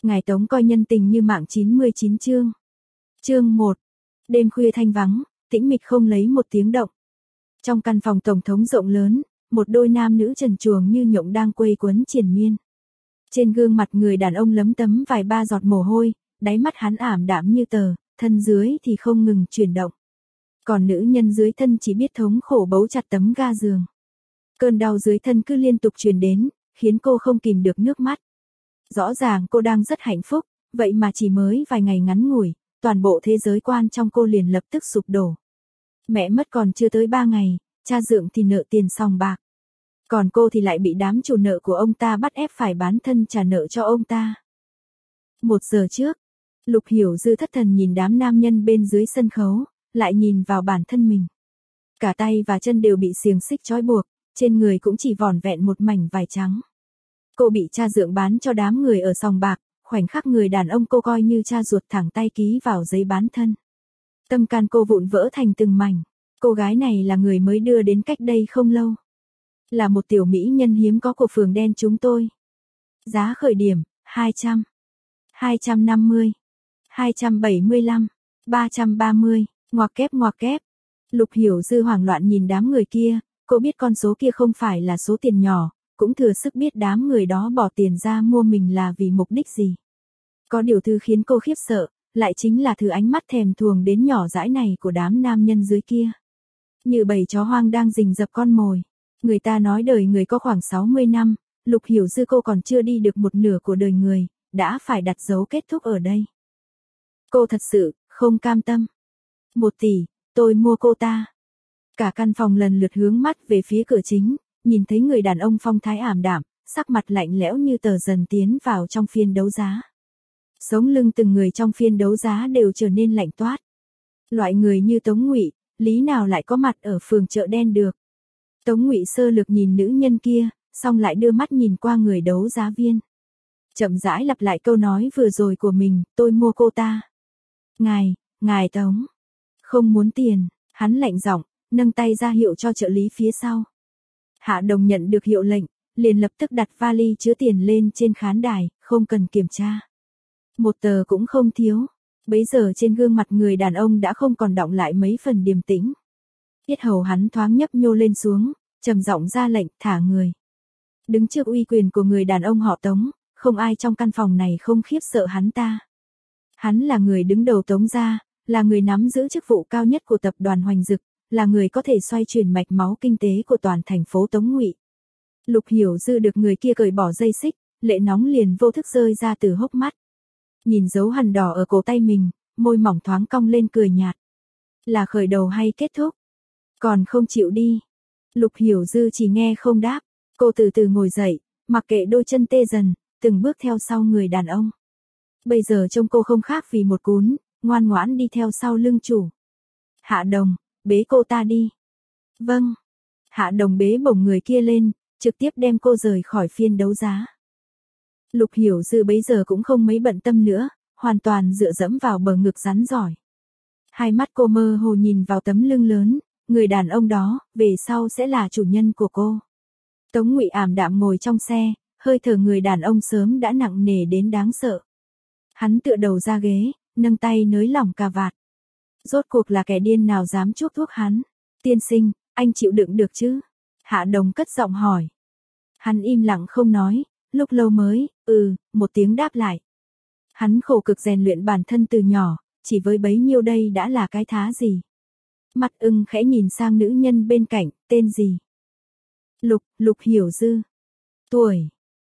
Ngài Tống coi nhân tình như mạng 99 chương. Chương 1. Đêm khuya thanh vắng, tĩnh mịch không lấy một tiếng động. Trong căn phòng tổng thống rộng lớn, một đôi nam nữ trần truồng như nhộng đang quây quấn triền miên. Trên gương mặt người đàn ông lấm tấm vài ba giọt mồ hôi, đáy mắt hắn ảm đạm như tờ, thân dưới thì không ngừng chuyển động. Còn nữ nhân dưới thân chỉ biết thống khổ bấu chặt tấm ga giường. Cơn đau dưới thân cứ liên tục truyền đến, khiến cô không kìm được nước mắt. Rõ ràng cô đang rất hạnh phúc, vậy mà chỉ mới vài ngày ngắn ngủi, toàn bộ thế giới quan trong cô liền lập tức sụp đổ. Mẹ mất còn chưa tới 3 ngày, cha dượng thì nợ tiền sòng bạc. Còn cô thì lại bị đám chủ nợ của ông ta bắt ép phải bán thân trả nợ cho ông ta. 1 giờ trước, Lục Hiểu Dư thất thần nhìn đám nam nhân bên dưới sân khấu, lại nhìn vào bản thân mình. Cả tay và chân đều bị xiềng xích trói buộc, trên người cũng chỉ vỏn vẹn một mảnh vải trắng. Cô bị cha dượng bán cho đám người ở sòng bạc, khoảnh khắc người đàn ông cô coi như cha ruột thẳng tay ký vào giấy bán thân. Tâm can cô vụn vỡ thành từng mảnh. Cô gái này là người mới đưa đến cách đây không lâu. Là một tiểu mỹ nhân hiếm có của phường đen chúng tôi. Giá khởi điểm, 200, 250, 275, 330, ngoặc kép. Lục Hiểu Dư hoảng loạn nhìn đám người kia, cô biết con số kia không phải là số tiền nhỏ, cũng thừa sức biết đám người đó bỏ tiền ra mua mình là vì mục đích gì. Có điều thứ khiến cô khiếp sợ, lại chính là thứ ánh mắt thèm thuồng đến nhỏ dãi này của đám nam nhân dưới kia. Như bầy chó hoang đang rình rập con mồi. Người ta nói đời người có khoảng 60 năm, Lục Hiểu Dư cô còn chưa đi được một nửa của đời người, đã phải đặt dấu kết thúc ở đây. Cô thật sự, không cam tâm. 1 tỷ, tôi mua cô ta. Cả căn phòng lần lượt hướng mắt về phía cửa chính, nhìn thấy người đàn ông phong thái ảm đạm, sắc mặt lạnh lẽo như tờ dần tiến vào trong phiên đấu giá. Sống lưng từng người trong phiên đấu giá đều trở nên lạnh toát. Loại người như Tống Ngụy, lý nào lại có mặt ở phường chợ đen được. Tống Ngụy sơ lược nhìn nữ nhân kia, xong lại đưa mắt nhìn qua người đấu giá viên. Chậm rãi lặp lại câu nói vừa rồi của mình, tôi mua cô ta. Ngài Tống. Không muốn tiền, hắn lạnh giọng, nâng tay ra hiệu cho trợ lý phía sau. Hạ Đồng nhận được hiệu lệnh, liền lập tức đặt vali chứa tiền lên trên khán đài, không cần kiểm tra. 1 tờ cũng không thiếu. Bấy giờ trên gương mặt người đàn ông đã không còn đọng lại mấy phần điềm tĩnh. Yết hầu hắn thoáng nhấp nhô lên xuống, trầm giọng ra lệnh thả người. Đứng trước uy quyền của người đàn ông họ Tống, không ai trong căn phòng này không khiếp sợ hắn ta. Hắn là người đứng đầu Tống gia, là người nắm giữ chức vụ cao nhất của tập đoàn Hoành Dực, là người có thể xoay chuyển mạch máu kinh tế của toàn thành phố Tống Ngụy. Lục Hiểu Dư được người kia cởi bỏ dây xích, lệ nóng liền vô thức rơi ra từ hốc mắt. Nhìn dấu hằn đỏ ở cổ tay mình, môi mỏng thoáng cong lên cười nhạt. Là khởi đầu hay kết thúc? Còn không chịu đi. Lục Hiểu Dư chỉ nghe không đáp, cô từ từ ngồi dậy, mặc kệ đôi chân tê dần, từng bước theo sau người đàn ông. Bây giờ trông cô không khác vì một cún, ngoan ngoãn đi theo sau lưng chủ. Hạ Đồng, bế cô ta đi. Vâng. Hạ Đồng bế bổng người kia lên, trực tiếp đem cô rời khỏi phiên đấu giá. Lục Hiểu Dư bấy giờ cũng không mấy bận tâm nữa, hoàn toàn dựa dẫm vào bờ ngực rắn giỏi. Hai mắt cô mơ hồ nhìn vào tấm lưng lớn, người đàn ông đó, về sau sẽ là chủ nhân của cô. Tống Ngụy ảm đạm ngồi trong xe, hơi thở người đàn ông sớm đã nặng nề đến đáng sợ. Hắn tựa đầu ra ghế, nâng tay nới lỏng cà vạt. Rốt cuộc là kẻ điên nào dám chuốc thuốc hắn? Tiên sinh, anh chịu đựng được chứ? Hạ Đồng cất giọng hỏi. Hắn im lặng không nói, lúc lâu mới, một tiếng đáp lại. Hắn khổ cực rèn luyện bản thân từ nhỏ, chỉ với bấy nhiêu đây đã là cái thá gì. Mặt ưng khẽ nhìn sang nữ nhân bên cạnh, tên gì? Lục Hiểu Dư. Tuổi?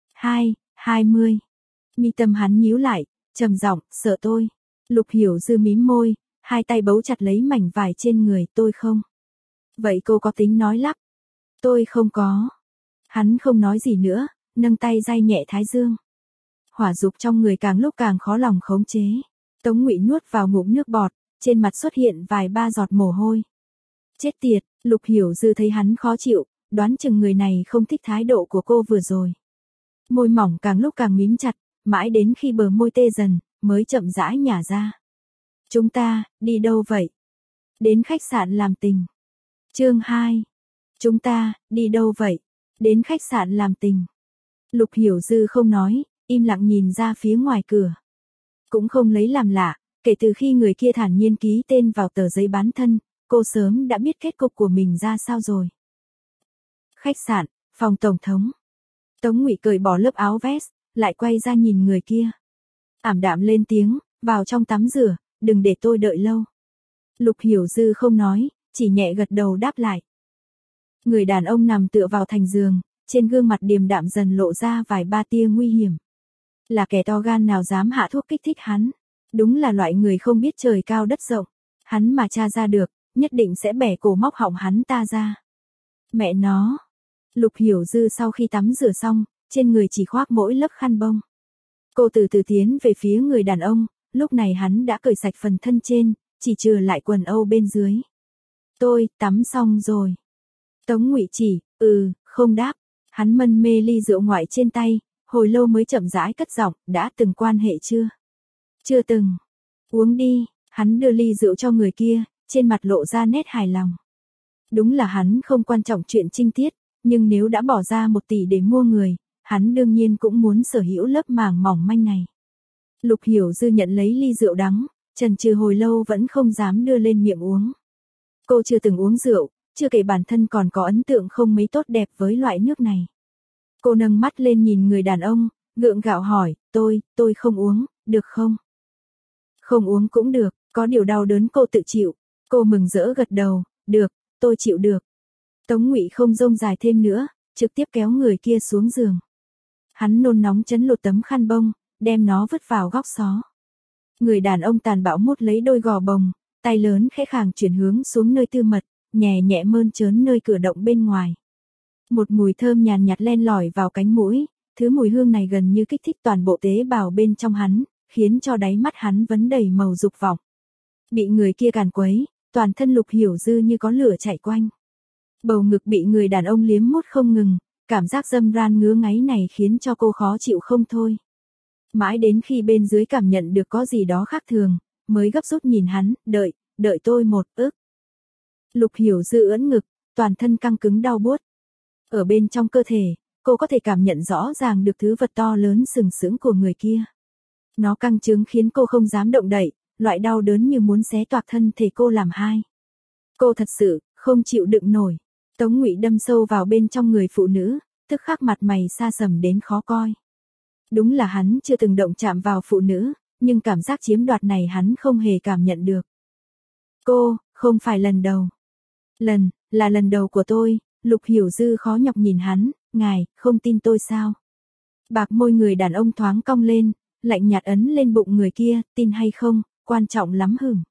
20. Mi tâm hắn nhíu lại, trầm giọng, sợ tôi. Lục Hiểu Dư mím môi, hai tay bấu chặt lấy mảnh vải trên người, tôi không. Vậy cô có tính nói lắp? Tôi không có. Hắn không nói gì nữa, nâng tay day nhẹ thái dương. Hỏa dục trong người càng lúc càng khó lòng khống chế. Tống Ngụy nuốt vào ngụm nước bọt, trên mặt xuất hiện vài ba giọt mồ hôi. Chết tiệt, Lục Hiểu Dư thấy hắn khó chịu, đoán chừng người này không thích thái độ của cô vừa rồi. Môi mỏng càng lúc càng mím chặt, mãi đến khi bờ môi tê dần, mới chậm rãi nhả ra. Chúng ta, đi đâu vậy? Đến khách sạn làm tình. Chương 2. Chúng ta, đi đâu vậy? Đến khách sạn làm tình. Lục Hiểu Dư không nói, im lặng nhìn ra phía ngoài cửa. Cũng không lấy làm lạ, kể từ khi người kia thản nhiên ký tên vào tờ giấy bán thân, cô sớm đã biết kết cục của mình ra sao rồi. Khách sạn, phòng tổng thống. Tống Ngụy cởi bỏ lớp áo vest, lại quay ra nhìn người kia. Ảm đạm lên tiếng, vào trong tắm rửa, đừng để tôi đợi lâu. Lục Hiểu Dư không nói, chỉ nhẹ gật đầu đáp lại. Người đàn ông nằm tựa vào thành giường, trên gương mặt điềm đạm dần lộ ra vài ba tia nguy hiểm. Là kẻ to gan nào dám hạ thuốc kích thích hắn. Đúng là loại người không biết trời cao đất rộng. Hắn mà tra ra được, nhất định sẽ bẻ cổ móc họng hắn ta ra. Mẹ nó. Lục Hiểu Dư sau khi tắm rửa xong, trên người chỉ khoác mỗi lớp khăn bông. Cô từ từ tiến về phía người đàn ông, lúc này hắn đã cởi sạch phần thân trên, chỉ chừa lại quần âu bên dưới. Tôi, tắm xong rồi. Tống Ngụy chỉ, không đáp. Hắn mân mê ly rượu ngoại trên tay, hồi lâu mới chậm rãi cất giọng, đã từng quan hệ chưa? Chưa từng. Uống đi, hắn đưa ly rượu cho người kia, trên mặt lộ ra nét hài lòng. Đúng là hắn không quan trọng chuyện trinh tiết, nhưng nếu đã bỏ ra 1 tỷ để mua người, hắn đương nhiên cũng muốn sở hữu lớp màng mỏng manh này. Lục Hiểu Dư nhận lấy ly rượu đắng, chần chừ hồi lâu vẫn không dám đưa lên miệng uống. Cô chưa từng uống rượu, chưa kể bản thân còn có ấn tượng không mấy tốt đẹp với loại nước này. Cô nâng mắt lên nhìn người đàn ông, gượng gạo hỏi, tôi không uống, được không? Không uống cũng được, có điều đau đớn cô tự chịu. Cô mừng rỡ gật đầu, được, tôi chịu được. Tống Ngụy không rông dài thêm nữa, trực tiếp kéo người kia xuống giường. Hắn nôn nóng chấn lột tấm khăn bông, đem nó vứt vào góc xó. Người đàn ông tàn bạo mút lấy đôi gò bồng, tay lớn khẽ khàng chuyển hướng xuống nơi tư mật, nhẹ nhẹ mơn trớn nơi cửa động bên ngoài. Một mùi thơm nhàn nhạt len lỏi vào cánh mũi, thứ mùi hương này gần như kích thích toàn bộ tế bào bên trong hắn, khiến cho đáy mắt hắn vấn đầy màu dục vọng. Bị người kia càn quấy, toàn thân Lục Hiểu Dư như có lửa chạy quanh. Bầu ngực bị người đàn ông liếm mút không ngừng, cảm giác dâm ran ngứa ngáy này khiến cho cô khó chịu không thôi. Mãi đến khi bên dưới cảm nhận được có gì đó khác thường, mới gấp rút nhìn hắn, đợi tôi một ức. Lục Hiểu Dư ưỡn ngực, toàn thân căng cứng đau buốt. Ở bên trong cơ thể, cô có thể cảm nhận rõ ràng được thứ vật to lớn sừng sững của người kia. Nó căng cứng khiến cô không dám động đậy, loại đau đớn như muốn xé toạc thân thể cô làm hai. Cô thật sự không chịu đựng nổi. Tống Ngụy đâm sâu vào bên trong người phụ nữ, tức khắc mặt mày xa sầm đến khó coi. Đúng là hắn chưa từng động chạm vào phụ nữ, nhưng cảm giác chiếm đoạt này hắn không hề cảm nhận được. Cô, không phải lần đầu. Là lần đầu của tôi. Lục Hiểu Dư khó nhọc nhìn hắn, ngài, không tin tôi sao? Bạc môi người đàn ông thoáng cong lên, lạnh nhạt ấn lên bụng người kia, tin hay không, quan trọng lắm hửng.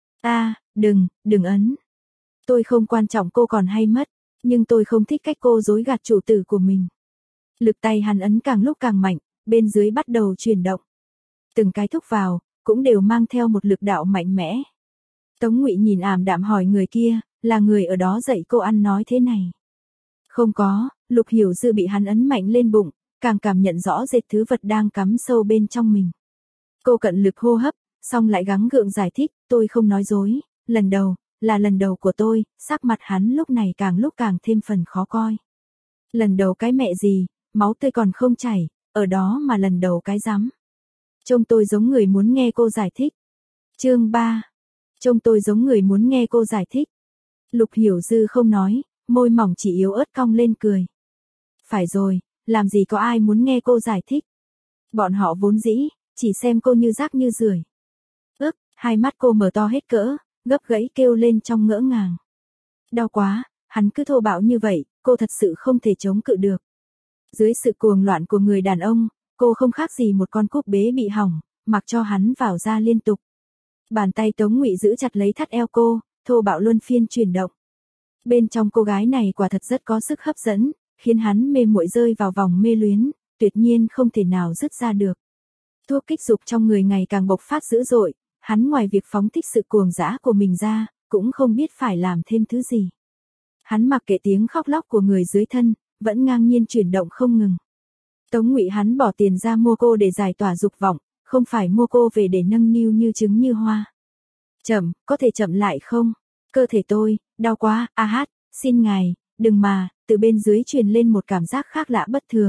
Đừng ấn. Tôi không quan trọng cô còn hay mất, nhưng tôi không thích cách cô dối gạt chủ tử của mình. Lực tay hắn ấn càng lúc càng mạnh, bên dưới bắt đầu chuyển động. Từng cái thúc vào, cũng đều mang theo một lực đạo mạnh mẽ. Tống Ngụy nhìn ảm đạm hỏi người kia, là người ở đó dạy cô ăn nói thế này. Không có, Lục Hiểu Dư bị hắn ấn mạnh lên bụng, càng cảm nhận rõ rệt thứ vật đang cắm sâu bên trong mình. Cô cận lực hô hấp, xong lại gắng gượng giải thích, tôi không nói dối, là lần đầu của tôi, sắc mặt hắn lúc này càng lúc càng thêm phần khó coi. Lần đầu cái mẹ gì, máu tươi còn không chảy, ở đó mà lần đầu cái rắm. Trông tôi giống người muốn nghe cô giải thích. Chương 3. Trông tôi giống người muốn nghe cô giải thích. Lục Hiểu Dư không nói, môi mỏng chỉ yếu ớt cong lên cười. Phải rồi, làm gì có ai muốn nghe cô giải thích. Bọn họ vốn dĩ, chỉ xem cô như rác như rưởi. Hai mắt cô mở to hết cỡ, gấp gãy kêu lên trong ngỡ ngàng. Đau quá, hắn cứ thô bạo như vậy, cô thật sự không thể chống cự được. Dưới sự cuồng loạn của người đàn ông, cô không khác gì một con cúp bế bị hỏng, mặc cho hắn vào ra liên tục. Bàn tay Tống Ngụy giữ chặt lấy thắt eo cô, thô bạo luân phiên chuyển động. Bên trong cô gái này quả thật rất có sức hấp dẫn, khiến hắn mê muội rơi vào vòng mê luyến, tuyệt nhiên không thể nào dứt ra được. Thuốc kích dục trong người ngày càng bộc phát dữ dội, hắn ngoài việc phóng thích sự cuồng dã của mình ra, cũng không biết phải làm thêm thứ gì. Hắn mặc kệ tiếng khóc lóc của người dưới thân, vẫn ngang nhiên chuyển động không ngừng. Tống Ngụy hắn bỏ tiền ra mua cô để giải tỏa dục vọng, không phải mua cô về để nâng niu như trứng như hoa. Chậm, có thể chậm lại không? Cơ thể tôi, đau quá, xin ngài, đừng mà, từ bên dưới truyền lên một cảm giác khác lạ bất thường,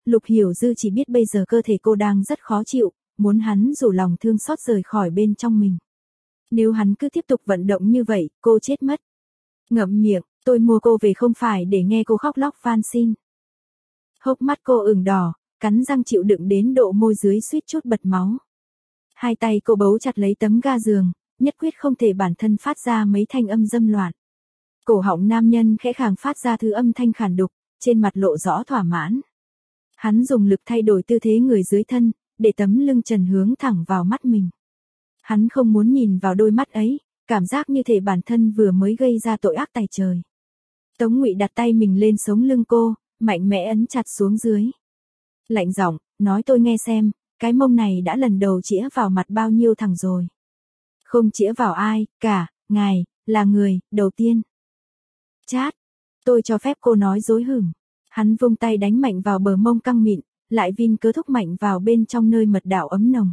Lục Hiểu Dư chỉ biết bây giờ cơ thể cô đang rất khó chịu, muốn hắn rủ lòng thương xót rời khỏi bên trong mình. Nếu hắn cứ tiếp tục vận động như vậy, cô chết mất. Ngậm miệng, tôi mua cô về không phải để nghe cô khóc lóc van xin. Hốc mắt cô ửng đỏ, cắn răng chịu đựng đến độ môi dưới suýt chút bật máu. Hai tay cô bấu chặt lấy tấm ga giường, nhất quyết không thể bản thân phát ra mấy thanh âm dâm loạn. Cổ họng nam nhân khẽ khàng phát ra thứ âm thanh khàn đục, trên mặt lộ rõ thỏa mãn. Hắn dùng lực thay đổi tư thế người dưới thân, để tấm lưng trần hướng thẳng vào mắt mình. Hắn không muốn nhìn vào đôi mắt ấy, cảm giác như thể bản thân vừa mới gây ra tội ác tày trời. Tống Ngụy đặt tay mình lên sống lưng cô, mạnh mẽ ấn chặt xuống dưới. Lạnh giọng, nói tôi nghe xem, cái mông này đã lần đầu chĩa vào mặt bao nhiêu thằng rồi. Không chĩa vào ai, cả, ngài, là người, đầu tiên. Chát, tôi cho phép cô nói dối hửng. Hắn vung tay đánh mạnh vào bờ mông căng mịn, lại vin cớ thúc mạnh vào bên trong nơi mật đạo ấm nồng.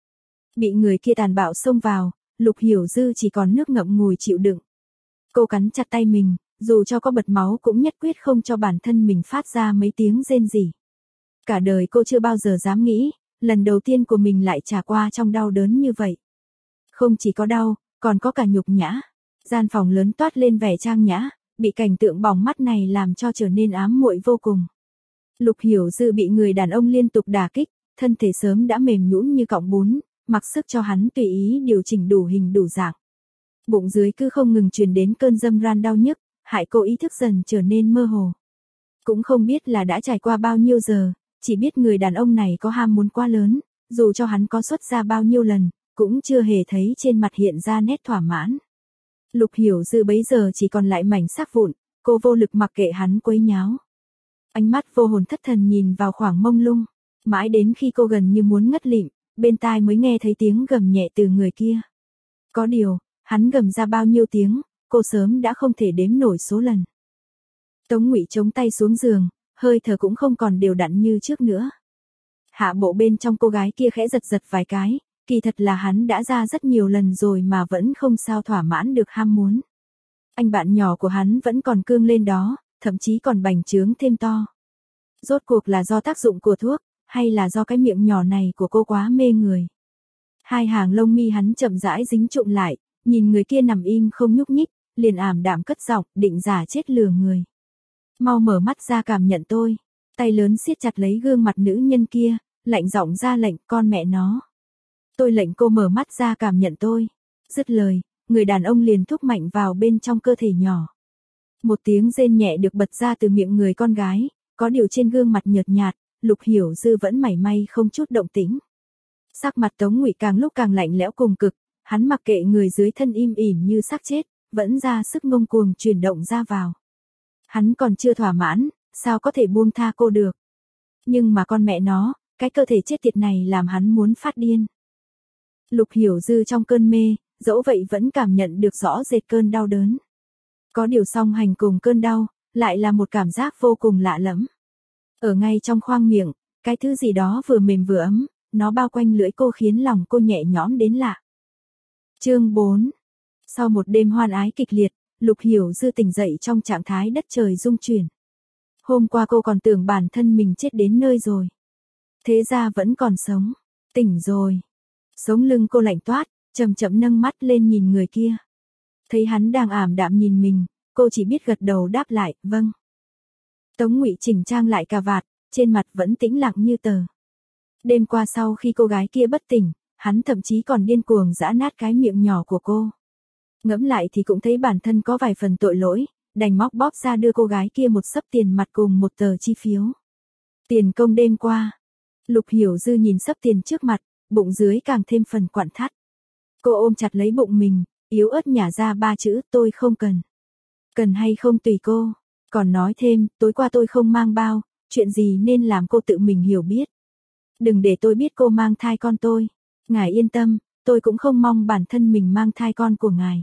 Bị người kia tàn bạo xông vào, Lục Hiểu Dư chỉ còn nước ngậm ngùi chịu đựng. Cô cắn chặt tay mình, dù cho có bật máu cũng nhất quyết không cho bản thân mình phát ra mấy tiếng rên rỉ. Cả đời cô chưa bao giờ dám nghĩ, lần đầu tiên của mình lại trải qua trong đau đớn như vậy. Không chỉ có đau, còn có cả nhục nhã. Gian phòng lớn toát lên vẻ trang nhã, bị cảnh tượng bỏng mắt này làm cho trở nên ám muội vô cùng. Lục Hiểu Dư bị người đàn ông liên tục đả kích, thân thể sớm đã mềm nhũn như cọng bún, mặc sức cho hắn tùy ý điều chỉnh đủ hình đủ dạng. Bụng dưới cứ không ngừng truyền đến cơn dâm ran đau nhức, hại cô ý thức dần trở nên mơ hồ. Cũng không biết là đã trải qua bao nhiêu giờ, chỉ biết người đàn ông này có ham muốn quá lớn, dù cho hắn có xuất ra bao nhiêu lần, cũng chưa hề thấy trên mặt hiện ra nét thỏa mãn. Lục Hiểu Dư bấy giờ chỉ còn lại mảnh xác vụn, cô vô lực mặc kệ hắn quấy nháo. Ánh mắt vô hồn thất thần nhìn vào khoảng mông lung, mãi đến khi cô gần như muốn ngất lịm, bên tai mới nghe thấy tiếng gầm nhẹ từ người kia. Có điều, hắn gầm ra bao nhiêu tiếng, cô sớm đã không thể đếm nổi số lần. Tống Ngụy chống tay xuống giường, hơi thở cũng không còn đều đặn như trước nữa. Hạ bộ bên trong cô gái kia khẽ giật giật vài cái, kỳ thật là hắn đã ra rất nhiều lần rồi mà vẫn không sao thỏa mãn được ham muốn. Anh bạn nhỏ của hắn vẫn còn cương lên đó, thậm chí còn bành trướng thêm to. Rốt cuộc là do tác dụng của thuốc, hay là do cái miệng nhỏ này của cô quá mê người. Hai hàng lông mi hắn chậm rãi dính trụm lại, nhìn người kia nằm im không nhúc nhích, liền ảm đạm cất giọng, định giả chết lừa người. Mau mở mắt ra cảm nhận tôi. Tay lớn siết chặt lấy gương mặt nữ nhân kia, lạnh giọng ra lệnh con mẹ nó. Tôi lệnh cô mở mắt ra cảm nhận tôi. Dứt lời, người đàn ông liền thúc mạnh vào bên trong cơ thể nhỏ. Một tiếng rên nhẹ được bật ra từ miệng người con gái, có điều trên gương mặt nhợt nhạt, Lục Hiểu Dư vẫn mảy may không chút động tĩnh. Sắc mặt Tống Ngụy càng lúc càng lạnh lẽo cùng cực, hắn mặc kệ người dưới thân im ỉm như xác chết, vẫn ra sức ngông cuồng chuyển động ra vào. Hắn còn chưa thỏa mãn, sao có thể buông tha cô được. Nhưng mà con mẹ nó, cái cơ thể chết tiệt này làm hắn muốn phát điên. Lục Hiểu Dư trong cơn mê, dẫu vậy vẫn cảm nhận được rõ rệt cơn đau đớn. Có điều song hành cùng cơn đau, lại là một cảm giác vô cùng lạ lẫm. Ở ngay trong khoang miệng, cái thứ gì đó vừa mềm vừa ấm, nó bao quanh lưỡi cô khiến lòng cô nhẹ nhõm đến lạ. Chương 4. Sau một đêm hoan ái kịch liệt, Lục Hiểu Dư tỉnh dậy trong trạng thái đất trời rung chuyển. Hôm qua cô còn tưởng bản thân mình chết đến nơi rồi. Thế ra vẫn còn sống. Tỉnh rồi. Sống lưng cô lạnh toát, chậm chậm nâng mắt lên nhìn người kia. Thấy hắn đang ảm đạm nhìn mình, cô chỉ biết gật đầu đáp lại, vâng. Tống Ngụy chỉnh trang lại cà vạt, trên mặt vẫn tĩnh lặng như tờ. Đêm qua sau khi cô gái kia bất tỉnh, hắn thậm chí còn điên cuồng giã nát cái miệng nhỏ của cô. Ngẫm lại thì cũng thấy bản thân có vài phần tội lỗi, đành móc bóp ra đưa cô gái kia một xấp tiền mặt cùng một tờ chi phiếu. Tiền công đêm qua. Lục Hiểu Dư nhìn xấp tiền trước mặt, bụng dưới càng thêm phần quặn thắt. Cô ôm chặt lấy bụng mình, yếu ớt nhả ra ba chữ tôi không cần. Cần hay không tùy cô. Còn nói thêm, tối qua tôi không mang bao, chuyện gì nên làm cô tự mình hiểu biết. Đừng để tôi biết cô mang thai con tôi. Ngài yên tâm, tôi cũng không mong bản thân mình mang thai con của ngài.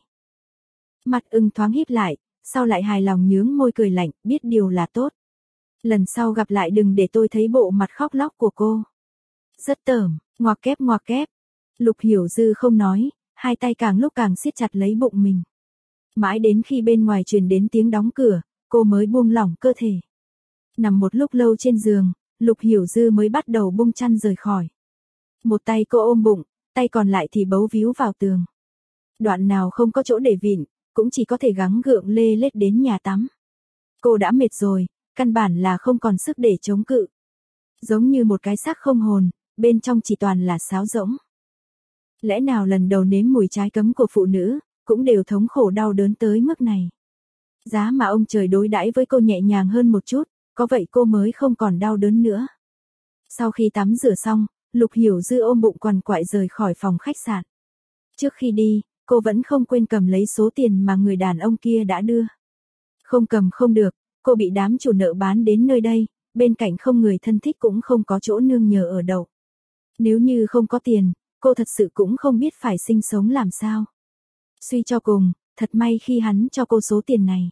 Mặt ưng thoáng híp lại, sau lại hài lòng nhướng môi cười lạnh, biết điều là tốt. Lần sau gặp lại đừng để tôi thấy bộ mặt khóc lóc của cô. Rất tởm, ngoạc kép. Lục Hiểu Dư không nói, hai tay càng lúc càng siết chặt lấy bụng mình. Mãi đến khi bên ngoài truyền đến tiếng đóng cửa, cô mới buông lỏng cơ thể. Nằm một lúc lâu trên giường, Lục Hiểu Dư mới bắt đầu bung chăn rời khỏi. Một tay cô ôm bụng, tay còn lại thì bấu víu vào tường. Đoạn nào không có chỗ để vịn, cũng chỉ có thể gắng gượng lê lết đến nhà tắm. Cô đã mệt rồi, căn bản là không còn sức để chống cự. Giống như một cái xác không hồn, bên trong chỉ toàn là sáo rỗng. Lẽ nào lần đầu nếm mùi trái cấm của phụ nữ, cũng đều thống khổ đau đớn tới mức này. Giá mà ông trời đối đãi với cô nhẹ nhàng hơn một chút, có vậy cô mới không còn đau đớn nữa. Sau khi tắm rửa xong, Lục Hiểu Dư ôm bụng quằn quại rời khỏi phòng khách sạn. Trước khi đi, cô vẫn không quên cầm lấy số tiền mà người đàn ông kia đã đưa. Không cầm không được, cô bị đám chủ nợ bán đến nơi đây, bên cạnh không người thân thích cũng không có chỗ nương nhờ ở đậu. Nếu như không có tiền, cô thật sự cũng không biết phải sinh sống làm sao. Suy cho cùng, thật may khi hắn cho cô số tiền này.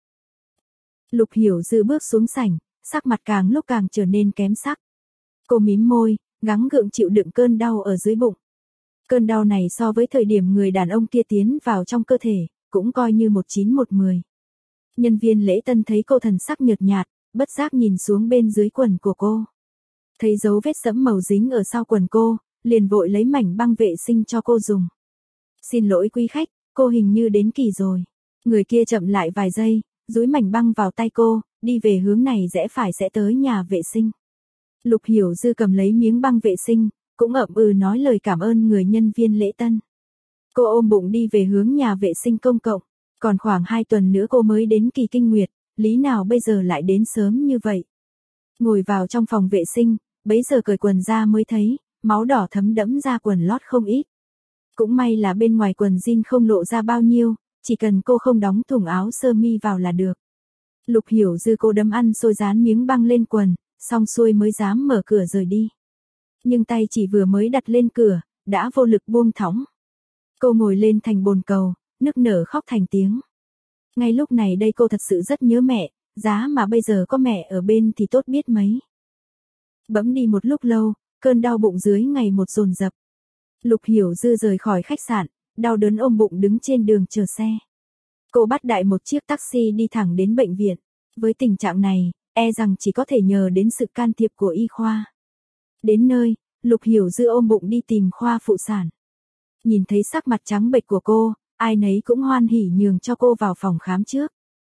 Lục Hiểu Dư bước xuống sảnh, sắc mặt càng lúc càng trở nên kém sắc. Cô mím môi, gắng gượng chịu đựng cơn đau ở dưới bụng. Cơn đau này so với thời điểm người đàn ông kia tiến vào trong cơ thể, cũng coi như 19-10. Nhân viên lễ tân thấy cô thần sắc nhợt nhạt, bất giác nhìn xuống bên dưới quần của cô. Thấy dấu vết sẫm màu dính ở sau quần cô, liền vội lấy mảnh băng vệ sinh cho cô dùng. Xin lỗi quý khách, cô hình như đến kỳ rồi. Người kia chậm lại vài giây, dúi mảnh băng vào tay cô, đi về hướng này rẽ phải sẽ tới nhà vệ sinh. Lục Hiểu Dư cầm lấy miếng băng vệ sinh, cũng ậm nói lời cảm ơn người nhân viên lễ tân. Cô ôm bụng đi về hướng nhà vệ sinh công cộng, còn khoảng 2 tuần nữa cô mới đến kỳ kinh nguyệt, lý nào bây giờ lại đến sớm như vậy. Ngồi vào trong phòng vệ sinh, bấy giờ cởi quần ra mới thấy, máu đỏ thấm đẫm ra quần lót không ít. Cũng may là bên ngoài quần jean không lộ ra bao nhiêu, chỉ cần cô không đóng thùng áo sơ mi vào là được. Lục Hiểu Dư cô đấm ăn xôi dán miếng băng lên quần, xong xuôi mới dám mở cửa rời đi. Nhưng tay chỉ vừa mới đặt lên cửa, đã vô lực buông thõng. Cô ngồi lên thành bồn cầu, nức nở khóc thành tiếng. Ngay lúc này đây cô thật sự rất nhớ mẹ, giá mà bây giờ có mẹ ở bên thì tốt biết mấy. Bẫm đi một lúc lâu, cơn đau bụng dưới ngày một dồn dập. Lục Hiểu Dư rời khỏi khách sạn, đau đớn ôm bụng đứng trên đường chờ xe. Cô bắt đại một chiếc taxi đi thẳng đến bệnh viện. Với tình trạng này, e rằng chỉ có thể nhờ đến sự can thiệp của y khoa. Đến nơi, Lục Hiểu Dư ôm bụng đi tìm khoa phụ sản. Nhìn thấy sắc mặt trắng bệch của cô, ai nấy cũng hoan hỉ nhường cho cô vào phòng khám trước.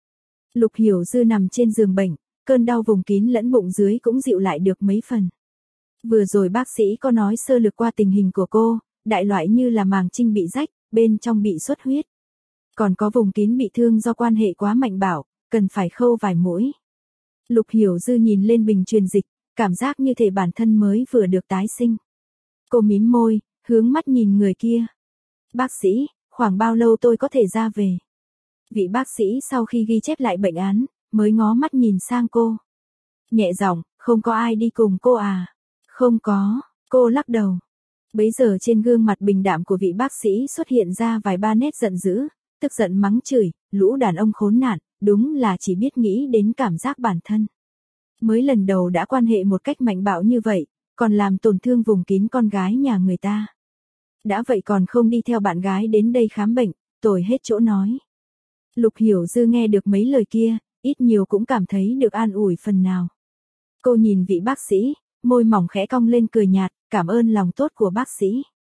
Lục Hiểu Dư nằm trên giường bệnh, cơn đau vùng kín lẫn bụng dưới cũng dịu lại được mấy phần. Vừa rồi bác sĩ có nói sơ lược qua tình hình của cô, đại loại như là màng trinh bị rách, bên trong bị xuất huyết. Còn có vùng kín bị thương do quan hệ quá mạnh bạo, cần phải khâu vài mũi. Lục Hiểu Dư nhìn lên bình truyền dịch, cảm giác như thể bản thân mới vừa được tái sinh. Cô mím môi, hướng mắt nhìn người kia. Bác sĩ, khoảng bao lâu tôi có thể ra về? Vị bác sĩ sau khi ghi chép lại bệnh án, mới ngó mắt nhìn sang cô. Nhẹ giọng, không có ai đi cùng cô à? Không có, cô lắc đầu. Bấy giờ trên gương mặt bình đạm của vị bác sĩ xuất hiện ra vài ba nét giận dữ, tức giận mắng chửi, lũ đàn ông khốn nạn, đúng là chỉ biết nghĩ đến cảm giác bản thân. Mới lần đầu đã quan hệ một cách mạnh bạo như vậy, còn làm tổn thương vùng kín con gái nhà người ta. Đã vậy còn không đi theo bạn gái đến đây khám bệnh, tồi hết chỗ nói. Lục Hiểu Dư nghe được mấy lời kia, ít nhiều cũng cảm thấy được an ủi phần nào. Cô nhìn vị bác sĩ, môi mỏng khẽ cong lên cười nhạt, cảm ơn lòng tốt của bác sĩ.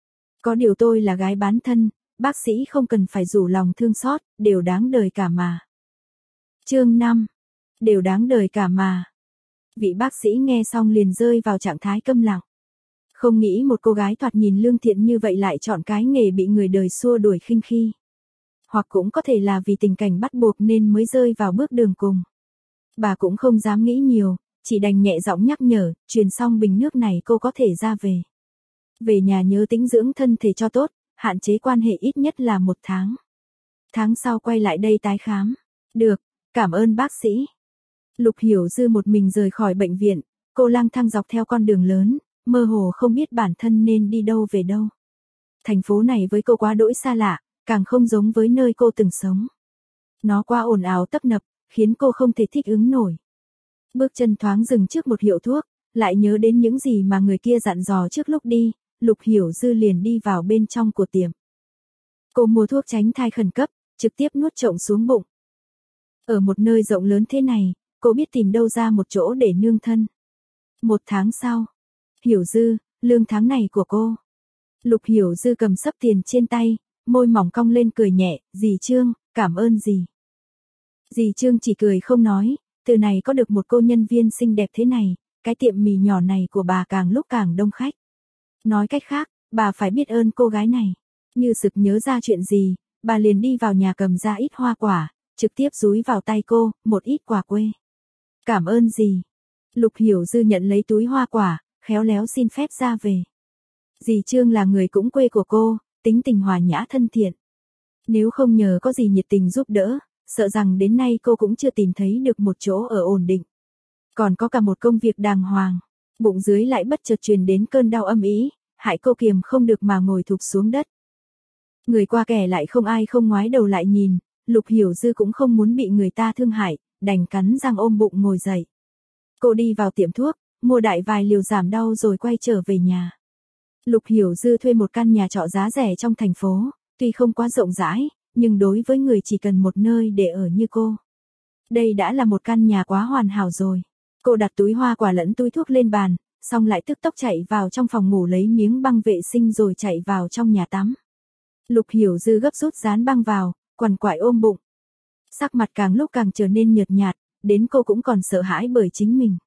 Có điều tôi là gái bán thân, bác sĩ không cần phải rủ lòng thương xót, đều đáng đời cả mà. Chương 5. Đều đáng đời cả mà. Vị bác sĩ nghe xong liền rơi vào trạng thái câm lặng. Không nghĩ một cô gái thoạt nhìn lương thiện như vậy lại chọn cái nghề bị người đời xua đuổi khinh khi. Hoặc cũng có thể là vì tình cảnh bắt buộc nên mới rơi vào bước đường cùng. Bà cũng không dám nghĩ nhiều, chỉ đành nhẹ giọng nhắc nhở, truyền xong bình nước này cô có thể ra về. Về nhà nhớ tĩnh dưỡng thân thể cho tốt, hạn chế quan hệ ít nhất là 1 tháng. Tháng sau quay lại đây tái khám. Được, cảm ơn bác sĩ. Lục Hiểu Dư một mình rời khỏi bệnh viện, cô lang thang dọc theo con đường lớn, mơ hồ không biết bản thân nên đi đâu về đâu. Thành phố này với cô quá đỗi xa lạ, càng không giống với nơi cô từng sống. Nó quá ồn ào tấp nập, khiến cô không thể thích ứng nổi. Bước chân thoáng dừng trước một hiệu thuốc, lại nhớ đến những gì mà người kia dặn dò trước lúc đi, Lục Hiểu Dư liền đi vào bên trong của tiệm. Cô mua thuốc tránh thai khẩn cấp, trực tiếp nuốt trộm xuống bụng. Ở một nơi rộng lớn thế này, cô biết tìm đâu ra một chỗ để nương thân. 1 tháng sau. Hiểu Dư, lương tháng này của cô. Lục Hiểu Dư cầm xấp tiền trên tay, môi mỏng cong lên cười nhẹ, dì Trương, cảm ơn dì. Dì Trương chỉ cười không nói, từ này có được một cô nhân viên xinh đẹp thế này, cái tiệm mì nhỏ này của bà càng lúc càng đông khách. Nói cách khác, bà phải biết ơn cô gái này. Như sực nhớ ra chuyện gì, bà liền đi vào nhà cầm ra ít hoa quả, trực tiếp dúi vào tay cô, một ít quà quê. Cảm ơn dì. Lục Hiểu Dư nhận lấy túi hoa quả, khéo léo xin phép ra về. Dì Trương là người cũng quê của cô, tính tình hòa nhã thân thiện. Nếu không nhờ có gì nhiệt tình giúp đỡ, sợ rằng đến nay cô cũng chưa tìm thấy được một chỗ ở ổn định. Còn có cả một công việc đàng hoàng, bụng dưới lại bất chợt truyền đến cơn đau âm ỉ, hại cô kiềm không được mà ngồi thụp xuống đất. Người qua kẻ lại không ai không ngoái đầu lại nhìn, Lục Hiểu Dư cũng không muốn bị người ta thương hại, đành cắn răng ôm bụng ngồi dậy. Cô đi vào tiệm thuốc, mua đại vài liều giảm đau rồi quay trở về nhà. Lục Hiểu Dư thuê một căn nhà trọ giá rẻ trong thành phố, tuy không quá rộng rãi, nhưng đối với người chỉ cần một nơi để ở như cô. Đây đã là một căn nhà quá hoàn hảo rồi. Cô đặt túi hoa quả lẫn túi thuốc lên bàn, xong lại tức tốc chạy vào trong phòng ngủ lấy miếng băng vệ sinh rồi chạy vào trong nhà tắm. Lục Hiểu Dư gấp rút dán băng vào, quằn quại ôm bụng. Sắc mặt càng lúc càng trở nên nhợt nhạt, đến cô cũng còn sợ hãi bởi chính mình.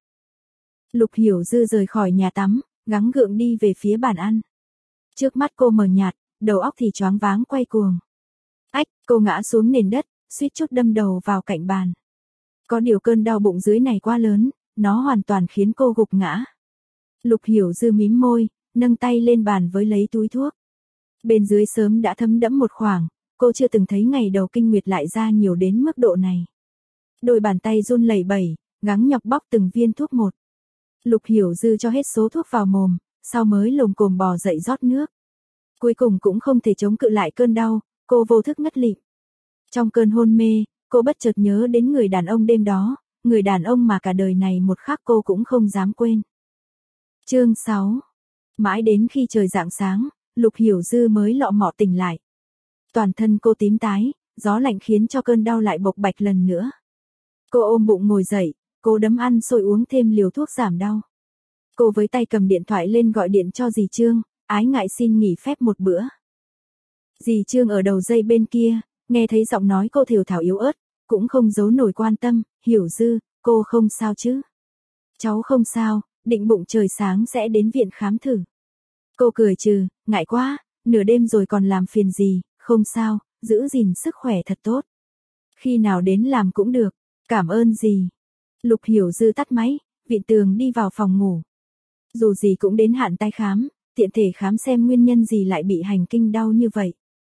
Lục Hiểu Dư rời khỏi nhà tắm, gắng gượng đi về phía bàn ăn. Trước mắt cô mờ nhạt, đầu óc thì choáng váng quay cuồng. Ách, cô ngã xuống nền đất, suýt chút đâm đầu vào cạnh bàn. Có điều cơn đau bụng dưới này quá lớn, nó hoàn toàn khiến cô gục ngã. Lục Hiểu Dư mím môi, nâng tay lên bàn với lấy túi thuốc. Bên dưới sớm đã thấm đẫm một khoảng, cô chưa từng thấy ngày đầu kinh nguyệt lại ra nhiều đến mức độ này. Đôi bàn tay run lẩy bẩy, gắng nhọc bóc từng viên thuốc một. Lục Hiểu Dư cho hết số thuốc vào mồm, sau mới lồm cồm bò dậy rót nước. Cuối cùng cũng không thể chống cự lại cơn đau, cô vô thức ngất lịm. Trong cơn hôn mê, cô bất chợt nhớ đến người đàn ông đêm đó, người đàn ông mà cả đời này một khắc cô cũng không dám quên. Chương 6. Mãi đến khi trời rạng sáng, Lục Hiểu Dư mới lọ mọ tỉnh lại. Toàn thân cô tím tái, gió lạnh khiến cho cơn đau lại bộc bạch lần nữa. Cô ôm bụng ngồi dậy, cô đấm ăn xôi uống thêm liều thuốc giảm đau. Cô với tay cầm điện thoại lên gọi điện cho dì Trương, ái ngại xin nghỉ phép một bữa. Dì Trương ở đầu dây bên kia, nghe thấy giọng nói cô thều thào yếu ớt, cũng không giấu nổi quan tâm, Hiểu Dư, cô không sao chứ? Cháu không sao, định bụng trời sáng sẽ đến viện khám thử. Cô cười trừ, ngại quá, nửa đêm rồi còn làm phiền gì, không sao, giữ gìn sức khỏe thật tốt. Khi nào đến làm cũng được, cảm ơn dì. Lục Hiểu Dư tắt máy, viện tường đi vào phòng ngủ. Dù gì cũng đến hạn tái khám, tiện thể khám xem nguyên nhân gì lại bị hành kinh đau như vậy.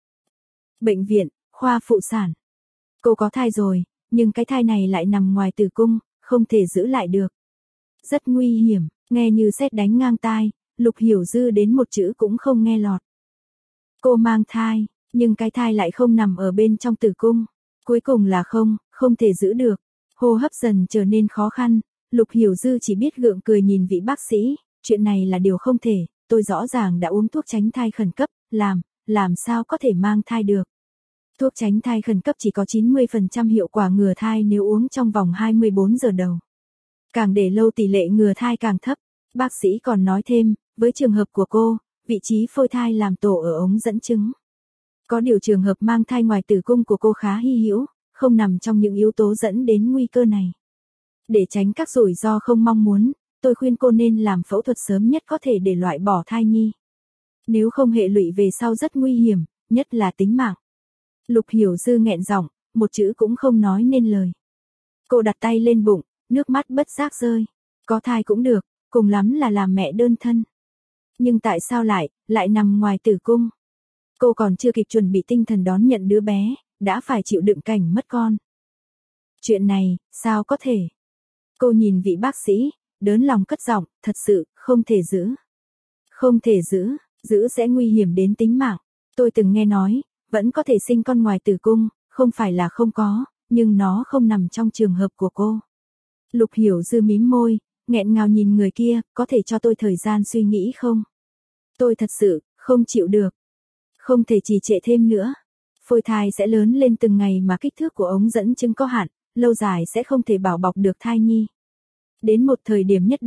Bệnh viện, khoa phụ sản. Cô có thai rồi, nhưng cái thai này lại nằm ngoài tử cung, không thể giữ lại được. Rất nguy hiểm, nghe như sét đánh ngang tai, Lục Hiểu Dư đến một chữ cũng không nghe lọt. Cô mang thai, nhưng cái thai lại không nằm ở bên trong tử cung. Cuối cùng là không thể giữ được. Hô hấp dần trở nên khó khăn, Lục Hiểu Dư chỉ biết gượng cười nhìn vị bác sĩ, chuyện này là điều không thể, tôi rõ ràng đã uống thuốc tránh thai khẩn cấp, làm sao có thể mang thai được. Thuốc tránh thai khẩn cấp chỉ có 90% hiệu quả ngừa thai nếu uống trong vòng 24 giờ đầu. Càng để lâu tỷ lệ ngừa thai càng thấp. Bác sĩ còn nói thêm, với trường hợp của cô, vị trí phôi thai làm tổ ở ống dẫn trứng. Có điều trường hợp mang thai ngoài tử cung của cô khá hy hữu, không nằm trong những yếu tố dẫn đến nguy cơ này. Để tránh các rủi ro không mong muốn, tôi khuyên cô nên làm phẫu thuật sớm nhất có thể để loại bỏ thai nhi. Nếu không hệ lụy về sau rất nguy hiểm, nhất là tính mạng. Lục Hiểu Dư nghẹn giọng, một chữ cũng không nói nên lời. Cô đặt tay lên bụng, nước mắt bất giác rơi. Có thai cũng được, cùng lắm là làm mẹ đơn thân. Nhưng tại sao lại nằm ngoài tử cung? Cô còn chưa kịp chuẩn bị tinh thần đón nhận đứa bé, đã phải chịu đựng cảnh mất con. Chuyện này, sao có thể? Cô nhìn vị bác sĩ, đớn lòng cất giọng, thật sự, không thể giữ. Không thể giữ sẽ nguy hiểm đến tính mạng. Tôi từng nghe nói, vẫn có thể sinh con ngoài tử cung, không phải là không có, nhưng nó không nằm trong trường hợp của cô. Lục Hiểu Dư mím môi, nghẹn ngào nhìn người kia, có thể cho tôi thời gian suy nghĩ không? Tôi thật sự, không chịu được. Không thể trì trệ thêm nữa. Phôi thai sẽ lớn lên từng ngày mà kích thước của ống dẫn trứng có hạn, lâu dài sẽ không thể bảo bọc được thai nhi. Đến một thời điểm nhất định,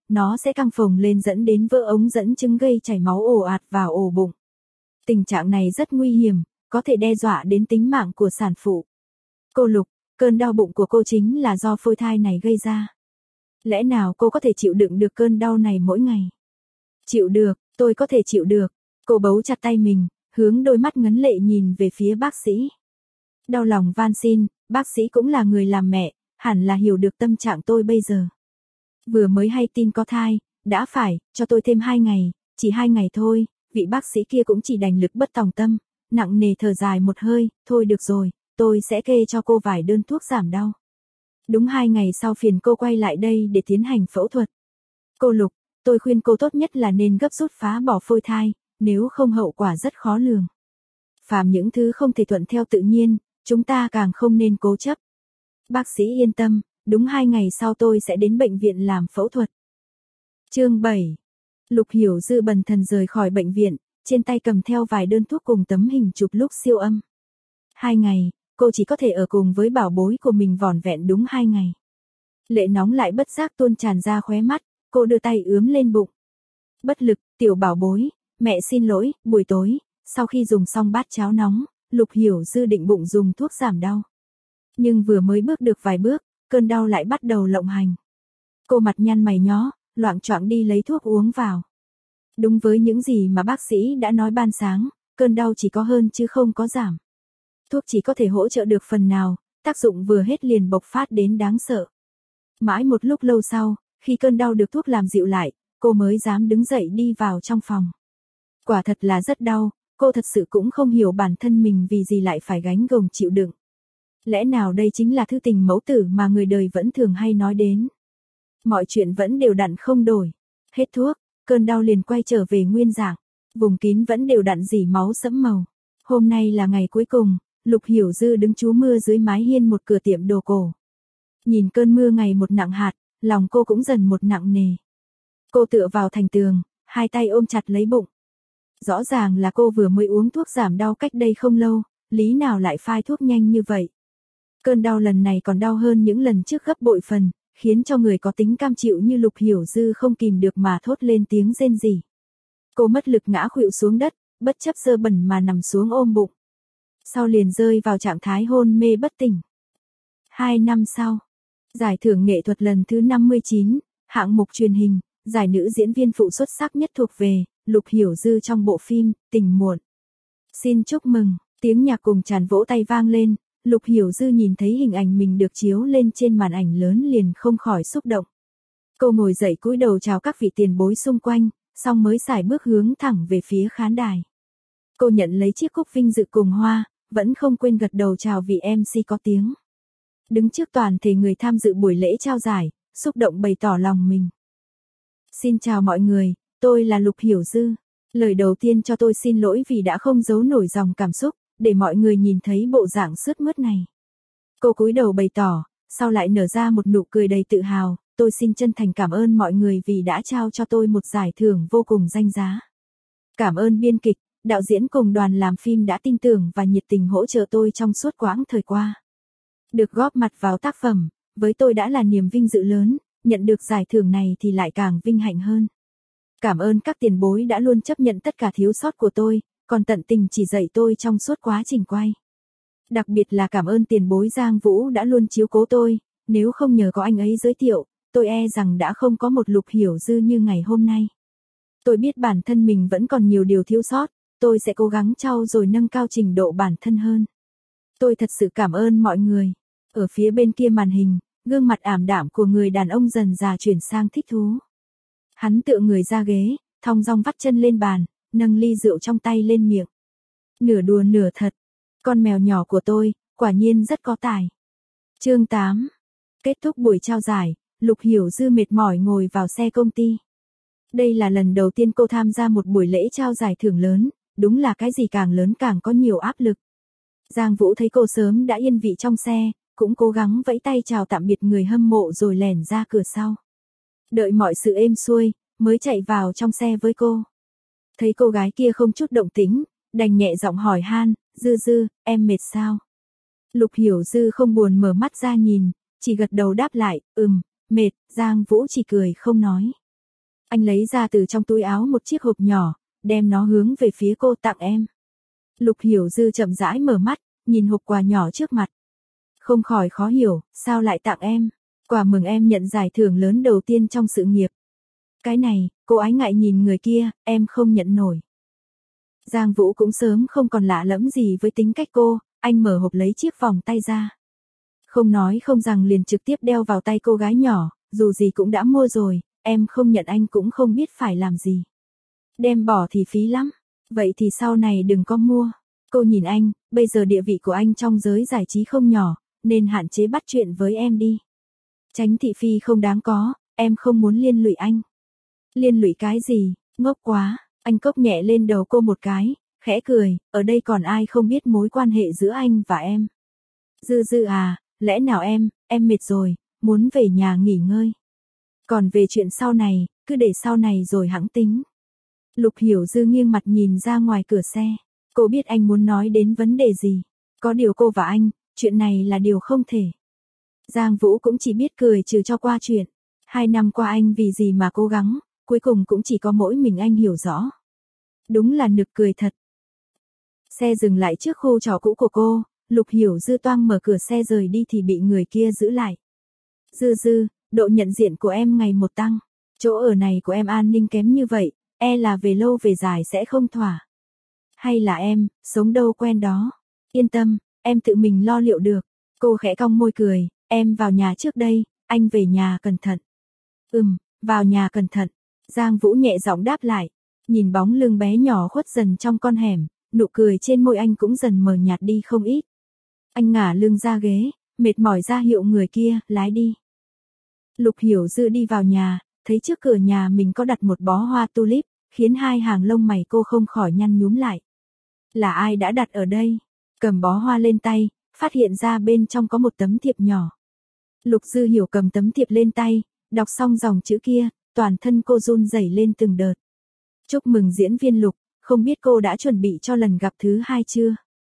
nó sẽ căng phồng lên dẫn đến vỡ ống dẫn chứng gây chảy máu ồ ạt vào ổ bụng. Tình trạng này rất nguy hiểm, có thể đe dọa đến tính mạng của sản phụ. Cô Lục, cơn đau bụng của cô chính là do phôi thai này gây ra. Lẽ nào cô có thể chịu đựng được cơn đau này mỗi ngày? Chịu được, tôi có thể chịu được. Cô bấu chặt tay mình, hướng đôi mắt ngấn lệ nhìn về phía bác sĩ. Đau lòng van xin, bác sĩ cũng là người làm mẹ, hẳn là hiểu được tâm trạng tôi bây giờ. Vừa mới hay tin có thai, đã phải, cho tôi thêm 2 ngày, chỉ 2 ngày thôi, vị bác sĩ kia cũng chỉ đành lực bất tòng tâm, nặng nề thở dài một hơi, thôi được rồi, tôi sẽ kê cho cô vài đơn thuốc giảm đau. Đúng 2 ngày sau phiền cô quay lại đây để tiến hành phẫu thuật. Cô Lục, tôi khuyên cô tốt nhất là nên gấp rút phá bỏ phôi thai, nếu không hậu quả rất khó lường. Phàm những thứ không thể thuận theo tự nhiên, chúng ta càng không nên cố chấp. Bác sĩ yên tâm, đúng 2 ngày sau tôi sẽ đến bệnh viện làm phẫu thuật. Chương 7. Lục Hiểu Dư bần thần rời khỏi bệnh viện, trên tay cầm theo vài đơn thuốc cùng tấm hình chụp lúc siêu âm. 2 ngày, cô chỉ có thể ở cùng với bảo bối của mình vỏn vẹn đúng 2 ngày. Lệ nóng lại bất giác tuôn tràn ra khóe mắt, cô đưa tay ướm lên bụng. Bất lực, tiểu bảo bối, mẹ xin lỗi, buổi tối, sau khi dùng xong bát cháo nóng, Lục Hiểu Dư định bụng dùng thuốc giảm đau. Nhưng vừa mới bước được vài bước, cơn đau lại bắt đầu lộng hành. Cô mặt nhăn mày nhó, loạng choạng đi lấy thuốc uống vào. Đúng với những gì mà bác sĩ đã nói ban sáng, cơn đau chỉ có hơn chứ không có giảm. Thuốc chỉ có thể hỗ trợ được phần nào, tác dụng vừa hết liền bộc phát đến đáng sợ. Mãi một lúc lâu sau, khi cơn đau được thuốc làm dịu lại, cô mới dám đứng dậy đi vào trong phòng. Quả thật là rất đau, cô thật sự cũng không hiểu bản thân mình vì gì lại phải gánh gồng chịu đựng. Lẽ nào đây chính là thư tình mẫu tử mà người đời vẫn thường hay nói đến. Mọi chuyện vẫn đều đặn không đổi. Hết thuốc, cơn đau liền quay trở về nguyên dạng. Vùng kín vẫn đều đặn rỉ máu sẫm màu. Hôm nay là ngày cuối cùng, Lục Hiểu Dư đứng trú mưa dưới mái hiên một cửa tiệm đồ cổ. Nhìn cơn mưa ngày một nặng hạt, lòng cô cũng dần một nặng nề. Cô tựa vào thành tường, hai tay ôm chặt lấy bụng. Rõ ràng là cô vừa mới uống thuốc giảm đau cách đây không lâu, lý nào lại phai thuốc nhanh như vậy. Cơn đau lần này còn đau hơn những lần trước gấp bội phần, khiến cho người có tính cam chịu như Lục Hiểu Dư không kìm được mà thốt lên tiếng rên rỉ. Cô mất lực ngã khuỵu xuống đất, bất chấp dơ bẩn mà nằm xuống ôm bụng. Sau liền rơi vào trạng thái hôn mê bất tỉnh. 2 năm sau, giải thưởng nghệ thuật lần thứ 59, hạng mục truyền hình, giải nữ diễn viên phụ xuất sắc nhất thuộc về Lục Hiểu Dư trong bộ phim Tình Muộn. Xin chúc mừng, tiếng nhạc cùng tràn vỗ tay vang lên, Lục Hiểu Dư nhìn thấy hình ảnh mình được chiếu lên trên màn ảnh lớn liền không khỏi xúc động. Cô ngồi dậy cúi đầu chào các vị tiền bối xung quanh, xong mới sải bước hướng thẳng về phía khán đài. Cô nhận lấy chiếc cúp vinh dự cùng hoa, vẫn không quên gật đầu chào vị MC có tiếng. Đứng trước toàn thể người tham dự buổi lễ trao giải, xúc động bày tỏ lòng mình. Xin chào mọi người, tôi là Lục Hiểu Dư. Lời đầu tiên cho tôi xin lỗi vì đã không giấu nổi dòng cảm xúc, để mọi người nhìn thấy bộ dạng sướt mướt này. Cô cúi đầu bày tỏ, sau lại nở ra một nụ cười đầy tự hào, tôi xin chân thành cảm ơn mọi người vì đã trao cho tôi một giải thưởng vô cùng danh giá. Cảm ơn biên kịch, đạo diễn cùng đoàn làm phim đã tin tưởng và nhiệt tình hỗ trợ tôi trong suốt quãng thời qua. Được góp mặt vào tác phẩm, với tôi đã là niềm vinh dự lớn, nhận được giải thưởng này thì lại càng vinh hạnh hơn. Cảm ơn các tiền bối đã luôn chấp nhận tất cả thiếu sót của tôi, còn tận tình chỉ dạy tôi trong suốt quá trình quay. Đặc biệt là cảm ơn tiền bối Giang Vũ đã luôn chiếu cố tôi, nếu không nhờ có anh ấy giới thiệu, tôi e rằng đã không có một Lục Hiểu Dư như ngày hôm nay. Tôi biết bản thân mình vẫn còn nhiều điều thiếu sót, tôi sẽ cố gắng trau dồi nâng cao trình độ bản thân hơn. Tôi thật sự cảm ơn mọi người. Ở phía bên kia màn hình, gương mặt ảm đạm của người đàn ông dần già chuyển sang thích thú. Hắn tựa người ra ghế, thong dong vắt chân lên bàn, nâng ly rượu trong tay lên miệng. Nửa đùa nửa thật, con mèo nhỏ của tôi, quả nhiên rất có tài. Chương 8. Kết thúc buổi trao giải, Lục Hiểu Dư mệt mỏi ngồi vào xe công ty. Đây là lần đầu tiên cô tham gia một buổi lễ trao giải thưởng lớn, đúng là cái gì càng lớn càng có nhiều áp lực. Giang Vũ thấy cô sớm đã yên vị trong xe, cũng cố gắng vẫy tay chào tạm biệt người hâm mộ rồi lẻn ra cửa sau. Đợi mọi sự êm xuôi, mới chạy vào trong xe với cô. Thấy cô gái kia không chút động tĩnh, đành nhẹ giọng hỏi han, Dư, em mệt sao? Lục Hiểu Dư không buồn mở mắt ra nhìn, chỉ gật đầu đáp lại, mệt, Giang Vũ chỉ cười không nói. Anh lấy ra từ trong túi áo một chiếc hộp nhỏ, đem nó hướng về phía cô, tặng em. Lục Hiểu Dư chậm rãi mở mắt, nhìn hộp quà nhỏ trước mặt. Không khỏi khó hiểu, sao lại tặng em? Quà mừng em nhận giải thưởng lớn đầu tiên trong sự nghiệp. Cái này, cô ái ngại nhìn người kia, em không nhận nổi. Giang Vũ cũng sớm không còn lạ lẫm gì với tính cách cô, anh mở hộp lấy chiếc vòng tay ra. Không nói không rằng liền trực tiếp đeo vào tay cô gái nhỏ, dù gì cũng đã mua rồi, em không nhận anh cũng không biết phải làm gì. Đem bỏ thì phí lắm, vậy thì sau này đừng có mua. Cô nhìn anh, bây giờ địa vị của anh trong giới giải trí không nhỏ, nên hạn chế bắt chuyện với em đi. Tránh thị phi không đáng có, em không muốn liên lụy anh. Liên lụy cái gì, ngốc quá, anh cốc nhẹ lên đầu cô một cái, khẽ cười, ở đây còn ai không biết mối quan hệ giữa anh và em. Dư Dư à, lẽ nào em mệt rồi, muốn về nhà nghỉ ngơi. Còn về chuyện sau này, cứ để sau này rồi hẵng tính. Lục Hiểu Dư nghiêng mặt nhìn ra ngoài cửa xe, cô biết anh muốn nói đến vấn đề gì. Có điều cô và anh, chuyện này là điều không thể. Giang Vũ cũng chỉ biết cười trừ cho qua chuyện. 2 năm qua anh vì gì mà cố gắng, cuối cùng cũng chỉ có mỗi mình anh hiểu rõ. Đúng là nực cười thật. Xe dừng lại trước khu trọ cũ của cô, Lục Hiểu Dư toang mở cửa xe rời đi thì bị người kia giữ lại. Dư Dư, độ nhận diện của em ngày một tăng. Chỗ ở này của em an ninh kém như vậy, e là về lâu về dài sẽ không thỏa. Hay là em, sống đâu quen đó. Yên tâm, em tự mình lo liệu được. Cô khẽ cong môi cười, em vào nhà trước đây, anh về nhà cẩn thận. Vào nhà cẩn thận. Giang Vũ nhẹ giọng đáp lại, nhìn bóng lưng bé nhỏ khuất dần trong con hẻm, nụ cười trên môi anh cũng dần mờ nhạt đi không ít. Anh ngả lưng ra ghế, mệt mỏi ra hiệu người kia, lái đi. Lục Hiểu Dư đi vào nhà, thấy trước cửa nhà mình có đặt một bó hoa tulip, khiến hai hàng lông mày cô không khỏi nhăn nhúm lại. Là ai đã đặt ở đây? Cầm bó hoa lên tay, phát hiện ra bên trong có một tấm thiệp nhỏ. Lục Dư Hiểu cầm tấm thiệp lên tay, đọc xong dòng chữ kia, toàn thân cô run rẩy lên từng đợt. Chúc mừng diễn viên Lục, không biết cô đã chuẩn bị cho lần gặp thứ 2 chưa?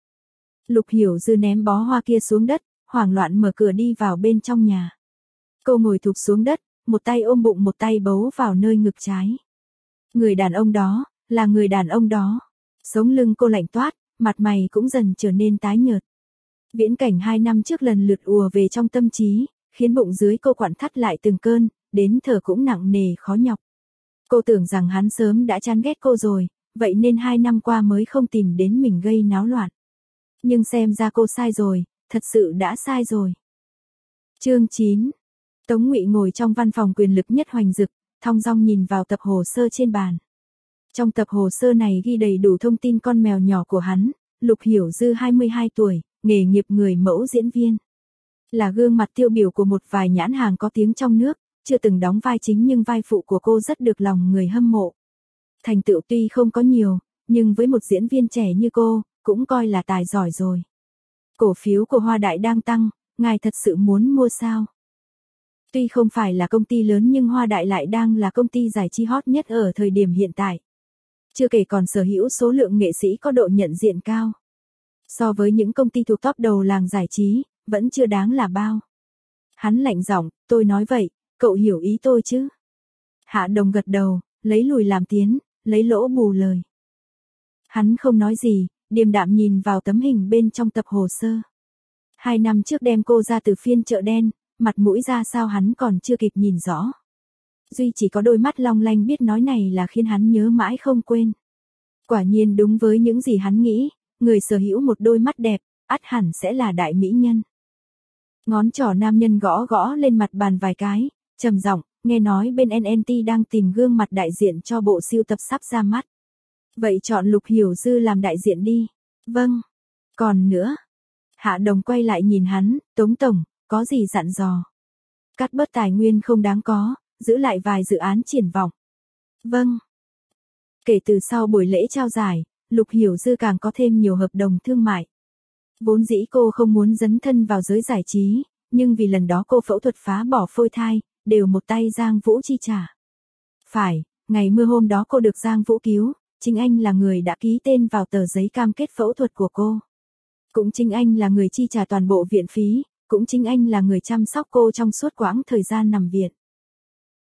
Lục Hiểu Dư ném bó hoa kia xuống đất, hoảng loạn mở cửa đi vào bên trong nhà. Cô ngồi thụp xuống đất, một tay ôm bụng một tay bấu vào nơi ngực trái. Người đàn ông đó, là người đàn ông đó. Sống lưng cô lạnh toát, mặt mày cũng dần trở nên tái nhợt. Viễn cảnh 2 năm trước lần lượt ùa về trong tâm trí, khiến bụng dưới cô quặn thắt lại từng cơn, đến thở cũng nặng nề khó nhọc. Cô tưởng rằng hắn sớm đã chán ghét cô rồi, vậy nên 2 năm qua mới không tìm đến mình gây náo loạn. Nhưng xem ra cô sai rồi, thật sự đã sai rồi. Chương 9. Tống Ngụy ngồi trong văn phòng quyền lực nhất Hoành Dực, thong dong nhìn vào tập hồ sơ trên bàn. Trong tập hồ sơ này ghi đầy đủ thông tin con mèo nhỏ của hắn, Lục Hiểu Dư 22 tuổi, nghề nghiệp người mẫu diễn viên. Là gương mặt tiêu biểu của một vài nhãn hàng có tiếng trong nước, chưa từng đóng vai chính nhưng vai phụ của cô rất được lòng người hâm mộ. Thành tựu tuy không có nhiều, nhưng với một diễn viên trẻ như cô, cũng coi là tài giỏi rồi. Cổ phiếu của Hoa Đại đang tăng, ngài thật sự muốn mua sao? Tuy không phải là công ty lớn nhưng Hoa Đại lại đang là công ty giải trí hot nhất ở thời điểm hiện tại. Chưa kể còn sở hữu số lượng nghệ sĩ có độ nhận diện cao. So với những công ty thuộc top đầu làng giải trí, vẫn chưa đáng là bao. Hắn lạnh giọng, tôi nói vậy, cậu hiểu ý tôi chứ? Hạ Đồng gật đầu, lấy lùi làm tiến, lấy lỗ bù lời. Hắn không nói gì, điềm đạm nhìn vào tấm hình bên trong tập hồ sơ. 2 năm trước đem cô ra từ phiên chợ đen, mặt mũi ra sao hắn còn chưa kịp nhìn rõ. Duy chỉ có đôi mắt long lanh biết nói này là khiến hắn nhớ mãi không quên. Quả nhiên đúng với những gì hắn nghĩ, người sở hữu một đôi mắt đẹp, ắt hẳn sẽ là đại mỹ nhân. Ngón trỏ nam nhân gõ gõ lên mặt bàn vài cái, trầm giọng, nghe nói bên NNT đang tìm gương mặt đại diện cho bộ sưu tập sắp ra mắt. Vậy chọn Lục Hiểu Dư làm đại diện đi. Vâng. Còn nữa. Hạ Đồng quay lại nhìn hắn, Tống Tổng, có gì dặn dò? Cắt bớt tài nguyên không đáng có, giữ lại vài dự án triển vọng. Vâng. Kể từ sau buổi lễ trao giải, Lục Hiểu Dư càng có thêm nhiều hợp đồng thương mại. Vốn dĩ cô không muốn dấn thân vào giới giải trí, nhưng vì lần đó cô phẫu thuật phá bỏ phôi thai, đều một tay Giang Vũ chi trả. Phải, ngày mưa hôm đó cô được Giang Vũ cứu, chính anh là người đã ký tên vào tờ giấy cam kết phẫu thuật của cô. Cũng chính anh là người chi trả toàn bộ viện phí, cũng chính anh là người chăm sóc cô trong suốt quãng thời gian nằm viện.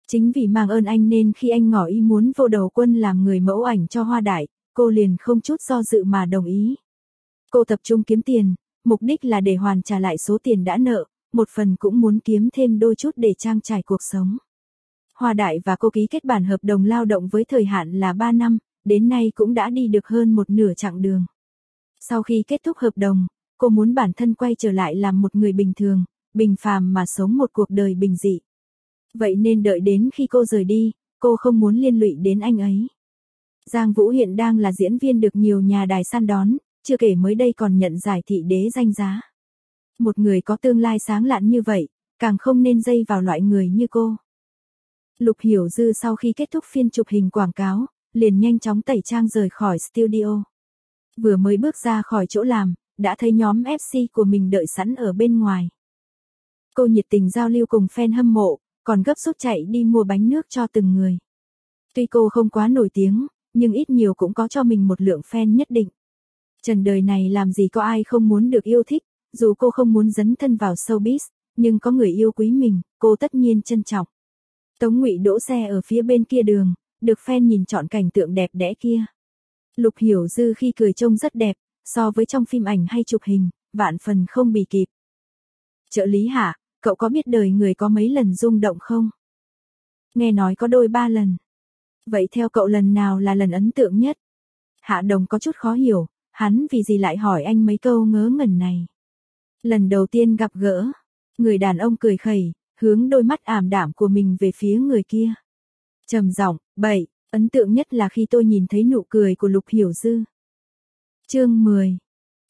Chính vì mang ơn anh nên khi anh ngỏ ý muốn vô đầu quân làm người mẫu ảnh cho Hoa Đại, cô liền không chút do dự mà đồng ý. Cô tập trung kiếm tiền, mục đích là để hoàn trả lại số tiền đã nợ, một phần cũng muốn kiếm thêm đôi chút để trang trải cuộc sống. Hoa Đại và cô ký kết bản hợp đồng lao động với thời hạn là 3 năm, đến nay cũng đã đi được hơn một nửa chặng đường. Sau khi kết thúc hợp đồng, cô muốn bản thân quay trở lại làm một người bình thường, bình phàm mà sống một cuộc đời bình dị. Vậy nên đợi đến khi cô rời đi, cô không muốn liên lụy đến anh ấy. Giang Vũ hiện đang là diễn viên được nhiều nhà đài săn đón, chưa kể mới đây còn nhận giải thị đế danh giá. Một người có tương lai sáng lạn như vậy, càng không nên dây vào loại người như cô. Lục Hiểu Dư sau khi kết thúc phiên chụp hình quảng cáo, liền nhanh chóng tẩy trang rời khỏi studio. Vừa mới bước ra khỏi chỗ làm, đã thấy nhóm FC của mình đợi sẵn ở bên ngoài. Cô nhiệt tình giao lưu cùng fan hâm mộ, còn gấp rút chạy đi mua bánh nước cho từng người. Tuy cô không quá nổi tiếng, nhưng ít nhiều cũng có cho mình một lượng fan nhất định. Trần đời này làm gì có ai không muốn được yêu thích, dù cô không muốn dấn thân vào showbiz, nhưng có người yêu quý mình, cô tất nhiên trân trọng. Tống Ngụy đỗ xe ở phía bên kia đường, được fan nhìn trọn cảnh tượng đẹp đẽ kia. Lục Hiểu Dư khi cười trông rất đẹp, so với trong phim ảnh hay chụp hình, vạn phần không bì kịp. Trợ lý Hạ, cậu có biết đời người có mấy lần rung động không? Nghe nói có đôi 3 lần. Vậy theo cậu lần nào là lần ấn tượng nhất? Hạ Đồng có chút khó hiểu, hắn vì gì lại hỏi anh mấy câu ngớ ngẩn này. Lần đầu tiên gặp gỡ, người đàn ông cười khẩy, hướng đôi mắt ảm đạm của mình về phía người kia. Trầm giọng, "Bậy, ấn tượng nhất là khi tôi nhìn thấy nụ cười của Lục Hiểu Dư." Chương 10.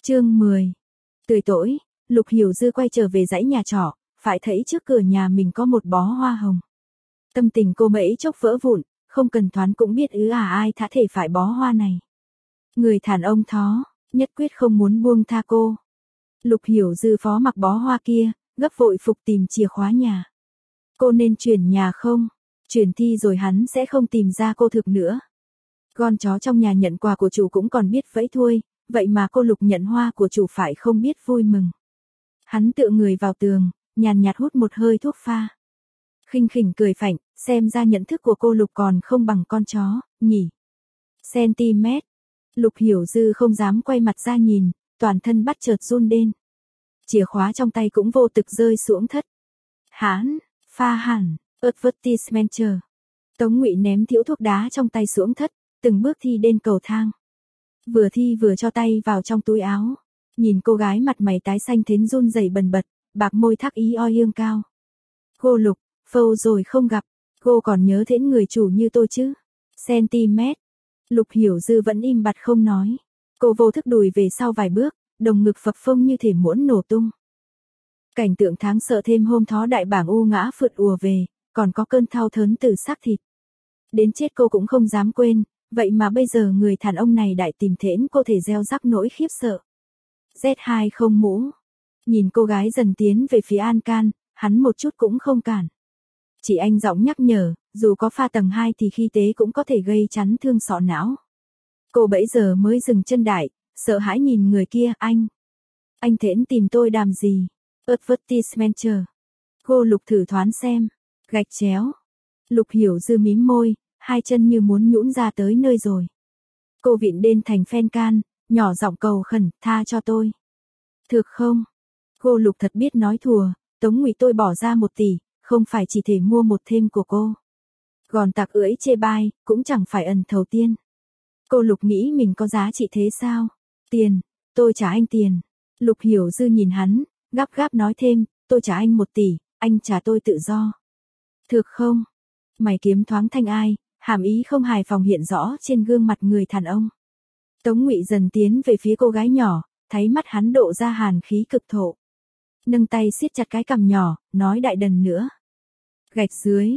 Tươi tối, Lục Hiểu Dư quay trở về dãy nhà trọ, phải thấy trước cửa nhà mình có một bó hoa hồng. Tâm tình cô bỗng chốc vỡ vụn, không cần thoáng cũng biết ai thả thể phải bó hoa này. Người đàn ông thó, nhất quyết không muốn buông tha cô. Lục Hiểu Dư phó mặc bó hoa kia, gấp vội phục tìm chìa khóa nhà. Cô nên chuyển nhà không? Chuyển thi rồi hắn sẽ không tìm ra cô thực nữa. Con chó trong nhà nhận quà của chủ cũng còn biết vẫy thôi, vậy mà cô Lục nhận hoa của chủ phải không biết vui mừng. Hắn tựa người vào tường, nhàn nhạt hút một hơi thuốc pha. Khinh khỉnh cười phạnh, xem ra nhận thức của cô Lục còn không bằng con chó, nhỉ. Centimet. Lục Hiểu Dư không dám quay mặt ra nhìn, toàn thân bắt chợt run lên. Chìa khóa trong tay cũng vô thực rơi xuống thất. Hán, pha hẳn, advertisement. Tống Ngụy ném thiễu thuốc đá trong tay xuống thất, từng bước thi lên cầu thang. Vừa thi vừa cho tay vào trong túi áo. Nhìn cô gái mặt mày tái xanh thến run rẩy bần bật, bạc môi thắc ý oi ương cao. Cô Lục, phâu rồi không gặp, cô còn nhớ đến người chủ như tôi chứ? Centimet. Lục Hiểu Dư vẫn im bặt không nói. Cô vô thức lùi về sau vài bước, đồng ngực phập phồng như thể muốn nổ tung. Cảnh tượng tháng sợ thêm hôm thó đại bảng u ngã phượt ùa về, còn có cơn thao thớn từ xác thịt. Đến chết cô cũng không dám quên, vậy mà bây giờ người đàn ông này đại tìm thễn cô thể gieo rắc nỗi khiếp sợ. Z2 không mũ. Nhìn cô gái dần tiến về phía An Can, hắn một chút cũng không cản. Chỉ anh giọng nhắc nhở, dù có pha tầng 2 thì khi tế cũng có thể gây chấn thương sọ não. Cô bấy giờ mới dừng chân đại, sợ hãi nhìn người kia, anh thễn tìm tôi đàm gì? Advertisement. Cô Lục thử thoáng xem. Gạch chéo. Lục Hiểu Dư mím môi, hai chân như muốn nhũn ra tới nơi rồi. Cô vịn lên thành phen can, nhỏ giọng cầu khẩn, tha cho tôi. Thực không? Cô Lục thật biết nói thùa, Tống Ngụy tôi bỏ ra 1 tỷ, không phải chỉ thể mua một thêm của cô. Gòn tặc ưỡi chê bai, cũng chẳng phải ẩn thầu tiên. Cô Lục nghĩ mình có giá trị thế sao? Tiền, tôi trả anh tiền. Lục Hiểu Dư nhìn hắn, gấp gáp nói thêm, tôi trả anh 1 tỷ, anh trả tôi tự do. Thực không? Mày kiếm thoáng thanh ai, hàm ý không hài phòng hiện rõ trên gương mặt người đàn ông. Tống Ngụy dần tiến về phía cô gái nhỏ, thấy mắt hắn độ ra hàn khí cực thộ. Nâng tay siết chặt cái cằm nhỏ, nói đại đần nữa. Gạch dưới.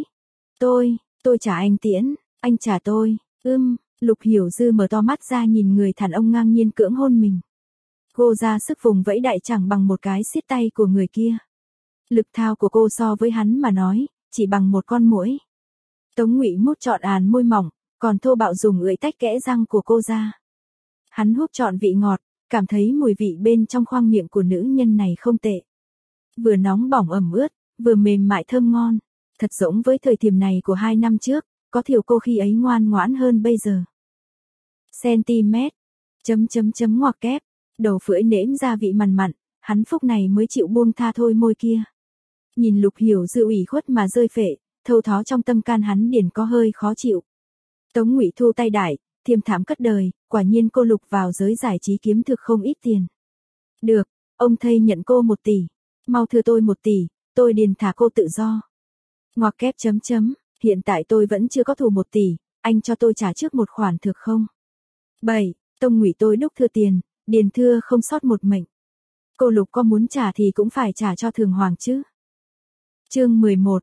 Tôi trả anh tiễn, anh trả tôi, Lục Hiểu Dư mở to mắt ra nhìn người đàn ông ngang nhiên cưỡng hôn mình. Cô ra sức vùng vẫy đại chẳng bằng một cái siết tay của người kia. Lực thao của cô so với hắn mà nói, chỉ bằng một con muỗi. Tống Ngụy mút trọn môi mỏng, còn thô bạo dùng ưỡi tách kẽ răng của cô ra. Hắn húp trọn vị ngọt, cảm thấy mùi vị bên trong khoang miệng của nữ nhân này không tệ. Vừa nóng bỏng ẩm ướt, vừa mềm mại thơm ngon. Thật giống với thời điểm này của 2 năm trước, có điều cô khi ấy ngoan ngoãn hơn bây giờ. Centimet. Ngoặc kép. Đầu phưỡi nếm gia vị mặn mặn, hắn phúc này mới chịu buông tha thôi môi kia. Nhìn Lục Hiểu Dư ủy khuất mà rơi phệ, thâu thó trong tâm can hắn điền có hơi khó chịu. Tống Ngụy thu tay đại, thiêm thảm cất đời, quả nhiên cô Lục vào giới giải trí kiếm thực không ít tiền. Được, ông thầy nhận cô 1 tỷ. Mau thưa tôi 1 tỷ, tôi điền thả cô tự do. Ngoặc kép. Hiện tại tôi vẫn chưa có thù 1 tỷ, anh cho tôi trả trước một khoản thực không? 7. Tông Ngụy tôi đúc thưa tiền, điền thưa không sót một mệnh. Cô Lục có muốn trả thì cũng phải trả cho Thường Hoàng chứ. Chương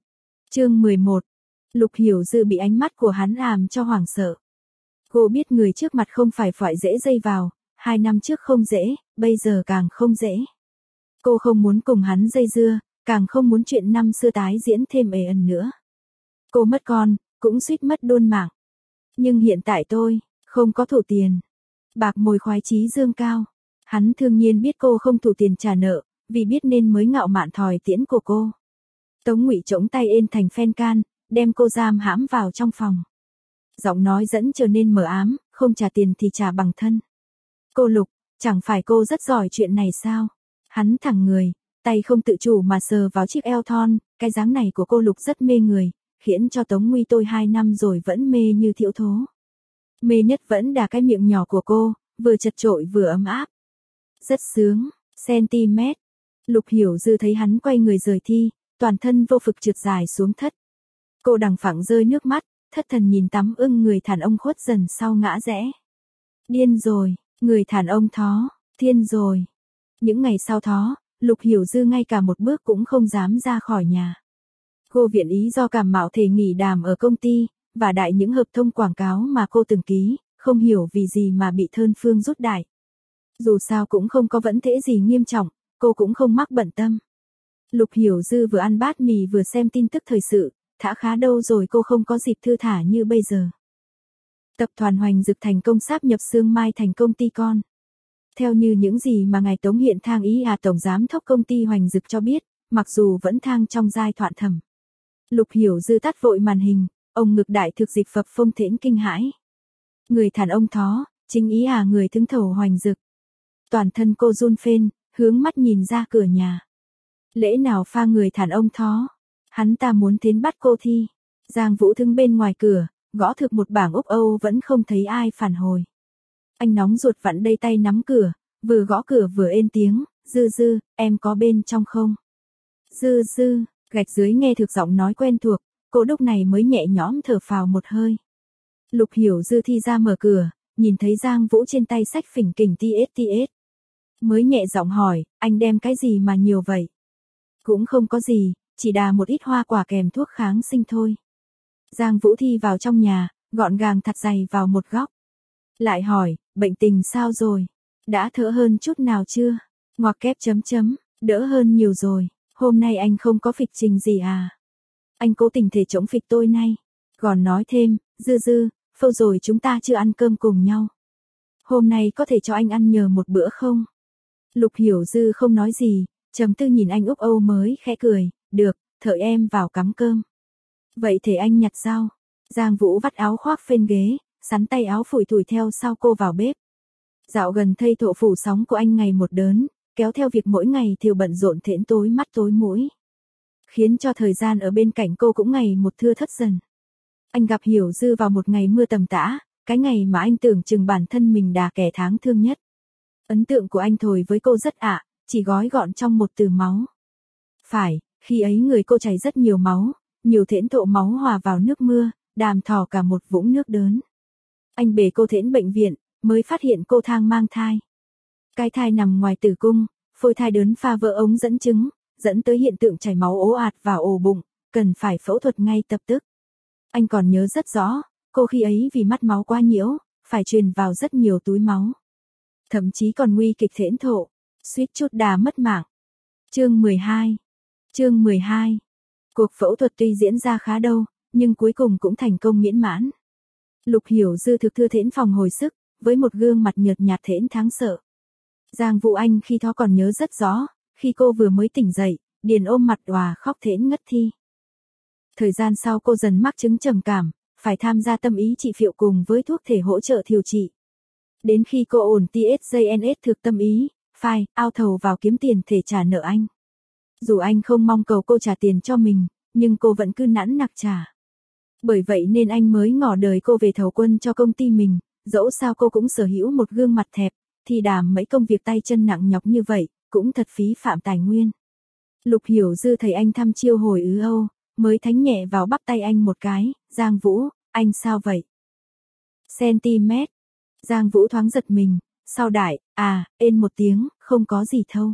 11. Lục Hiểu Dư bị ánh mắt của hắn làm cho hoảng sợ. Cô biết người trước mặt không phải phải dễ dây vào, 2 năm trước không dễ, bây giờ càng không dễ. Cô không muốn cùng hắn dây dưa, càng không muốn chuyện năm xưa tái diễn thêm ề ẩn nữa. Cô mất con, cũng suýt mất đôn mạng. Nhưng hiện tại tôi, không có thủ tiền. Bạc mồi khoái chí dương cao. Hắn thương nhiên biết cô không thủ tiền trả nợ, vì biết nên mới ngạo mạn thòi tiễn của cô. Tống Ngụy chống tay ên thành phen can, đem cô giam hãm vào trong phòng. Giọng nói dẫn trở nên mờ ám, không trả tiền thì trả bằng thân. Cô Lục, chẳng phải cô rất giỏi chuyện này sao? Hắn thẳng người, tay không tự chủ mà sờ vào chiếc eo thon, cái dáng này của cô Lục rất mê người, khiến cho Tống Nguy tôi 2 năm rồi vẫn mê như thiễu thố. Mê nhất vẫn là cái miệng nhỏ của cô, vừa chật chội vừa ấm áp. Rất sướng, centimet. Lục Hiểu Dư thấy hắn quay người rời thi, toàn thân vô phực trượt dài xuống thất. Cô đằng phẳng rơi nước mắt, thất thần nhìn tắm ưng người thản ông khuất dần sau ngã rẽ. Điên rồi, người thản ông thó, thiên rồi. Những ngày sau đó, Lục Hiểu Dư ngay cả một bước cũng không dám ra khỏi nhà. Cô viện ý do cảm mạo thể nghỉ đàm ở công ty, và đại những hợp同quảng cáo mà cô từng ký, không hiểu vì gì mà bị Thơn Phương rút đại. Dù sao cũng không có vấn thế gì nghiêm trọng, cô cũng không mắc bận tâm. Lục Hiểu Dư vừa ăn bát mì vừa xem tin tức thời sự, đã khá đâu rồi cô không có dịp thư thả như bây giờ. Tập đoàn Hoành Dực thành công sáp nhập Sương Mai thành công ty con. Theo như những gì mà ngài Tống Hiện Thang tổng giám đốc công ty Hoành Dực cho biết, mặc dù vẫn thang trong giai đoạn thẩm. Lục Hiểu Dư tắt vội màn hình, ông ngực đại thực dịch phập phông thễn kinh hãi. Người thản ông thó, chính người thứng thầu Hoành Dực. Toàn thân cô run phên, hướng mắt nhìn ra cửa nhà. Lễ nào pha người thản ông thó, hắn ta muốn đến bắt cô thi. Giang Vũ đứng bên ngoài cửa, gõ thực một bảng úc âu vẫn không thấy ai phản hồi. Anh nóng ruột vặn đây tay nắm cửa, vừa gõ cửa vừa ên tiếng, Dư Dư, em có bên trong không? Dư Dư, gạch dưới nghe thực giọng nói quen thuộc, cô lúc này mới nhẹ nhõm thở phào một hơi. Lục Hiểu Dư thi ra mở cửa, nhìn thấy Giang Vũ trên tay xách phỉnh kỉnh TS. Mới nhẹ giọng hỏi, anh đem cái gì mà nhiều vậy? Cũng không có gì, chỉ đà một ít hoa quả kèm thuốc kháng sinh thôi. Giang Vũ thi vào trong nhà, gọn gàng thặt giày vào một góc. Lại hỏi, bệnh tình sao rồi? Đã đỡ hơn chút nào chưa? Ngoặc kép. Đỡ hơn nhiều rồi, hôm nay anh không có phịch trình gì à? Anh cố tình thể chống phịch tôi nay. Còn nói thêm, Dư Dư, phâu rồi chúng ta chưa ăn cơm cùng nhau. Hôm nay có thể cho anh ăn nhờ một bữa không? Lục Hiểu Dư không nói gì, trầm tư nhìn anh úc âu mới khẽ cười, được, thợi em vào cắm cơm. Vậy thể anh nhặt rau. Giang Vũ vắt áo khoác phên ghế, sắn tay áo phủi thủi theo sau cô vào bếp. Dạo gần thây thổ phủ sóng của anh ngày một đớn, kéo theo việc mỗi ngày thiều bận rộn thễn tối mắt tối mũi. Khiến cho thời gian ở bên cạnh cô cũng ngày một thưa thất dần. Anh gặp Hiểu Dư vào một ngày mưa tầm tã, cái ngày mà anh tưởng chừng bản thân mình đà kẻ tháng thương nhất. Ấn tượng của anh thổi với cô rất chỉ gói gọn trong một từ máu. Phải, khi ấy người cô chảy rất nhiều máu, nhiều thễn thộ máu hòa vào nước mưa, đàm thò cả một vũng nước đớn. Anh bế cô thễn bệnh viện, mới phát hiện cô thang mang thai. Cái thai nằm ngoài tử cung, phôi thai đớn pha vỡ ống dẫn trứng, dẫn tới hiện tượng chảy máu ồ ạt vào ổ bụng, cần phải phẫu thuật ngay lập tức. Anh còn nhớ rất rõ, cô khi ấy vì mắt máu quá nhiễu, phải truyền vào rất nhiều túi máu. Thậm chí còn nguy kịch thễn thộ, suýt chút đà mất mạng. Chương 12. Cuộc phẫu thuật tuy diễn ra khá đâu, nhưng cuối cùng cũng thành công miễn mãn. Lục Hiểu Dư thực thưa thễn phòng hồi sức, với một gương mặt nhợt nhạt thễn đáng sợ. Giang Vũ Anh khi đó còn nhớ rất rõ, khi cô vừa mới tỉnh dậy, điền ôm mặt òa khóc thễn ngất thi. Thời gian sau cô dần mắc chứng trầm cảm, phải tham gia tâm ý trị liệu cùng với thuốc thể hỗ trợ điều trị. Đến khi cô ổn TSJNS thực tâm ý, phai, ao thầu vào kiếm tiền để trả nợ anh. Dù anh không mong cầu cô trả tiền cho mình, nhưng cô vẫn cứ nẵn nặc trả. Bởi vậy nên anh mới ngỏ đời cô về thầu quân cho công ty mình, dẫu sao cô cũng sở hữu một gương mặt thẹp, thì đảm mấy công việc tay chân nặng nhọc như vậy, cũng thật phí phạm tài nguyên. Lục Hiểu Dư thấy anh thăm chiêu hồi âu, mới thánh nhẹ vào bắp tay anh một cái, Giang Vũ, anh sao vậy? Centimet. Giang Vũ thoáng giật mình, sau đại, ên một tiếng, không có gì thâu.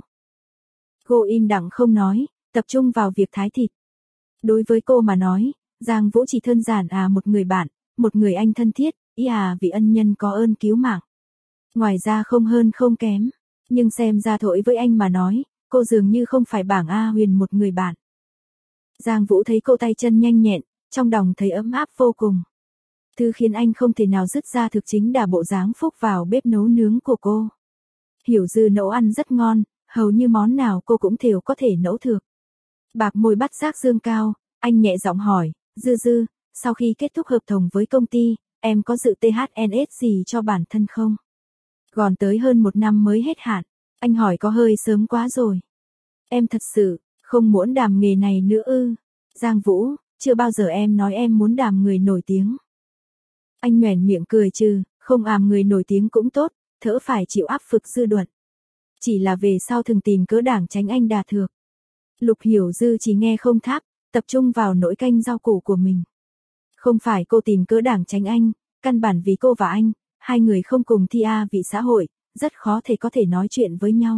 Cô im lặng không nói, tập trung vào việc thái thịt. Đối với cô mà nói, Giang Vũ chỉ đơn giản một người bạn, một người anh thân thiết, vì ân nhân có ơn cứu mạng. Ngoài ra không hơn không kém, nhưng xem ra thổi với anh mà nói, cô dường như không phải bảng A Huyền một người bạn. Giang Vũ thấy cô tay chân nhanh nhẹn, trong lòng thấy ấm áp vô cùng. Thứ khiến anh không thể nào dứt ra thực chính là bộ dáng phúc vào bếp nấu nướng của cô. Hiểu Dư nấu ăn rất ngon, hầu như món nào cô cũng đều có thể nấu được. Bạc môi bắt giác dương cao, anh nhẹ giọng hỏi, Dư, sau khi kết thúc hợp同với công ty, em có dự THNS gì cho bản thân không? Còn tới hơn 1 năm mới hết hạn, anh hỏi có hơi sớm quá rồi. Em thật sự, không muốn làm nghề này nữa ư? Giang Vũ, chưa bao giờ em nói em muốn làm người nổi tiếng. Anh nhoẻn miệng cười trừ, không người nổi tiếng cũng tốt, thỡ phải chịu áp lực dư luận. Chỉ là về sau thường tìm cớ đảng tránh anh đà thược. Lục Hiểu Dư chỉ nghe không tháp, tập trung vào nỗi canh rau củ của mình. Không phải cô tìm cớ đảng tránh anh, căn bản vì cô và anh, hai người không cùng thi vị xã hội, rất khó có thể nói chuyện với nhau.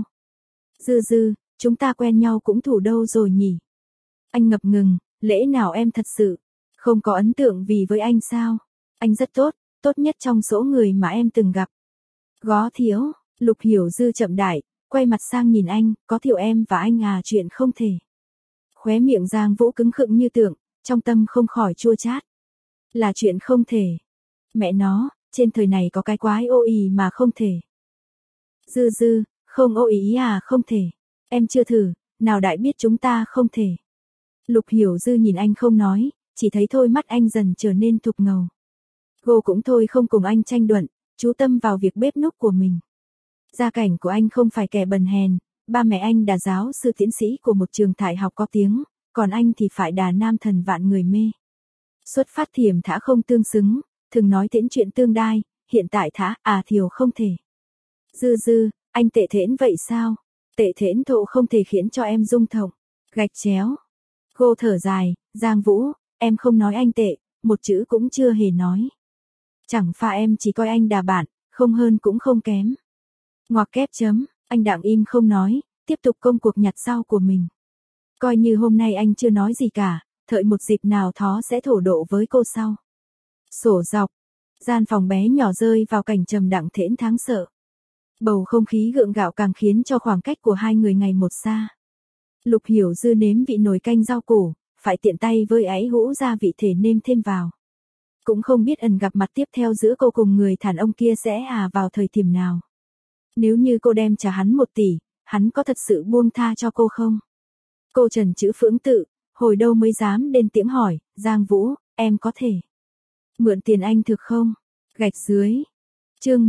Dư, chúng ta quen nhau cũng thủ đâu rồi nhỉ? Anh ngập ngừng, lẽ nào em thật sự không có ấn tượng vì với anh sao? Anh rất tốt nhất trong số người mà em từng gặp. Gó thiếu, Lục Hiểu Dư chậm đại, quay mặt sang nhìn anh, có thiệu em và anh chuyện không thể. Khóe miệng Giang Vũ cứng khựng như tượng, trong tâm không khỏi chua chát. Là chuyện không thể. Mẹ nó, trên thời này có cái quái ô ý mà không thể. Dư, không ô ý không thể. Em chưa thử, nào đại biết chúng ta không thể. Lục Hiểu Dư nhìn anh không nói, chỉ thấy thôi mắt anh dần trở nên thục ngầu. Cô cũng thôi không cùng anh tranh luận, chú tâm vào việc bếp núc của mình. Gia cảnh của anh không phải kẻ bần hèn, ba mẹ anh là giáo sư tiến sĩ của một trường đại học có tiếng, còn anh thì phải đà nam thần vạn người mê. Xuất phát thiểm thả không tương xứng, thường nói thễn chuyện tương đai, hiện tại thả thiểu không thể. Dư, anh tệ thễn vậy sao? Tệ thễn thộ không thể khiến cho em rung động. Gạch chéo. Cô thở dài, Giang Vũ, em không nói anh tệ, một chữ cũng chưa hề nói. Chẳng pha em chỉ coi anh đà bạn, không hơn cũng không kém. Ngoặc kép chấm, anh đặng im không nói, tiếp tục công cuộc nhặt rau của mình. Coi như hôm nay anh chưa nói gì cả, đợi một dịp nào thó sẽ thổ độ với cô sau. Sổ dọc, gian phòng bé nhỏ rơi vào cảnh trầm lặng thễn tháng sợ. Bầu không khí gượng gạo càng khiến cho khoảng cách của hai người ngày một xa. Lục Hiểu Dư nếm vị nồi canh rau củ, phải tiện tay với ấy hũ gia vị thể nêm thêm vào. Cũng không biết ẩn gặp mặt tiếp theo giữa cô cùng người đàn ông kia sẽ vào thời điểm nào. Nếu như cô đem trả hắn 1 tỷ, hắn có thật sự buông tha cho cô không? Cô trần trữ phưỡng tự, hồi đâu mới dám lên tiếng hỏi, Giang Vũ, em có thể mượn tiền anh thực không? Gạch dưới. Chương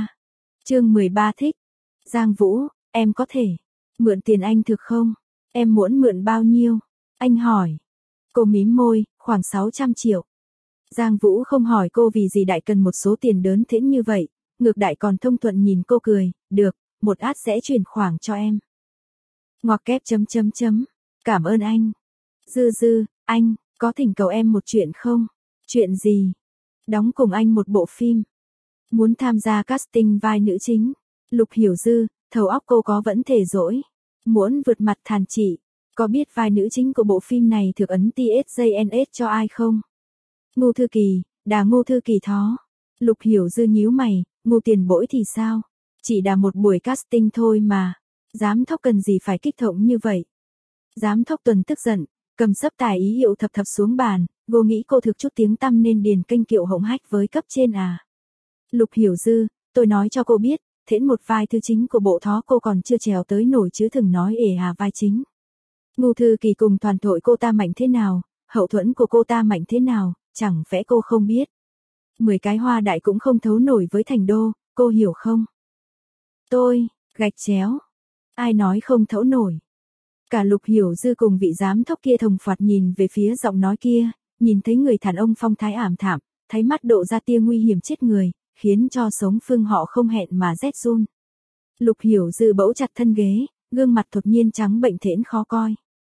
13 thích. Giang Vũ, em có thể mượn tiền anh thực không? Em muốn mượn bao nhiêu? Anh hỏi. Cô mím môi, khoảng 600 triệu. Giang Vũ không hỏi cô vì gì đại cần một số tiền lớn thế như vậy, ngược đại còn thông thuận nhìn cô cười, được, một át sẽ chuyển khoản cho em. Ngoặc kép chấm. Cảm ơn anh. Dư, anh, có thỉnh cầu em một chuyện không? Chuyện gì? Đóng cùng anh một bộ phim. Muốn tham gia casting vai nữ chính. Lục Hiểu Dư, thầu óc cô có vẫn thể dỗi. Muốn vượt mặt thàn chị. Có biết vai nữ chính của bộ phim này thực ấn TSJNS cho ai không? Ngô Thư Kỳ, Ngô Thư Kỳ thó. Lục Hiểu Dư nhíu mày, Ngô Tiền Bỗi thì sao? Chỉ là một buổi casting thôi mà. Giám thóc cần gì phải kích động như vậy? Giám thóc Tuần tức giận, cầm sấp tài ý hiệu thập xuống bàn, cô nghĩ cô thực chút tiếng tăm nên điền kênh kiệu hổng hách với cấp trên Lục Hiểu Dư, tôi nói cho cô biết, thễn một vai thứ chính của bộ thó cô còn chưa trèo tới nổi chứ thừng nói vai chính. Ngô Thư Kỳ cùng toàn thội cô ta mạnh thế nào, hậu thuẫn của cô ta mạnh thế nào, chẳng lẽ cô không biết. 10 cái Hoa Đại cũng không thấu nổi với thành đô, cô hiểu không? Tôi, gạch chéo. Ai nói không thấu nổi. Cả Lục Hiểu Dư cùng vị giám thốc kia thồng phạt nhìn về phía giọng nói kia, nhìn thấy người đàn ông phong thái ảm thảm, thấy mắt độ ra tia nguy hiểm chết người, khiến cho sống phương họ không hẹn mà rét run. Lục Hiểu Dư bấu chặt thân ghế, gương mặt đột nhiên trắng bệnh thễn khó coi.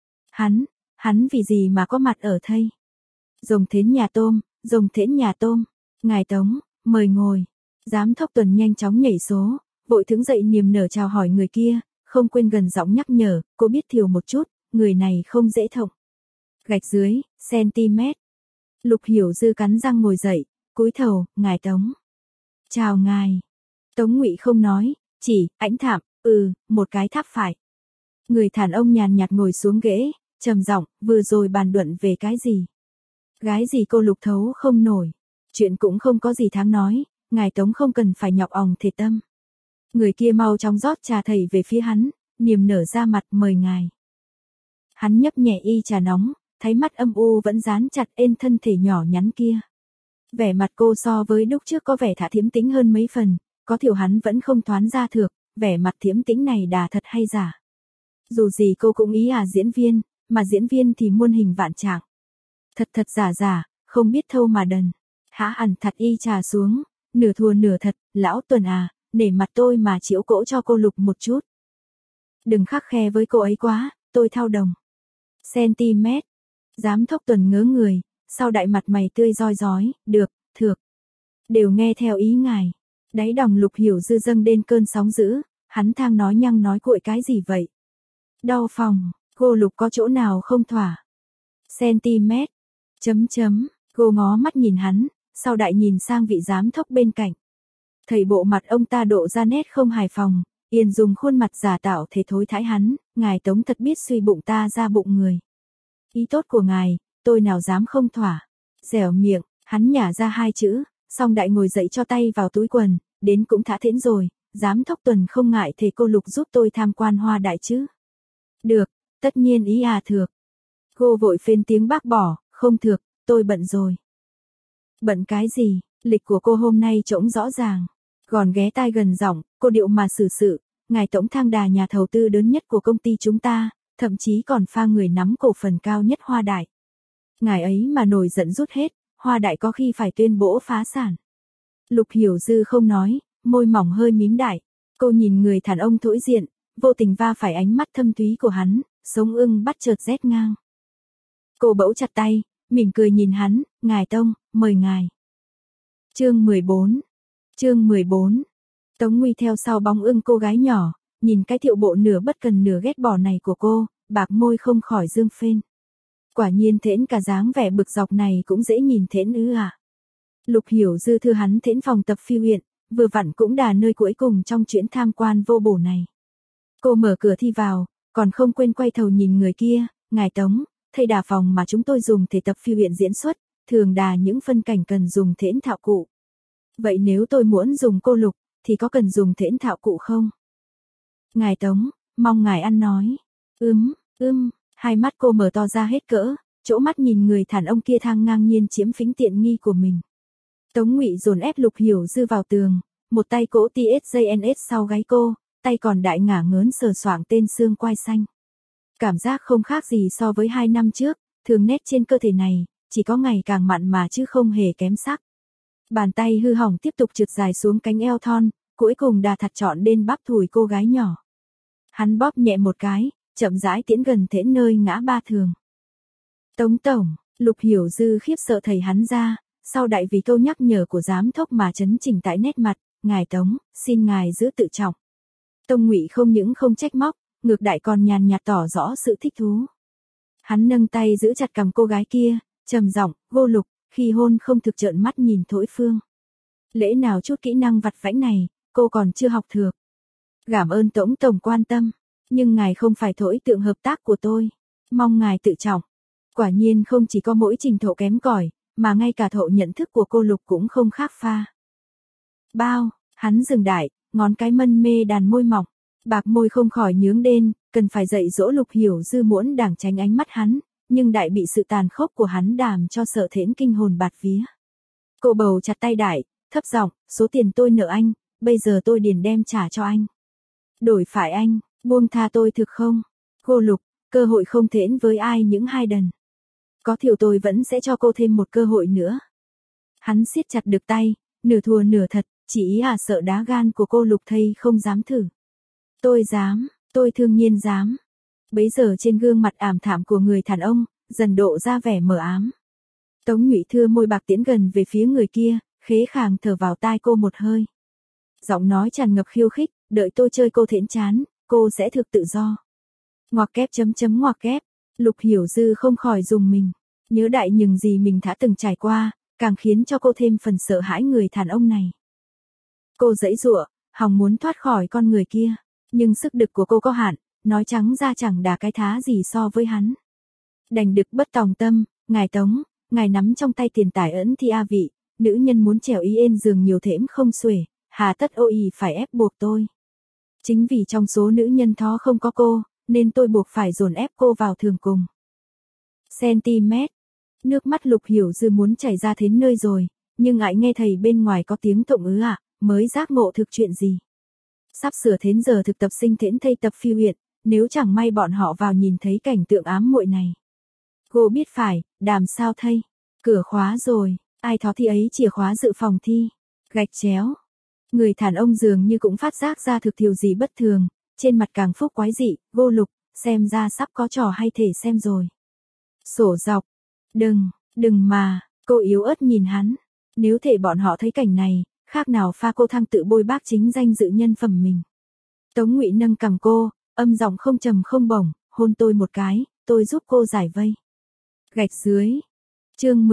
Hắn vì gì mà có mặt ở thây? Rồng thến nhà tôm, rồng thến nhà tôm. Ngài Tống, mời ngồi. Giám thốc Tuần nhanh chóng nhảy số, vội đứng dậy niềm nở chào hỏi người kia, không quên gần giọng nhắc nhở, cô biết thiểu một chút, người này không dễ thông. Gạch dưới, cm. Lục Hiểu Dư cắn răng ngồi dậy, cúi thầu, ngài Tống. Chào ngài. Tống Ngụy không nói, chỉ, ảnh thảm, một cái tháp phải. Người đàn ông nhàn nhạt ngồi xuống ghế, trầm giọng, vừa rồi bàn luận về cái gì? Gái gì cô Lục thấu không nổi. Chuyện cũng không có gì đáng nói, ngài Tống không cần phải nhọc òng thể tâm. Người kia mau chóng rót trà thầy về phía hắn, niềm nở ra mặt mời ngài. Hắn nhấp nhẹ y trà nóng, thấy mắt âm u vẫn dán chặt ên thân thể nhỏ nhắn kia. Vẻ mặt cô so với lúc trước có vẻ thả thiếm tính hơn mấy phần, có điều hắn vẫn không thoáng ra được, vẻ mặt thiếm tính này đà thật hay giả. Dù gì cô cũng ý diễn viên, mà diễn viên thì muôn hình vạn trạng. Thật giả, không biết thâu mà đần. Hã ẩn thật y trà xuống, nửa thua nửa thật, lão Tuần nể mặt tôi mà chiếu cỗ cho cô Lục một chút. Đừng khắc khe với cô ấy quá, tôi thao đồng. cm. Giám thốc Tuần ngớ người, sau đại mặt mày tươi roi rói, được, thược. Đều nghe theo ý ngài. Đáy đòng Lục Hiểu Dư dâng lên cơn sóng dữ, hắn thang nói nhăng nói cuội cái gì vậy? Đau phòng, cô Lục có chỗ nào không thỏa? cm. Cô ngó mắt nhìn hắn, sau đại nhìn sang vị giám thốc bên cạnh. Thầy bộ mặt ông ta độ ra nét không hài phòng, Yên dùng khuôn mặt giả tạo thế thối thãi hắn, ngài Tống thật biết suy bụng ta ra bụng người. Ý tốt của ngài, tôi nào dám không thỏa. Dẻo miệng, hắn nhả ra 2 chữ, xong đại ngồi dậy cho tay vào túi quần, đến cũng thả thễn rồi, giám thốc Tuần không ngại thầy cô Lục giúp tôi tham quan Hoa Đại chứ. Được, tất nhiên ý thược. Cô vội phên tiếng bác bỏ, không thược, tôi bận rồi. Bận cái gì, lịch của cô hôm nay trỗng rõ ràng. Còn ghé tai gần giọng, cô điệu mà xử sự, ngài Tổng Thang Đà nhà thầu tư lớn nhất của công ty chúng ta, thậm chí còn pha người nắm cổ phần cao nhất Hoa Đại. Ngài ấy mà nổi giận rút hết, Hoa Đại có khi phải tuyên bố phá sản. Lục Hiểu Dư không nói, môi mỏng hơi mím đại. Cô nhìn người đàn ông thỗi diện, vô tình va phải ánh mắt thâm thúy của hắn, sống ưng bắt chợt rét ngang. Cô bỗng chặt tay, mỉm cười nhìn hắn, ngài Tông, mời ngài. Chương 14. Tống Nguy theo sau bóng ưng cô gái nhỏ, nhìn cái thiệu bộ nửa bất cần nửa ghét bỏ này của cô, bạc môi không khỏi dương phên. Quả nhiên thễn cả dáng vẻ bực dọc này cũng dễ nhìn thễn ư à. Lục Hiểu Dư thưa hắn thễn phòng tập phiêu hiện, vừa vặn cũng đà nơi cuối cùng trong chuyến tham quan vô bổ này. Cô mở cửa thi vào, còn không quên quay đầu nhìn người kia, ngài Tống, thầy đà phòng mà chúng tôi dùng để tập phiêu hiện diễn xuất, thường đà những phân cảnh cần dùng thễn thạo cụ. Vậy nếu tôi muốn dùng cô Lục, thì có cần dùng thễn thạo cụ không? Ngài Tống, mong ngài ăn nói. Hai mắt cô mở to ra hết cỡ, chỗ mắt nhìn người đàn ông kia thang ngang nhiên chiếm phính tiện nghi của mình. Tống Ngụy dồn ép Lục Hiểu Dư vào tường, một tay cỗ TSJNS sau gáy cô, tay còn đại ngả ngớn sờ soạng tên xương quai xanh. Cảm giác không khác gì so với 2 năm trước, thường nét trên cơ thể này, chỉ có ngày càng mặn mà chứ không hề kém sắc. Bàn tay hư hỏng tiếp tục trượt dài xuống cánh eo thon, cuối cùng đà thật trọn đến bắp thùi cô gái nhỏ. Hắn bóp nhẹ một cái, chậm rãi tiến gần thễn nơi ngã ba thường. Tống Tổng, Lục Hiểu Dư khiếp sợ thầy hắn ra, sau đại vì câu nhắc nhở của giám thốc mà chấn chỉnh tại nét mặt, ngài Tống, xin ngài giữ tự trọng. Tông Ngụy không những không trách móc, ngược đại còn nhàn nhạt tỏ rõ sự thích thú. Hắn nâng tay giữ chặt cằm cô gái kia, trầm giọng, vô Lục, khi hôn không thực trợn mắt nhìn thỗi phương. Lẽ nào chút kỹ năng vặt vãnh này, cô còn chưa học được. Cảm ơn Tống Tổng quan tâm, nhưng ngài không phải thỗi tượng hợp tác của tôi, mong ngài tự trọng. Quả nhiên không chỉ có mỗi trình độ kém cỏi, mà ngay cả thộ nhận thức của cô Lục cũng không khác pha. Bao, hắn dừng đại, ngón cái mân mê đàn môi mỏng, bạc môi không khỏi nhướng đên, cần phải dạy dỗ Lục Hiểu Dư muỗn đảng tránh ánh mắt hắn, nhưng Đại bị sự tàn khốc của hắn đàm cho sợ thễn kinh hồn bạt vía. Cô bầu chặt tay Đại, thấp giọng, số tiền tôi nợ anh, bây giờ tôi điền đem trả cho anh. Đổi phải anh, buông tha tôi thực không? Cô Lục, cơ hội không thễn với ai những hai đần. Có thiểu tôi vẫn sẽ cho cô thêm một cơ hội nữa. Hắn siết chặt được tay, nửa thùa nửa thật, chỉ ý sợ đá gan của cô Lục thây không dám thử. Tôi dám, tôi đương nhiên dám. Bấy giờ trên gương mặt ảm thảm của người đàn ông, dần độ ra vẻ mờ ám. Tống Nhụy thưa môi bạc tiến gần về phía người kia, khế khàng thở vào tai cô một hơi. Giọng nói tràn ngập khiêu khích, đợi tôi chơi cô thễn chán, cô sẽ thực tự do. Ngoặc kép ngoặc kép, Lục Hiểu Dư không khỏi rùng mình. Nhớ Đại những gì mình đã từng trải qua, càng khiến cho cô thêm phần sợ hãi người đàn ông này. Cô giãy giụa, hòng muốn thoát khỏi con người kia, nhưng sức lực của cô có hạn, nói trắng ra chẳng đà cái thá gì so với hắn. Đành đực bất tòng tâm, ngài Tống, ngài nắm trong tay tiền tài ẩn thi a vị, nữ nhân muốn trèo y ên giường nhiều thễm không xuể, hà tất ô y phải ép buộc tôi. Chính vì trong số nữ nhân đó không có cô, nên tôi buộc phải dồn ép cô vào thường cùng. cm. Nước mắt Lục Hiểu Dư muốn chảy ra đến nơi rồi, nhưng ngại nghe thầy bên ngoài có tiếng tụng mới giác ngộ thực chuyện gì. Sắp sửa đến giờ thực tập sinh thễn thây tập phiêu hiện, nếu chẳng may bọn họ vào nhìn thấy cảnh tượng ám muội này. Cô biết phải, đàm sao thây, cửa khóa rồi, ai thó thi ấy chìa khóa dự phòng thi, gạch chéo. Người đàn ông dường như cũng phát giác ra thực điều gì bất thường, trên mặt càng phúc quái dị, vô Lục, xem ra sắp có trò hay thể xem rồi. Sổ dọc, đừng mà, cô yếu ớt nhìn hắn, nếu thể bọn họ thấy cảnh này, khác nào pha cô thăng tự bôi bác chính danh dự nhân phẩm mình. Tống Ngụy nâng cằm cô, âm giọng không trầm không bổng, hôn tôi một cái, tôi giúp cô giải vây. Gạch dưới. Chương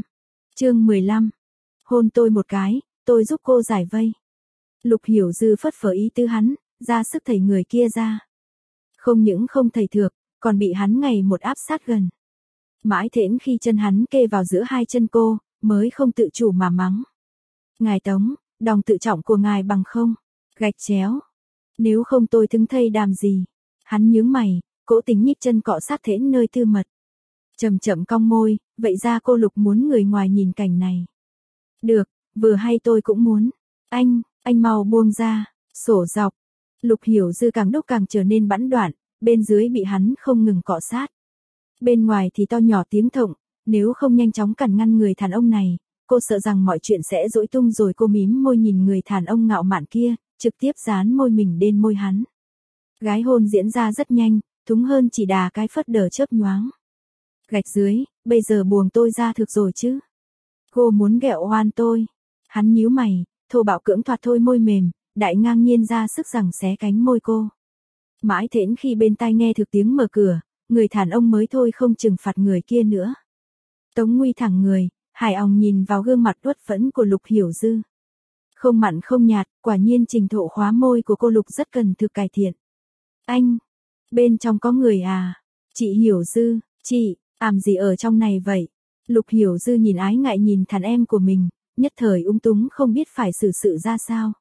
15. Hôn tôi một cái, tôi giúp cô giải vây. Lục Hiểu Dư phất phơ ý tứ hắn, ra sức thầy người kia ra. Không những không thầy thược, còn bị hắn ngày một áp sát gần. Mãi thễn khi chân hắn kê vào giữa hai chân cô, mới không tự chủ mà mắng. Ngài Tống, đòng tự trọng của ngài bằng không? Gạch chéo. Nếu không tôi thứng thây đàm gì? Hắn nhướng mày, cố tính nhích chân cọ sát thễn nơi tư mật. Chậm chậm cong môi, vậy ra cô Lục muốn người ngoài nhìn cảnh này. Được, vừa hay tôi cũng muốn. Anh mau buông ra, sổ dọc. Lục Hiểu Dư càng lúc càng trở nên bẵn đoạn, bên dưới bị hắn không ngừng cọ sát. Bên ngoài thì to nhỏ tiếng thộng, nếu không nhanh chóng cản ngăn người đàn ông này, cô sợ rằng mọi chuyện sẽ rối tung rồi cô mím môi nhìn người đàn ông ngạo mạn kia, trực tiếp dán môi mình lên môi hắn. Gái hôn diễn ra rất nhanh, thúng hơn chỉ đà cái phất đờ chớp nhoáng. Gạch dưới, bây giờ buông tôi ra thực rồi chứ. Cô muốn ghẹo oan tôi. Hắn nhíu mày, thô bạo cưỡng thoạt thôi môi mềm, Đại ngang nhiên ra sức giằng xé cánh môi cô. Mãi thễn khi bên tai nghe thực tiếng mở cửa, người đàn ông mới thôi không trừng phạt người kia nữa. Tống Nguy thẳng người, hài òng nhìn vào gương mặt uất phẫn của Lục Hiểu Dư. Không mặn không nhạt, quả nhiên trình độ khóa môi của cô Lục rất cần thực cải thiện. Anh, bên trong có người à? Chị Hiểu Dư, chị, làm gì ở trong này vậy? Lục Hiểu Dư nhìn ái ngại nhìn thằng em của mình, nhất thời ung túng không biết phải xử sự ra sao.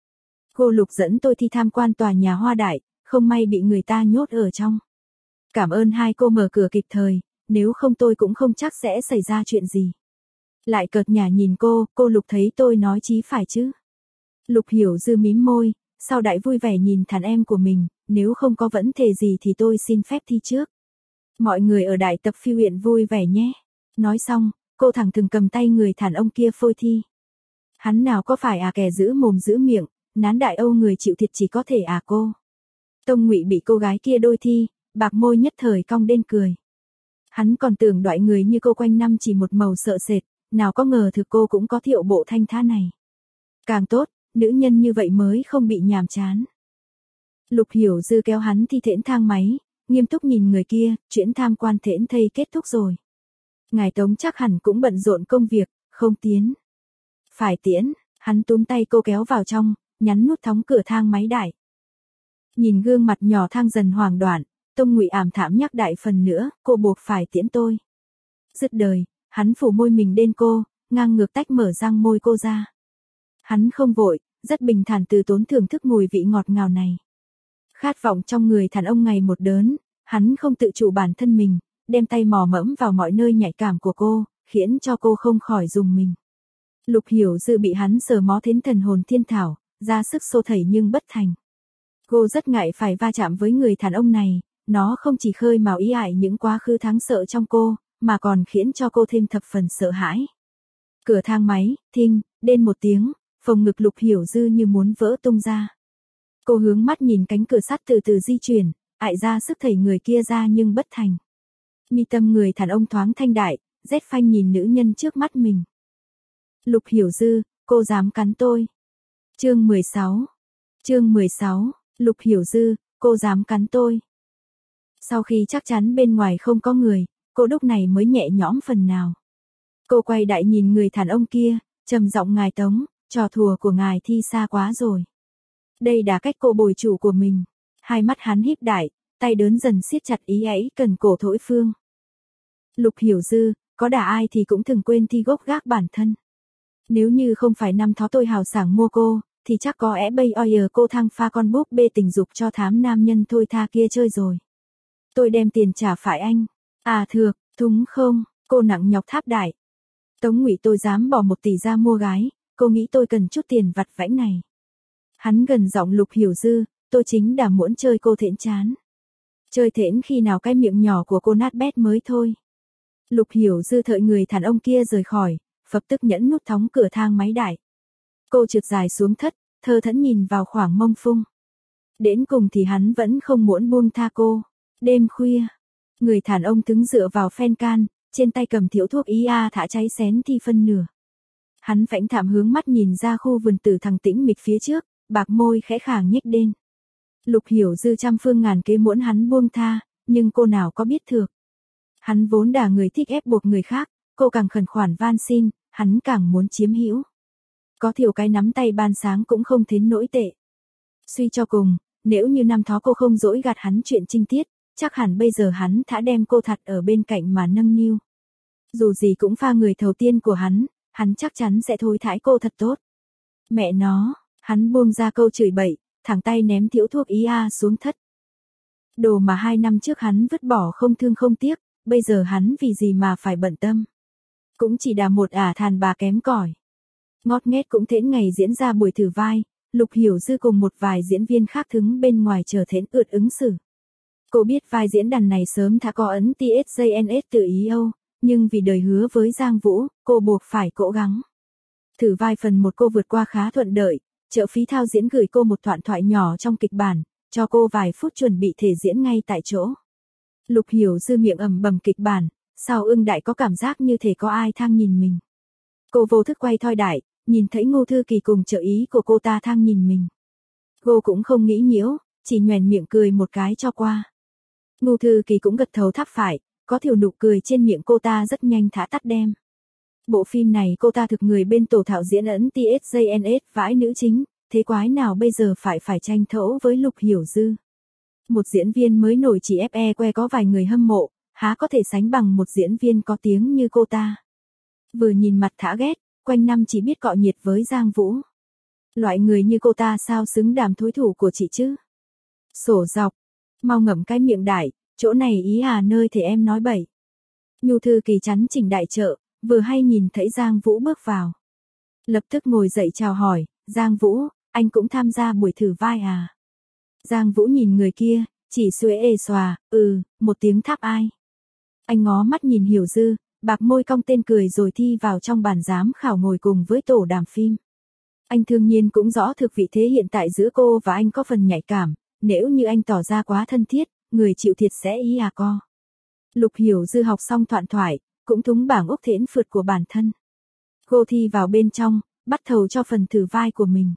Cô Lục dẫn tôi đi tham quan tòa nhà Hoa Đại, không may bị người ta nhốt ở trong. Cảm ơn hai cô mở cửa kịp thời, nếu không tôi cũng không chắc sẽ xảy ra chuyện gì. Lại cợt nhả nhìn cô Lục thấy tôi nói chí phải chứ. Lục Hiểu Dư mím môi, sau Đại vui vẻ nhìn thằng em của mình, nếu không có vấn đề gì thì tôi xin phép thi trước. Mọi người ở Đại tập phiêu huyện vui vẻ nhé. Nói xong, cô thẳng thừng cầm tay người đàn ông kia phôi thi. Hắn nào có phải kẻ giữ mồm giữ miệng, nán Đại Âu người chịu thiệt chỉ có thể cô. Tông Ngụy bị cô gái kia đôi thi, bạc môi nhất thời cong đến cười. Hắn còn tưởng đoại người như cô quanh năm chỉ một màu sợ sệt, nào có ngờ thực cô cũng có thiệu bộ thanh thá này. Càng tốt, nữ nhân như vậy mới không bị nhàm chán. Lục Hiểu Dư kéo hắn thi thễn thang máy, nghiêm túc nhìn người kia, chuyện tham quan thễn thây kết thúc rồi. Ngài Tống chắc hẳn cũng bận rộn công việc, không tiến. Phải tiễn, hắn túm tay cô kéo vào trong, nhắn nút thóng cửa thang máy Đại. Nhìn gương mặt nhỏ thang dần hoảng đoạn, Tông Ngụy ảm thảm nhắc Đại phần nữa, cô buộc phải tiễn tôi. Dứt đời, hắn phủ môi mình lên cô, ngang ngược tách mở răng môi cô ra. Hắn không vội, rất bình thản từ tốn thưởng thức mùi vị ngọt ngào này. Khát vọng trong người đàn ông ngày một đớn, hắn không tự chủ bản thân mình, đem tay mò mẫm vào mọi nơi nhạy cảm của cô, khiến cho cô không khỏi rùng mình. Lục Hiểu Dư bị hắn sờ mó đến thần hồn thiên thảo, ra sức xô thẩy nhưng bất thành. Cô rất ngại phải va chạm với người đàn ông này, nó không chỉ khơi mào ý ải những quá khứ đáng sợ trong cô, mà còn khiến cho cô thêm thập phần sợ hãi. Cửa thang máy, thinh, đên một tiếng, phòng ngực Lục Hiểu Dư như muốn vỡ tung ra. Cô hướng mắt nhìn cánh cửa sắt từ từ di chuyển, ại ra sức thẩy người kia ra nhưng bất thành. Mi tâm người đàn ông thoáng thanh đại, rét phanh nhìn nữ nhân trước mắt mình. Lục Hiểu Dư, cô dám cắn tôi. Chương 16. Chương 16, Lục Hiểu Dư, cô dám cắn tôi. Sau khi chắc chắn bên ngoài không có người, cô lúc này mới nhẹ nhõm phần nào. Cô quay đại nhìn người đàn ông kia, trầm giọng ngài Tống, trò thùa của ngài thi xa quá rồi. Đây đã cách cô bồi chủ của mình. Hai mắt hắn híp đại, tay đớn dần siết chặt ý ấy cần cổ thổi phương. Lục Hiểu Dư, có đả ai thì cũng từng quên thi gốc gác bản thân. Nếu như không phải năm đó tôi hào sảng mua cô, thì chắc có lẽ bây giờ cô thăng pha con búp bê tình dục cho thám nam nhân thôi tha kia chơi rồi. Tôi đem tiền trả phải anh. À thược, thúng không, cô nặng nhọc tháp đại. Tống Ngụy tôi dám bỏ 1 tỷ ra mua gái, cô nghĩ tôi cần chút tiền vặt vãnh này. Hắn gần giọng Lục Hiểu Dư, tôi chính đã muốn chơi cô thễn chán. Chơi thễn khi nào cái miệng nhỏ của cô nát bét mới thôi. Lục Hiểu Dư thợi người đàn ông kia rời khỏi, phập tức nhẫn nút thóng cửa thang máy đại. Cô trượt dài xuống thất, thơ thẫn nhìn vào khoảng mông phung. Đến cùng thì hắn vẫn không muốn buông tha cô. Đêm khuya, người đàn ông đứng dựa vào phen can, trên tay cầm thiểu thuốc ý thả cháy xén thi phân nửa. Hắn phãnh thảm hướng mắt nhìn ra khu vườn tử thằng tĩnh mịch phía trước, bạc môi khẽ khàng nhếch lên. Lục Hiểu Dư trăm phương ngàn kế muốn hắn buông tha, nhưng cô nào có biết được. Hắn vốn là người thích ép buộc người khác, cô càng khẩn khoản van xin, hắn càng muốn chiếm hữu. Có thiểu cái nắm tay ban sáng cũng không đến nỗi tệ. Suy cho cùng, nếu như năm đó cô không dỗi gạt hắn chuyện trinh tiết, chắc hẳn bây giờ hắn đã đem cô thật ở bên cạnh mà nâng niu. Dù gì cũng pha người đầu tiên của hắn chắc chắn sẽ thôi thãi cô thật tốt. Mẹ nó, hắn buông ra câu chửi bậy, thẳng tay ném thiểu thuốc ý xuống thất. Đồ mà 2 năm trước hắn vứt bỏ không thương không tiếc, bây giờ hắn vì gì mà phải bận tâm. Cũng chỉ là một thàn bà kém cỏi. Ngót nghét cũng thễn ngày diễn ra buổi thử vai, Lục Hiểu Dư cùng một vài diễn viên khác đứng bên ngoài chờ thễn ượt ứng xử. Cô biết vai diễn đàn này sớm đã có ấn TSJNS từ Ý Âu, nhưng vì đời hứa với Giang Vũ, cô buộc phải cố gắng. Thử vai phần 1 cô vượt qua khá thuận lợi, trợ phí thao diễn gửi cô một đoạn thoại nhỏ trong kịch bản, cho cô vài phút chuẩn bị thể diễn ngay tại chỗ. Lục Hiểu Dư miệng ầm bầm kịch bản, sau ưng đại có cảm giác như thể có ai thang nhìn mình. Cô vô thức quay thoi đại, nhìn thấy Ngô Thư Kỳ cùng trợ ý của cô ta thang nhìn mình. Cô cũng không nghĩ nhiễu, chỉ nhoẻn miệng cười một cái cho qua. Ngô Thư Kỳ cũng gật đầu tháp phải, có thiểu nụ cười trên miệng cô ta rất nhanh thả tắt đem. Bộ phim này cô ta thực người bên tổ thảo diễn ấn TSJNS vãi nữ chính, thế quái nào bây giờ phải tranh thấu với Lục Hiểu Dư. Một diễn viên mới nổi chỉ FE que có vài người hâm mộ, há có thể sánh bằng một diễn viên có tiếng như cô ta. Vừa nhìn mặt thả ghét, quanh năm chỉ biết cọ nhiệt với Giang Vũ. Loại người như cô ta sao xứng đàm thối thủ của chị chứ? Sổ dọc, mau ngậm cái miệng đại, chỗ này ý nơi thì em nói bậy. Nhu Thư Kỳ chắn chỉnh đại trợ, vừa hay nhìn thấy Giang Vũ bước vào. Lập tức ngồi dậy chào hỏi, Giang Vũ, anh cũng tham gia buổi thử vai à? Giang Vũ nhìn người kia, chỉ xuế ê xòa, một tiếng tháp ai. Anh ngó mắt nhìn Hiểu Dư, bạc môi cong tên cười rồi thi vào trong bàn giám khảo ngồi cùng với tổ đàm phim. Anh đương nhiên cũng rõ thực vị thế hiện tại giữa cô và anh có phần nhạy cảm, nếu như anh tỏ ra quá thân thiết, người chịu thiệt sẽ ý co. Lục Hiểu Dư học xong thoại thoại, cũng thúng bảng ốc thễn phượt của bản thân. Cô thi vào bên trong, bắt thầu cho phần thử vai của mình.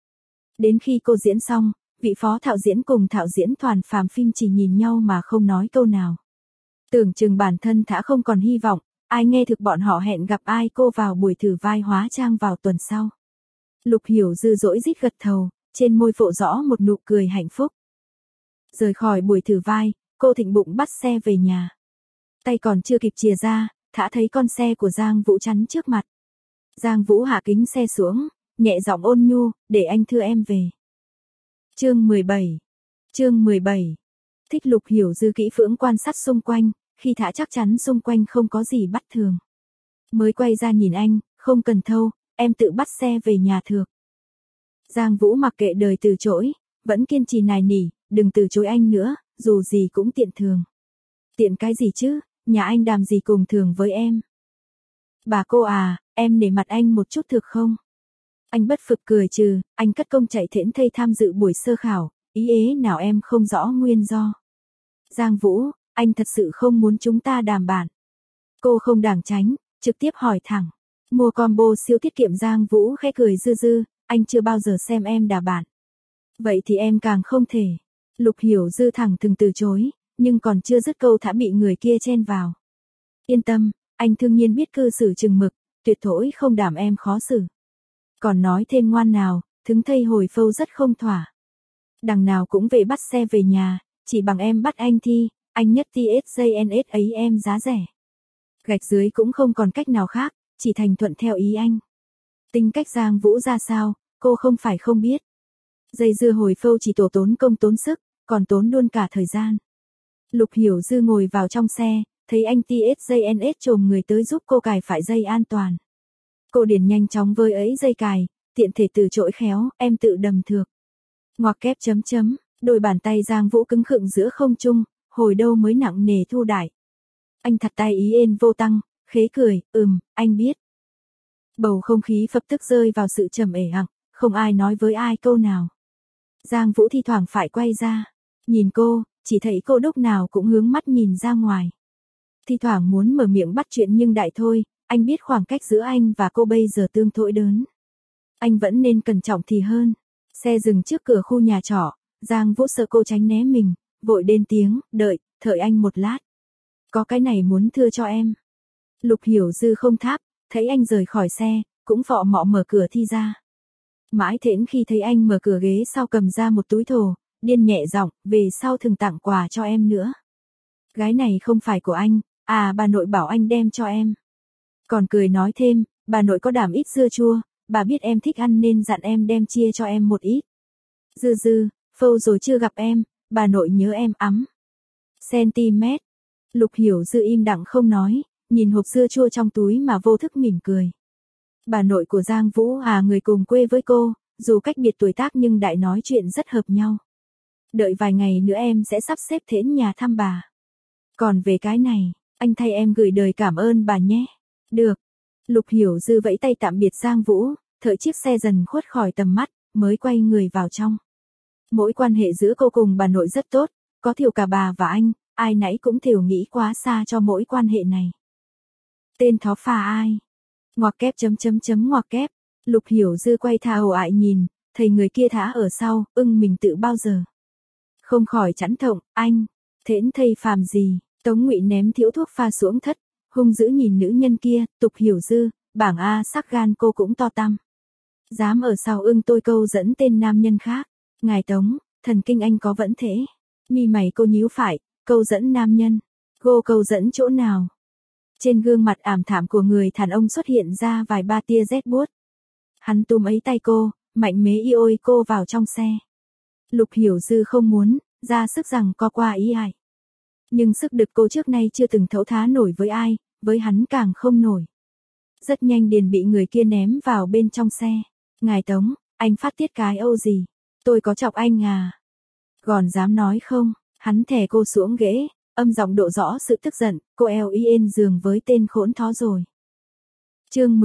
Đến khi cô diễn xong, vị phó thạo diễn cùng thạo diễn toàn phàm phim chỉ nhìn nhau mà không nói câu nào. Tưởng chừng bản thân đã không còn hy vọng, ai nghe thực bọn họ hẹn gặp ai cô vào buổi thử vai hóa trang vào tuần sau. Lục Hiểu Dư dỗi rít gật thầu, trên môi phộ rõ một nụ cười hạnh phúc. Rời khỏi buổi thử vai, cô thịnh bụng bắt xe về nhà. Tay còn chưa kịp chìa ra, đã thấy con xe của Giang Vũ chắn trước mặt. Giang Vũ hạ kính xe xuống, nhẹ giọng ôn nhu, để anh đưa em về. Chương 17. Thích Lục Hiểu Dư kỹ phưỡng quan sát xung quanh, khi thả chắc chắn xung quanh không có gì bất thường. Mới quay ra nhìn anh, không cần thâu, em tự bắt xe về nhà được. Giang Vũ mặc kệ đời từ chối, vẫn kiên trì nài nỉ, đừng từ chối anh nữa, dù gì cũng tiện thường. Tiện cái gì chứ, nhà anh đàm gì cùng thường với em. Bà cô à, em nể mặt anh một chút được không? Anh bất phực cười trừ, anh cất công chạy thễn thây tham dự buổi sơ khảo, ý ế nào em không rõ nguyên do. Giang Vũ, anh thật sự không muốn chúng ta đàm bạn. Cô không đàng tránh, trực tiếp hỏi thẳng. Mua combo siêu tiết kiệm. Giang Vũ khẽ cười dư dư, anh chưa bao giờ xem em đà bạn. Vậy thì em càng không thể. Lục Hiểu Dư thẳng thừng từ chối, nhưng còn chưa dứt câu đã bị người kia chen vào. Yên tâm, anh thương nhiên biết cư xử chừng mực, tuyệt thỗi không đảm em khó xử. Còn nói thêm ngoan nào, thứng thây hồi phâu rất không thỏa. Đằng nào cũng về bắt xe về nhà, chỉ bằng em bắt anh thi, anh nhất TSJNS ấy em giá rẻ. Gạch dưới cũng không còn cách nào khác, chỉ thành thuận theo ý anh. Tính cách Giang Vũ ra sao, cô không phải không biết. Dây dưa hồi phâu chỉ tổ tốn công tốn sức, còn tốn luôn cả thời gian. Lục Hiểu Dư ngồi vào trong xe, thấy anh TSJNS chồm người tới giúp cô cài phải dây an toàn. Cô điền nhanh chóng với ấy dây cài, tiện thể từ chối khéo, em tự đầm thược. Ngoặc kép chấm chấm, đôi bàn tay Giang Vũ cứng khựng giữa không trung, hồi đâu mới nặng nề thu đại. Anh thật tay ý ên vô tăng, khế cười, anh biết. Bầu không khí phập tức rơi vào sự trầm ể ặng, không ai nói với ai câu nào. Giang Vũ thi thoảng phải quay ra, nhìn cô, chỉ thấy cô lúc nào cũng hướng mắt nhìn ra ngoài. Thi thoảng muốn mở miệng bắt chuyện nhưng đại thôi, anh biết khoảng cách giữa anh và cô bây giờ tương thỗi đớn. Anh vẫn nên cẩn trọng thì hơn. Xe dừng trước cửa khu nhà trọ, Giang Vũ sợ cô tránh né mình, vội lên tiếng, đợi anh một lát. Có cái này muốn thưa cho em. Lục Hiểu Dư không tháp, thấy anh rời khỏi xe, cũng phọ mọ mở cửa thi ra. Mãi thễn khi thấy anh mở cửa ghế sau cầm ra một túi thồ, điên nhẹ giọng, về sau thường tặng quà cho em nữa. Gái này không phải của anh, bà nội bảo anh đem cho em. Còn cười nói thêm, bà nội có đảm ít dưa chua, bà biết em thích ăn nên dặn em đem chia cho em một ít. Dư, phâu rồi chưa gặp em, bà nội nhớ em ấm. Centimet. Lục Hiểu Dư im lặng không nói, nhìn hộp dưa chua trong túi mà vô thức mỉm cười. Bà nội của Giang Vũ người cùng quê với cô, dù cách biệt tuổi tác nhưng đại nói chuyện rất hợp nhau. Đợi vài ngày nữa em sẽ sắp xếp thễn nhà thăm bà. Còn về cái này, anh thay em gửi lời cảm ơn bà nhé. Được. Lục Hiểu Dư vẫy tay tạm biệt Giang Vũ, thợi chiếc xe dần khuất khỏi tầm mắt, mới quay người vào trong. Mỗi quan hệ giữa cô cùng bà nội rất tốt, có thiểu cả bà và anh, ai nãy cũng thiểu nghĩ quá xa cho mỗi quan hệ này. Tên thó phà ai? Ngoặc kép chấm ngoặc kép. Lục Hiểu Dư quay tha hồ ại nhìn, thấy người kia thả ở sau, mình tự bao giờ. Không khỏi chẵn thọng, anh, thễn thây phàm gì, Tống Ngụy ném thiễu thuốc pha xuống thất, hung dữ nhìn nữ nhân kia, Tục Hiểu Dư, bảng A sắc gan cô cũng to tăm. Dám ở sau tôi câu dẫn tên nam nhân khác, ngài Tống, thần kinh anh có vẫn thế. Mi mày cô nhíu phải, câu dẫn nam nhân, cô câu dẫn chỗ nào? Trên gương mặt ảm thảm của người đàn ông xuất hiện ra vài ba tia rét buốt. Hắn túm ấy tay cô, mạnh mẽ ôi cô vào trong xe. Lục Hiểu Dư không muốn, ra sức rằng co qua ý ai. Nhưng sức lực cô trước nay chưa từng thấu thá nổi với ai, với hắn càng không nổi. Rất nhanh liền bị người kia ném vào bên trong xe. Ngài Tống, anh phát tiết cái âu gì? Tôi có chọc anh à? Còn dám nói không? Hắn thè cô xuống ghế, âm giọng độ rõ sự tức giận, cô eo yên giường với tên khốn thó rồi. Chương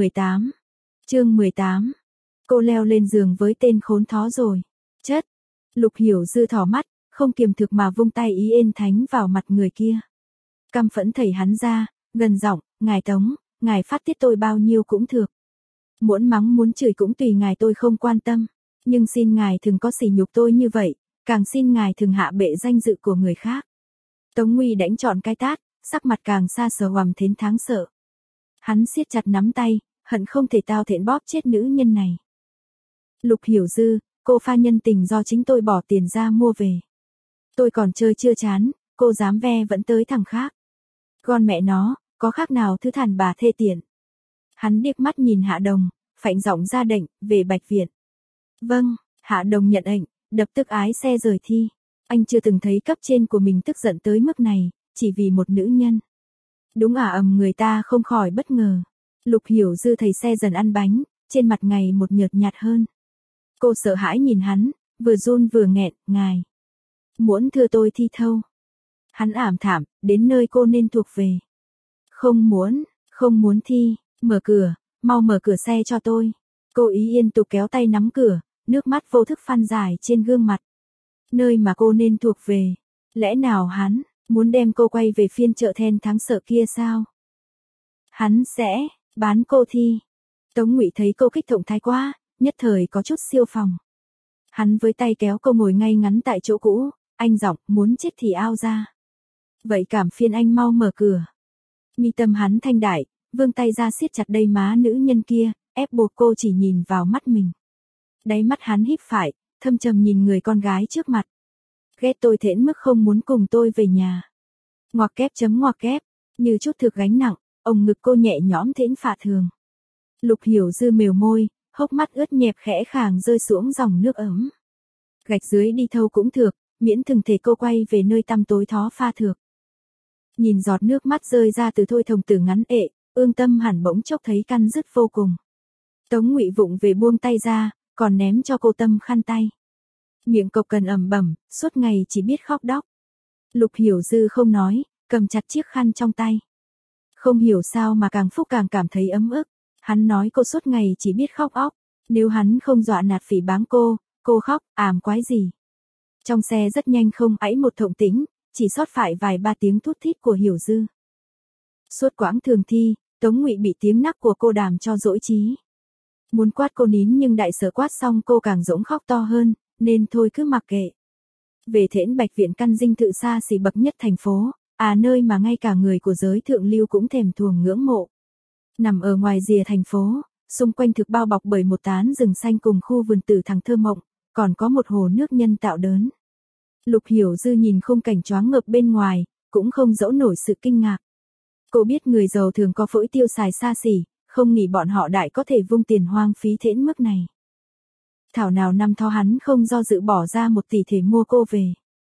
18. Cô leo lên giường với tên khốn thó rồi. Chất. Lục Hiểu Dư thỏ mắt, không kiềm thực mà vung tay ý ên thánh vào mặt người kia. Căm phẫn thầy hắn ra, gần giọng, ngài Tống, ngài phát tiết tôi bao nhiêu cũng được. Muốn mắng muốn chửi cũng tùy ngài tôi không quan tâm. Nhưng xin ngài đừng có sỉ nhục tôi như vậy, càng xin ngài đừng hạ bệ danh dự của người khác. Tống Nguy đánh trọn cái tát, sắc mặt càng xa sờ hoằm thến tháng sợ. Hắn siết chặt nắm tay, hận không thể tao thện bóp chết nữ nhân này. Lục Hiểu Dư, cô pha nhân tình do chính tôi bỏ tiền ra mua về. Tôi còn chơi chưa chán, cô dám ve vẫn tới thằng khác. Con mẹ nó, có khác nào thứ thằn bà thê tiện. Hắn điếc mắt nhìn Hạ Đồng, phạnh giọng ra đệnh, về Bạch Viện. Vâng, Hạ Đồng nhận lệnh, đập tức ái xe rời thi. Anh chưa từng thấy cấp trên của mình tức giận tới mức này, chỉ vì một nữ nhân. Đúng người ta không khỏi bất ngờ. Lục Hiểu Dư thấy xe dần ăn bánh, trên mặt ngày một nhợt nhạt hơn. Cô sợ hãi nhìn hắn, vừa run vừa nghẹn, ngài. Muốn thưa tôi thi thâu. Hắn ảm thảm, đến nơi cô nên thuộc về. Không muốn thi, mở cửa, mau mở cửa xe cho tôi. Cô Ý Yên tục kéo tay nắm cửa, nước mắt vô thức phan dài trên gương mặt. Nơi mà cô nên thuộc về. Lẽ nào hắn muốn đem cô quay về phiên chợ then tháng sợ kia sao? Hắn sẽ bán cô thi. Tống Ngụy thấy cô kích động thái quá, nhất thời có chút siêu phòng. Hắn với tay kéo cô ngồi ngay ngắn tại chỗ cũ, anh giọng, muốn chết thì ao ra. Vậy cảm phiên anh mau mở cửa. Mi tâm hắn thanh đại, vươn tay ra siết chặt đầy má nữ nhân kia, ép buộc cô chỉ nhìn vào mắt mình. Đáy mắt hắn híp phải, thâm trầm nhìn người con gái trước mặt. Ghét tôi thễn mức không muốn cùng tôi về nhà. Ngoặc kép, như chút thực gánh nặng, ồng ngực cô nhẹ nhõm thễn phả thường. Lục Hiểu Dư mều môi, hốc mắt ướt nhẹp khẽ khàng rơi xuống dòng nước ấm. Gạch dưới đi thâu cũng thược, miễn từng thể cô quay về nơi tăm tối thó pha thược. Nhìn giọt nước mắt rơi ra từ thôi thồng tử ngắn ệ, ương tâm hẳn bỗng chốc thấy căn dứt vô cùng. Tống Ngụy vụng về buông tay ra, còn ném cho cô tâm khăn tay. Miệng cộc cần ẩm bẩm, suốt ngày chỉ biết khóc đóc. Lục Hiểu Dư không nói, cầm chặt chiếc khăn trong tay. Không hiểu sao mà càng phúc càng cảm thấy ấm ức. Hắn nói cô suốt ngày chỉ biết khóc óc. Nếu hắn không dọa nạt phỉ báng cô khóc, ảm quái gì. Trong xe rất nhanh không ấy một động tĩnh, chỉ sót phải vài ba tiếng thút thít của Hiểu Dư. Suốt quãng thường thi, Tống Ngụy bị tiếng nắc của cô đàm cho dỗi trí. Muốn quát cô nín nhưng đại sở quát xong cô càng dỗng khóc to hơn, nên thôi cứ mặc kệ. Về thễn Bạch Viện căn dinh thự xa xỉ bậc nhất thành phố, nơi mà ngay cả người của giới thượng lưu cũng thèm thuồng ngưỡng mộ. Nằm ở ngoài rìa thành phố, xung quanh thực bao bọc bởi một tán rừng xanh cùng khu vườn tử thẳng thơ mộng, còn có một hồ nước nhân tạo đớn. Lục Hiểu Dư nhìn khung cảnh choáng ngợp bên ngoài, cũng không dẫu nổi sự kinh ngạc. Cô biết người giàu thường có phỗi tiêu xài xa xỉ, không nghĩ bọn họ đại có thể vung tiền hoang phí thễn mức này. Thảo nào năm thó hắn không do dự bỏ ra 1 tỷ thể mua cô về.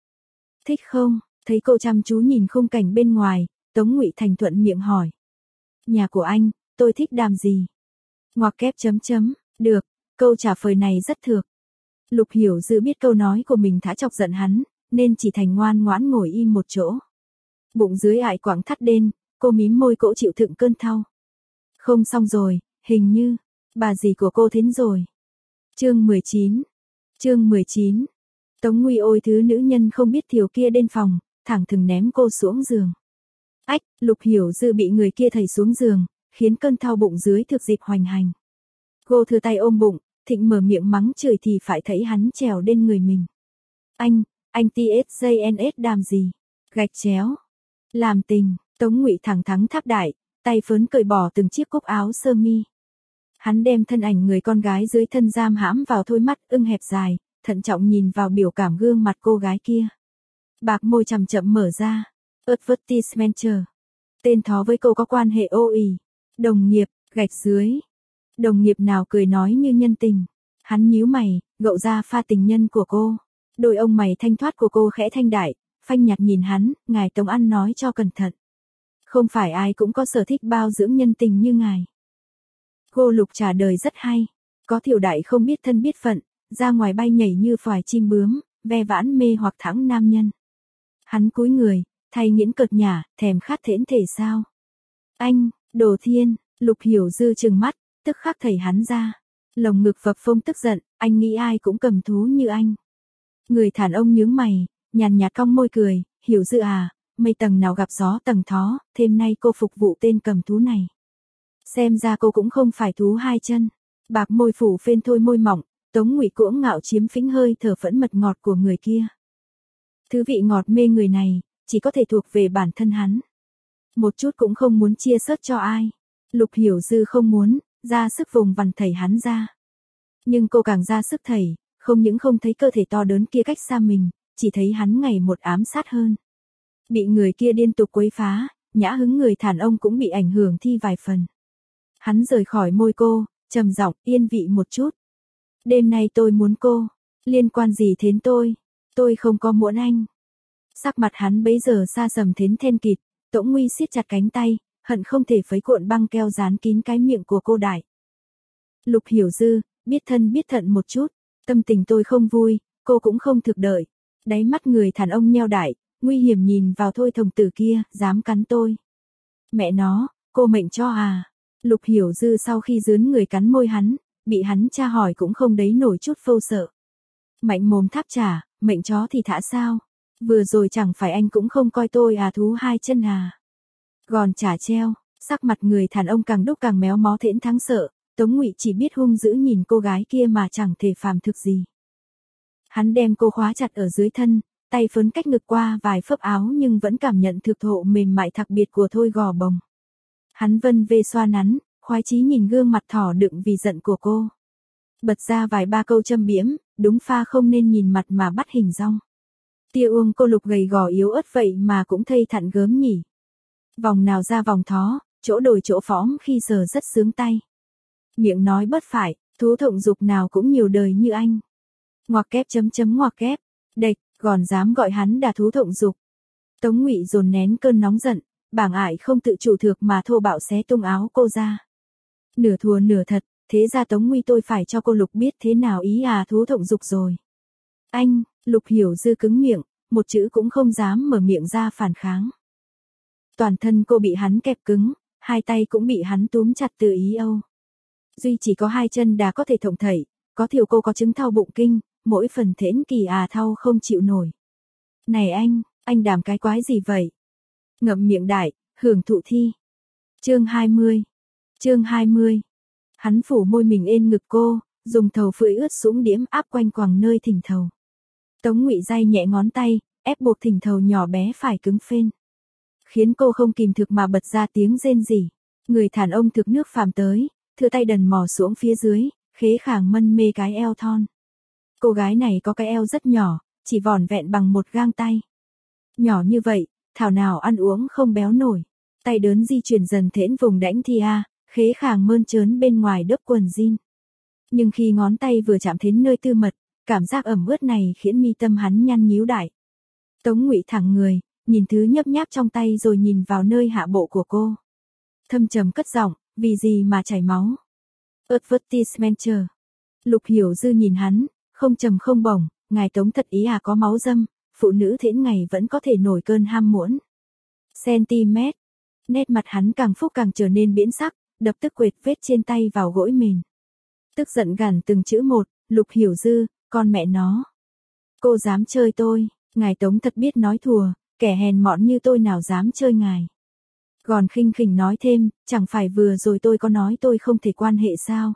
Thích không? Thấy cô chăm chú nhìn khung cảnh bên ngoài, Tống Ngụy thành thuận miệng hỏi. Nhà của anh, tôi thích đàm gì? Ngoặc kép. Được, câu trả lời này rất thược. Lục Hiểu Dư biết câu nói của mình thả chọc giận hắn, nên chỉ thành ngoan ngoãn ngồi im một chỗ. Bụng dưới ải quảng thắt đên, cô mím môi cỗ chịu thựng cơn thau. Không xong rồi, hình như, bà dì của cô thến rồi. Chương 19. Tống Ngụy ôi thứ nữ nhân không biết thiểu kia đến phòng, thẳng thừng ném cô xuống giường. Ách, Lục Hiểu Dư bị người kia thầy xuống giường, khiến cơn thau bụng dưới thực dịp hoành hành. Cô thừa tay ôm bụng, thịnh mở miệng mắng chửi thì phải thấy hắn trèo lên người mình. Anh TSJNS đàm gì? Gạch chéo. Làm tình, Tống Ngụy thẳng thắn thác đại, tay phớn cởi bỏ từng chiếc cúc áo sơ mi. Hắn đem thân ảnh người con gái dưới thân giam hãm vào thôi mắt ưng hẹp dài, thận trọng nhìn vào biểu cảm gương mặt cô gái kia. Bạc môi chậm chậm mở ra. Advertisement. Tên thó với cô có quan hệ ô ỉ. Đồng nghiệp, gạch dưới. Đồng nghiệp nào cười nói như nhân tình. Hắn nhíu mày, gậu ra pha tình nhân của cô. Đôi ông mày thanh thoát của cô khẽ thanh đại, phanh nhạt nhìn hắn, ngài Tống ăn nói cho cẩn thận. Không phải ai cũng có sở thích bao dưỡng nhân tình như ngài. Cô Lục trả đời rất hay. Có thiểu đại không biết thân biết phận, ra ngoài bay nhảy như phòi chim bướm, ve vãn mê hoặc thắng nam nhân. Hắn cúi người, thay nghiễn cợt nhả, thèm khát thễn thể sao. Anh, đồ thiên, Lục Hiểu Dư trừng mắt, tức khắc thầy hắn ra. Lồng ngực phập phông tức giận, anh nghĩ ai cũng cầm thú như anh. Người thản ông nhướng mày, nhàn nhạt cong môi cười, Hiểu Dư à, mây tầng nào gặp gió tầng thó, thêm nay cô phục vụ tên cầm thú này. Xem ra cô cũng không phải thú hai chân. Bạc môi phủ phên thôi môi mỏng, Tống Ngụy cưỡng ngạo chiếm phĩnh hơi thở phẫn mật ngọt của người kia. Thứ vị ngọt mê người này, chỉ có thể thuộc về bản thân hắn. Một chút cũng không muốn chia sớt cho ai. Lục Hiểu Dư không muốn, ra sức vùng vằn thầy hắn ra. Nhưng cô càng ra sức thầy, không những không thấy cơ thể to đớn kia cách xa mình, chỉ thấy hắn ngày một ám sát hơn. Bị người kia liên tục quấy phá, nhã hứng người thản ông cũng bị ảnh hưởng thi vài phần. Hắn rời khỏi môi cô, trầm giọng, yên vị một chút. Đêm nay tôi muốn cô, liên quan gì đến tôi không có muốn anh. Sắc mặt hắn bấy giờ xa sầm thến then kịt, Tống Nguy siết chặt cánh tay, hận không thể phấy cuộn băng keo dán kín cái miệng của cô đại. Lục Hiểu Dư, biết thân biết thận một chút, tâm tình tôi không vui, cô cũng không thực đợi. Đáy mắt người đàn ông nheo đại, nguy hiểm nhìn vào Thôi Thồng Tử kia, dám cắn tôi. Mẹ nó, cô mệnh cho à? Lục Hiểu Dư sau khi dướn người cắn môi hắn, bị hắn tra hỏi cũng không đấy nổi chút phâu sợ. Mạnh mồm tháp trả, mệnh chó thì thả sao? Vừa rồi chẳng phải anh cũng không coi tôi à thú hai chân à? Gòn chả treo, sắc mặt người đàn ông càng đúc càng méo mó thễn thắng sợ, Tống Ngụy chỉ biết hung dữ nhìn cô gái kia mà chẳng thể phàm thực gì. Hắn đem cô khóa chặt ở dưới thân, tay phớn cách ngực qua vài phớp áo nhưng vẫn cảm nhận thực thụ mềm mại đặc biệt của Thôi gò bồng. Hắn vân vê xoa nắn, khoái chí nhìn gương mặt thỏ đựng vì giận của cô. Bật ra vài ba câu châm biếm, đúng pha không nên nhìn mặt mà bắt hình dong. Tia uông cô Lục gầy gò yếu ớt vậy mà cũng thây thặn gớm nhỉ. Vòng nào ra vòng thó, chỗ đồi chỗ phõm khi sờ rất sướng tay. Miệng nói bất phải, thú thộng dục nào cũng nhiều đời như anh. Ngoặc kép chấm chấm ngoặc kép, đệch, còn dám gọi hắn đà thú thộng dục. Tống Ngụy dồn nén cơn nóng giận, bảng ải không tự chủ được mà thô bạo xé tung áo cô ra. Nửa thùa nửa thật, thế ra Tống Ngụy tôi phải cho cô Lục biết thế nào ý à thú thộng dục rồi. Anh, Lục Hiểu Dư cứng miệng, một chữ cũng không dám mở miệng ra phản kháng. Toàn thân cô bị hắn kẹp cứng, hai tay cũng bị hắn túm chặt từ ý âu. Duy chỉ có hai chân đã có thể thộng thẩy, có thiểu cô có chứng thao bụng kinh, mỗi phần thễn kỳ à thao không chịu nổi. Này anh đảm cái quái gì vậy? Ngậm miệng đại, hưởng thụ thi. Chương 20. Chương 20. Hắn phủ môi mình ên ngực cô, dùng thầu phưỡi ướt sũng điếm áp quanh quằng nơi thình thầu. Tống Ngụy day nhẹ ngón tay, ép buộc thình thầu nhỏ bé phải cứng phên. Khiến cô không kìm thực mà bật ra tiếng rên rỉ. Người đàn ông thực nước phàm tới, thưa tay đần mò xuống phía dưới, khế khàng mân mê cái eo thon. Cô gái này có cái eo rất nhỏ, chỉ vỏn vẹn bằng một gang tay. Nhỏ như vậy, thảo nào ăn uống không béo nổi. Tay đớn di chuyển dần thễn vùng đãnh thi a, khế khàng mơn trớn bên ngoài đớp quần jean. Nhưng khi ngón tay vừa chạm đến nơi tư mật, cảm giác ẩm ướt này khiến mi tâm hắn nhăn nhíu đại. Tống Ngụy thẳng người, nhìn thứ nhấp nháp trong tay rồi nhìn vào nơi hạ bộ của cô. Thâm trầm cất giọng, vì gì mà chảy máu? Advertisement chờ. Lục Hiểu Dư nhìn hắn, không trầm không bổng, ngài Tống thật ý à có máu dâm, phụ nữ thễn ngày vẫn có thể nổi cơn ham muốn. Centimet. Nét mặt hắn càng phúc càng trở nên biến sắc, đập tức quệt vết trên tay vào gỗi mền. Tức giận gằn từng chữ một, Lục Hiểu Dư, con mẹ nó. Cô dám chơi tôi, ngài Tống thật biết nói thùa, kẻ hèn mọn như tôi nào dám chơi ngài. Còn khinh khỉnh nói thêm, chẳng phải vừa rồi tôi có nói tôi không thể quan hệ sao?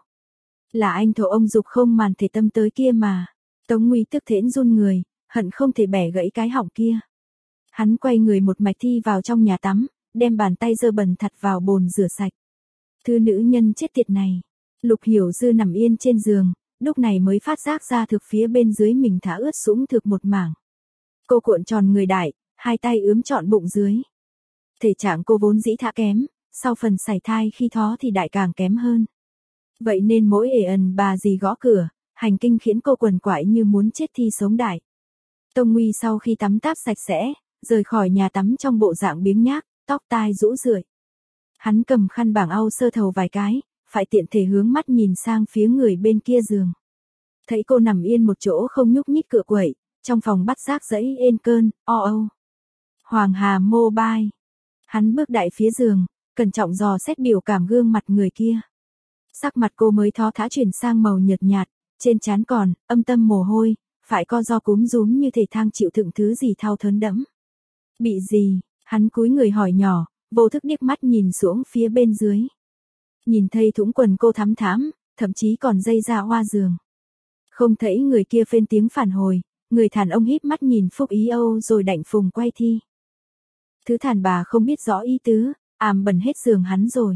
Là anh thổ ông dục không màn thể tâm tới kia mà. Tống Nguy tức thễn run người, hận không thể bẻ gãy cái họng kia. Hắn quay người một mạch thi vào trong nhà tắm, đem bàn tay dơ bẩn thật vào bồn rửa sạch. Thư nữ nhân chết tiệt này. Lục Hiểu Dư nằm yên trên giường, lúc này mới phát giác ra thực phía bên dưới mình thả ướt sũng thực một mảng. Cô cuộn tròn người đại, hai tay ướm trọn bụng dưới. Thể trạng cô vốn dĩ thả kém, sau phần sảy thai khi thó thì đại càng kém hơn. Vậy nên mỗi ể ẩn bà gì gõ cửa, hành kinh khiến cô quần quại như muốn chết thi sống đại. Tông Nguy sau khi tắm táp sạch sẽ, rời khỏi nhà tắm trong bộ dạng biếng nhác, tóc tai rũ rượi. Hắn cầm khăn bảng au sơ thầu vài cái, phải tiện thể hướng mắt nhìn sang phía người bên kia giường. Thấy cô nằm yên một chỗ không nhúc nhích cựa quậy, trong phòng bắt giác dẫy ên cơn, âu. Hoàng Hà Mobile. Hắn bước đại phía giường, cẩn trọng dò xét biểu cảm gương mặt người kia. Sắc mặt cô mới thó thả chuyển sang màu nhợt nhạt, trên trán còn, âm tâm mồ hôi, phải co do cúm rúm như thể thang chịu thựng thứ gì thao thớn đẫm. Bị gì? Hắn cúi người hỏi nhỏ, vô thức điếc mắt nhìn xuống phía bên dưới. Nhìn thấy thũng quần cô thắm thám, thậm chí còn dây ra hoa giường. Không thấy người kia phên tiếng phản hồi, người đàn ông híp mắt nhìn Phúc Ý Âu rồi đạnh phùng quay thi. Thứ thàn bà không biết rõ ý tứ, àm bẩn hết giường hắn rồi.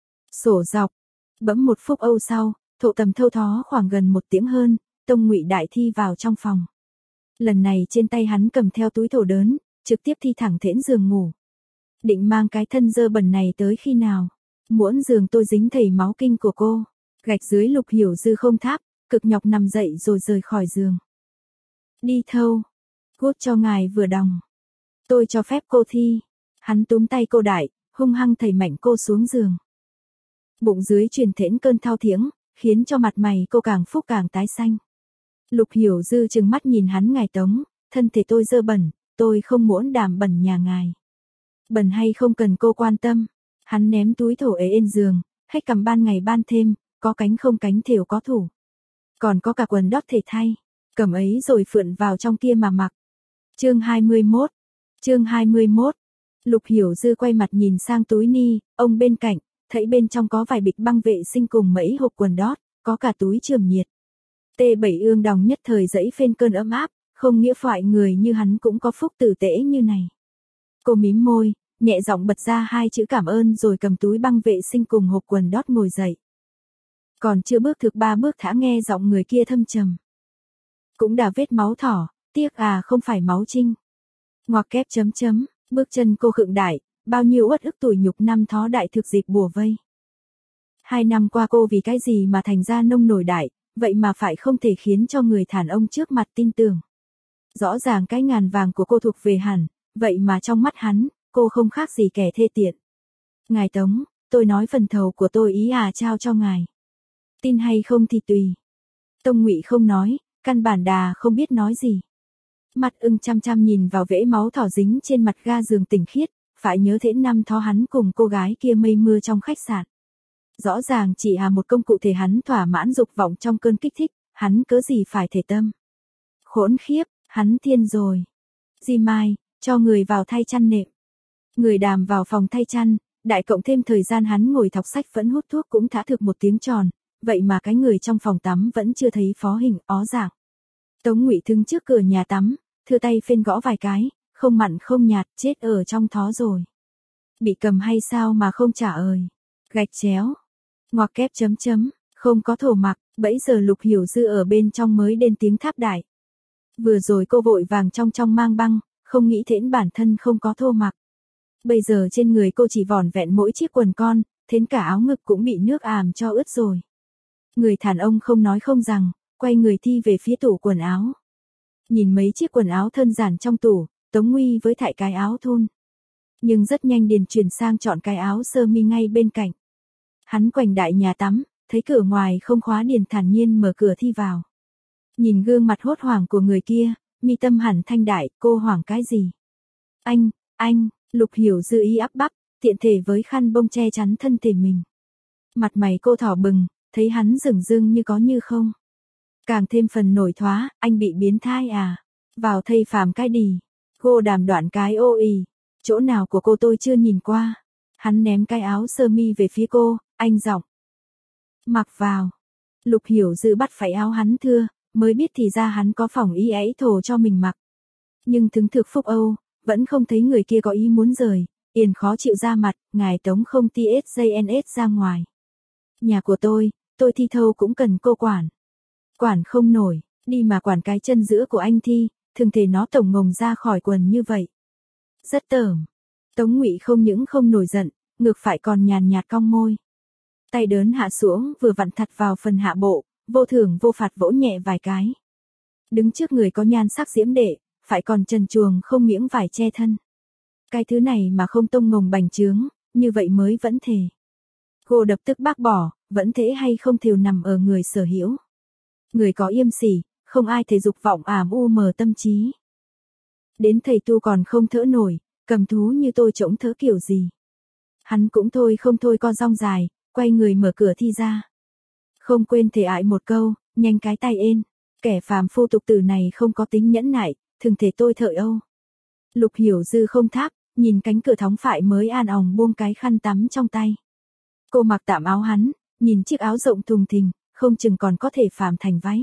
Sổ dọc, bỗng một Phúc Âu sau, thộ tầm thâu thó khoảng gần 1 tiếng hơn, Tông Ngụy đại thi vào trong phòng. Lần này trên tay hắn cầm theo túi thổ đớn, trực tiếp thi thẳng thễn giường ngủ. Định mang cái thân dơ bẩn này tới khi nào? Muỗng giường tôi dính thầy máu kinh của cô. Gạch dưới Lục Hiểu Dư không tháp, cực nhọc nằm dậy rồi rời khỏi giường. Đi thâu. Cút cho ngài vừa đòng. Tôi cho phép cô thi. Hắn túm tay cô đại, hung hăng thầy mạnh cô xuống giường. Bụng dưới truyền thễn cơn thao thiếng, khiến cho mặt mày cô càng phúc càng tái xanh. Lục Hiểu Dư trừng mắt nhìn hắn. Ngài Tống, thân thể tôi dơ bẩn, tôi không muốn đảm bẩn nhà ngài. Bẩn hay không cần cô quan tâm. Hắn ném túi thổ ế lên giường, hết cầm ban ngày ban thêm, có cánh không cánh thều có thủ. Còn có cả quần đót thể thay, cầm ấy rồi phượn vào trong kia mà mặc. Chương 21. Chương 21. Lục Hiểu Dư quay mặt nhìn sang túi ni, ông bên cạnh, thấy bên trong có vài bịch băng vệ sinh cùng mấy hộp quần đót, có cả túi trường nhiệt. T7 ương đòng nhất thời dẫy phên cơn ấm áp, không nghĩa phải người như hắn cũng có phúc tử tễ như này. Cô mím môi, nhẹ giọng bật ra hai chữ cảm ơn rồi cầm túi băng vệ sinh cùng hộp quần đót ngồi dậy. Còn chưa bước thực 3 bước đã nghe giọng người kia thâm trầm. Cũng đã vết máu thỏ, tiếc à không phải máu trinh. Ngoặc kép chấm chấm, bước chân cô khựng đại, bao nhiêu uất ức tủi nhục năm thó đại thực dịp bùa vây. 2 năm qua cô vì cái gì mà thành ra nông nổi đại, vậy mà phải không thể khiến cho người thản ông trước mặt tin tưởng. Rõ ràng cái ngàn vàng của cô thuộc về hẳn, vậy mà trong mắt hắn, cô không khác gì kẻ thê tiện. Ngài Tống, tôi nói phần thầu của tôi ý trao cho ngài. Tin hay không thì tùy. Tông Ngụy không nói, căn bản đà không biết nói gì. Mặt ưng chăm chăm nhìn vào vẽ máu thỏ dính trên mặt ga giường tỉnh khiết, phải nhớ thế năm thó hắn cùng cô gái kia mây mưa trong khách sạn. Rõ ràng chỉ một công cụ thể hắn thỏa mãn dục vọng trong cơn kích thích, hắn cớ gì phải thể tâm. Khốn khiếp, hắn thiên rồi. Di Mai, cho người vào thay chăn nệm. Người Đàm vào phòng thay chăn, đại cộng thêm thời gian hắn ngồi thọc sách vẫn hút thuốc cũng thả thực một tiếng tròn, vậy mà cái người trong phòng tắm vẫn chưa thấy phó hình ó dạng. Tống Ngụy đứng trước cửa nhà tắm, thưa tay phên gõ vài cái, không mặn không nhạt, chết ở trong thó rồi. Bị cầm hay sao mà không trả ời. Gạch chéo. Ngoặc kép chấm chấm, không có thổ mặc, bấy giờ Lục Hiểu Dư ở bên trong mới đến tiếng tháp đại. Vừa rồi cô vội vàng trong mang băng, không nghĩ thễn bản thân không có thô mặc. Bây giờ trên người cô chỉ vỏn vẹn mỗi chiếc quần con, thến cả áo ngực cũng bị nước àm cho ướt rồi. Người thản ông không nói không rằng, quay người thi về phía tủ quần áo. Nhìn mấy chiếc quần áo thân giản trong tủ, Tống Nguy với thại cái áo thun. Nhưng rất nhanh Điền chuyển sang chọn cái áo sơ mi ngay bên cạnh. Hắn quành đại nhà tắm, thấy cửa ngoài không khóa, Điền thản nhiên mở cửa thi vào. Nhìn gương mặt hốt hoảng của người kia, mi tâm hẳn thanh đại, cô hoảng cái gì? Anh, Lục Hiểu Dư ý áp bắp, tiện thể với khăn bông che chắn thân thể mình. Mặt mày cô thỏ bừng, thấy hắn dửng dưng như có như không. Càng thêm phần nổi thoá, anh bị biến thai à? Vào thây phàm cái đì. Cô Đàm đoạn cái ô ì. Chỗ nào của cô tôi chưa nhìn qua. Hắn ném cái áo sơ mi về phía cô, anh giọng. Mặc vào. Lục Hiểu Dư bắt phải áo hắn thưa, mới biết thì ra hắn có phòng y ấy thổ cho mình mặc. Nhưng chứng thực phúc Âu, vẫn không thấy người kia có ý muốn rời, Yền khó chịu ra mặt, ngài Tống không TSJNS ra ngoài. Nhà của tôi thi thâu cũng cần cô quản. Quản không nổi, đi mà quản cái chân giữa của anh thi, thường thể nó tổng ngồng ra khỏi quần như vậy. Rất tởm. Tống Ngụy không những không nổi giận, ngược phải còn nhàn nhạt cong môi. Tay đớn hạ xuống vừa vặn thặt vào phần hạ bộ, vô thưởng vô phạt vỗ nhẹ vài cái. Đứng trước người có nhan sắc diễm đệ, phải còn trần truồng không miếng vải che thân. Cái thứ này mà không tông ngồng bành trướng, như vậy mới vẫn thề. Cô đập tức bác bỏ, vẫn thế hay không thều nằm ở người sở hữu. Người có yêm sỉ, không ai thể dục vọng u mờ tâm trí. Đến thầy tu còn không thỡ nổi, cầm thú như tôi trỗng thỡ kiểu gì. Hắn cũng thôi không thôi co rong dài, quay người mở cửa thi ra. Không quên thể ại một câu, nhanh cái tay ên. Kẻ phàm phu tục tử này không có tính nhẫn nại, thường thể tôi thợ Âu. Lục Hiểu Dư không tháp, nhìn cánh cửa thóng phải mới an òng buông cái khăn tắm trong tay. Cô mặc tạm áo hắn, nhìn chiếc áo rộng thùng thình, không chừng còn có thể phàm thành váy.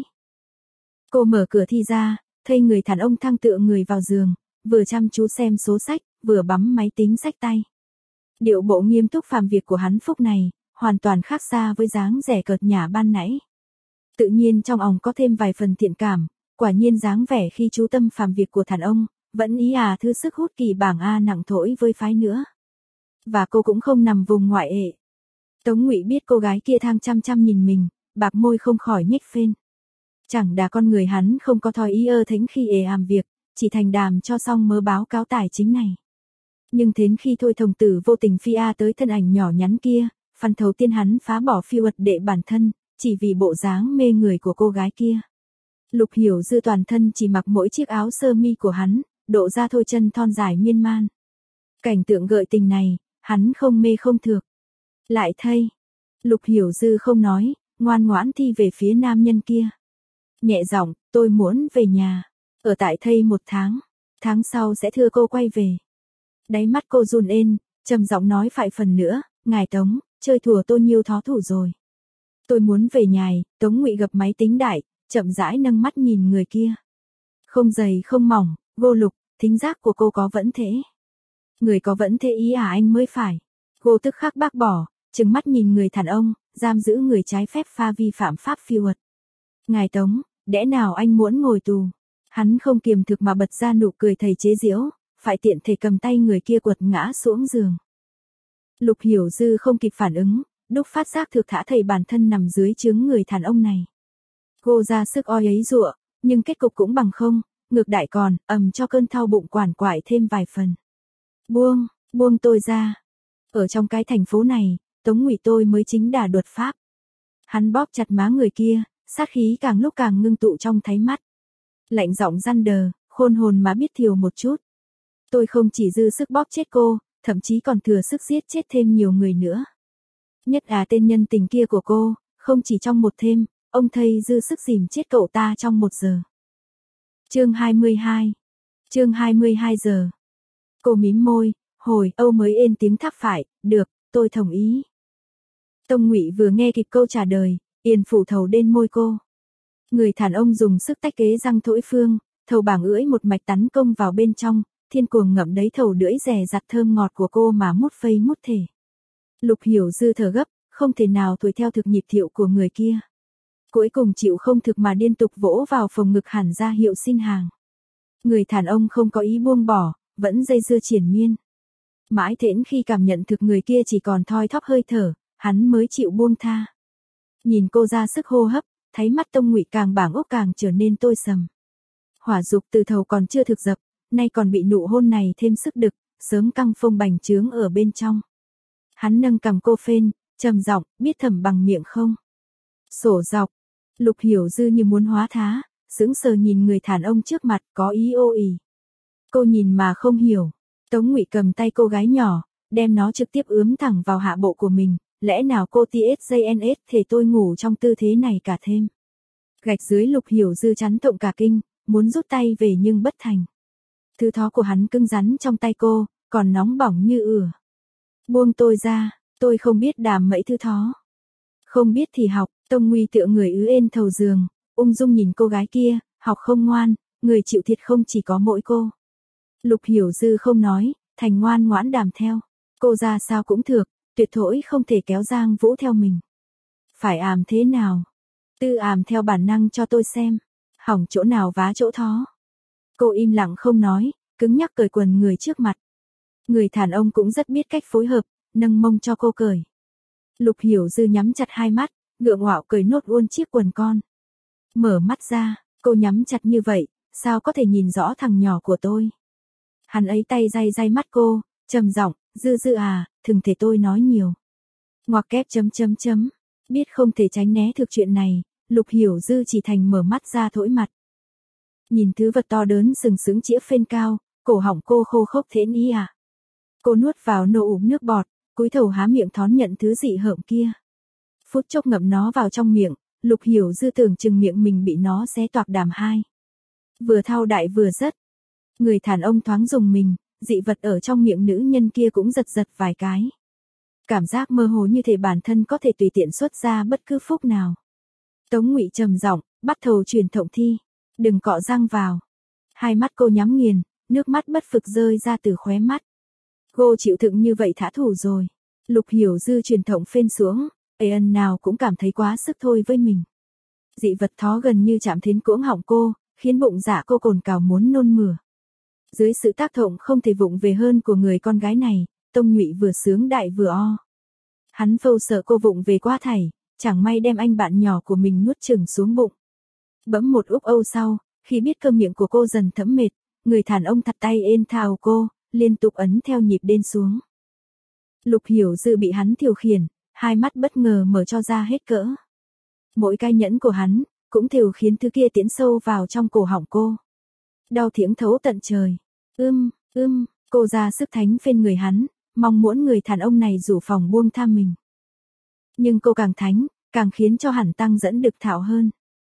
Cô mở cửa thi ra, thấy người đàn ông thăng tựa người vào giường, vừa chăm chú xem số sách, vừa bấm máy tính xách tay. Điệu bộ nghiêm túc phàm việc của hắn phúc này, hoàn toàn khác xa với dáng vẻ cợt nhả ban nãy. Tự nhiên trong òng có thêm vài phần thiện cảm, quả nhiên dáng vẻ khi chú tâm phàm việc của đàn ông, vẫn ý thư sức hút kỳ bảng A nặng thổi với phái nữa. Và cô cũng không nằm vùng ngoại ệ. Tống Ngụy biết cô gái kia thang chăm chăm nhìn mình, bạc môi không khỏi nhếch phên. Chẳng đà con người hắn không có thói ý thính khi làm việc, chỉ thành đàm cho xong mớ báo cáo tài chính này. Nhưng đến khi Thôi Thông Tử vô tình phi tới thân ảnh nhỏ nhắn kia, phần đầu tiên hắn phá bỏ phiêu ật đệ bản thân, chỉ vì bộ dáng mê người của cô gái kia. Lục Hiểu Dư toàn thân chỉ mặc mỗi chiếc áo sơ mi của hắn, độ ra thôi chân thon dài miên man. Cảnh tượng gợi tình này, hắn không mê không thược. Lại thay, Lục Hiểu Dư không nói, ngoan ngoãn thi về phía nam nhân kia. Nhẹ giọng, tôi muốn về nhà, ở tại thây 1 tháng sau sẽ thưa cô quay về. Đáy mắt cô run lên, trầm giọng nói phải phần nữa, ngài Tống, chơi thùa tôi nhiêu thó thủ rồi. Tôi muốn về nhài, Tống Ngụy gập máy tính đại, chậm rãi nâng mắt nhìn người kia. Không dày không mỏng, Cô Lục, thính giác của cô có vẫn thế. Người có vẫn thế ý anh mới phải. Cô tức khắc bác bỏ, trừng mắt nhìn người đàn ông, giam giữ người trái phép pha vi phạm pháp phiêu ật. Ngài Tống, đẽ nào anh muốn ngồi tù? Hắn không kiềm thực mà bật ra nụ cười thầy chế giễu, phải tiện thể cầm tay người kia quật ngã xuống giường. Lục Hiểu Dư không kịp phản ứng, đúc phát giác thực thả thầy bản thân nằm dưới trướng người đàn ông này. Cô ra sức oi ấy dụa, nhưng kết cục cũng bằng không, ngược đại còn, cho cơn thao bụng quản quại thêm vài phần. Buông tôi ra. Ở trong cái thành phố này, Tống Ngụy tôi mới chính đà luật pháp. Hắn bóp chặt má người kia, sát khí càng lúc càng ngưng tụ trong thái mắt. Lạnh giọng răn đờ, khôn hồn mà biết thiểu một chút. Tôi không chỉ dư sức bóp chết cô, thậm chí còn thừa sức giết chết thêm nhiều người nữa. Nhất tên nhân tình kia của cô, không chỉ trong một thêm, ông thầy dư sức dìm chết cậu ta trong 1 giờ. Chương 22 giờ. Cô mím môi, hồi âu mới êm tiếng thắc phải, được, tôi đồng ý. Tông Ngụy vừa nghe kịp câu trả lời, yên phủ thầu đến môi cô. Người đàn ông dùng sức tách kế răng thổi phương, thầu bảng ưỡi một mạch tấn công vào bên trong, thiên cuồng ngậm đấy thầu lưỡi rè rặt thơm ngọt của cô mà mút phây mút thể. Lục Hiểu Dư thở gấp, không thể nào thuổi theo thực nhịp thiệu của người kia. Cuối cùng chịu không thực mà liên tục vỗ vào phòng ngực hẳn ra hiệu xin hàng. Người đàn ông không có ý buông bỏ, vẫn dây dưa triển miên. Mãi đến khi cảm nhận thực người kia chỉ còn thoi thóp hơi thở, hắn mới chịu buông tha. Nhìn cô ra sức hô hấp, thấy mắt Tông Ngụy càng bảng ốc càng trở nên tối sầm. Hỏa dục từ thầu còn chưa thực dập, nay còn bị nụ hôn này thêm sức đực, sớm căng phông bành trướng ở bên trong. Hắn nâng cằm cô phên, trầm giọng, biết thầm bằng miệng không? Sổ dọc. Lục Hiểu Dư như muốn hóa thá, sững sờ nhìn người đàn ông trước mặt, có ý ô ỉ. Cô nhìn mà không hiểu. Tống Ngụy cầm tay cô gái nhỏ, đem nó trực tiếp ướm thẳng vào hạ bộ của mình. Lẽ nào cô TSJNS thể tôi ngủ trong tư thế này cả thêm. Gạch dưới Lục Hiểu Dư chắn tụng cả kinh, muốn rút tay về nhưng bất thành. Thứ thó của hắn cứng rắn trong tay cô, còn nóng bỏng như ửa. Buông tôi ra, tôi không biết đàm mẫy thứ thó. Không biết thì học, Tông Nguy tựa người ứ ên thầu giường, ung dung nhìn cô gái kia, học không ngoan, người chịu thiệt không chỉ có mỗi cô. Lục Hiểu Dư không nói, thành ngoan ngoãn đàm theo. Cô ra sao cũng thược, tuyệt thỗi không thể kéo Giang Vũ theo mình. Phải àm thế nào? Tư àm theo bản năng cho tôi xem. Hỏng chỗ nào vá chỗ thó. Cô im lặng không nói, cứng nhắc cởi quần người trước mặt. Người đàn ông cũng rất biết cách phối hợp, nâng mông cho cô cởi. Lục Hiểu Dư nhắm chặt hai mắt, ngượng ngạo cởi nốt luôn chiếc quần con. Mở mắt ra, cô nhắm chặt như vậy, sao có thể nhìn rõ thằng nhỏ của tôi. Hắn ấy tay day day mắt cô, trầm giọng, Dư Dư à, đừng thể tôi nói nhiều. Ngoặc kép ... Biết không thể tránh né thực chuyện này, Lục Hiểu Dư chỉ thành mở mắt ra thỗi mặt. Nhìn thứ vật to lớn sừng sững chĩa phên cao, cổ họng cô khô khốc thến ý à. Cô nuốt vào nổ úng nước bọt, cúi đầu há miệng thón nhận thứ dị hợm kia. Phút chốc ngậm nó vào trong miệng, Lục Hiểu Dư tưởng chừng miệng mình bị nó xé toạc đàm hai. Vừa thao đại vừa rất. Người đàn ông thoáng dùng mình, dị vật ở trong miệng nữ nhân kia cũng giật giật vài cái. Cảm giác mơ hồ như thể bản thân có thể tùy tiện xuất ra bất cứ phúc nào. Tống Ngụy trầm giọng, bắt đầu truyền thộng thi. Đừng cọ răng vào. Hai mắt cô nhắm nghiền, nước mắt bất phực rơi ra từ khóe mắt. Cô chịu đựng như vậy thả thủ rồi. Lục Hiểu Dư truyền thộng phên xuống, ân nào cũng cảm thấy quá sức thôi với mình. Dị vật thó gần như chạm đến cuống họng cô, khiến bụng dạ cô cồn cào muốn nôn mửa. Dưới sự tác động không thể vụng về hơn của người con gái này, Tông Ngụy vừa sướng đại vừa o. Hắn phâu sợ cô vụng về quá thảy, chẳng may đem anh bạn nhỏ của mình nuốt chửng xuống bụng. Bấm một úc âu sau, khi biết cơm miệng của cô dần thấm mệt, người đàn ông thật tay ên thào cô, liên tục ấn theo nhịp đen xuống. Lục Hiểu Dư bị hắn điều khiển, hai mắt bất ngờ mở cho ra hết cỡ. Mỗi cái nhẫn của hắn, cũng đều khiến thứ kia tiến sâu vào trong cổ họng cô. Đau thiếng thấu tận trời. Cô ra sức thánh phên người hắn, mong muốn người đàn ông này rủ phòng buông tha mình. Nhưng cô càng thánh, càng khiến cho hắn tăng dẫn được thạo hơn.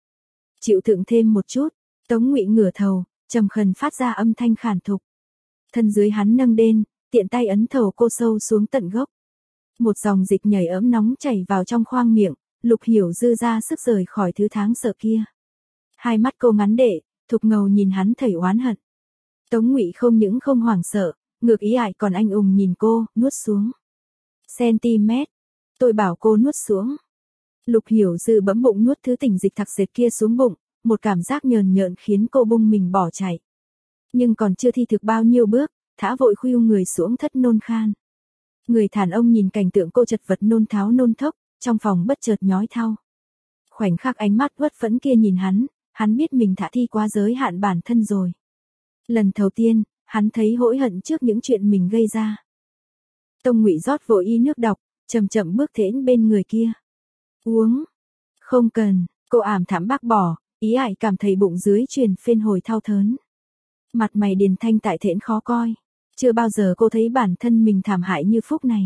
Chịu thượng thêm một chút, Tống Ngụy ngửa thầu, trầm khần phát ra âm thanh khản thục. Thân dưới hắn nâng đên, tiện tay ấn thầu cô sâu xuống tận gốc. Một dòng dịch nhảy ấm nóng chảy vào trong khoang miệng, Lục Hiểu Dư ra sức rời khỏi thứ tháng sợ kia. Hai mắt cô ngắn đệ, thục ngầu nhìn hắn thảy oán hận. Tống Ngụy không những không hoảng sợ, ngược ý ải còn anh ùng nhìn cô, nuốt xuống. Centimet. Tôi bảo cô nuốt xuống. Lục Hiểu Dư bấm bụng nuốt thứ tỉnh dịch thặc dệt kia xuống bụng, một cảm giác nhờn nhợn khiến cô bung mình bỏ chạy. Nhưng còn chưa thi thực bao nhiêu bước, thả vội khuỵu người xuống thất nôn khan. Người đàn ông nhìn cảnh tượng cô chật vật nôn tháo nôn thốc, trong phòng bất chợt nhói thau. Khoảnh khắc ánh mắt uất phẫn kia nhìn hắn biết mình đã thi quá giới hạn bản thân rồi. Lần đầu tiên, hắn thấy hối hận trước những chuyện mình gây ra. Tông Ngụy rót vội y nước độc, chậm chậm bước đến bên người kia. Uống. Không cần, cô ảm thảm bác bỏ, ý ải cảm thấy bụng dưới truyền phên hồi thao thớn. Mặt mày điền thanh tại thễn khó coi. Chưa bao giờ cô thấy bản thân mình thảm hại như phút này.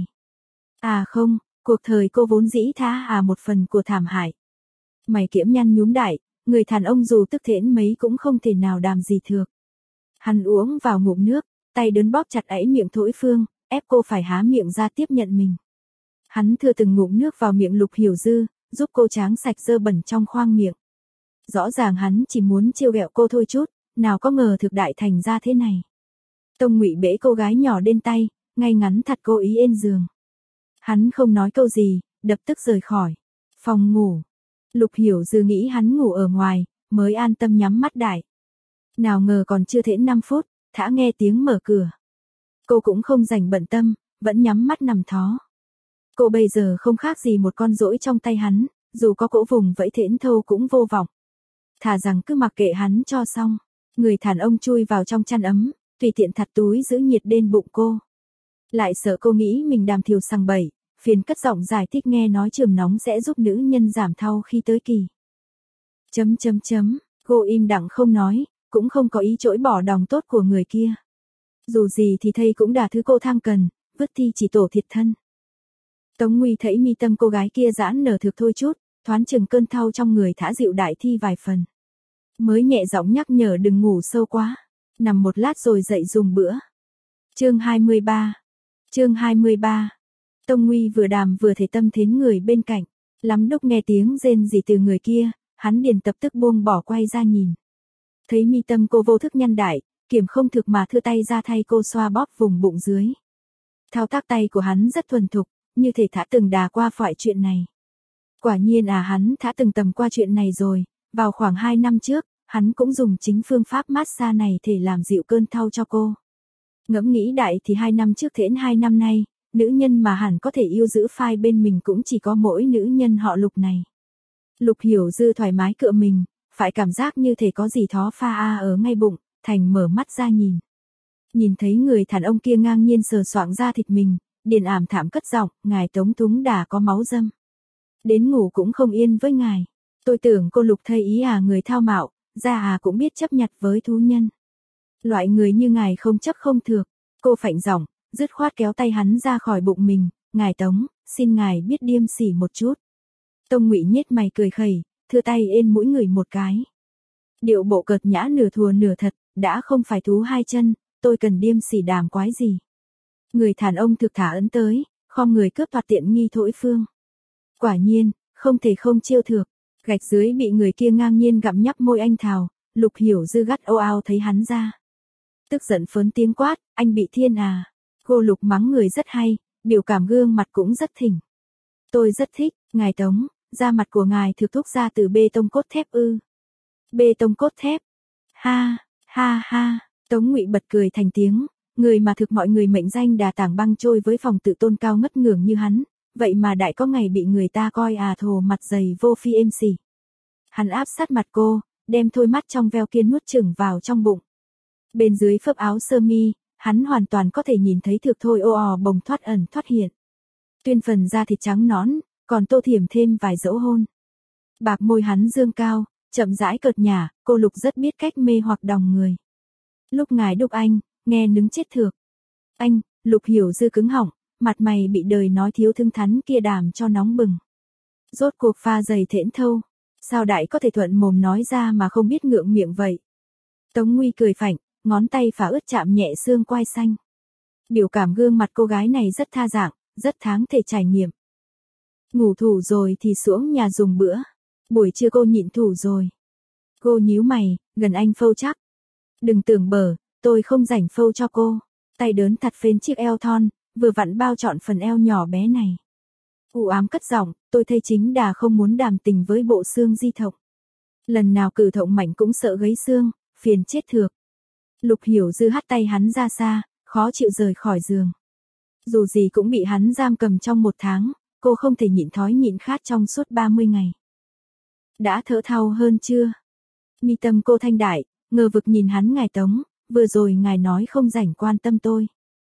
À không, cuộc thời cô vốn dĩ tha một phần của thảm hại. Mày kiễm nhăn nhúm đại, người đàn ông dù tức thễn mấy cũng không thể nào đàm gì được. Hắn uống vào ngụm nước, tay đớn bóp chặt ấy miệng Thỗi Phương, ép cô phải há miệng ra tiếp nhận mình. Hắn thừa từng ngụm nước vào miệng Lục Hiểu Dư, giúp cô tráng sạch dơ bẩn trong khoang miệng. Rõ ràng hắn chỉ muốn trêu ghẹo cô thôi chút, nào có ngờ thực đại thành ra thế này. Tông Ngụy bế cô gái nhỏ lên tay, ngay ngắn thật cô ý ên giường. Hắn không nói câu gì, đập tức rời khỏi phòng ngủ. Lục Hiểu Dư nghĩ hắn ngủ ở ngoài, mới an tâm nhắm mắt đại. Nào ngờ còn chưa thễn 5 phút, thả nghe tiếng mở cửa. Cô cũng không rảnh bận tâm, vẫn nhắm mắt nằm thó. Cô bây giờ không khác gì một con rỗi trong tay hắn, dù có cỗ vùng vẫy thễn thâu cũng vô vọng. Thà rằng cứ mặc kệ hắn cho xong. Người đàn ông chui vào trong chăn ấm, tùy tiện thặt túi giữ nhiệt đên bụng cô. Lại sợ cô nghĩ mình đàm thiều sằng bậy, phiền cất giọng giải thích nghe nói trường nóng sẽ giúp nữ nhân giảm thau khi tới kỳ. Cô im lặng không nói, cũng không có ý chối bỏ đòng tốt của người kia. Dù gì thì thầy cũng đả thứ cô thang cần, vứt thi chỉ tổ thiệt thân. Tống Nguy thấy mi tâm cô gái kia giãn nở thực thôi chút, thoáng chừng cơn thau trong người thả dịu đại thi vài phần. Mới nhẹ giọng nhắc nhở đừng ngủ sâu quá, nằm một lát rồi dậy dùng bữa. Chương 23. Tông Nguy vừa đàm vừa thấy tâm thến người bên cạnh, lắm lúc nghe tiếng rên rỉ từ người kia, hắn liền tập tức buông bỏ quay ra nhìn. Thấy mi tâm cô vô thức nhăn đại, kiểm không thực mà thưa tay ra thay cô xoa bóp vùng bụng dưới. Thao tác tay của hắn rất thuần thục, như thể thả từng đà qua phải chuyện này. Quả nhiên hắn thả từng tầm qua chuyện này rồi, vào khoảng 2 năm trước, hắn cũng dùng chính phương pháp massage này để làm dịu cơn thau cho cô. Ngẫm nghĩ đại thì 2 năm trước thễn 2 năm nay, nữ nhân mà hẳn có thể yêu giữ phai bên mình cũng chỉ có mỗi nữ nhân họ Lục này. Lục Hiểu Dư thoải mái cựa mình, phải cảm giác như thể có gì đó pha ở ngay bụng, thành mở mắt ra nhìn. Nhìn thấy người đàn ông kia ngang nhiên sờ soạng ra thịt mình, điền ảm thảm cất giọng, ngài Tống Túng đã có máu dâm. Đến ngủ cũng không yên với ngài. Tôi tưởng cô Lục thây ý người thao mạo, ra cũng biết chấp nhặt với thú nhân. Loại người như ngài không chấp không thược. Cô phạnh giọng, dứt khoát kéo tay hắn ra khỏi bụng mình, ngài Tống, xin ngài biết điêm sỉ một chút. Tông Ngụy nhếch mày cười khẩy, thưa tay ên mũi người một cái. Điệu bộ cợt nhã nửa thùa nửa thật, đã không phải thú hai chân, tôi cần điêm sỉ đàm quái gì. Người đàn ông thực thả ấn tới, khom người cướp thoạt tiện nghi Thỗi Phương. Quả nhiên, không thể không chiêu thược, gạch dưới bị người kia ngang nhiên gặm nhắp môi anh thào, Lục Hiểu Dư gắt âu ao thấy hắn ra. Tức giận phớn tiếng quát, anh bị thiên à. Cô Lục mắng người rất hay, biểu cảm gương mặt cũng rất thỉnh. Tôi rất thích, ngài Tống, da mặt của ngài thực thúc ra từ bê tông cốt thép ư. Bê tông cốt thép. Ha, ha, Tống Ngụy bật cười thành tiếng, người mà thực mọi người mệnh danh đà tảng băng trôi với phòng tự tôn cao ngất ngưởng như hắn, vậy mà đại có ngày bị người ta coi thồ mặt dày vô phi êm xỉ. Hắn áp sát mặt cô, đem thôi mắt trong veo kia nuốt chửng vào trong bụng. Bên dưới phớp áo sơ mi, hắn hoàn toàn có thể nhìn thấy thực thôi bồng thoát ẩn thoát hiện. Tuyên phần da thịt trắng nõn, còn tô thiểm thêm vài dấu hôn. Bạc môi hắn dương cao, chậm rãi cợt nhả, cô Lục rất biết cách mê hoặc đòng người. Lúc ngài đúc anh, nghe nứng chết thược. Anh, Lục Hiểu Dư cứng họng, mặt mày bị đời nói thiếu thương thắn kia đàm cho nóng bừng. Rốt cuộc pha dày thễn thâu, sao đại có thể thuận mồm nói ra mà không biết ngượng miệng vậy. Tống Nguy cười phạnh, ngón tay phả ướt chạm nhẹ xương quai xanh. Biểu cảm gương mặt cô gái này rất tha dạng, rất tháng thể trải nghiệm. Ngủ thủ rồi thì xuống nhà dùng bữa. Buổi trưa cô nhịn thủ rồi. Cô nhíu mày, gần anh phâu chắc. Đừng tưởng bở, tôi không rảnh phâu cho cô. Tay đớn thặt phên chiếc eo thon, vừa vặn bao trọn phần eo nhỏ bé này. U ám cất giọng, tôi thấy chính đà không muốn đàm tình với bộ xương di thộng. Lần nào cử thộng mảnh cũng sợ gấy xương, phiền chết thược. Lục Hiểu Dư hắt tay hắn ra xa, khó chịu rời khỏi giường. Dù gì cũng bị hắn giam cầm trong 1 tháng, cô không thể nhịn thói nhịn khát trong suốt 30 ngày. Đã thở thau hơn chưa? Mi tâm cô thanh đại, ngờ vực nhìn hắn ngài Tống, vừa rồi ngài nói không rảnh quan tâm tôi.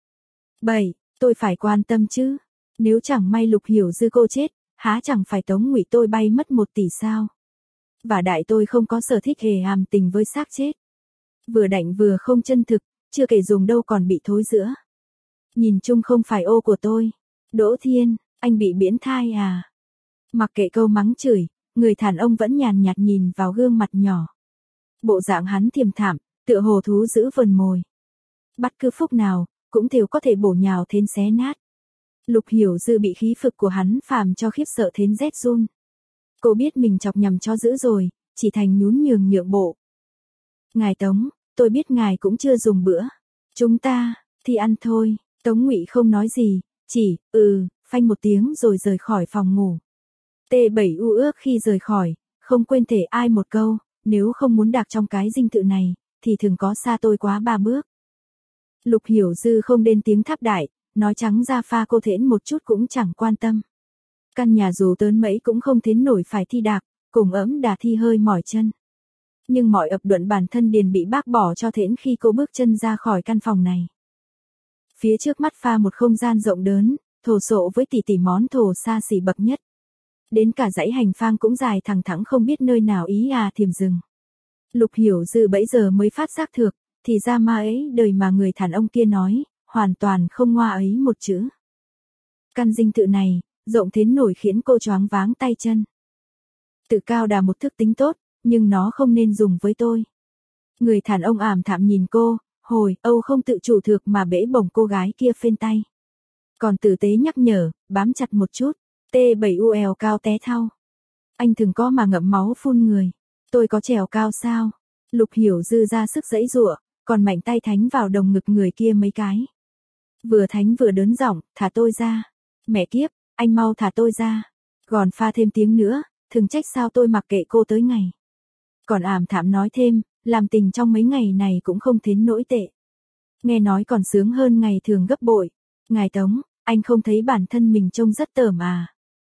7. Tôi phải quan tâm chứ. Nếu chẳng may Lục Hiểu Dư cô chết, há chẳng phải Tống Ngụy tôi bay mất 1 tỷ sao? Và đại tôi không có sở thích hề hàm tình với xác chết. Vừa đạnh vừa không chân thực, chưa kể dùng đâu còn bị thối giữa. Nhìn chung không phải ô của tôi. Đỗ Thiên, anh bị biến thai à? Mặc kệ câu mắng chửi, người đàn ông vẫn nhàn nhạt nhìn vào gương mặt nhỏ. Bộ dạng hắn thiềm thảm, tựa hồ thú giữ vườn mồi. Bắt cứ phúc nào, cũng đều có thể bổ nhào thến xé nát. Lục Hiểu Dư bị khí phực của hắn phàm cho khiếp sợ thến rét run. Cô biết mình chọc nhầm cho dữ rồi, chỉ thành nhún nhường nhượng bộ. Ngài Tống, tôi biết ngài cũng chưa dùng bữa. Chúng ta, thì ăn thôi. Tống Ngụy không nói gì, chỉ, phanh một tiếng rồi rời khỏi phòng ngủ. T7U ước khi rời khỏi, không quên thể ai một câu, nếu không muốn đạc trong cái dinh thự này, thì thường có xa tôi quá 3 bước. Lục Hiểu Dư không đến tiếng tháp đại, nói trắng ra pha cô thễn một chút cũng chẳng quan tâm. Căn nhà dù tớn mấy cũng không thến nổi phải thi đạc, cùng ẫm đà thi hơi mỏi chân. Nhưng mọi ập luận bản thân điền bị bác bỏ cho thễn khi cô bước chân ra khỏi căn phòng này. Phía trước mắt pha một không gian rộng đớn, thổ sộ với tỷ món thổ xa xỉ bậc nhất. Đến cả dãy hành phang cũng dài thẳng thẳng không biết nơi nào ý thiềm dừng. Lục Hiểu Dư bấy giờ mới phát giác thực, thì ra ma ấy đời mà người đàn ông kia nói, hoàn toàn không ngoa ấy một chữ. Căn dinh thự này, rộng thến nổi khiến cô choáng váng tay chân. Tự cao đà một thức tính tốt, nhưng nó không nên dùng với tôi. Người đàn ông ảm thạm nhìn cô, hồi Âu không tự chủ thực mà bẽ bổng cô gái kia phên tay. Còn tử tế nhắc nhở, bám chặt một chút, T7UL cao té thau. Anh thường có mà ngậm máu phun người, tôi có trèo cao sao? Lục Hiểu Dư ra sức giãy giụa, còn mạnh tay thánh vào đồng ngực người kia mấy cái. Vừa thánh vừa đớn giọng, thả tôi ra. Mẹ kiếp, anh mau thả tôi ra. Còn pha thêm tiếng nữa, thường trách sao tôi mặc kệ cô tới ngày. Còn ảm thảm nói thêm, làm tình trong mấy ngày này cũng không thến nỗi tệ. Nghe nói còn sướng hơn ngày thường gấp bội. Ngài Tống, anh không thấy bản thân mình trông rất tởm à?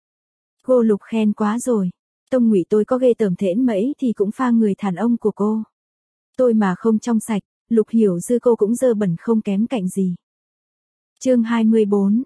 Cô Lục khen quá rồi. Tông Ngụy tôi có ghê tởm thễn mấy thì cũng pha người đàn ông của cô. Tôi mà không trong sạch, Lục Hiểu Dư cô cũng dơ bẩn không kém cạnh gì. Chương 24.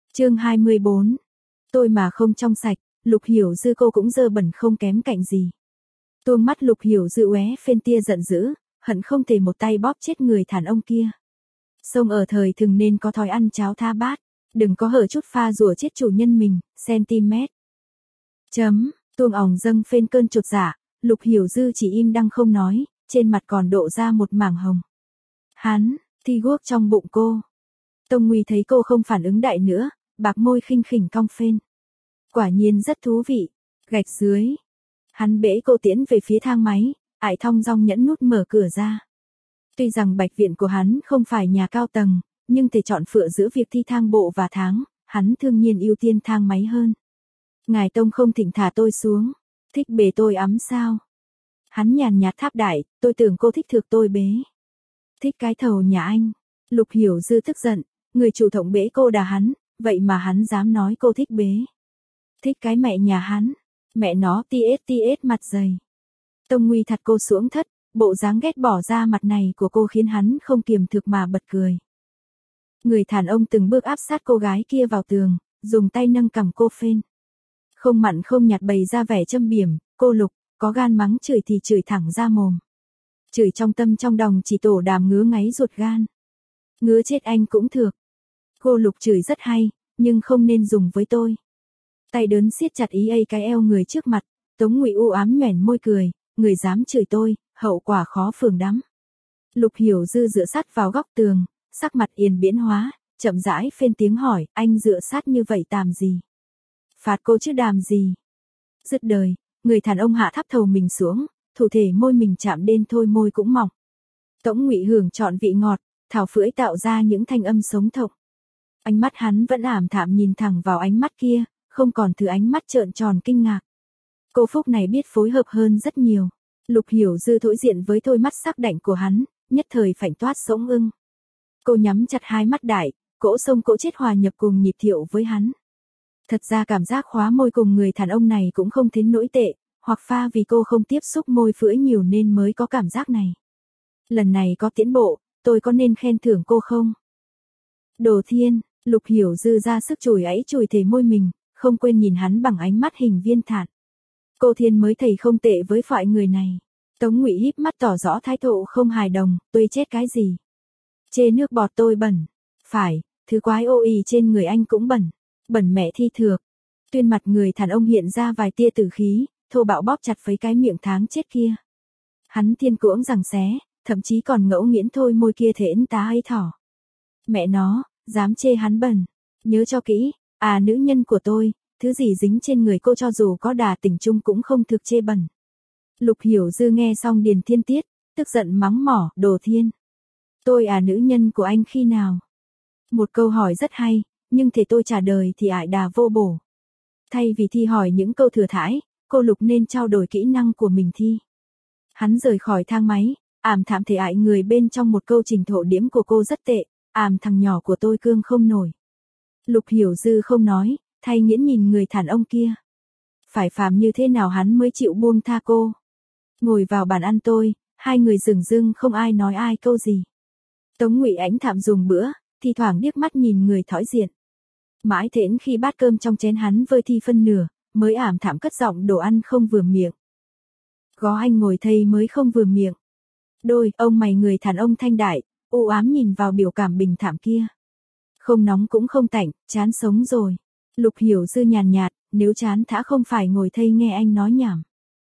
Tôi mà không trong sạch, Lục Hiểu Dư cô cũng dơ bẩn không kém cạnh gì. Tuông mắt Lục Hiểu Dư óe phên tia giận dữ, hận không thể một tay bóp chết người đàn ông kia. Sông ở thời thường nên có thói ăn cháo tha bát, đừng có hở chút pha rủa chết chủ nhân mình, cm. Tuông ỏng dâng phên cơn chột dạ, Lục Hiểu Dư chỉ im đăng không nói, trên mặt còn độ ra một mảng hồng. Hắn, thi guốc trong bụng cô. Tông Nguy thấy cô không phản ứng đại nữa, bạc môi khinh khỉnh cong phên. Quả nhiên rất thú vị, gạch dưới. Hắn bế cô tiến về phía thang máy, ải thong dong nhẫn nút mở cửa ra. Tuy rằng bạch viện của hắn không phải nhà cao tầng, nhưng thể chọn phựa giữa việc thi thang bộ và tháng, hắn thương nhiên ưu tiên thang máy hơn. Ngài Tông không thỉnh thả tôi xuống, thích bề tôi ấm sao? Hắn nhàn nhạt tháp đại, tôi tưởng cô thích thực tôi bế. Thích cái thầu nhà anh. Lục Hiểu Dư tức giận, người chủ động bế cô đà hắn, vậy mà hắn dám nói cô thích bế. Thích cái mẹ nhà hắn, mẹ nó ts mặt dày. Tông Nguy thật cô xuống thất, bộ dáng ghét bỏ ra mặt này của cô khiến hắn không kiềm thực mà bật cười. Người đàn ông từng bước áp sát cô gái kia vào tường, dùng tay nâng cằm cô phên. Không mặn không nhạt bày ra vẻ châm biểm, cô Lục, có gan mắng chửi thì chửi thẳng ra mồm. Chửi trong tâm trong đồng chỉ tổ đàm ngứa ngáy ruột gan. Ngứa chết anh cũng thược. Cô Lục chửi rất hay, nhưng không nên dùng với tôi. Tay đớn siết chặt ý ấy cái eo người trước mặt, Tống Ngụy u ám nhoẻn môi cười, người dám chửi tôi, hậu quả khó phường đắm. Lục Hiểu Dư dựa sát vào góc tường, sắc mặt yên biến hóa, chậm rãi phên tiếng hỏi, anh dựa sát như vậy làm gì? Phạt cô chứ đàm gì? Dứt đời, người đàn ông hạ thấp đầu mình xuống, thủ thể môi mình chạm đến thôi môi cũng mỏng. Tống Ngụy hưởng trọn vị ngọt, thảo phưỡi tạo ra những thanh âm sống động. Ánh mắt hắn vẫn ảm thạm nhìn thẳng vào ánh mắt kia, không còn thứ ánh mắt trợn tròn kinh ngạc. Cô Phúc này biết phối hợp hơn rất nhiều. Lục Hiểu Dư thối diện với đôi mắt sắc đạnh của hắn, nhất thời phảnh toát sống ưng. Cô nhắm chặt hai mắt đại, cỗ sông cỗ chết hòa nhập cùng nhịp điệu với hắn. Thật ra cảm giác khóa môi cùng người đàn ông này cũng không đến nỗi tệ, hoặc pha vì cô không tiếp xúc môi phưỡi nhiều nên mới có cảm giác này. Lần này có tiến bộ, tôi có nên khen thưởng cô không? Đồ Thiên, Lục Hiểu Dư ra sức chùi ấy chùi thể môi mình, không quên nhìn hắn bằng ánh mắt hình viên thản. Cô Thiên mới thấy không tệ với loại người này. Tống Ngụy híp mắt tỏ rõ thái độ không hài đồng, tôi chết cái gì? Chê nước bọt tôi bẩn. Phải, thứ quái ô ì trên người anh cũng bẩn. Bẩn mẹ thi thược. Tuyên mặt người đàn ông hiện ra vài tia tử khí, thô bạo bóp chặt với cái miệng tháng chết kia. Hắn thiên cưỡng rằng xé, thậm chí còn ngẫu nghiến thôi môi kia thễn tá ấy thỏ. Mẹ nó, dám chê hắn bẩn. Nhớ cho kỹ, nữ nhân của tôi, thứ gì dính trên người cô cho dù có đà tình chung cũng không thực chê bẩn. Lục Hiểu Dư nghe xong Điền Thiên tiết, tức giận mắng mỏ, Đồ Thiên. Tôi nữ nhân của anh khi nào? Một câu hỏi rất hay, nhưng thể tôi trả lời thì ải đà vô bổ. Thay vì thi hỏi những câu thừa thãi, cô Lục nên trao đổi kỹ năng của mình thi. Hắn rời khỏi thang máy, ảm thảm thể ải người bên trong một câu trình thổ điểm của cô rất tệ, thằng nhỏ của tôi cương không nổi. Lục Hiểu Dư không nói, thay nghiễn nhìn người đàn ông kia. Phải phàm như thế nào hắn mới chịu buông tha cô. Ngồi vào bàn ăn tôi, hai người dửng dưng không ai nói ai câu gì. Tống Ngụy ánh thạm dùng bữa, thi thoảng điếc mắt nhìn người thõi diện. Mãi đến khi bát cơm trong chén hắn vơi thi phân nửa, mới ảm thảm cất giọng đồ ăn không vừa miệng. Có anh ngồi thây mới không vừa miệng. Đôi, ông mày người đàn ông thanh đại, u ám nhìn vào biểu cảm bình thảm kia. Không nóng cũng không tạnh, chán sống rồi. Lục Hiểu Dư nhàn nhạt, nếu chán thả không phải ngồi thây nghe anh nói nhảm.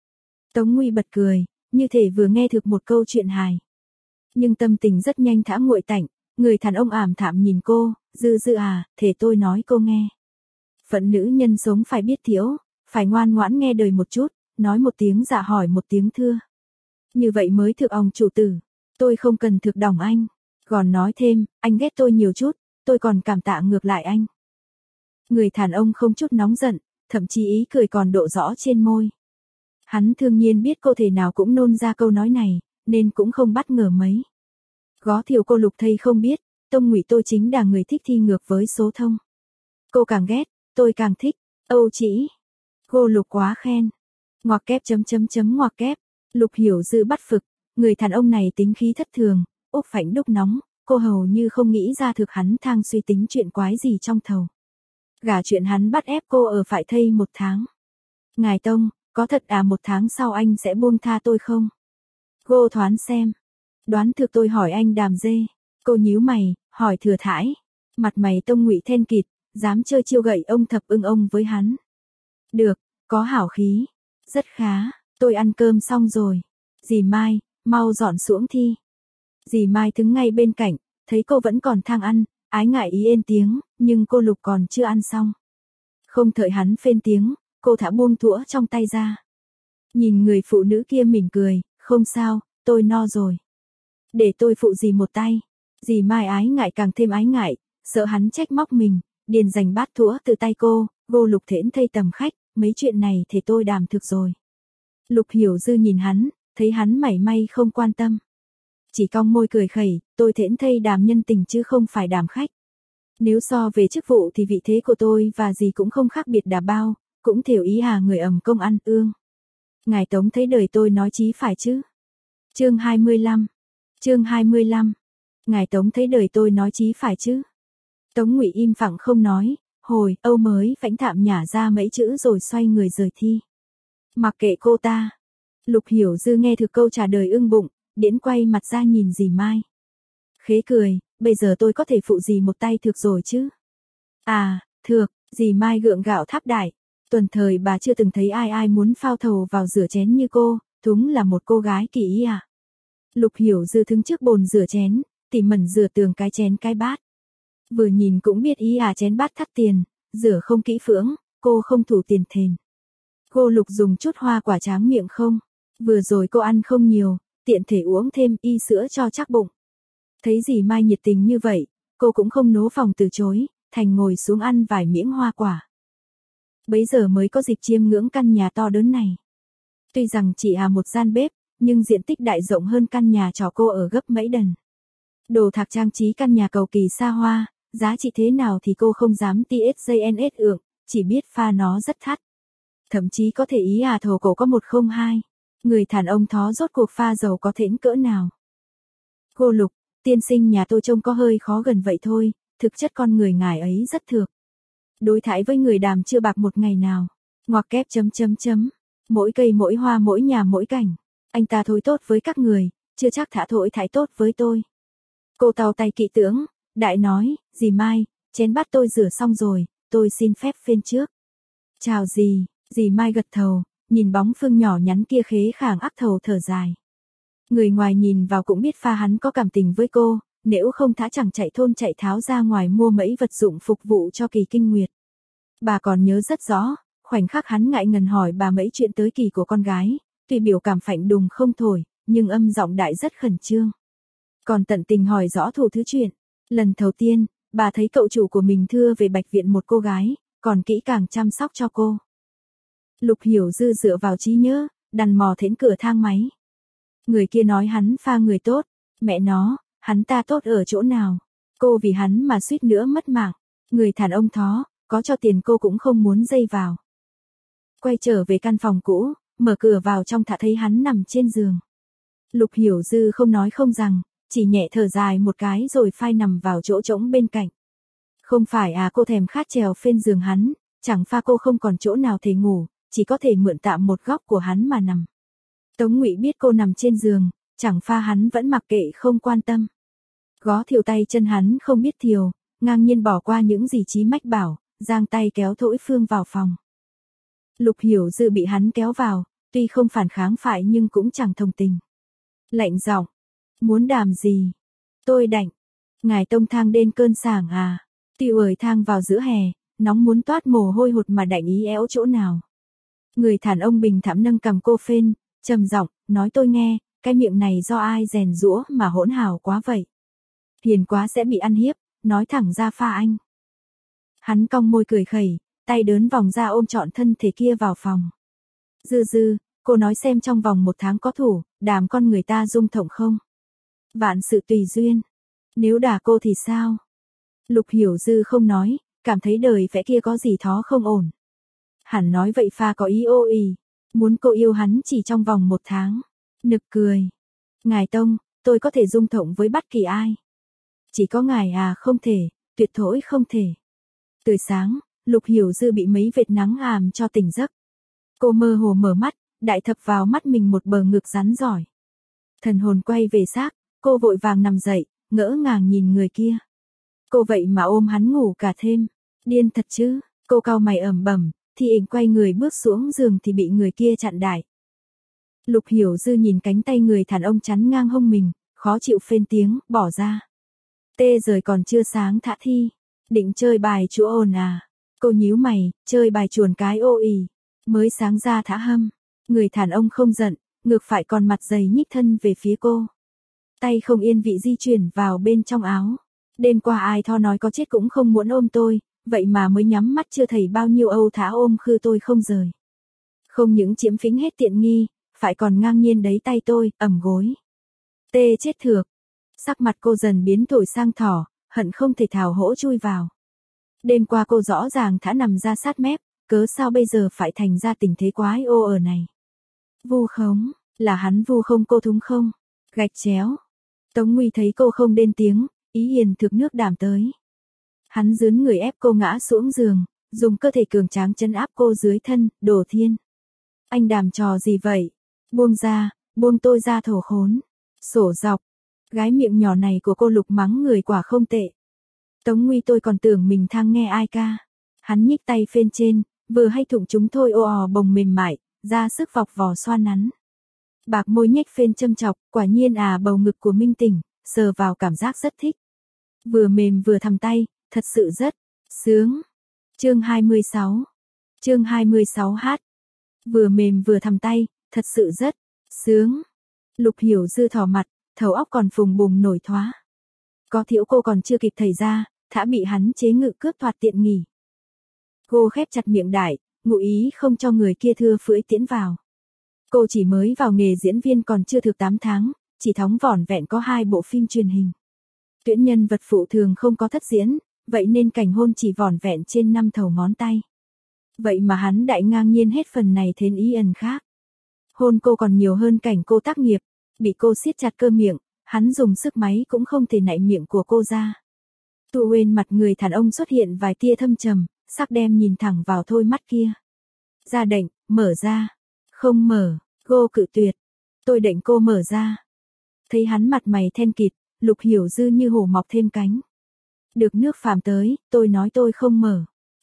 Tống Ngụy bật cười, như thể vừa nghe được một câu chuyện hài. Nhưng tâm tình rất nhanh thả nguội tạnh, người đàn ông ảm thảm nhìn cô, Dư Dư thể tôi nói cô nghe. Phận nữ nhân sống phải biết thiếu, phải ngoan ngoãn nghe đời một chút, nói một tiếng dạ hỏi một tiếng thưa. Như vậy mới thực ông chủ tử, tôi không cần thực đồng anh. Còn nói thêm, anh ghét tôi nhiều chút, tôi còn cảm tạ ngược lại anh. Người đàn ông không chút nóng giận, thậm chí ý cười còn độ rõ trên môi. Hắn thương nhiên biết cô thể nào cũng nôn ra câu nói này, nên cũng không bất ngờ mấy. Gó thiểu cô Lục thây không biết, Tông Ngụy tôi chính là người thích thi ngược với số thông. Cô càng ghét, tôi càng thích, Âu chỉ. Cô Lục quá khen. Ngoặc kép ngoặc kép. Lục Hiểu Dư bắt phực, người đàn ông này tính khí thất thường, úp phảnh đúc nóng, cô hầu như không nghĩ ra thực hắn thang suy tính chuyện quái gì trong thầu. Gả chuyện hắn bắt ép cô ở phải thây 1 tháng. Ngài Tông, có thật 1 tháng sau anh sẽ buông tha tôi không? Cô thoán xem. Đoán thực tôi hỏi anh đàm dê. Cô nhíu mày, hỏi thừa thãi. Mặt mày Tông Ngụy then kịt, dám chơi chiêu gậy ông thập ưng ông với hắn. Được, có hảo khí. Rất khá, tôi ăn cơm xong rồi. Dì Mai, mau dọn xuống thi. Dì Mai đứng ngay bên cạnh, thấy cô vẫn còn thang ăn, ái ngại ý ên tiếng, nhưng cô Lục còn chưa ăn xong. Không đợi hắn phên tiếng, cô thả buông thũa trong tay ra. Nhìn người phụ nữ kia mỉm cười, không sao, tôi no rồi. Để tôi phụ dì một tay. Dì Mai ái ngại càng thêm ái ngại, sợ hắn trách móc mình, điền giành bát thũa từ tay cô Lục thễn thây tầm khách, mấy chuyện này thì tôi đàm thực rồi. Lục Hiểu Dư nhìn hắn, thấy hắn mảy may không quan tâm. Chỉ cong môi cười khẩy, tôi thễn thây đàm nhân tình chứ không phải đàm khách. Nếu so về chức vụ thì vị thế của tôi và dì cũng không khác biệt đà bao, cũng thiểu ý người ẩm công ăn ương. Ngài Tống thấy đời tôi nói chí phải chứ? Chương 25. Ngài Tống thấy đời tôi nói chí phải chứ? Tống Ngụy im phẳng không nói, hồi Âu mới phãnh thạm nhả ra mấy chữ rồi xoay người rời thi. Mặc kệ cô ta. Lục Hiểu Dư nghe được câu trả lời ưng bụng, điễn quay mặt ra nhìn dì Mai. Khế cười, bây giờ tôi có thể phụ dì một tay thược rồi chứ. À, thược, dì Mai gượng gạo tháp đại. Tuần thời bà chưa từng thấy ai muốn phao thầu vào rửa chén như cô, đúng là một cô gái kỳ ý à. Lục Hiểu Dư đứng trước bồn rửa chén, tỉ mẩn rửa tường cái chén cái bát. Vừa nhìn cũng biết ý à, chén bát thắt tiền, rửa không kỹ phưỡng, cô không thủ tiền thền. Cô Lục dùng chút hoa quả tráng miệng không? Vừa rồi cô ăn không nhiều, tiện thể uống thêm y sữa cho chắc bụng. Thấy dì Mai nhiệt tình như vậy, cô cũng không nố phòng từ chối, thành ngồi xuống ăn vài miếng hoa quả. Bấy giờ mới có dịp chiêm ngưỡng căn nhà to lớn này. Tuy rằng chỉ một gian bếp, nhưng diện tích đại rộng hơn căn nhà trọ cô ở gấp mấy lần. Đồ thạc trang trí căn nhà cầu kỳ xa hoa, giá trị thế nào thì cô không dám TSJNS ượng, chỉ biết pha nó rất thắt. Thậm chí có thể ý thầu cổ có 102. Người thàn ông thó rốt cuộc pha dầu có thễnh cỡ nào. Cô Lục, tiên sinh nhà tôi trông có hơi khó gần vậy thôi, thực chất con người ngài ấy rất thược. Đối đãi với người đàm chưa bạc một ngày nào. Ngoặc kép chấm chấm chấm. Mỗi cây mỗi hoa mỗi nhà mỗi cảnh. Anh ta thôi tốt với các người, chưa chắc thả thổi thái tốt với tôi. Cô tàu tay kỵ tướng, đại nói, dì Mai, chén bát tôi rửa xong rồi, tôi xin phép phên trước. Chào dì Mai gật thầu, nhìn bóng Phương nhỏ nhắn kia khế khàng ác thầu thở dài. Người ngoài nhìn vào cũng biết pha hắn có cảm tình với cô, nếu không thả chẳng chạy thôn chạy tháo ra ngoài mua mấy vật dụng phục vụ cho kỳ kinh nguyệt. Bà còn nhớ rất rõ, khoảnh khắc hắn ngại ngần hỏi bà mấy chuyện tới kỳ của con gái, tuy biểu cảm phạnh đùng không thổi, nhưng âm giọng đại rất khẩn trương. Còn tận tình hỏi rõ thủ thứ chuyện. Lần đầu tiên, bà thấy cậu chủ của mình thưa về Bạch Viện một cô gái, còn kỹ càng chăm sóc cho cô. Lục Hiểu Dư dựa vào trí nhớ, đằn mò thến cửa thang máy. Người kia nói hắn pha người tốt, mẹ nó, hắn ta tốt ở chỗ nào? Cô vì hắn mà suýt nữa mất mạng. Người thàn ông thó, có cho tiền cô cũng không muốn dây vào. Quay trở về căn phòng cũ, mở cửa vào trong thả thấy hắn nằm trên giường. Lục Hiểu Dư không nói không rằng, chỉ nhẹ thở dài một cái rồi phai nằm vào chỗ trống bên cạnh. Không phải cô thèm khát trèo phên giường hắn, chẳng pha cô không còn chỗ nào thể ngủ, chỉ có thể mượn tạm một góc của hắn mà nằm. Tống Ngụy biết cô nằm trên giường, chẳng pha hắn vẫn mặc kệ không quan tâm. Gó thiều tay chân hắn không biết thiều, ngang nhiên bỏ qua những gì Chí Mách bảo, giang tay kéo Thỗi Phương vào phòng. Lục Hiểu Dư bị hắn kéo vào, tuy không phản kháng phải nhưng cũng chẳng thông tình. Lạnh giọng, muốn đàm gì? Tôi đành. Ngài tông thang đến cơn sảng à? Tiêu ởi thang vào giữa hè, nóng muốn toát mồ hôi hột mà đành ý éo chỗ nào. Người thản ông bình thản nâng cầm cô phên, trầm giọng, nói tôi nghe, cái miệng này do ai rèn giũa mà hỗn hào quá vậy. Hiền quá sẽ bị ăn hiếp, nói thẳng ra pha anh. Hắn cong môi cười khẩy, tay đớn vòng ra ôm trọn thân thể kia vào phòng. Dư, cô nói xem trong vòng 1 tháng có thủ, đàm con người ta dung thổng không? Vạn sự tùy duyên. Nếu đả cô thì sao? Lục Hiểu Dư không nói, cảm thấy đời vẽ kia có gì thó không ổn. Hẳn nói vậy pha có ý ô ì, muốn cô yêu hắn chỉ trong vòng 1 tháng. Nực cười. Ngài Tông, tôi có thể dung thổng với bất kỳ ai. Chỉ có ngài không thể, tuyệt thỗi không thể. Từ sáng, Lục Hiểu Dư bị mấy vệt nắng cho tỉnh giấc. Cô mơ hồ mở mắt, đại thập vào mắt mình một bờ ngực rắn giỏi. Thần hồn quay về xác, cô vội vàng nằm dậy, ngỡ ngàng nhìn người kia. Cô vậy mà ôm hắn ngủ cả thêm. Điên thật chứ, cô cau mày ẩm bẩm, thì ảnh quay người bước xuống giường thì bị người kia chặn đại. Lục Hiểu Dư nhìn cánh tay người thản ông chắn ngang hông mình, khó chịu phên tiếng, bỏ ra. Tê rời còn chưa sáng thả thi. Định chơi bài chúa ồn à? Cô nhíu mày, chơi bài chuồn cái ô ì. Mới sáng ra thả hâm. Người thản ông không giận, ngược phải còn mặt dày nhích thân về phía cô. Tay không yên vị di chuyển vào bên trong áo. Đêm qua ai tho nói có chết cũng không muốn ôm tôi, vậy mà mới nhắm mắt chưa thấy bao nhiêu âu thả ôm khư tôi không rời. Không những chiếm phính hết tiện nghi, phải còn ngang nhiên đấy tay tôi, ẩm gối. Tê chết thược. Sắc mặt cô dần biến đổi sang thỏ, hận không thể thảo hỗ chui vào. Đêm qua cô rõ ràng thả nằm ra sát mép, cớ sao bây giờ phải thành ra tình thế quái ô ở này. Vu khống, là hắn vu không cô thúng không? Gạch chéo. Tống Nguy thấy cô không lên tiếng, ý hiền thực nước đảm tới. Hắn dướn người ép cô ngã xuống giường, dùng cơ thể cường tráng trấn áp cô dưới thân, Đồ Thiên. Anh đàm trò gì vậy? Buông ra, buông tôi ra thổ khốn. Sổ dọc. Gái miệng nhỏ này của cô Lục mắng người quả không tệ. Tống Nguy tôi còn tưởng mình thang nghe ai ca. Hắn nhích tay phên trên, vừa hay thụng chúng thôi ô ò bồng mềm mại, ra sức vọc vò xoa nắn. Bạc môi nhếch phên châm chọc, quả nhiên bầu ngực của Minh Tỉnh, sờ vào cảm giác rất thích. Vừa mềm vừa thầm tay, thật sự rất sướng. Chương 26. Chương 26h. Vừa mềm vừa thầm tay, thật sự rất sướng. Lục Hiểu Dư thỏ mặt, thầu óc còn phùng bùng nổi thoá. Có thiểu cô còn chưa kịp thầy ra, thả bị hắn chế ngự cướp thoạt tiện nghỉ. Cô khép chặt miệng đại, ngụ ý không cho người kia thưa phưỡi tiễn vào. Cô chỉ mới vào nghề diễn viên còn chưa thực 8 tháng, chỉ thóng vỏn vẹn có 2 bộ phim truyền hình. Tuyển nhân vật phụ thường không có thất diễn, vậy nên cảnh hôn chỉ vỏn vẹn trên 5 thầu ngón tay. Vậy mà hắn đại ngang nhiên hết phần này thêm ý ẩn khác. Hôn cô còn nhiều hơn cảnh cô tác nghiệp, bị cô siết chặt cơ miệng, hắn dùng sức máy cũng không thể nạy miệng của cô ra. Tụ quên mặt người đàn ông xuất hiện vài tia thâm trầm, sắc đem nhìn thẳng vào thôi mắt kia. Ra đệnh, mở ra. Không mở, cô cự tuyệt. Tôi định cô mở ra. Thấy hắn mặt mày then kịt, Lục Hiểu Dư như hổ mọc thêm cánh. Được nước phàm tới, tôi nói tôi không mở.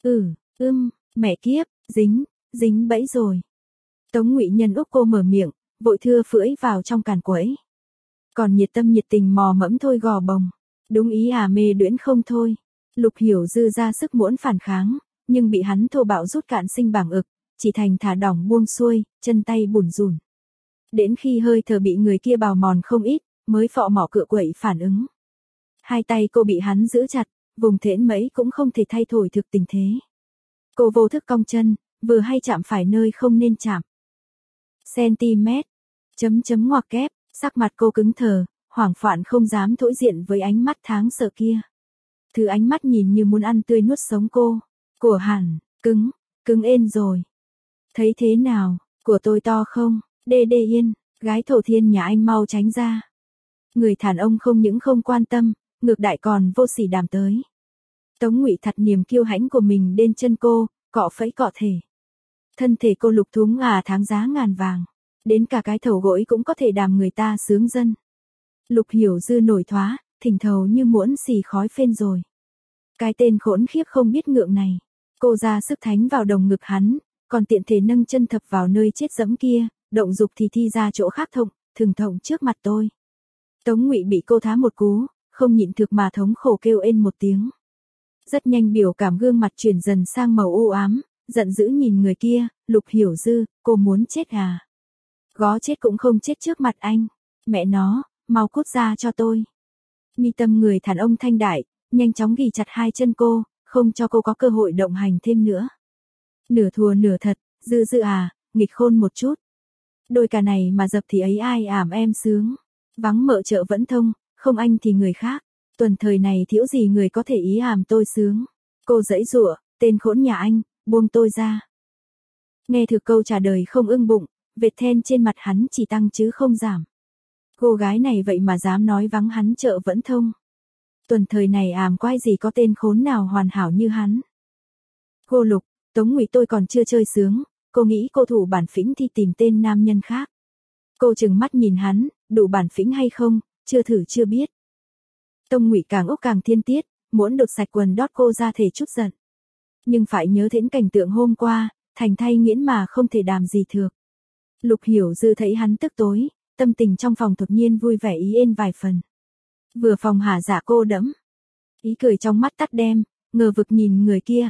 Mẹ kiếp, dính bẫy rồi. Tống Ngụy Nhân úp cô mở miệng, vội thưa phưỡi vào trong càn quấy. Còn nhiệt tâm nhiệt tình mò mẫm thôi gò bồng. Đúng ý mê đuyễn không thôi. Lục Hiểu Dư ra sức muốn phản kháng, nhưng bị hắn thô bạo rút cạn sinh bảng ực, chỉ thành thả đỏng buông xuôi, chân tay bủn rủn. Đến khi hơi thở bị người kia bào mòn không ít, mới phọ mỏ cựa quậy phản ứng. Hai tay cô bị hắn giữ chặt, vùng thễn mấy cũng không thể thay đổi thực tình thế. Cô vô thức cong chân, vừa hay chạm phải nơi không nên chạm. Centimet. Ngoặc kép, sắc mặt cô cứng thờ, hoảng loạn không dám thỗi diện với ánh mắt tháng sợ kia. Thứ ánh mắt nhìn như muốn ăn tươi nuốt sống cô. Của hẳn, cứng ên rồi. Thấy thế nào, của tôi to không? Đê yên, gái thổ thiên nhà anh mau tránh ra. Người đàn ông không những không quan tâm, ngược đại còn vô sỉ đàm tới. Tống Ngụy thật niềm kiêu hãnh của mình đến chân cô, cọ phẫy cọ thể. Thân thể cô lục thúng tháng giá ngàn vàng. Đến cả cái thầu gỗi cũng có thể đàm người ta sướng dân. Lục Hiểu Dư nổi thoá, thỉnh thầu như muỗng xì khói phên rồi. Cái tên khốn khiếp không biết ngượng này. Cô ra sức thánh vào đồng ngực hắn, còn tiện thể nâng chân thập vào nơi chết dẫm kia, động dục thì thi ra chỗ khác thường thộng trước mặt tôi. Tống Ngụy bị cô thá một cú, không nhịn thực mà thống khổ kêu ên một tiếng. Rất nhanh biểu cảm gương mặt chuyển dần sang màu u ám, giận dữ nhìn người kia, Lục Hiểu Dư, cô muốn chết à? Gó chết cũng không chết trước mặt anh. Mẹ nó, mau cút ra cho tôi. Mi tâm người đàn ông thanh đại, nhanh chóng ghì chặt hai chân cô, không cho cô có cơ hội động hành thêm nữa. Nửa thùa nửa thật, Dư nghịch khôn một chút. Đôi cà này mà dập thì ấy ai em sướng. Vắng mợ chợ vẫn thông, không anh thì người khác. Tuần thời này thiếu gì người có thể ý tôi sướng. Cô giãy giụa, tên khốn nhà anh, buông tôi ra. Nghe thực câu trả lời không ưng bụng, vệt then trên mặt hắn chỉ tăng chứ không giảm. Cô gái này vậy mà dám nói vắng hắn chợ vẫn thông. Tuần thời này quái gì có tên khốn nào hoàn hảo như hắn. Cô Lục, Tống Ngụy tôi còn chưa chơi sướng, cô nghĩ cô thủ bản phĩnh thì tìm tên nam nhân khác. Cô chừng mắt nhìn hắn, đủ bản phĩnh hay không, chưa thử chưa biết. Tống Ngụy càng ốc càng thiên tiết, muốn đột sạch quần đót cô ra thể chút giận. Nhưng phải nhớ đến cảnh tượng hôm qua, thành thay nghiễn mà không thể đàm gì thược. Lục Hiểu Dư thấy hắn tức tối, tâm tình trong phòng đột nhiên vui vẻ ý ên vài phần. Vừa phòng hả dạ cô đẫm. Ý cười trong mắt tắt đem, ngờ vực nhìn người kia,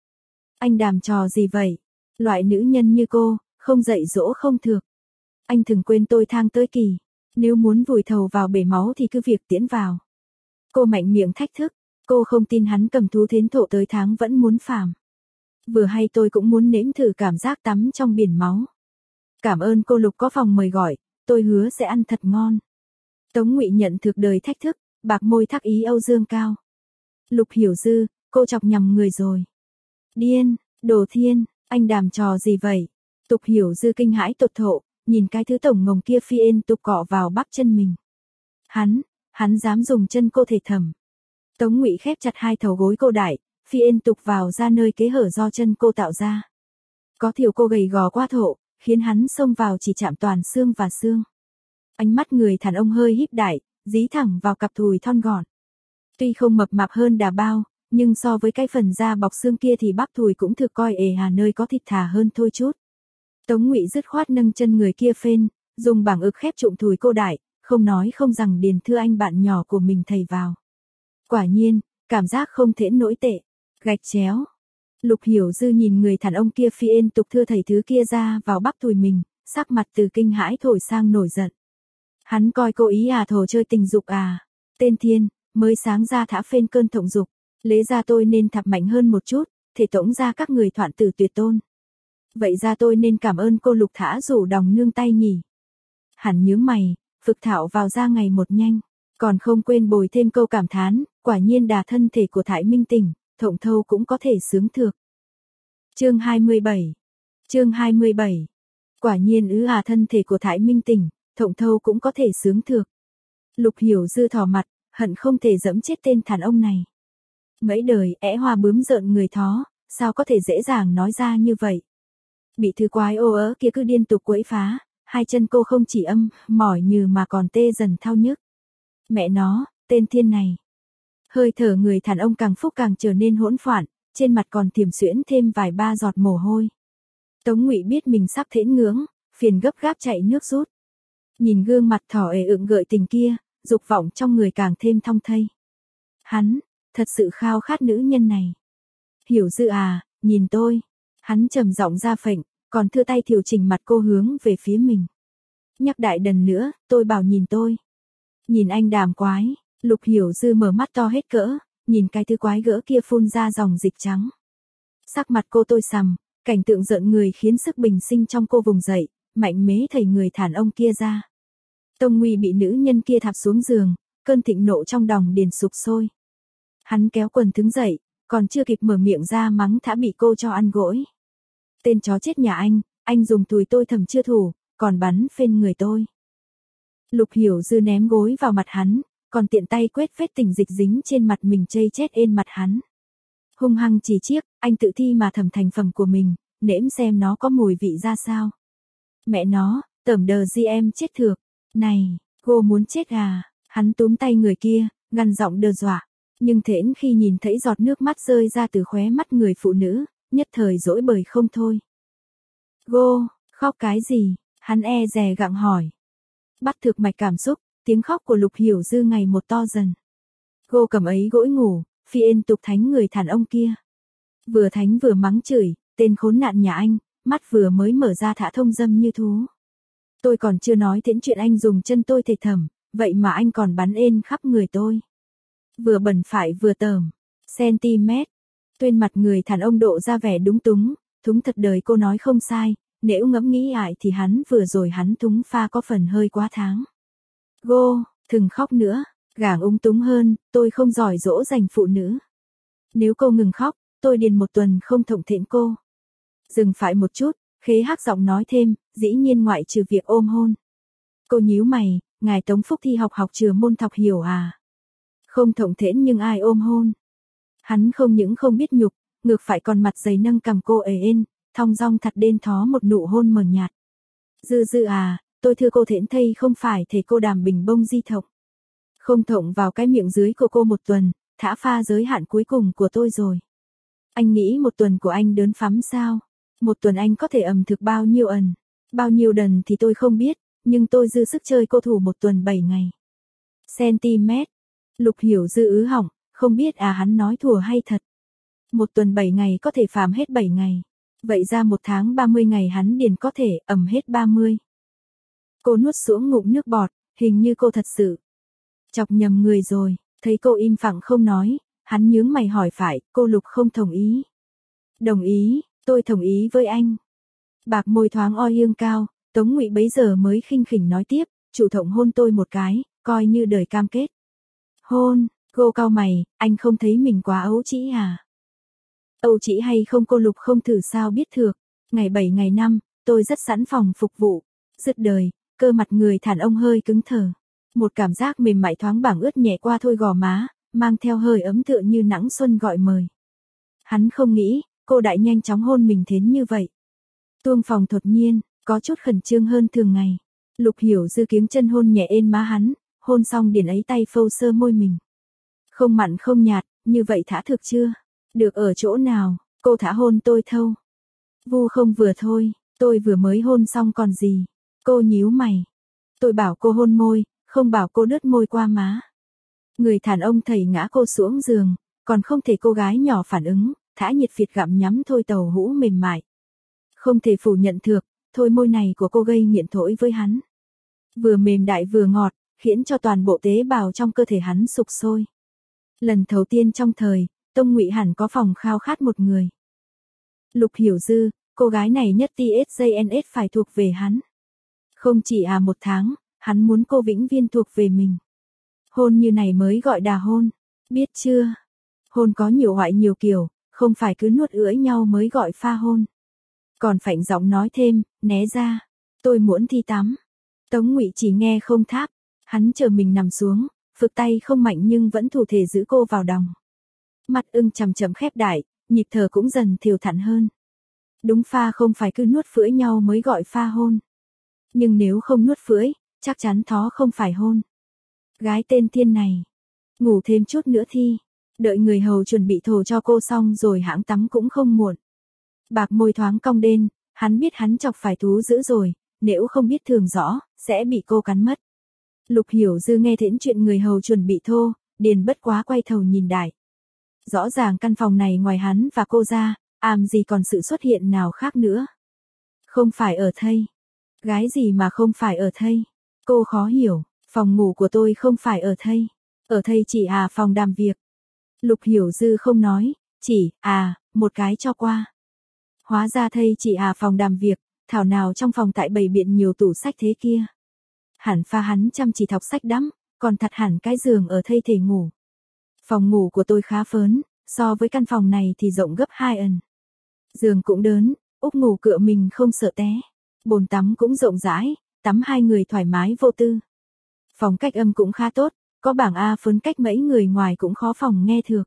anh đàm trò gì vậy? Loại nữ nhân như cô, không dạy dỗ không thược. Anh thường quên tôi thang tới kỳ, nếu muốn vùi thầu vào bể máu thì cứ việc tiễn vào. Cô mạnh miệng thách thức, cô không tin hắn cầm thú thến thộ tới tháng vẫn muốn phàm. Vừa hay tôi cũng muốn nếm thử cảm giác tắm trong biển máu. Cảm ơn cô Lục có phòng mời gọi, tôi hứa sẽ ăn thật ngon. Tống Ngụy nhận thực đời thách thức, bạc môi thắc ý Âu Dương cao. Lục Hiểu Dư, cô chọc nhầm người rồi. Điên, Đồ Thiên, anh đàm trò gì vậy? Lục Hiểu Dư kinh hãi tột thộ, nhìn cái thứ tổng ngồng kia phi ên tục cọ vào bắp chân mình. Hắn dám dùng chân cô thể thầm. Tống Ngụy khép chặt hai đầu gối cô đại, phi yên tục vào ra nơi kế hở do chân cô tạo ra. Có điều cô gầy gò quá thộ, khiến hắn xông vào chỉ chạm toàn xương và xương. Ánh mắt người đàn ông hơi híp đại, dí thẳng vào cặp đùi thon gọn. Tuy không mập mạp hơn đà bao, nhưng so với cái phần da bọc xương kia thì bắp đùi cũng thực coi ề hà nơi có thịt thà hơn thôi chút. Tống Ngụy dứt khoát nâng chân người kia phên, dùng bảng ực khép trụm đùi cô đại, không nói không rằng điền thưa anh bạn nhỏ của mình thầy vào. Quả nhiên, cảm giác không thể nổi tệ. Gạch chéo. Lục Hiểu Dư nhìn người đàn ông kia phi yên tục thưa thầy thứ kia ra vào bắp đùi mình, sắc mặt từ kinh hãi thổi sang nổi giận. Hắn coi cô ý thổ chơi tình dục à. Tên thiên, mới sáng ra thả phên cơn thộng dục. Lẽ ra tôi nên thập mạnh hơn một chút, thể tống ra các người thoạn tử tuyệt tôn. Vậy ra tôi nên cảm ơn cô Lục thả rủ đòng nương tay nhỉ. Hắn nhướng mày, phực thạo vào ra ngày một nhanh. Còn không quên bồi thêm câu cảm thán, quả nhiên đà thân thể của Thái Minh Tỉnh, thộng thâu cũng có thể sướng thược. Chương 27. Chương 27. Quả nhiên thân thể của Thái Minh Tỉnh, thộng thâu cũng có thể sướng thược. Lục Hiểu Dư thỏ mặt, hận không thể giẫm chết tên thằng ông này. Mấy đời hoa bướm rợn người thó, sao có thể dễ dàng nói ra như vậy. Bị thứ quái ô ớ kia cứ liên tục quẫy phá, hai chân cô không chỉ mỏi như mà còn tê dần thao nhức. Mẹ nó, tên thiên này. Hơi thở người đàn ông càng phúc càng trở nên hỗn loạn, trên mặt còn tiềm xuyễn thêm vài ba giọt mồ hôi. Tống Ngụy biết mình sắp thễn ngưỡng, phiền gấp gáp chạy nước rút. Nhìn gương mặt thỏ ửng gợi tình kia, dục vọng trong người càng thêm thong thây. Hắn, thật sự khao khát nữ nhân này. Hiểu Dư à, nhìn tôi. Hắn trầm giọng ra phệnh, còn thưa tay điều chỉnh mặt cô hướng về phía mình. Nhắc đại lần nữa, tôi bảo nhìn tôi. Nhìn anh đàm quái, Lục Hiểu Dư mở mắt to hết cỡ, nhìn cái thứ quái gỡ kia phun ra dòng dịch trắng. Sắc mặt cô tôi sầm, cảnh tượng giận người khiến sức bình sinh trong cô vùng dậy, mạnh mẽ thầy người thản ông kia ra. Tông Nguy bị nữ nhân kia thạp xuống giường, cơn thịnh nộ trong đòng điền sục sôi. Hắn kéo quần đứng dậy, còn chưa kịp mở miệng ra mắng thả bị cô cho ăn gỗi. Tên chó chết nhà anh dùng tùi tôi thầm chưa thủ, còn bắn phên người tôi. Lục Hiểu Dư ném gối vào mặt hắn, còn tiện tay quét vết tình dịch dính trên mặt mình chây chét ên mặt hắn. Hung hăng chỉ chiếc, anh tự thi mà thẩm thành phẩm của mình, nếm xem nó có mùi vị ra sao. Mẹ nó, tẩm đờ di em chết thược. Này, cô muốn chết à? Hắn túm tay người kia, gằn giọng đe dọa. Nhưng thễn khi nhìn thấy giọt nước mắt rơi ra từ khóe mắt người phụ nữ, nhất thời dỗi bời không thôi. Cô, khóc cái gì? Hắn dè gặng hỏi. Bắt thực mạch cảm xúc, tiếng khóc của Lục Hiểu Dư ngày một to dần. Cô cầm ấy gỗi ngủ, phi yên tục thánh người đàn ông kia. Vừa thánh vừa mắng chửi, tên khốn nạn nhà anh, mắt vừa mới mở ra thả thông dâm như thú. Tôi còn chưa nói đến chuyện anh dùng chân tôi thể thẩm, vậy mà anh còn bắn ên khắp người tôi. Vừa bẩn phải vừa tởm, cm. Tuyên mặt người đàn ông độ ra vẻ đúng túng, thúng thật đời cô nói không sai, nếu ngẫm nghĩ lại thì hắn vừa rồi hắn thúng pha có phần hơi quá tháng. Cô, đừng khóc nữa, gàng ung túng hơn, tôi không giỏi dỗ dành phụ nữ. Nếu cô ngừng khóc, tôi điền một tuần không thộng thện cô. Dừng phải một chút, khế hắc giọng nói thêm, dĩ nhiên ngoại trừ việc ôm hôn. Cô nhíu mày, ngài Tống Phúc thi học chừa môn thọc hiểu à? Không thộng thện nhưng ai ôm hôn? Hắn không những không biết nhục, ngược phải còn mặt dày nâng cầm cô ên, thong dong thật đên thó một nụ hôn mờ nhạt. Dư à, tôi thưa cô thễn thây không phải thể cô đàm bình bông di thộng. Không thộng vào cái miệng dưới của cô một tuần, thả pha giới hạn cuối cùng của tôi rồi. Anh nghĩ một tuần của anh đớn phắm sao? Một tuần anh có thể ẩm thực bao nhiêu ẩn? Bao nhiêu đần thì tôi không biết, nhưng tôi dư sức chơi cô thủ một tuần 7 ngày. Cm. Lục Hiểu Dư hỏng, không biết hắn nói thùa hay thật. Một tuần 7 ngày có thể phàm hết 7 ngày. Vậy ra một tháng 30 ngày hắn điền có thể ẩm hết 30. Cô nuốt xuống ngụm nước bọt, hình như cô thật sự chọc nhầm người rồi. Thấy cô im phẳng không nói, hắn nhướng mày hỏi phải, cô Lục không đồng ý. Đồng ý, tôi đồng ý với anh. Bạc môi thoáng oi ương cao, Tống Ngụy bấy giờ mới khinh khỉnh nói tiếp, chủ thộng hôn tôi một cái, coi như đời cam kết. Hôn, cô cau mày, anh không thấy mình quá ấu trĩ à? Ấu trĩ hay không cô Lục không thử sao biết được. Ngày 7 ngày 5, tôi rất sẵn phòng phục vụ. Dứt đời, cơ mặt người đàn ông hơi cứng thờ. Một cảm giác mềm mại thoáng bảng ướt nhẹ qua thôi gò má, mang theo hơi ấm tựa như nắng xuân gọi mời. Hắn không nghĩ, cô đại nhanh chóng hôn mình đến như vậy. Tuông phòng đột nhiên, có chút khẩn trương hơn thường ngày. Lục Hiểu Dư kiếng chân hôn nhẹ ên má hắn, hôn xong điển ấy tay phâu sơ môi mình. Không mặn không nhạt, như vậy thả thực chưa? Được ở chỗ nào, cô thả hôn tôi thâu. Vu không vừa thôi, tôi vừa mới hôn xong còn gì. Cô nhíu mày. Tôi bảo cô hôn môi, không bảo cô đứt môi qua má. Người đàn ông thầy ngã cô xuống giường, còn không thể cô gái nhỏ phản ứng, thả nhiệt phiệt gặm nhắm thôi tàu hũ mềm mại. Không thể phủ nhận được, thôi môi này của cô gây nghiện thổi với hắn. Vừa mềm đại vừa ngọt, khiến cho toàn bộ tế bào trong cơ thể hắn sục sôi. Lần đầu tiên trong thời, Tông Ngụy hẳn có phòng khao khát một người. Lục Hiểu Dư, cô gái này nhất TSJNS phải thuộc về hắn. Không chỉ một tháng, hắn muốn cô vĩnh viên thuộc về mình. Hôn như này mới gọi đà hôn, biết chưa? Hôn có nhiều loại nhiều kiểu, không phải cứ nuốt ưỡi nhau mới gọi pha hôn. Còn phạnh giọng nói thêm, né ra, tôi muốn thi tắm. Tống Ngụy chỉ nghe không tháp, hắn chờ mình nằm xuống, phực tay không mạnh nhưng vẫn thủ thể giữ cô vào đòng. Mắt ưng chằm chậm khép đại, nhịp thở cũng dần thiểu thản hơn. Đúng pha không phải cứ nuốt phưỡi nhau mới gọi pha hôn. Nhưng nếu không nuốt phưỡi, chắc chắn thó không phải hôn. Gái tên Thiên này, ngủ thêm chút nữa thi, đợi người hầu chuẩn bị thổ cho cô xong rồi hãng tắm cũng không muộn. Bạc môi thoáng cong đên, hắn biết hắn chọc phải thú dữ rồi, nếu không biết thường rõ, sẽ bị cô cắn mất. Lục Hiểu Dư nghe thễn chuyện người hầu chuẩn bị thô, điền bất quá quay thầu nhìn đại. Rõ ràng căn phòng này ngoài hắn và cô ra, gì còn sự xuất hiện nào khác nữa. Không phải ở thây. Gái gì mà không phải ở thây. Cô khó hiểu, phòng ngủ của tôi không phải ở thây. Ở thây chỉ phòng đàm việc. Lục Hiểu Dư không nói, chỉ một cái cho qua. Hóa ra thây chỉ phòng đàm việc, thảo nào trong phòng tại bày biện nhiều tủ sách thế kia. Hẳn pha hắn chăm chỉ thọc sách đắm, còn thật hẳn cái giường ở thây thể ngủ. Phòng ngủ của tôi khá phớn, so với căn phòng này thì rộng gấp 2 lần. Giường cũng đớn, úp ngủ cựa mình không sợ té. Bồn tắm cũng rộng rãi, tắm 2 người thoải mái vô tư. Phòng cách âm cũng khá tốt, có bảng phớn cách mấy người ngoài cũng khó phòng nghe được.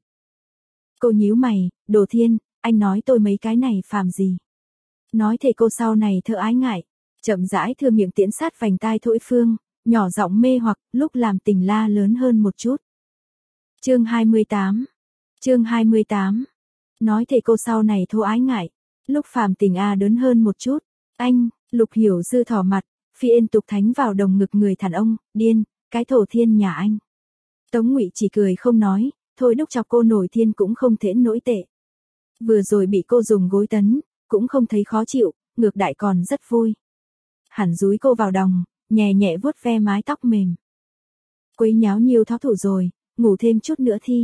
Cô nhíu mày, Đồ Thiên, anh nói tôi mấy cái này phàm gì. Nói thể cô sau này thơ ái ngại, chậm rãi thưa miệng tiễn sát vành tai thổi phương, nhỏ giọng mê hoặc lúc làm tình la lớn hơn một chút. Chương 28. Chương 28. Nói thể cô sau này thô ái ngại, lúc phàm tình đớn hơn một chút. Anh, Lục Hiểu Dư thỏ mặt, phi yên tục thánh vào đồng ngực người đàn ông, điên, cái thổ thiên nhà anh. Tống Ngụy chỉ cười không nói, thôi đúc chọc cô nổi thiên cũng không thể nổi tệ. Vừa rồi bị cô dùng gối tấn, cũng không thấy khó chịu, ngược đại còn rất vui. Hẳn dúi cô vào đòng, nhẹ nhẹ vuốt ve mái tóc mềm. Quấy nháo nhiều tháo thủ rồi, ngủ thêm chút nữa thi.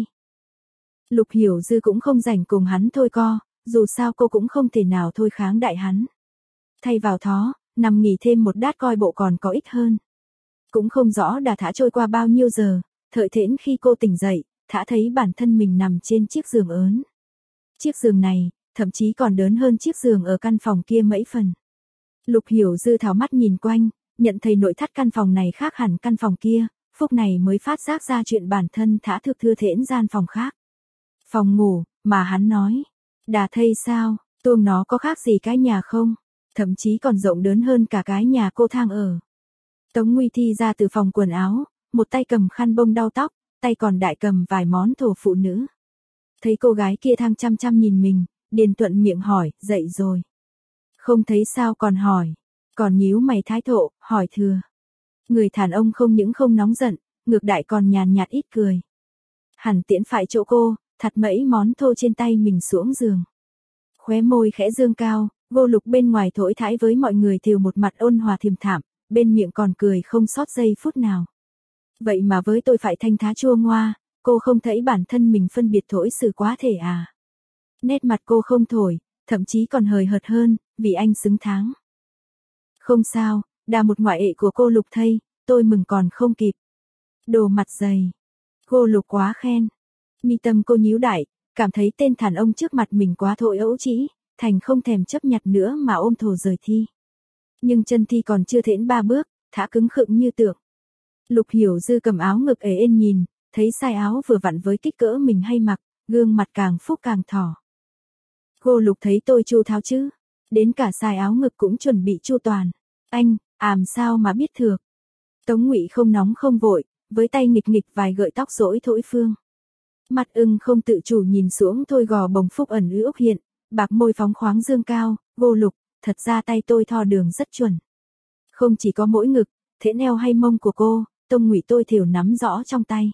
Lục Hiểu Dư cũng không rảnh cùng hắn thôi co, dù sao cô cũng không thể nào thôi kháng đại hắn. Thay vào thó, nằm nghỉ thêm một đát coi bộ còn có ích hơn. Cũng không rõ đã thả trôi qua bao nhiêu giờ, thợi thễn khi cô tỉnh dậy, thả thấy bản thân mình nằm trên chiếc giường ớn. Chiếc giường này, thậm chí còn đớn hơn chiếc giường ở căn phòng kia mấy phần. Lục Hiểu Dư tháo mắt nhìn quanh, nhận thấy nội thất căn phòng này khác hẳn căn phòng kia, phút này mới phát giác ra chuyện bản thân thả thực thưa thễn gian phòng khác. Phòng ngủ, mà hắn nói. Đà thây sao, tuông nó có khác gì cái nhà không? Thậm chí còn rộng đớn hơn cả cái nhà cô thang ở. Tống Nguy Thi ra từ phòng quần áo, một tay cầm khăn bông đau tóc, tay còn đại cầm vài món thổ phụ nữ. Thấy cô gái kia thang chăm chăm nhìn mình, Điền thuận miệng hỏi, dậy rồi. Không thấy sao còn hỏi, còn nhíu mày thái thộ, hỏi thừa. Người đàn ông không những không nóng giận, ngược đại còn nhàn nhạt ít cười. Hẳn tiễn phải chỗ cô, thật mấy món thô trên tay mình xuống giường. Khóe môi khẽ dương cao, Vô Lục bên ngoài thổi thãi với mọi người thiều một mặt ôn hòa thiềm thảm, bên miệng còn cười không sót giây phút nào. Vậy mà với tôi phải thanh thá chua ngoa, cô không thấy bản thân mình phân biệt thổi xử quá thể à? Nét mặt cô không thổi, thậm chí còn hời hợt hơn, vì anh xứng tháng. Không sao, đà một ngoại ệ của cô Lục thây, tôi mừng còn không kịp. Đồ mặt dày. Cô Lục quá khen. Mi tâm cô nhíu đại, cảm thấy tên thản ông trước mặt mình quá thổi ấu trĩ, thành không thèm chấp nhặt nữa mà ôm thổ rời thi. Nhưng chân thi còn chưa thễn 3 bước, thả cứng khựng như tượng. Lục Hiểu Dư cầm áo ngực ề ên nhìn, thấy size áo vừa vặn với kích cỡ mình hay mặc, gương mặt càng phúc càng thỏ. Cô Lục thấy tôi chu tháo chứ, đến cả size áo ngực cũng chuẩn bị chu toàn. Anh, sao mà biết được. Tống Ngụy không nóng không vội, với tay nghịch nghịch vài gợi tóc rỗi thổi phương. Mặt ưng không tự chủ nhìn xuống Thôi gò bồng phúc ẩn ứ ốc hiện, bạc môi phóng khoáng dương cao, Cô Lục, thật ra tay tôi thò đường rất chuẩn. Không chỉ có mỗi ngực, thễn eo hay mông của cô, Tống Ngụy tôi thều nắm rõ trong tay.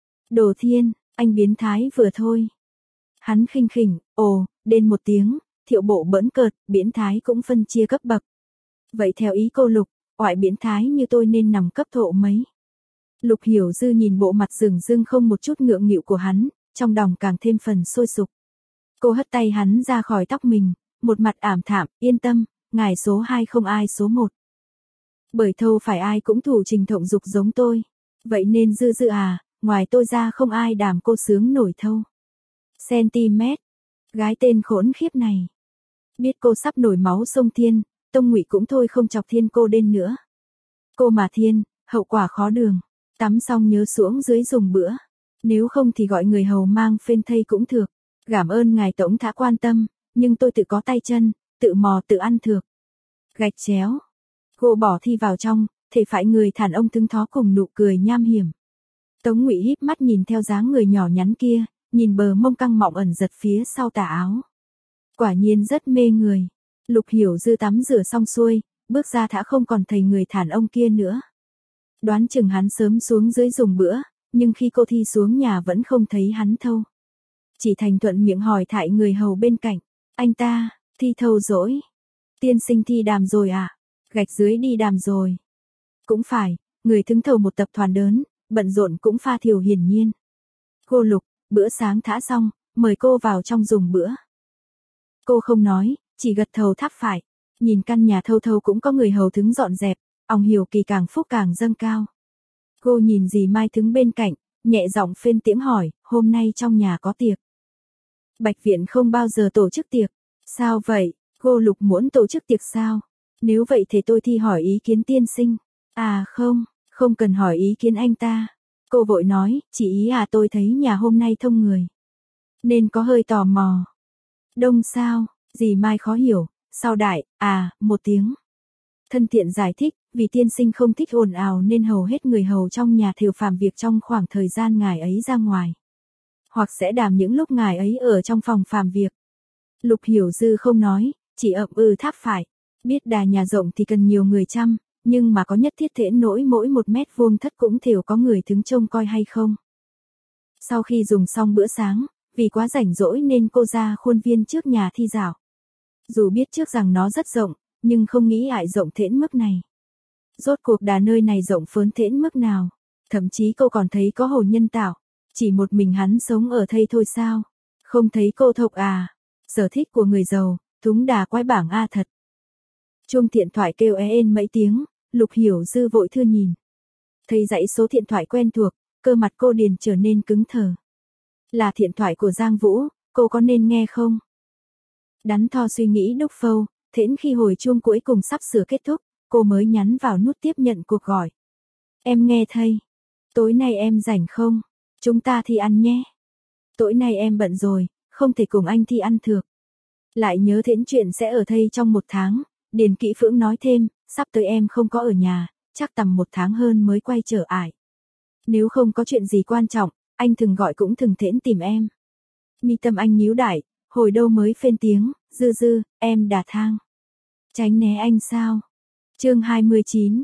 Đồ thiên, anh biến thái vừa thôi. Hắn khinh khỉnh, đên một tiếng, Thiệu Bộ bỡn cợt, biến thái cũng phân chia cấp bậc. Vậy theo ý cô Lục, oại biến thái như tôi nên nằm cấp thộ mấy? Lục Hiểu Dư nhìn bộ mặt rừng rưng không một chút ngượng nghịu của hắn, trong lòng càng thêm phần sôi sục. Cô hất tay hắn ra khỏi tóc mình, một mặt ảm thảm, yên tâm, ngài số 2 không ai số 1. Bởi thâu phải ai cũng thủ trình thộng dục giống tôi. Vậy nên Dư Dư ngoài tôi ra không ai đảm cô sướng nổi thâu. Centimet. Gái tên khốn khiếp này. Biết cô sắp nổi máu sông Thiên, Tống Ngụy cũng thôi không chọc Thiên cô đến nữa. Cô mà Thiên, hậu quả khó đường. Tắm xong nhớ xuống dưới dùng bữa. Nếu không thì gọi người hầu mang phên thây cũng được. Cảm ơn ngài Tống Thả quan tâm, nhưng tôi tự có tay chân, tự mò tự ăn thược. Gạch chéo. Cô bỏ thi vào trong, thể phải người thản ông thứng thó cùng nụ cười nham hiểm. Tống Ngụy híp mắt nhìn theo dáng người nhỏ nhắn kia, nhìn bờ mông căng mọng ẩn giật phía sau tà áo. Quả nhiên rất mê người. Lục Hiểu Dư tắm rửa xong xuôi, bước ra thả không còn thấy người thản ông kia nữa. Đoán chừng hắn sớm xuống dưới dùng bữa, nhưng khi cô thi xuống nhà vẫn không thấy hắn thâu. Chỉ thành thuận miệng hỏi thại người hầu bên cạnh, anh ta, thi thâu dỗi. Tiên sinh thi đàm rồi à? Gạch dưới đi đàm rồi. Cũng phải, người thứng thầu một tập đoàn lớn, bận rộn cũng pha thiểu hiển nhiên. Cô Lục, bữa sáng thả xong, mời cô vào trong dùng bữa. Cô không nói, chỉ gật đầu tháp phải. Nhìn căn nhà thâu thâu cũng có người hầu thứng dọn dẹp, òng hiểu kỳ càng phúc càng dâng cao. Cô nhìn dì Mai Thứng bên cạnh, nhẹ giọng phên tiếng hỏi, hôm nay trong nhà có tiệc. Bạch viện không bao giờ tổ chức tiệc. Sao vậy, cô Lục muốn tổ chức tiệc sao? Nếu vậy thì tôi thi hỏi ý kiến tiên sinh. Không cần hỏi ý kiến anh ta. Cô vội nói, chỉ ý tôi thấy nhà hôm nay thông người. Nên có hơi tò mò. Đông sao, dì Mai khó hiểu, sau đại, một tiếng. Thân thiện giải thích, vì tiên sinh không thích ồn ào nên hầu hết người hầu trong nhà thều phàm việc trong khoảng thời gian ngài ấy ra ngoài. Hoặc sẽ đảm những lúc ngài ấy ở trong phòng phàm việc. Lục Hiểu Dư không nói, chỉ ậm tháp phải. Biết đà nhà rộng thì cần nhiều người chăm, nhưng mà có nhất thiết thể nỗi mỗi 1 mét vuông thất cũng thều có người thứng trông coi hay không. Sau khi dùng xong bữa sáng, vì quá rảnh rỗi nên cô ra khuôn viên trước nhà thi dạo. Dù biết trước rằng nó rất rộng, nhưng không nghĩ ải rộng thễn mức này. Rốt cuộc đà nơi này rộng phớn thễn mức nào. Thậm chí cô còn thấy có hồ nhân tạo. Chỉ một mình hắn sống ở thây thôi sao? Không thấy cô thộc Sở thích của người giàu, thúng đà quái bảng thật. Chuông điện thoại kêu mấy tiếng, Lục Hiểu Dư vội thưa nhìn. Thấy dãy số điện thoại quen thuộc, cơ mặt cô điền trở nên cứng thờ. Là điện thoại của Giang Vũ, cô có nên nghe không? Đắn thò suy nghĩ đúc phâu, thễn khi hồi chuông cuối cùng sắp sửa kết thúc, cô mới nhắn vào nút tiếp nhận cuộc gọi. Em nghe thầy. Tối nay em rảnh không? Chúng ta thi ăn nhé. Tối nay em bận rồi, không thể cùng anh thi ăn thược. Lại nhớ thễn chuyện sẽ ở thây trong 1 tháng, Điền Kỹ Phượng nói thêm, sắp tới em không có ở nhà, chắc tầm 1 tháng hơn mới quay trở ải. Nếu không có chuyện gì quan trọng, anh thường gọi cũng thường thễn tìm em. Mi tâm anh nhíu đại, hồi đâu mới phên tiếng, Dư Dư, em đà thang. Tránh né anh sao? Chương 29.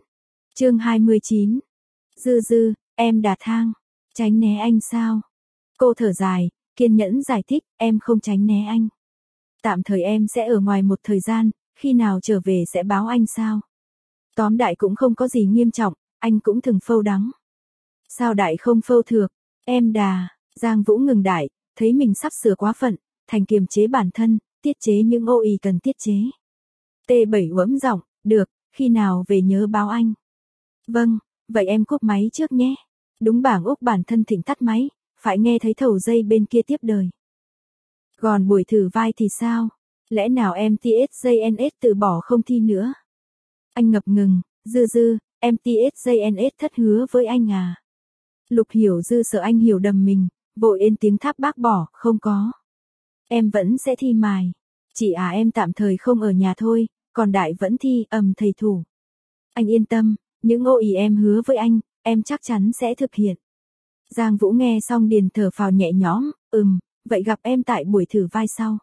Dư Dư, em đà thang. Tránh né anh sao? Cô thở dài, kiên nhẫn giải thích, em không tránh né anh. Tạm thời em sẽ ở ngoài một thời gian, khi nào trở về sẽ báo anh sao? Tóm đại cũng không có gì nghiêm trọng, anh cũng thường phâu đắng. Sao đại không phâu thược? Em đà, Giang Vũ ngừng đại, thấy mình sắp sửa quá phận, thành kiềm chế bản thân, tiết chế những ô ý cần tiết chế. T7 uẫm giọng, được, khi nào về nhớ báo anh. Vâng, vậy em cúp máy trước nhé. Đúng bảng Úc bản thân thỉnh tắt máy, phải nghe thấy thầu dây bên kia tiếp đời. Còn buổi thử vai thì sao? Lẽ nào em TSJNS từ bỏ không thi nữa? Anh ngập ngừng, Dư Dư, em TSJNS thất hứa với anh Lục Hiểu Dư sợ anh hiểu đầm mình, vội ên tiếng tháp bác bỏ, không có. Em vẫn sẽ thi mài. Chị à em tạm thời không ở nhà thôi, còn Đại vẫn thi, thầy thủ. Anh yên tâm, những ô ý em hứa với anh, em chắc chắn sẽ thực hiện. Giang Vũ nghe xong liền thở phào nhẹ nhõm, vậy gặp em tại buổi thử vai sau.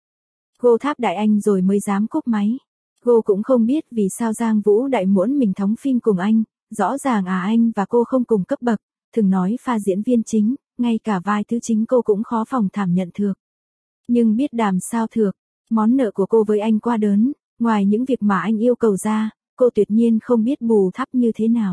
Cô tháp Đại anh rồi mới dám cúp máy. Cô cũng không biết vì sao Giang Vũ Đại muốn mình đóng phim cùng anh, rõ ràng anh và cô không cùng cấp bậc, thường nói pha diễn viên chính, ngay cả vai thứ chính cô cũng khó phòng thảm nhận thược. Nhưng biết đàm sao thược, món nợ của cô với anh quá đớn, ngoài những việc mà anh yêu cầu ra, cô tuyệt nhiên không biết bù đắp như thế nào.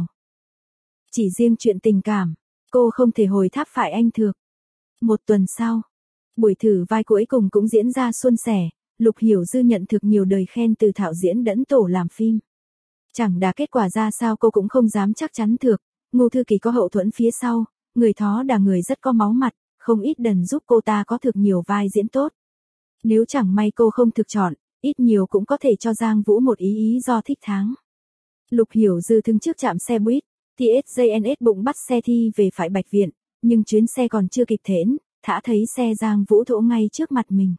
Chỉ riêng chuyện tình cảm, cô không thể hồi tháp phải anh thược. Một tuần sau, buổi thử vai cuối cùng cũng diễn ra suôn sẻ, Lục Hiểu Dư nhận thực nhiều lời khen từ thạo diễn lẫn tổ làm phim. Chẳng đà kết quả ra sao cô cũng không dám chắc chắn thược, Ngô Thư Kỳ có hậu thuẫn phía sau, người thó đà người rất có máu mặt, không ít đần giúp cô ta có thực nhiều vai diễn tốt. Nếu chẳng may cô không thực chọn, ít nhiều cũng có thể cho Giang Vũ một ý do thích tháng. Lục Hiểu Dư đứng trước trạm xe buýt, TSJNS bụng bắt xe thi về phải Bạch Viện, nhưng chuyến xe còn chưa kịp thễn, thả thấy xe Giang Vũ đỗ ngay trước mặt mình.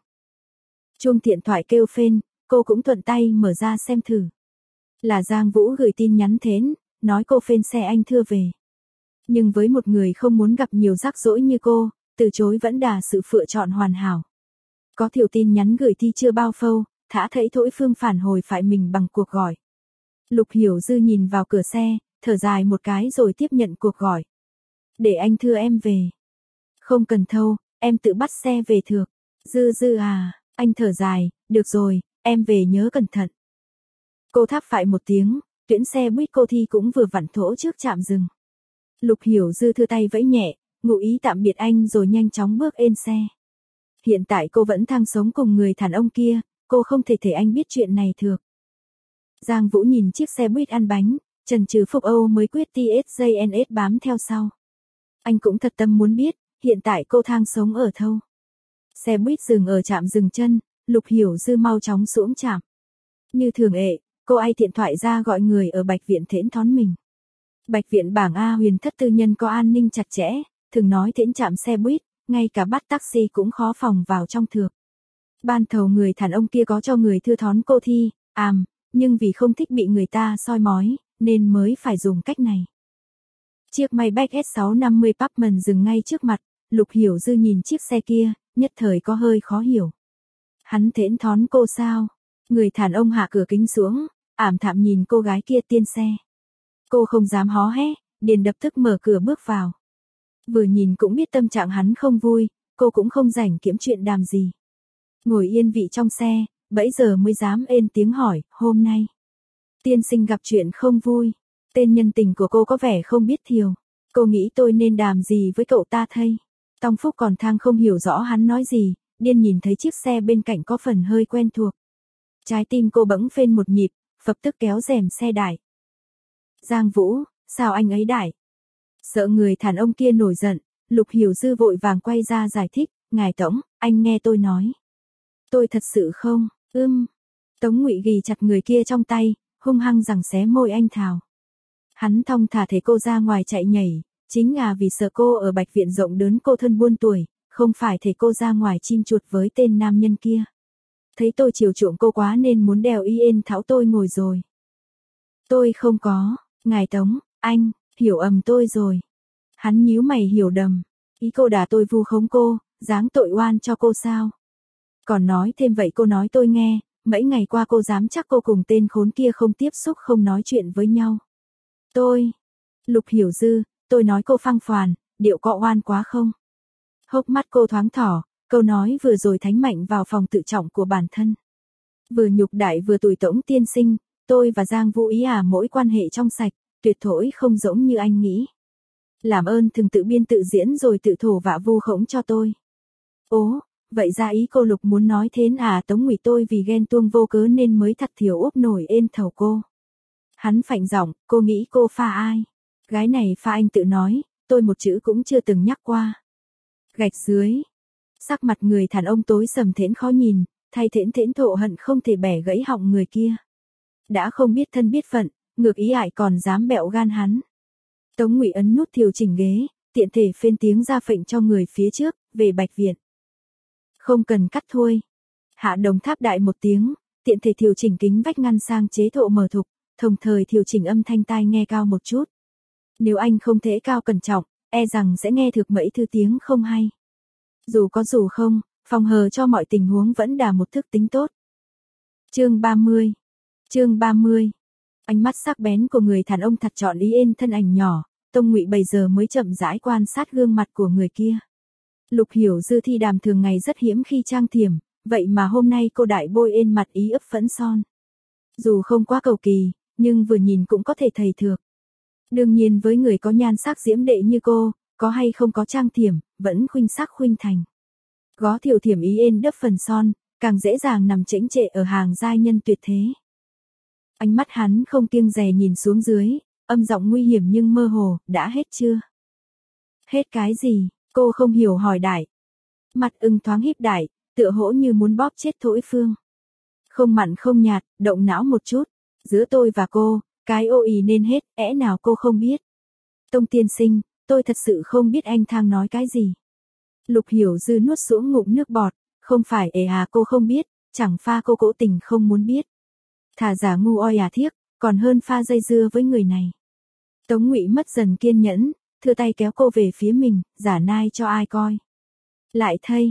Chuông điện thoại kêu phên, cô cũng thuận tay mở ra xem thử. Là Giang Vũ gửi tin nhắn thễn, nói cô phên xe anh thưa về. Nhưng với một người không muốn gặp nhiều rắc rối như cô, từ chối vẫn đà sự lựa chọn hoàn hảo. Có thiểu tin nhắn gửi thi chưa bao phâu, thả thấy thỗi phương phản hồi phải mình bằng cuộc gọi. Lục Hiểu Dư nhìn vào cửa xe, thở dài một cái rồi tiếp nhận cuộc gọi. Để anh thưa em về. Không cần thâu, em tự bắt xe về thược. Dư à, anh thở dài, được rồi, em về nhớ cẩn thận. Cô tháp phải một tiếng, tuyến xe buýt cô thi cũng vừa vặn thỗ trước trạm dừng. Lục Hiểu Dư thưa tay vẫy nhẹ, ngụ ý tạm biệt anh rồi nhanh chóng bước lên xe. Hiện tại cô vẫn đang sống cùng người đàn ông kia, cô không thể để anh biết chuyện này thược. Giang Vũ nhìn chiếc xe buýt ăn bánh, chần chừ Phúc Âu mới quyết TSJNS bám theo sau. Anh cũng thật tâm muốn biết, hiện tại cô đang sống ở đâu. Xe buýt dừng ở trạm dừng chân, Lục Hiểu Dư mau chóng xuống trạm. Như thường cô ai điện thoại ra gọi người ở Bạch Viện thễn thón mình. Bạch Viện bảng A huyền thất tư nhân có an ninh chặt chẽ, thường nói thễn trạm xe buýt, ngay cả bắt taxi cũng khó phòng vào trong thược. Ban đầu người đàn ông kia có cho người thưa thón cô thi, nhưng vì không thích bị người ta soi mói, nên mới phải dùng cách này. Chiếc Maybach S650 Pavement dừng ngay trước mặt, Lục Hiểu Dư nhìn chiếc xe kia, nhất thời có hơi khó hiểu. Hắn thễn thón cô sao? Người đàn ông hạ cửa kính xuống, ảm thạm nhìn cô gái kia tiên xe. Cô không dám hó hé, liền lập tức mở cửa bước vào. Vừa nhìn cũng biết tâm trạng hắn không vui, cô cũng không rảnh kiếm chuyện đàm gì. Ngồi yên vị trong xe, bấy giờ mới dám ên tiếng hỏi, hôm nay. Tiên sinh gặp chuyện không vui, tên nhân tình của cô có vẻ không biết thiều. Cô nghĩ tôi nên đàm gì với cậu ta thây. Tòng Phúc còn thang không hiểu rõ hắn nói gì, điên nhìn thấy chiếc xe bên cạnh có phần hơi quen thuộc. Trái tim cô bỗng phên một nhịp, phập tức kéo rèm xe đại. Giang Vũ, sao anh ấy đại? Sợ người đàn ông kia nổi giận, Lục Hiểu Dư vội vàng quay ra giải thích, ngài Tổng, anh nghe tôi nói. Tôi thật sự không, Tống Ngụy ghì chặt người kia trong tay, hung hăng giằng xé môi anh thào. Hắn thong thả thấy cô ra ngoài chạy nhảy, chính vì sợ cô ở Bạch Viện rộng đớn cô thân buôn tuổi, không phải thấy cô ra ngoài chim chuột với tên nam nhân kia. Thấy tôi chiều chuộng cô quá nên muốn đèo yên tháo tôi ngồi rồi. Tôi không có, ngài Tống, anh, hiểu tôi rồi. Hắn nhíu mày hiểu đầm, ý cô đả tôi vu khống cô, giáng tội oan cho cô sao? Còn nói thêm vậy cô nói tôi nghe, mấy ngày qua cô dám chắc cô cùng tên khốn kia không tiếp xúc không nói chuyện với nhau. Lục Hiểu Dư, tôi nói cô phăng phàn, điệu cọ oan quá không? Hốc mắt cô thoáng thỏ, câu nói vừa rồi thánh mạnh vào phòng tự trọng của bản thân. Vừa nhục đại vừa tủi Tống tiên sinh, tôi và Giang Vũ ý mỗi quan hệ trong sạch, tuyệt thỗi không giống như anh nghĩ. Làm ơn đừng tự biên tự diễn rồi tự thổ vạ vu khống cho tôi. Ố, vậy ra ý cô Lục muốn nói thế Tống Ngụy tôi vì ghen tuông vô cớ nên mới thật thiểu úp nổi ên thầu cô. Hắn phạnh giọng, cô nghĩ cô pha ai? Gái này pha anh tự nói, tôi một chữ cũng chưa từng nhắc qua. Gạch dưới. Sắc mặt người đàn ông tối sầm thễn khó nhìn, thay thễn thộ hận không thể bẻ gãy họng người kia. Đã không biết thân biết phận, ngược ý còn dám bẹo gan hắn. Tống Ngụy ấn nút điều chỉnh ghế, tiện thể phên tiếng ra phệnh cho người phía trước, về Bạch Viện. Không cần cắt thôi. Hạ Đồng Tháp đại một tiếng, tiện thể điều chỉnh kính vách ngăn sang chế độ mở thục, đồng thời điều chỉnh âm thanh tai nghe cao một chút. Nếu anh không thể cao cẩn trọng, e rằng sẽ nghe được mấy thứ tiếng không hay. Dù có dù không, phòng hờ cho mọi tình huống vẫn đà một thức tính tốt. Chương 30. Chương 30. Ánh mắt sắc bén của người đàn ông thật trọn ý ên thân ảnh nhỏ, Tông Ngụy bây giờ mới chậm rãi quan sát gương mặt của người kia. Lục Hiểu Dư thi đàm thường ngày rất hiếm khi trang điểm, vậy mà hôm nay cô đại bôi ên mặt ý ấp phấn son. Dù không quá cầu kỳ, nhưng vừa nhìn cũng có thể thấy được. Đương nhiên với người có nhan sắc diễm đệ như cô, có hay không có trang điểm, vẫn khuynh sắc khuynh thành. Gó thiểu thiểm ý ên đắp phần son, càng dễ dàng nằm chễnh trệ ở hàng giai nhân tuyệt thế. Ánh mắt hắn không kiêng dè nhìn xuống dưới, âm giọng nguy hiểm nhưng mơ hồ, đã hết chưa? Hết cái gì? Cô không hiểu hỏi đại. Mặt ưng thoáng híp đại, tựa hỗ như muốn bóp chết thổi phương. Không mặn không nhạt, động não một chút. Giữa tôi và cô, cái ô ý nên hết, nào cô không biết. Tông tiên sinh, tôi thật sự không biết anh thang nói cái gì. Lục Hiểu Dư nuốt xuống ngụm nước bọt, không phải cô không biết, chẳng pha cô cố tình không muốn biết. Thà giả ngu oi thiếc, còn hơn pha dây dưa với người này. Tống Ngụy mất dần kiên nhẫn, thưa tay kéo cô về phía mình, giả nai cho ai coi. Lại thay.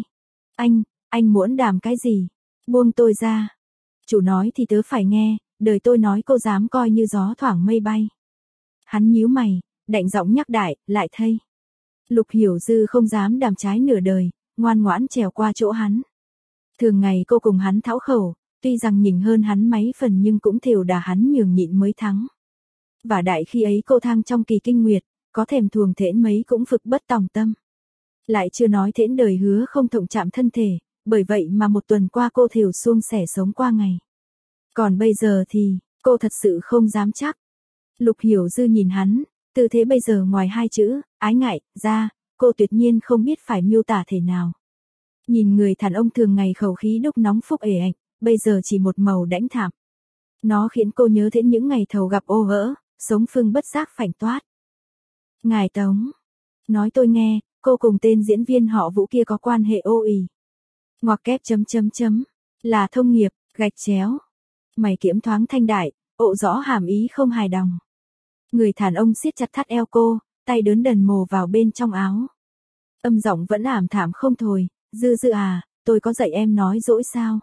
Anh muốn đàm cái gì? Buông tôi ra. Chủ nói thì tớ phải nghe, đời tôi nói cô dám coi như gió thoảng mây bay. Hắn nhíu mày, đạnh giọng nhắc đại, lại thay. Lục Hiểu Dư không dám đàm trái nửa đời, ngoan ngoãn trèo qua chỗ hắn. Thường ngày cô cùng hắn tháo khẩu, tuy rằng nhỉnh hơn hắn mấy phần nhưng cũng thều đà hắn nhường nhịn mới thắng. Và đại khi ấy cô thang trong kỳ kinh nguyệt, có thèm thuồng thễn mấy cũng phực bất tòng tâm. Lại chưa nói thễn đời hứa không thụng chạm thân thể, bởi vậy mà một tuần qua cô thều suông sẻ sống qua ngày. Còn bây giờ thì, cô thật sự không dám chắc. Lục Hiểu Dư nhìn hắn, tư thế bây giờ ngoài hai chữ, ái ngại, ra, cô tuyệt nhiên không biết phải miêu tả thế nào. Nhìn người đàn ông thường ngày khẩu khí đúc nóng phúc ể ạch, bây giờ chỉ một màu đãnh thảm. Nó khiến cô nhớ đến những ngày thầu gặp ô vỡ, sống phương bất giác phảnh toát. Ngài Tống, nói tôi nghe, cô cùng tên diễn viên họ Vũ kia có quan hệ ô ỉ. Ngoặc kép chấm, là thông nghiệp, gạch chéo. Mày kiểm thoáng thanh đại, ộ rõ hàm ý không hài đồng. Người đàn ông siết chặt thắt eo cô, tay đớn đần mồ vào bên trong áo. Âm giọng vẫn ảm thảm không thôi, Dư tôi có dạy em nói dỗi sao?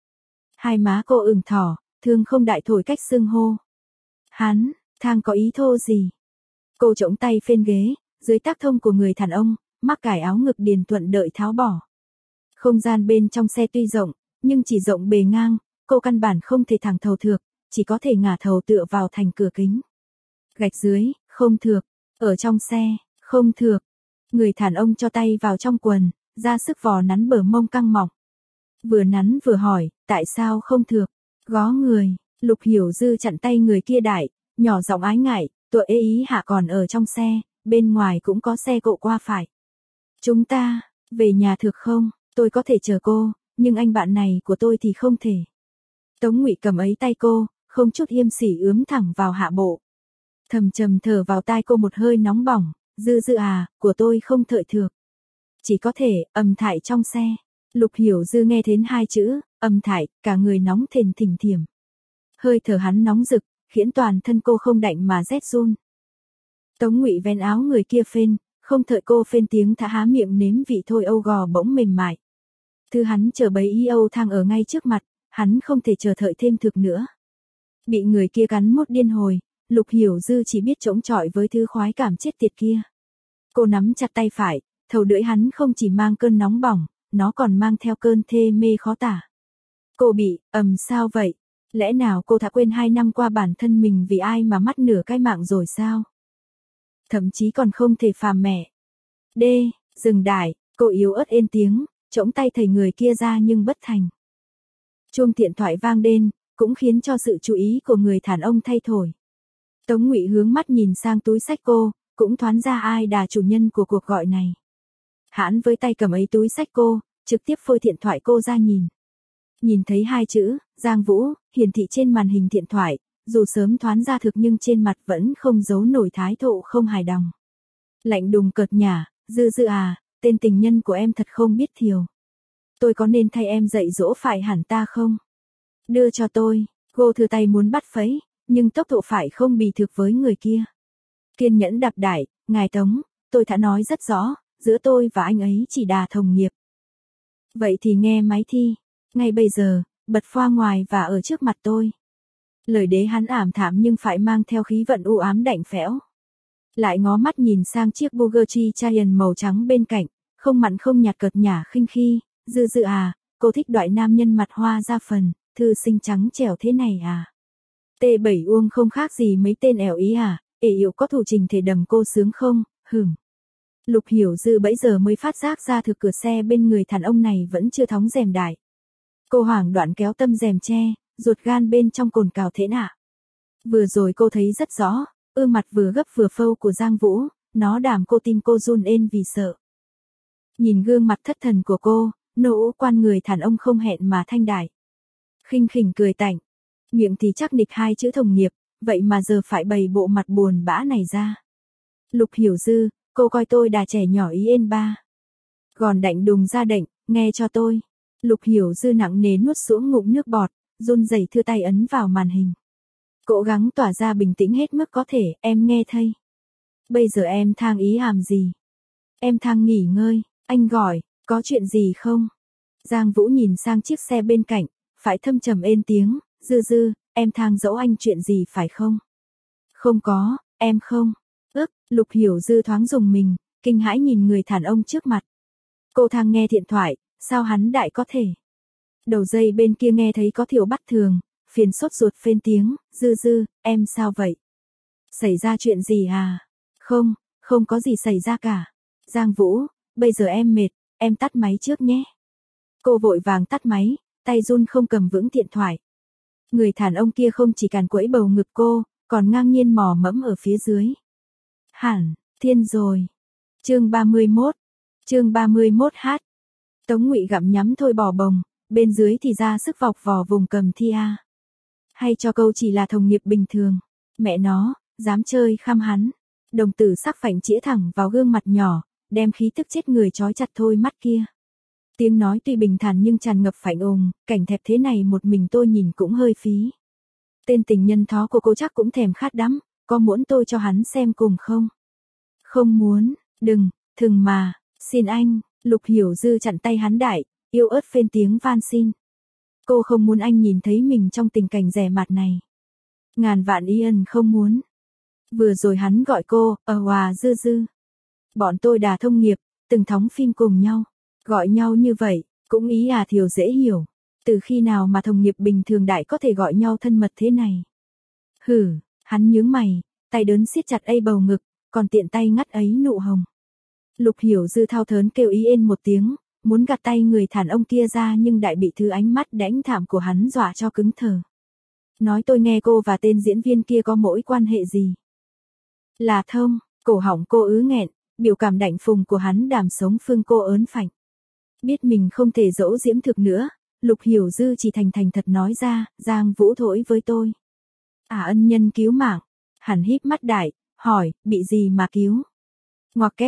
Hai má cô ửng thỏ, thương không đại thổi cách xưng hô. Hắn, thang có ý thô gì? Cô chống tay phên ghế, dưới tác thông của người đàn ông, mắc cải áo ngực điền thuận đợi tháo bỏ. Không gian bên trong xe tuy rộng, nhưng chỉ rộng bề ngang, cô căn bản không thể thẳng thầu thược, chỉ có thể ngả thầu tựa vào thành cửa kính. Gạch dưới, không thược, ở trong xe, không thược. Người đàn ông cho tay vào trong quần, ra sức vò nắn bờ mông căng mỏng. Vừa nắn vừa hỏi, tại sao không thược? Gó người, Lục Hiểu Dư chặn tay người kia đại, nhỏ giọng ái ngại, tụi ý hạ còn ở trong xe, bên ngoài cũng có xe cộ qua phải. Chúng ta, về nhà thực không? Tôi có thể chờ cô, nhưng anh bạn này của tôi thì không thể. Tống Ngụy cầm ấy tay cô, không chút yêm sỉ ướm thẳng vào hạ bộ. Thầm trầm thở vào tai cô một hơi nóng bỏng, Dư của tôi không thợi thược. Chỉ có thể, âm thải trong xe. Lục Hiểu Dư nghe đến hai chữ, âm thải, cả người nóng thềm thình thiểm. Hơi thở hắn nóng rực, khiến toàn thân cô không đạnh mà rét run. Tống Ngụy vén áo người kia phên, không thợi cô phên tiếng thả há miệng nếm vị thôi âu gò bỗng mềm mại. Thứ hắn chờ bấy y âu thang ở ngay trước mặt, hắn không thể chờ thợi thêm thực nữa. Bị người kia cắn mốt điên hồi, Lục Hiểu Dư chỉ biết chống chọi với thứ khoái cảm chết tiệt kia. Cô nắm chặt tay phải, thầu lưỡi hắn không chỉ mang cơn nóng bỏng, nó còn mang theo cơn thê mê khó tả. Cô bị, sao vậy? Lẽ nào cô đã quên 2 năm qua bản thân mình vì ai mà mất nửa cái mạng rồi sao? Thậm chí còn không thể phàm mẹ. Dừng đại, cô yếu ớt ên tiếng, chống tay thầy người kia ra nhưng bất thành. Chuông điện thoại vang lên, cũng khiến cho sự chú ý của người đàn ông thay đổi. Tống Ngụy hướng mắt nhìn sang túi xách cô, cũng thoáng ra ai đà chủ nhân của cuộc gọi này. Hắn với tay cầm ấy túi xách cô, trực tiếp phôi điện thoại cô ra nhìn. Nhìn thấy hai chữ, Giang Vũ, hiển thị trên màn hình điện thoại, dù sớm thoáng ra thực nhưng trên mặt vẫn không giấu nổi thái độ không hài đồng. Lạnh đùng cợt nhả, Dư Dư à, tên tình nhân của em thật không biết thiều. Tôi có nên thay em dạy dỗ phải hẳn ta không? Đưa cho tôi, cô thừa tay muốn bắt phấy, nhưng tốc độ phải không bì thực với người kia. Kiên nhẫn đạp đại, ngài Tống, tôi đã nói rất rõ, giữa tôi và anh ấy chỉ đà đồng nghiệp. Vậy thì nghe máy thi, ngay bây giờ, bật phoa ngoài và ở trước mặt tôi. Lời đế hắn ảm thảm nhưng phải mang theo khí vận u ám đạnh phẽo. Lại ngó mắt nhìn sang chiếc Bugatti Chiron màu trắng bên cạnh, không mặn không nhạt cợt nhả khinh khi, Dư Dư à, cô thích loại nam nhân mặt hoa ra phần, thư sinh trắng trẻo thế này à. T7 Uông không khác gì mấy tên ẻo ý à, ể yếu có thủ trình thể đầm cô sướng không, hửng. Lục Hiểu Dư bấy giờ mới phát giác ra thực cửa xe bên người thằng ông này vẫn chưa thóng rèm đại. Cô hoảng đoạn kéo tâm rèm che, ruột gan bên trong cồn cào thế nạ. Vừa rồi cô thấy rất rõ, ương mặt vừa gấp vừa phâu của Giang Vũ, nó đảm cô tim cô run lên vì sợ. Nhìn gương mặt thất thần của cô, nỗ quan người thằng ông không hẹn mà thanh đại. Khinh khỉnh cười tảnh, miệng thì chắc nịch hai chữ đồng nghiệp, vậy mà giờ phải bày bộ mặt buồn bã này ra. Lục Hiểu Dư, cô coi tôi đà trẻ nhỏ ý ên ba. Gòn đạnh đùng ra đệnh, nghe cho tôi. Lục Hiểu Dư nặng nề nuốt xuống ngụm nước bọt, run rẩy thưa tay ấn vào màn hình. Cố gắng tỏa ra bình tĩnh hết mức có thể, em nghe thây. Bây giờ em thang ý hàm gì? Em thang nghỉ ngơi, anh gọi, có chuyện gì không? Giang Vũ nhìn sang chiếc xe bên cạnh, phải thâm trầm ên tiếng, Dư Dư, em thang dỗ anh chuyện gì phải không? Không có, em không. Lục Hiểu Dư thoáng rùng mình, kinh hãi nhìn người thản ông trước mặt. Cô thang nghe điện thoại, sao hắn đại có thể? Đầu dây bên kia nghe thấy có thiểu bất thường, phiền sốt ruột phên tiếng, Dư Dư, em sao vậy? Xảy ra chuyện gì à? Không, không có gì xảy ra cả. Giang Vũ, bây giờ em mệt, em tắt máy trước nhé. Cô vội vàng tắt máy, tay run không cầm vững điện thoại. Người thản ông kia không chỉ càn quẫy bầu ngực cô, còn ngang nhiên mò mẫm ở phía dưới. Hẳn, thiên rồi. Chương 31. Chương 31h. Tống Ngụy gặm nhắm thôi bò bồng, bên dưới thì ra sức vọc vò vùng cầm thi a. Hay cho câu chỉ là đồng nghiệp bình thường. Mẹ nó, dám chơi khăm hắn. Đồng tử sắc phảnh chĩa thẳng vào gương mặt nhỏ, đem khí tức chết người trói chặt thôi mắt kia. Tiếng nói tuy bình thản nhưng tràn ngập phảnh ùng, cảnh thẹp thế này một mình tôi nhìn cũng hơi phí. Tên tình nhân thó của cô chắc cũng thèm khát đắm, có muốn tôi cho hắn xem cùng không? Không muốn, đừng, thừng mà, xin anh, Lục Hiểu Dư chặn tay hắn đại, yêu ớt phên tiếng van xin. Cô không muốn anh nhìn thấy mình trong tình cảnh rẻ mạt này. Ngàn vạn y ân không muốn. Vừa rồi hắn gọi cô, hòa Dư Dư. Bọn tôi đà thông nghiệp, từng thóng phim cùng nhau. Gọi nhau như vậy, cũng ý thiểu dễ hiểu. Từ khi nào mà đồng nghiệp bình thường đại có thể gọi nhau thân mật thế này? Hử, hắn nhướng mày, tay đớn siết chặt bầu ngực, còn tiện tay ngắt ấy nụ hồng. Lục Hiểu Dư thao thớn kêu ý ên một tiếng, muốn gạt tay người thản ông kia ra nhưng đại bị thứ ánh mắt đãnh thảm của hắn dọa cho cứng thờ. Nói tôi nghe cô và tên diễn viên kia có mỗi quan hệ gì? Là thông, cổ họng cô ứ nghẹn, biểu cảm đạnh phùng của hắn đàm sống phương cô ớn phạnh. Biết mình không thể dỗ diễm thực nữa, Lục Hiểu Dư chỉ thành thật nói ra, Giang Vũ thổi với tôi. Ân nhân cứu mạng. Hắn híp mắt đại, hỏi, bị gì mà cứu? Ngoặc kép ...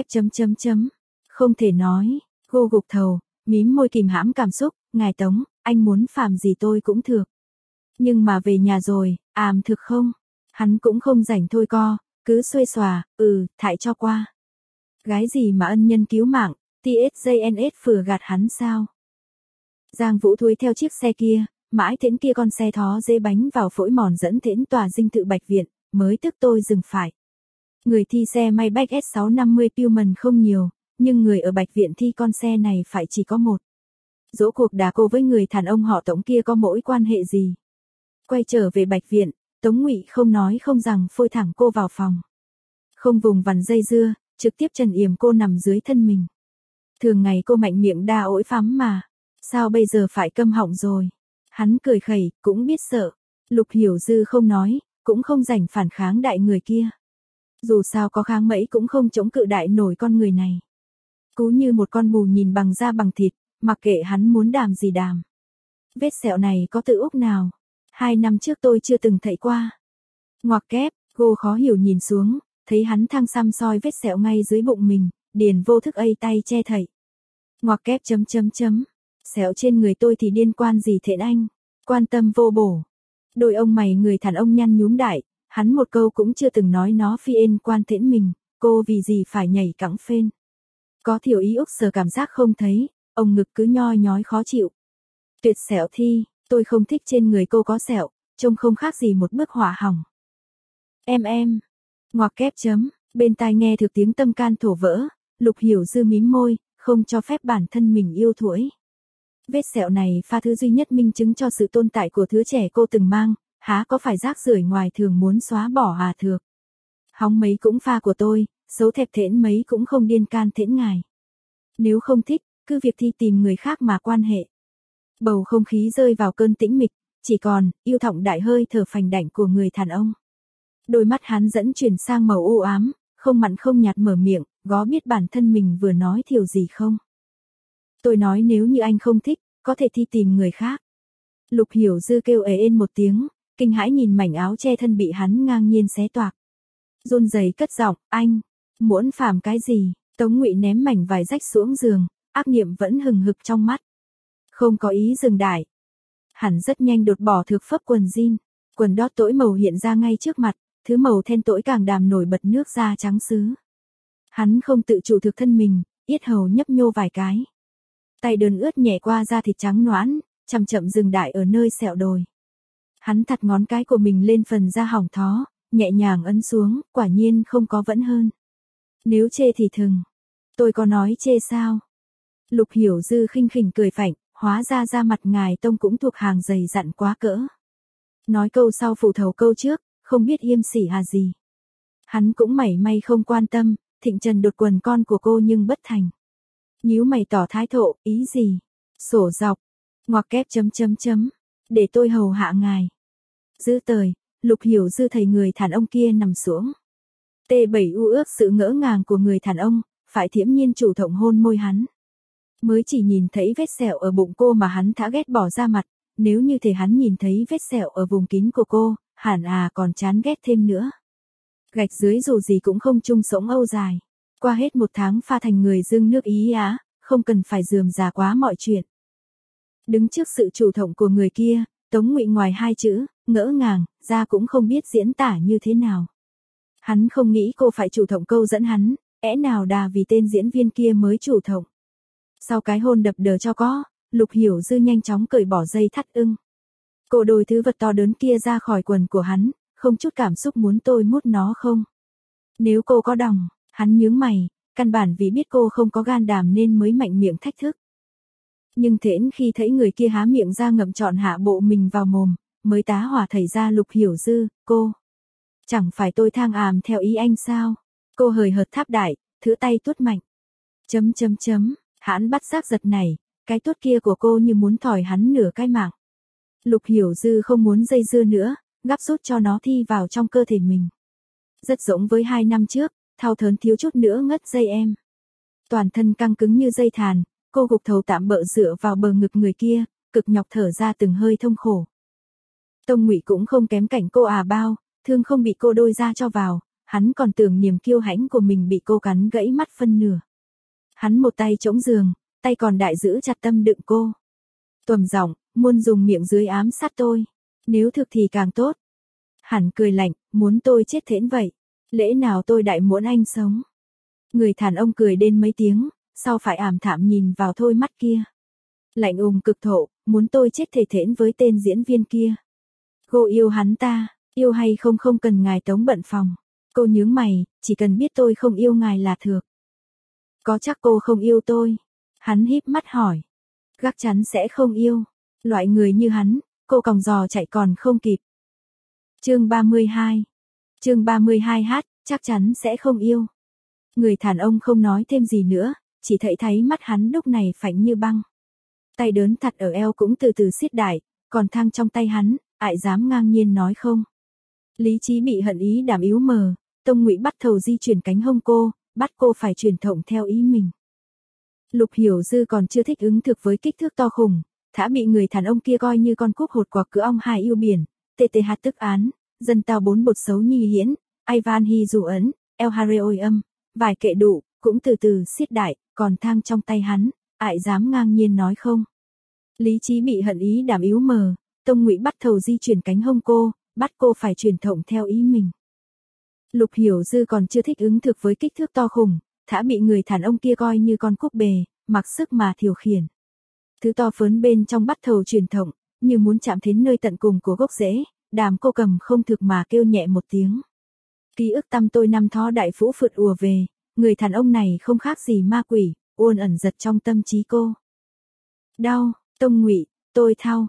Không thể nói, cô gục thầu, mím môi kìm hãm cảm xúc, ngài Tống, anh muốn phàm gì tôi cũng được. Nhưng mà về nhà rồi, thực không? Hắn cũng không rảnh thôi co, cứ xuê xòa, thải cho qua. Gái gì mà ân nhân cứu mạng, TSJNS phừa gạt hắn sao? Giang Vũ thui theo chiếc xe kia, mãi thễn kia con xe thó dê bánh vào phỗi mòn dẫn thễn tòa dinh thự Bạch Viện, mới tức tôi dừng phải. Người thi xe Maybach S650 Pullman không nhiều, nhưng người ở Bạch Viện thi con xe này phải chỉ có một. Dỗ cuộc đà cô với người thàn ông họ Tống kia có mỗi quan hệ gì? Quay trở về Bạch Viện, Tống Ngụy không nói không rằng phôi thẳng cô vào phòng. Không vùng vằn dây dưa, trực tiếp trần yểm cô nằm dưới thân mình. Thường ngày cô mạnh miệng đa ỗi phắm mà, sao bây giờ phải câm họng rồi? Hắn cười khẩy, cũng biết sợ. Lục Hiểu Dư không nói, cũng không rảnh phản kháng đại người kia. Dù sao có kháng mẫy cũng không chống cự đại nổi con người này. Cú như một con mù nhìn bằng da bằng thịt, mặc kệ hắn muốn đàm gì đàm. Vết sẹo này có tự úc nào? 2 năm trước tôi chưa từng thấy qua. Ngoặc kép, cô khó hiểu nhìn xuống, thấy hắn thăng xăm soi vết sẹo ngay dưới bụng mình, Điền vô thức ây tay che thảy. Ngoặc kép chấm chấm chấm. Sẹo trên người tôi thì liên quan gì thện anh? Quan tâm vô bổ. Đôi ông mày người thản ông nhăn nhúm đại, hắn một câu cũng chưa từng nói nó phi ên quan thễn mình, cô vì gì phải nhảy cẳng phên. Có thiểu ý úc sờ cảm giác không thấy, ông ngực cứ nhoi nhói khó chịu. Tuyệt sẹo thi, tôi không thích trên người cô có sẹo, trông không khác gì một bức họa hỏng. Em. Ngoặc kép chấm, bên tai nghe thực tiếng tâm can thổ vỡ, Lục Hiểu Dư mím môi, không cho phép bản thân mình yêu thuổi. Vết sẹo này pha thứ duy nhất minh chứng cho sự tồn tại của thứ trẻ cô từng mang, há có phải rác rưởi ngoài thường muốn xóa bỏ à thược. Hóng mấy cũng pha của tôi, xấu thẹp thễn mấy cũng không điên can thễn ngài. Nếu không thích, cứ việc thi tìm người khác mà quan hệ. Bầu không khí rơi vào cơn tĩnh mịch, chỉ còn yêu thọng đại hơi thở phành đảnh của người đàn ông. Đôi mắt hắn dẫn chuyển sang màu u ám, không mặn không nhạt mở miệng, gó biết bản thân mình vừa nói thiểu gì không. Tôi nói nếu như anh không thích, có thể thi tìm người khác. Lục Hiểu Dư kêu ế ên một tiếng, kinh hãi nhìn mảnh áo che thân bị hắn ngang nhiên xé toạc. Run rẩy cất giọng, anh, muốn phàm cái gì? Tống Ngụy ném mảnh vải rách xuống giường, ác niệm vẫn hừng hực trong mắt. Không có ý dừng đại. Hắn rất nhanh đột bỏ thực phấp quần jean, quần đót tối màu hiện ra ngay trước mặt, thứ màu then tối càng đàm nổi bật nước da trắng sứ. Hắn không tự chủ thực thân mình, yết hầu nhấp nhô vài cái. Tay đơn ướt nhẹ qua da thịt trắng nõn, chậm chậm dừng đại ở nơi sẹo đồi. Hắn thặt ngón cái của mình lên phần da hỏng thó, nhẹ nhàng ấn xuống, quả nhiên không có vẫn hơn. Nếu chê thì thừng. Tôi có nói chê sao? Lục Hiểu Dư khinh khỉnh cười phảnh, hóa ra da mặt ngài tông cũng thuộc hàng dày dặn quá cỡ. Nói câu sau phủ thầu câu trước, không biết yêm sỉ hà gì. Hắn cũng mảy may không quan tâm, thịnh trần đột quần con của cô nhưng bất thành. Nhíu mày tỏ thái thộ, ý gì? Sổ dọc. Ngoặc kép chấm chấm chấm. Để tôi hầu hạ ngài. Giữ tời, Lục Hiểu Dư thấy người thản ông kia nằm xuống. T7 u ước sự ngỡ ngàng của người thản ông, phải thiễm nhiên chủ động hôn môi hắn. Mới chỉ nhìn thấy vết sẹo ở bụng cô mà hắn thả ghét bỏ ra mặt, nếu như thể hắn nhìn thấy vết sẹo ở vùng kín của cô, hẳn còn chán ghét thêm nữa. Gạch dưới dù gì cũng không chung sống âu dài. Qua hết một tháng pha thành người dưng nước Ý Á, không cần phải rườm rà quá mọi chuyện. Đứng trước sự chủ động của người kia, Tống Ngụy ngoài hai chữ, ngỡ ngàng, ra cũng không biết diễn tả như thế nào. Hắn không nghĩ cô phải chủ động câu dẫn hắn, nào đà vì tên diễn viên kia mới chủ động. Sau cái hôn đập đờ cho có, Lục Hiểu Dư nhanh chóng cởi bỏ dây thắt ưng. Cô đôi thứ vật to lớn kia ra khỏi quần của hắn, không chút cảm xúc muốn tôi mút nó không? Nếu cô có đòng, hắn nhướng mày, căn bản vì biết cô không có gan đảm nên mới mạnh miệng thách thức. Nhưng thễn khi thấy người kia há miệng ra ngậm trọn hạ bộ mình vào mồm, mới tá hỏa thảy ra Lục Hiểu Dư, cô. Chẳng phải tôi thang àm theo ý anh sao? Cô hời hợt tháp đại, thử tay tuốt mạnh. Chấm chấm chấm, hắn bắt giác giật này, cái tuốt kia của cô như muốn thỏi hắn nửa cái mạng. Lục Hiểu Dư không muốn dây dưa nữa, gắp rút cho nó thi vào trong cơ thể mình. Rất giống với 2 năm trước, thao thớn thiếu chút nữa ngất dây em. Toàn thân căng cứng như dây thàn, cô gục thầu tạm bợ dựa vào bờ ngực người kia, cực nhọc thở ra từng hơi thông khổ. Tông Ngụy cũng không kém cảnh cô bao, thương không bị cô đôi ra cho vào, hắn còn tưởng niềm kiêu hãnh của mình bị cô cắn gãy mắt phân nửa. Hắn một tay chống giường, tay còn đại giữ chặt tâm đựng cô. Tuầm giọng, muốn dùng miệng dưới ám sát tôi, nếu thực thì càng tốt. Hắn cười lạnh, muốn tôi chết thễn vậy, lẽ nào tôi đại muốn anh sống. Người thản ông cười đến mấy tiếng, sau phải ảm thảm nhìn vào thôi mắt kia. Lạnh cực thổ, muốn tôi chết thể thễn với tên diễn viên kia. Cô yêu hắn ta, yêu hay không không cần ngài tống bận phòng. Cô nhướng mày, chỉ cần biết tôi không yêu ngài là được. Có chắc cô không yêu tôi? Hắn híp mắt hỏi. Gắc chắn sẽ không yêu. Loại người như hắn, cô còng giò chạy còn không kịp. Chương 32. Chương 32h, chắc chắn sẽ không yêu. Người thản ông không nói thêm gì nữa, chỉ thấy mắt hắn lúc này phạnh như băng. Tay đớn thặt ở eo cũng từ từ siết đại, còn thang trong tay hắn, ai dám ngang nhiên nói không. Lý trí bị hận ý đảm yếu mờ, Tông Ngụy bắt đầu di chuyển cánh hông cô, bắt cô phải chuyển động theo ý mình. Lục Hiểu Dư còn chưa thích ứng thực với kích thước to khủng, thả bị người thản ông kia coi như con cúp hột quả cửa ong hai yêu biển, TTH tức án, dân tao bốn bột xấu nhi hiến, Ivan Hy dù ấn, eo hare ôi âm, vài kệ đủ, cũng từ từ siết đại, còn thang trong tay hắn, ai dám ngang nhiên nói không. Lý trí bị hận ý đảm yếu mờ, Tông Ngụy bắt đầu di chuyển cánh hông cô, bắt cô phải chuyển động theo ý mình. Lục Hiểu Dư còn chưa thích ứng thực với kích thước to khủng, thả bị người đàn ông kia coi như con cúp bề, mặc sức mà điều khiển. Thứ to phớn bên trong bắt đầu chuyển động, như muốn chạm đến nơi tận cùng của gốc rễ, đàm cô cầm không thực mà kêu nhẹ một tiếng. Ký ức tăm tôi năm thó đại phũ phượt ùa về, người đàn ông này không khác gì ma quỷ, uôn ẩn giật trong tâm trí cô. Đau, Tông Ngụy, tôi thao.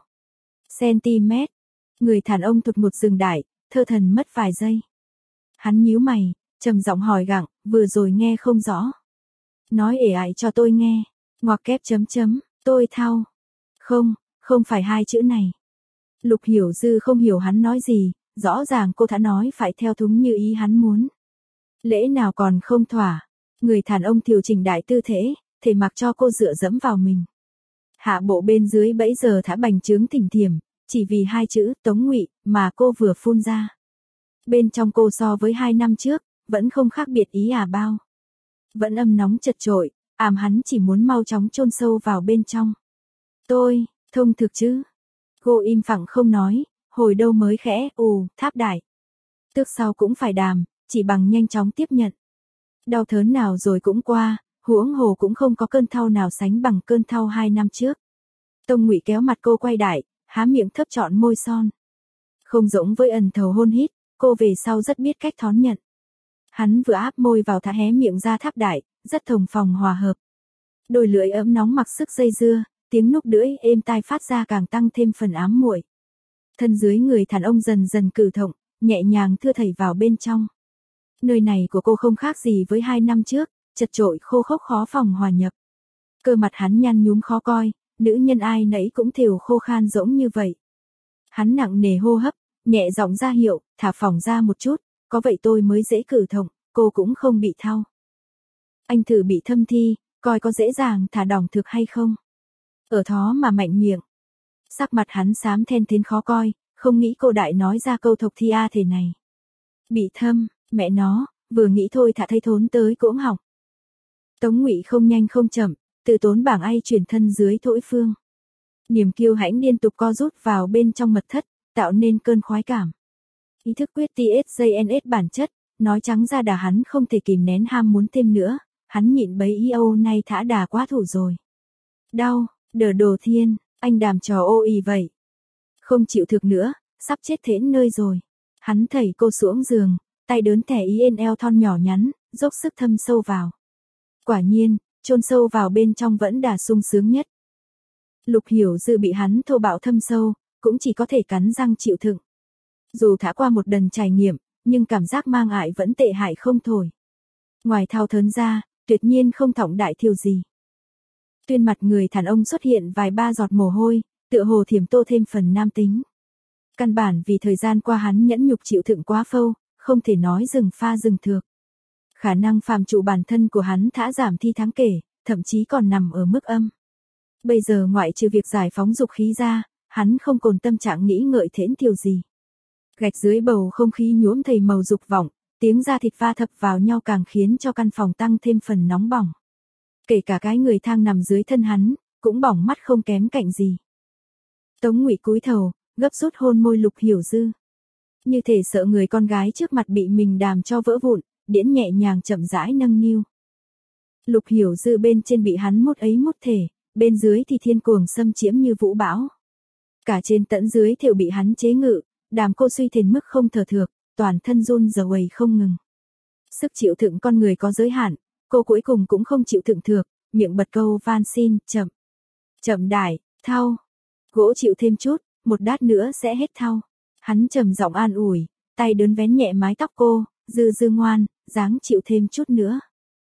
cm. Người đàn ông thụt một dừng đại, thơ thần mất vài giây. Hắn nhíu mày, trầm giọng hỏi gặng, vừa rồi nghe không rõ. Nói ể ải cho tôi nghe, ngoặc kép chấm chấm, tôi thao. Không, không phải hai chữ này. Lục Hiểu Dư không hiểu hắn nói gì, rõ ràng cô đã nói phải theo thúng như ý hắn muốn. Lễ nào còn không thỏa, người đàn ông điều chỉnh đại tư thế, thể mặc cho cô dựa dẫm vào mình. Hạ bộ bên dưới bấy giờ thả bành trướng thỉnh thiểm, chỉ vì hai chữ Tống Ngụy mà cô vừa phun ra. Bên trong cô so với 2 năm trước, vẫn không khác biệt ý bao. Vẫn âm nóng chật chội, hắn chỉ muốn mau chóng chôn sâu vào bên trong. Tôi, thông thực chứ. Cô im phẳng không nói, hồi đâu mới khẽ, tháp đại. Tước sau cũng phải đàm, chỉ bằng nhanh chóng tiếp nhận. Đau thớn nào rồi cũng qua, huống hồ cũng không có cơn thao nào sánh bằng cơn thao 2 năm trước. Tông Ngụy kéo mặt cô quay đại, há miệng thấp trọn môi son. Không giống với ẩn thầu hôn hít, cô về sau rất biết cách thón nhận. Hắn vừa áp môi vào thả hé miệng ra tháp đại, rất thồng phòng hòa hợp. Đôi lưỡi ấm nóng mặc sức dây dưa, tiếng núc lưỡi êm tai phát ra càng tăng thêm phần ám muội. Thân dưới người đàn ông dần dần cử động, nhẹ nhàng thưa thảy vào bên trong. Nơi này của cô không khác gì với 2 năm trước, chật chội khô khốc khó phòng hòa nhập. Cơ mặt hắn nhăn nhúm khó coi, nữ nhân ai nấy cũng thều khô khan giống như vậy. Hắn nặng nề hô hấp, nhẹ giọng ra hiệu, thả phòng ra một chút, có vậy tôi mới dễ cử động, cô cũng không bị thao. Anh thử bị thâm thi, coi có dễ dàng thả đỏng thực hay không. Ở thó mà mạnh miệng. Sắc mặt hắn xám then thến khó coi, không nghĩ cô đại nói ra câu thộc thi thế này. Bị thâm, mẹ nó, vừa nghĩ thôi thả thấy thốn tới cũng hỏng. Tống Ngụy không nhanh không chậm, từ tốn bảng ai chuyển thân dưới thỗi phương. Niềm kiêu hãnh liên tục co rút vào bên trong mật thất, tạo nên cơn khoái cảm. Ý thức quyết TSJNS bản chất, nói trắng ra đà hắn không thể kìm nén ham muốn thêm nữa, hắn nhịn bấy yêu nay thả đà quá thủ rồi. Đau, đờ đồ thiên, anh đàm trò ô ì vậy. Không chịu thực nữa, sắp chết thễn nơi rồi. Hắn thảy cô xuống giường, tay đớn thẻ yên eo thon nhỏ nhắn, dốc sức thâm sâu vào. Quả nhiên, chôn sâu vào bên trong vẫn đà sung sướng nhất. Lục Hiểu Dư bị hắn thô bạo thâm sâu, cũng chỉ có thể cắn răng chịu đựng. Dù thả qua một lần trải nghiệm, nhưng cảm giác mang ại vẫn tệ hại không thổi. Ngoài thao thớn ra, tuyệt nhiên không thỏng đại thiêu gì. Tuyên mặt người đàn ông xuất hiện vài ba giọt mồ hôi, tựa hồ thiểm tô thêm phần nam tính. Căn bản vì thời gian qua hắn nhẫn nhục chịu đựng quá phâu, không thể nói dừng pha dừng thược. Khả năng phàm trụ bản thân của hắn thả giảm thi tháng kể, thậm chí còn nằm ở mức âm. Bây giờ ngoại trừ việc giải phóng dục khí ra, hắn không còn tâm trạng nghĩ ngợi thễn thiêu gì. Gạch dưới bầu không khí nhuốm thầy màu dục vọng, tiếng da thịt va thập vào nhau càng khiến cho căn phòng tăng thêm phần nóng bỏng. Kể cả cái người thang nằm dưới thân hắn, cũng bỏng mắt không kém cạnh gì. Tống Ngụy cúi đầu, gấp rút hôn môi Lục Hiểu Dư. Như thể sợ người con gái trước mặt bị mình đàm cho vỡ vụn, điễn nhẹ nhàng chậm rãi nâng niu. Lục Hiểu Dư bên trên bị hắn mút ấy mút thể, bên dưới thì thiên cuồng xâm chiếm như vũ bão. Cả trên tận dưới thều bị hắn chế ngự, đàm cô suy đến mức không thở thược, toàn thân run rẩy không ngừng. Sức chịu đựng con người có giới hạn, cô cuối cùng cũng không chịu đựng thược, miệng bật câu van xin, chậm. Chậm đại, thao. Gỗ chịu thêm chút, một đát nữa sẽ hết thao. Hắn trầm giọng an ủi, tay đớn vén nhẹ mái tóc cô, Dư Dư ngoan, dáng chịu thêm chút nữa.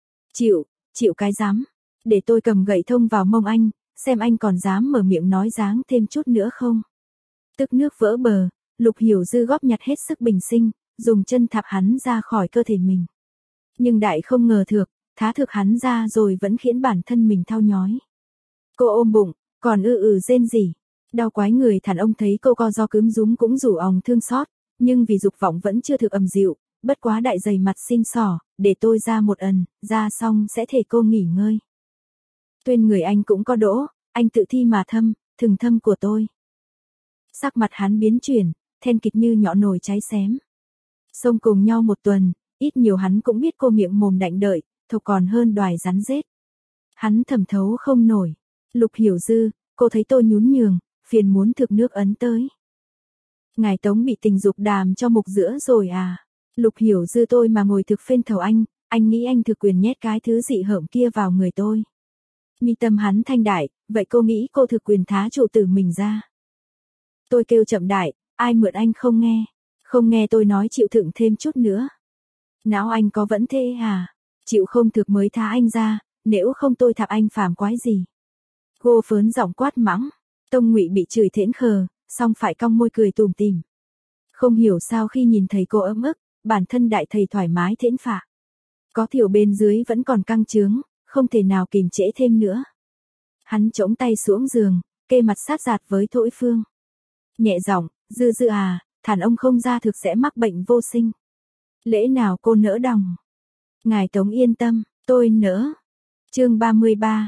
Chịu cái dám. Để tôi cầm gậy thông vào mông anh, xem anh còn dám mở miệng nói dáng thêm chút nữa không. Tức nước vỡ bờ, Lục Hiểu Dư góp nhặt hết sức bình sinh, dùng chân thạp hắn ra khỏi cơ thể mình. Nhưng đại không ngờ thược, thá thực hắn ra rồi vẫn khiến bản thân mình thao nhói. Cô ôm bụng, còn rên rỉ. Đau quái người đàn ông thấy cô co do cúm rúm cũng rủ òng thương xót, nhưng vì dục vọng vẫn chưa thực ầm dịu, bất quá đại dày mặt xin xỏ, để tôi ra một ẩn, ra xong sẽ thể cô nghỉ ngơi. Tuyên người anh cũng có đỗ, anh tự thi mà thâm, thừng thâm của tôi. Sắc mặt hắn biến chuyển, then kịch như nhọ nồi cháy xém. Xông cùng nhau một tuần, ít nhiều hắn cũng biết cô miệng mồm đạnh đợi, thộc còn hơn đoài rắn rết. Hắn thẩm thấu không nổi. Lục Hiểu Dư, cô thấy tôi nhún nhường, phiền muốn thực nước ấn tới. Ngài Tống bị tình dục đàm cho mục giữa rồi à? Lục Hiểu Dư tôi mà ngồi thực phên thầu anh nghĩ anh thực quyền nhét cái thứ dị hợm kia vào người tôi. Mi tâm hắn thanh đại, vậy cô nghĩ cô thực quyền thá chủ tử mình ra. Tôi kêu chậm đại, ai mượn anh không nghe tôi nói chịu thựng thêm chút nữa. Não anh có vẫn thế à? Chịu không thực mới thá anh ra, nếu không tôi thạp anh phàm quái gì. Cô phớn giọng quát mắng, Tông Ngụy bị chửi thẽn khờ, xong phải cong môi cười tủm tỉm. Không hiểu sao khi nhìn thấy cô ấm ức, bản thân đại thầy thoải mái thẽn phạ. Có thiểu bên dưới vẫn còn căng trướng, không thể nào kìm trễ thêm nữa. Hắn chống tay xuống giường, kê mặt sát giạt với Thỗi Phương. Nhẹ giọng, Dư Dư à, thản ông không ra thực sẽ mắc bệnh vô sinh. Lẽ nào cô nỡ đòng? Ngài Tống yên tâm, tôi nỡ. Chương 33.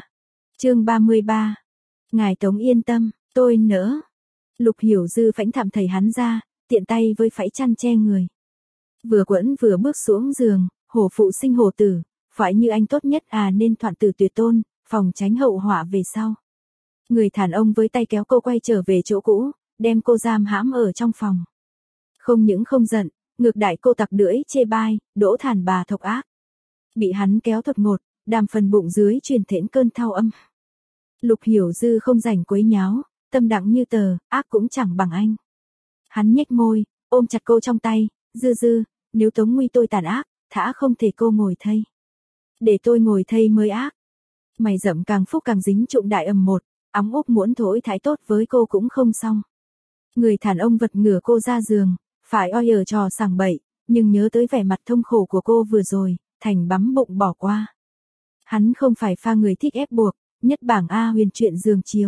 Ngài Tống yên tâm, tôi nỡ. Lục Hiểu Dư phãnh thạm thầy hắn ra, tiện tay với phẩy chăn che người. Vừa quẫn vừa bước xuống giường, hổ phụ sinh hổ tử, phải như anh tốt nhất à nên thoạn tử tuyệt tôn, phòng tránh hậu họa về sau. Người thản ông với tay kéo cô quay trở về chỗ cũ, đem cô giam hãm ở trong phòng. Không những không giận, ngược đại cô tặc lưỡi chê bai, đỗ thản bà thộc ác. Bị hắn kéo thuật ngột, đàm phần bụng dưới truyền thễn cơn thao âm. Lục Hiểu Dư không rảnh quấy nháo, tâm đặng như tờ, ác cũng chẳng bằng anh. Hắn nhếch môi, ôm chặt cô trong tay, Dư Dư, nếu Tống Nguy tôi tàn ác, thả không thể cô ngồi thây. Để tôi ngồi thây mới ác. Mày rậm càng phúc càng dính trụng đại ầm một, óng úp muốn thổi thái tốt với cô cũng không xong. Người thản ông vật ngửa cô ra giường, phải oi ở trò sảng bậy, nhưng nhớ tới vẻ mặt thông khổ của cô vừa rồi, thành bắm bụng bỏ qua. Hắn không phải pha người thích ép buộc, nhất bảng A huyền chuyện giường chiếu.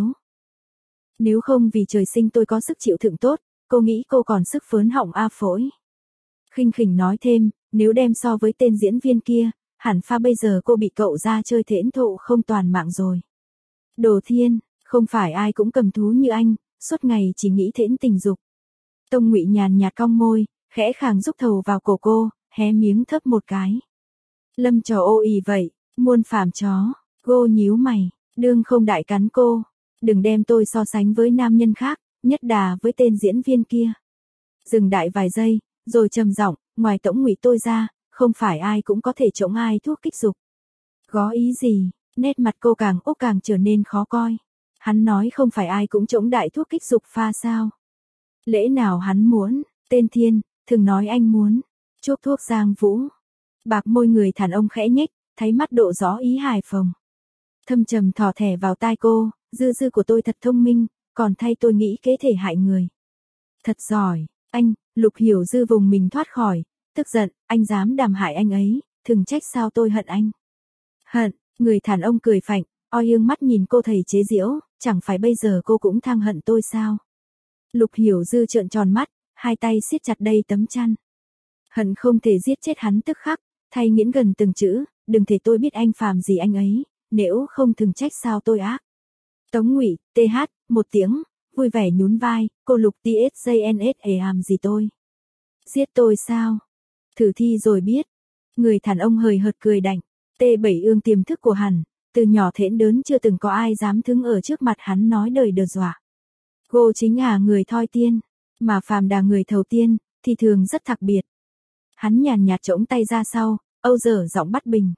Nếu không vì trời sinh tôi có sức chịu đựng tốt, cô nghĩ cô còn sức phớn họng A phổi. Khinh khỉnh nói thêm, nếu đem so với tên diễn viên kia, hẳn pha bây giờ cô bị cậu ra chơi thễn thụ không toàn mạng rồi. Đồ Thiên, không phải ai cũng cầm thú như anh, suốt ngày chỉ nghĩ thễn tình dục. Tông Ngụy nhàn nhạt cong môi, khẽ khàng rúc thầu vào cổ cô, hé miếng thấp một cái. Lâm trò ô ì vậy, muôn phàm chó, cô nhíu mày, đương không đại cắn cô. Đừng đem tôi so sánh với nam nhân khác, nhất đà với tên diễn viên kia. Dừng đại vài giây, rồi trầm giọng, ngoài Tống Ngụy tôi ra, không phải ai cũng có thể chống ai thuốc kích dục. Có ý gì? Nét mặt cô càng úp càng trở nên khó coi. Hắn nói không phải ai cũng chống đại thuốc kích dục pha sao? Lẽ nào hắn muốn? Tên Thiên, thường nói anh muốn. Chuốc thuốc Giang Vũ. Bạc môi người thản ông khẽ nhếch, thấy mắt độ rõ ý hài phồng. Thâm trầm thò thẻ vào tai cô, Dư Dư của tôi thật thông minh, còn thay tôi nghĩ kế thể hại người. Thật giỏi, anh, Lục Hiểu Dư vùng mình thoát khỏi, tức giận, anh dám đàm hại anh ấy, thường trách sao tôi hận anh. Hận, người thản ông cười phạnh, oi ương mắt nhìn cô thầy chế giễu, chẳng phải bây giờ cô cũng thang hận tôi sao. Lục Hiểu Dư trợn tròn mắt, hai tay siết chặt đây tấm chăn. Hận không thể giết chết hắn tức khắc, thay nghiến gần từng chữ, đừng thể tôi biết anh phàm gì anh ấy, nếu không thường trách sao tôi ác. Tống Ngụy, TH, một tiếng, vui vẻ nhún vai, cô Lục TSJNS hàm gì tôi? Giết tôi sao? Thử thi rồi biết. Người thản ông hời hợt cười đành, T7 ương tiềm thức của hắn, từ nhỏ thễn đớn chưa từng có ai dám thứng ở trước mặt hắn nói đời đờ dọa. Cô chính là người thoi tiên, mà phàm đà người thầu tiên, thì thường rất đặc biệt. Hắn nhàn nhạt trỗng tay ra sau, âu dở giọng bắt bình.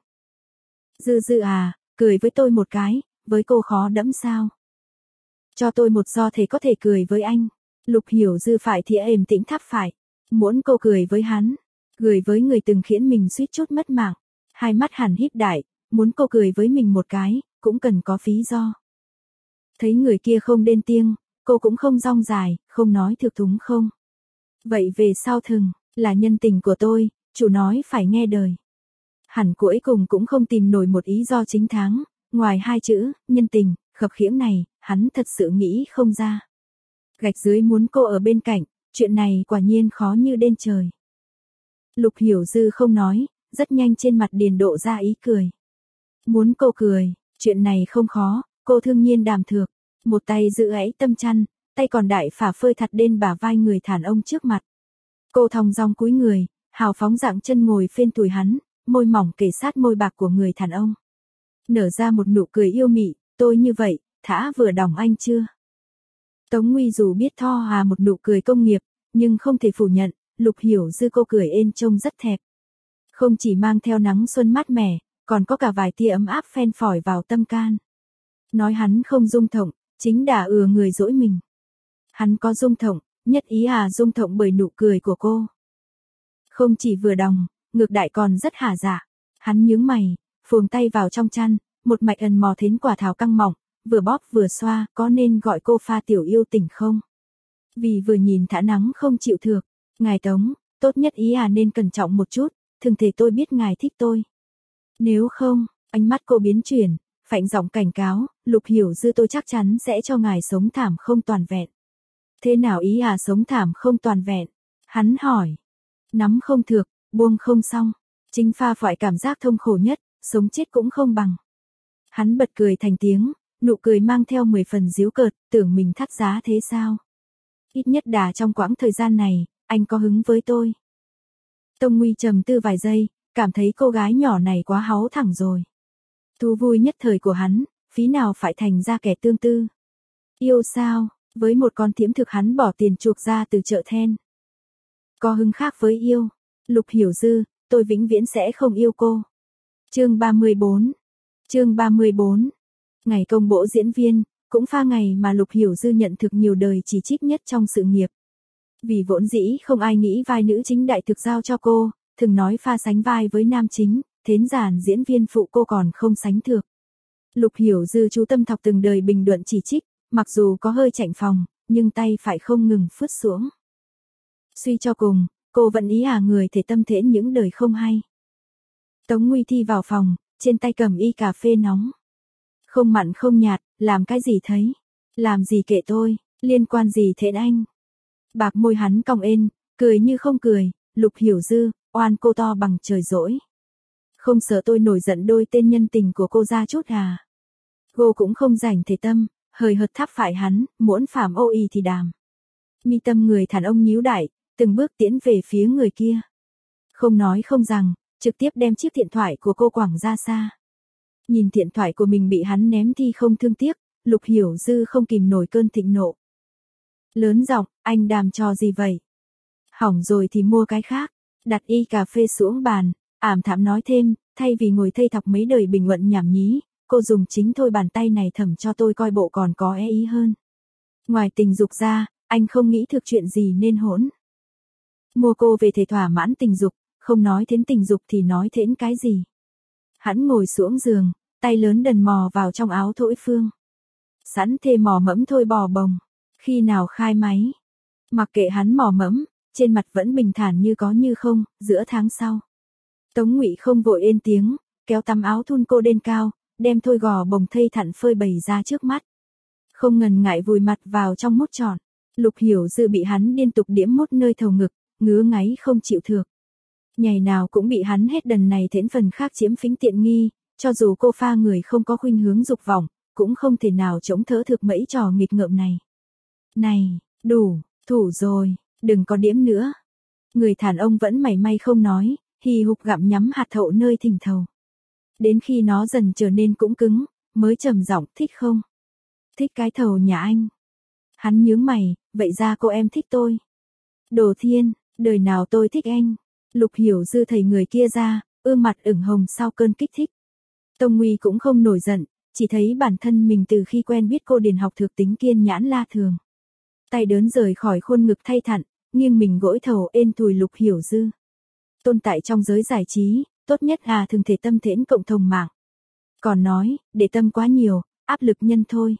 Dư Dư à, cười với tôi một cái, với cô khó đẫm sao? Cho tôi một do thể có thể cười với anh. Lục Hiểu Dư phải thìa êm tĩnh thắp phải. Muốn cô cười với hắn, cười với người từng khiến mình suýt chút mất mạng. Hai mắt hẳn híp đại, muốn cô cười với mình một cái, cũng cần có phí do. Thấy người kia không đên tiêng, cô cũng không rong dài, không nói thực thúng không. Vậy về sau thừng, là nhân tình của tôi, chủ nói phải nghe đời. Hẳn cuối cùng cũng không tìm nổi một ý do chính đáng, ngoài hai chữ, nhân tình, khập khiễng này, hắn thật sự nghĩ không ra. Gạch dưới muốn cô ở bên cạnh, chuyện này quả nhiên khó như đên trời. Lục Hiểu Dư không nói, rất nhanh trên mặt Điền Độ ra ý cười. Muốn cô cười, chuyện này không khó, cô thương nhiên đàm thược, một tay giữ ẫy tâm chăn, tay còn đại phả phơi thật đên bả vai người thản ông trước mặt. Cô thong dong cúi người, hào phóng dạng chân ngồi phên tùi hắn, môi mỏng kề sát môi bạc của người thản ông. Nở ra một nụ cười yêu mị, tôi như vậy, thả vừa đỏng anh chưa? Tống Nguy dù biết Tho Hà một nụ cười công nghiệp, nhưng không thể phủ nhận, Lục Hiểu Dư cô cười ên trông rất thẹp. Không chỉ mang theo nắng xuân mát mẻ, còn có cả vài tia ấm áp phen phỏi vào tâm can. Nói hắn không dung thộng, chính đả người dỗi mình. Hắn có dung thộng, nhất ý dung thộng bởi nụ cười của cô. Không chỉ vừa đòng, ngược đại còn rất hả dạ. Hắn nhướng mày, phường tay vào trong chăn, một mạch ẩn mò thến quả thảo căng mỏng, vừa bóp vừa xoa, có nên gọi cô pha tiểu yêu tỉnh không? Vì vừa nhìn thả nắng không chịu thược, ngài Tống, tốt nhất ý nên cẩn trọng một chút, thường thể tôi biết ngài thích tôi. Nếu không, ánh mắt cô biến chuyển, phạnh giọng cảnh cáo, Lục Hiểu Dư tôi chắc chắn sẽ cho ngài sống thảm không toàn vẹn. Thế nào ý sống thảm không toàn vẹn? Hắn hỏi. Nắm không thược, buông không xong, chính pha phải cảm giác thông khổ nhất, sống chết cũng không bằng. Hắn bật cười thành tiếng, nụ cười mang theo 10 phần giễu cợt, tưởng mình thắt giá thế sao? Ít nhất đà trong quãng thời gian này, anh có hứng với tôi. Tông Nguy trầm tư vài giây, cảm thấy cô gái nhỏ này quá háu thẳng rồi. Thú vui nhất thời của hắn, phí nào phải thành ra kẻ tương tư. Yêu sao, với một con thiễm thực hắn bỏ tiền chuộc ra từ chợ then. Có hứng khác với yêu. Lục Hiểu Dư, tôi vĩnh viễn sẽ không yêu cô. Chương 34. Chương 34. Ngày công bỗ diễn viên, cũng pha ngày mà Lục Hiểu Dư nhận thực nhiều đời chỉ trích nhất trong sự nghiệp. Vì vốn dĩ không ai nghĩ vai nữ chính đại thực giao cho cô, thường nói pha sánh vai với nam chính, thến giản diễn viên phụ cô còn không sánh được. Lục Hiểu Dư chú tâm thọc từng đời bình luận chỉ trích, mặc dù có hơi chạnh phòng, nhưng tay phải không ngừng phứt xuống. Suy cho cùng, cô vẫn ý người thể tâm thễn những đời không hay. Tống Nguy Thi vào phòng, trên tay cầm y cà phê nóng. Không mặn không nhạt, làm cái gì thấy? Làm gì kệ tôi, liên quan gì thế anh? Bạc môi hắn cong ên, cười như không cười, Lục Hiểu Dư, oan cô to bằng trời dỗi. Không sợ tôi nổi giận đôi tên nhân tình của cô ra chút à? Cô cũng không rảnh thể tâm, hời hợt tháp phải hắn, muỗn phàm ô y thì đàm. Mi tâm người thản ông nhíu đại, từng bước tiến về phía người kia. Không nói không rằng, trực tiếp đem chiếc điện thoại của cô quẳng ra xa. Nhìn điện thoại của mình bị hắn ném thi không thương tiếc, Lục Hiểu Dư không kìm nổi cơn thịnh nộ. Lớn giọng, anh đàm trò gì vậy? Hỏng rồi thì mua cái khác. Đặt y cà phê xuống bàn, ảm thảm nói thêm, thay vì ngồi thây thọc mấy đời bình luận nhảm nhí, cô dùng chính thôi bàn tay này thẩm cho tôi coi bộ còn có ý hơn. Ngoài tình dục ra, anh không nghĩ thực chuyện gì nên hỗn. Mua cô về thể thỏa mãn tình dục, không nói đến tình dục thì nói đến cái gì. Hắn ngồi xuống giường, tay lớn đần mò vào trong áo thổi phương. Sẵn thê mò mẫm thôi bò bồng, khi nào khai máy. Mặc kệ hắn mò mẫm, trên mặt vẫn bình thản như có như không, giữa tháng sau. Tống Ngụy không vội ên tiếng, kéo tắm áo thun cô đên cao, đem thôi gò bồng thây thặn phơi bày ra trước mắt. Không ngần ngại vùi mặt vào trong mút tròn. Lục Hiểu Dư bị hắn liên tục điểm mút nơi thầu ngực, ngứa ngáy không chịu thược. Ngày nào cũng bị hắn hết đần này thến phần khác chiếm phính tiện nghi, cho dù cô pha người không có khuynh hướng dục vọng, cũng không thể nào chống thỡ thực mấy trò nghịch ngợm này. Này, đủ, thủ rồi, đừng có điểm nữa. Người thản ông vẫn mảy may không nói, hì hục gặm nhắm hạt thậu nơi thình thầu. Đến khi nó dần trở nên cũng cứng, mới trầm giọng thích không? Thích cái thầu nhà anh. Hắn nhướng mày, vậy ra cô em thích tôi. Đồ thiên, đời nào tôi thích anh. Lục Hiểu Dư thầy người kia ra, ương mặt ửng hồng sau cơn kích thích. Tông Nguy cũng không nổi giận, chỉ thấy bản thân mình từ khi quen biết cô điền học thực tính kiên nhãn la thường. Tay đớn rời khỏi khuôn ngực thay thặn, nghiêng mình gỗi thầu ên thùi Lục Hiểu Dư. Tồn tại trong giới giải trí, tốt nhất thường thể tâm thễn cộng同mạng. Còn nói, để tâm quá nhiều, áp lực nhân thôi.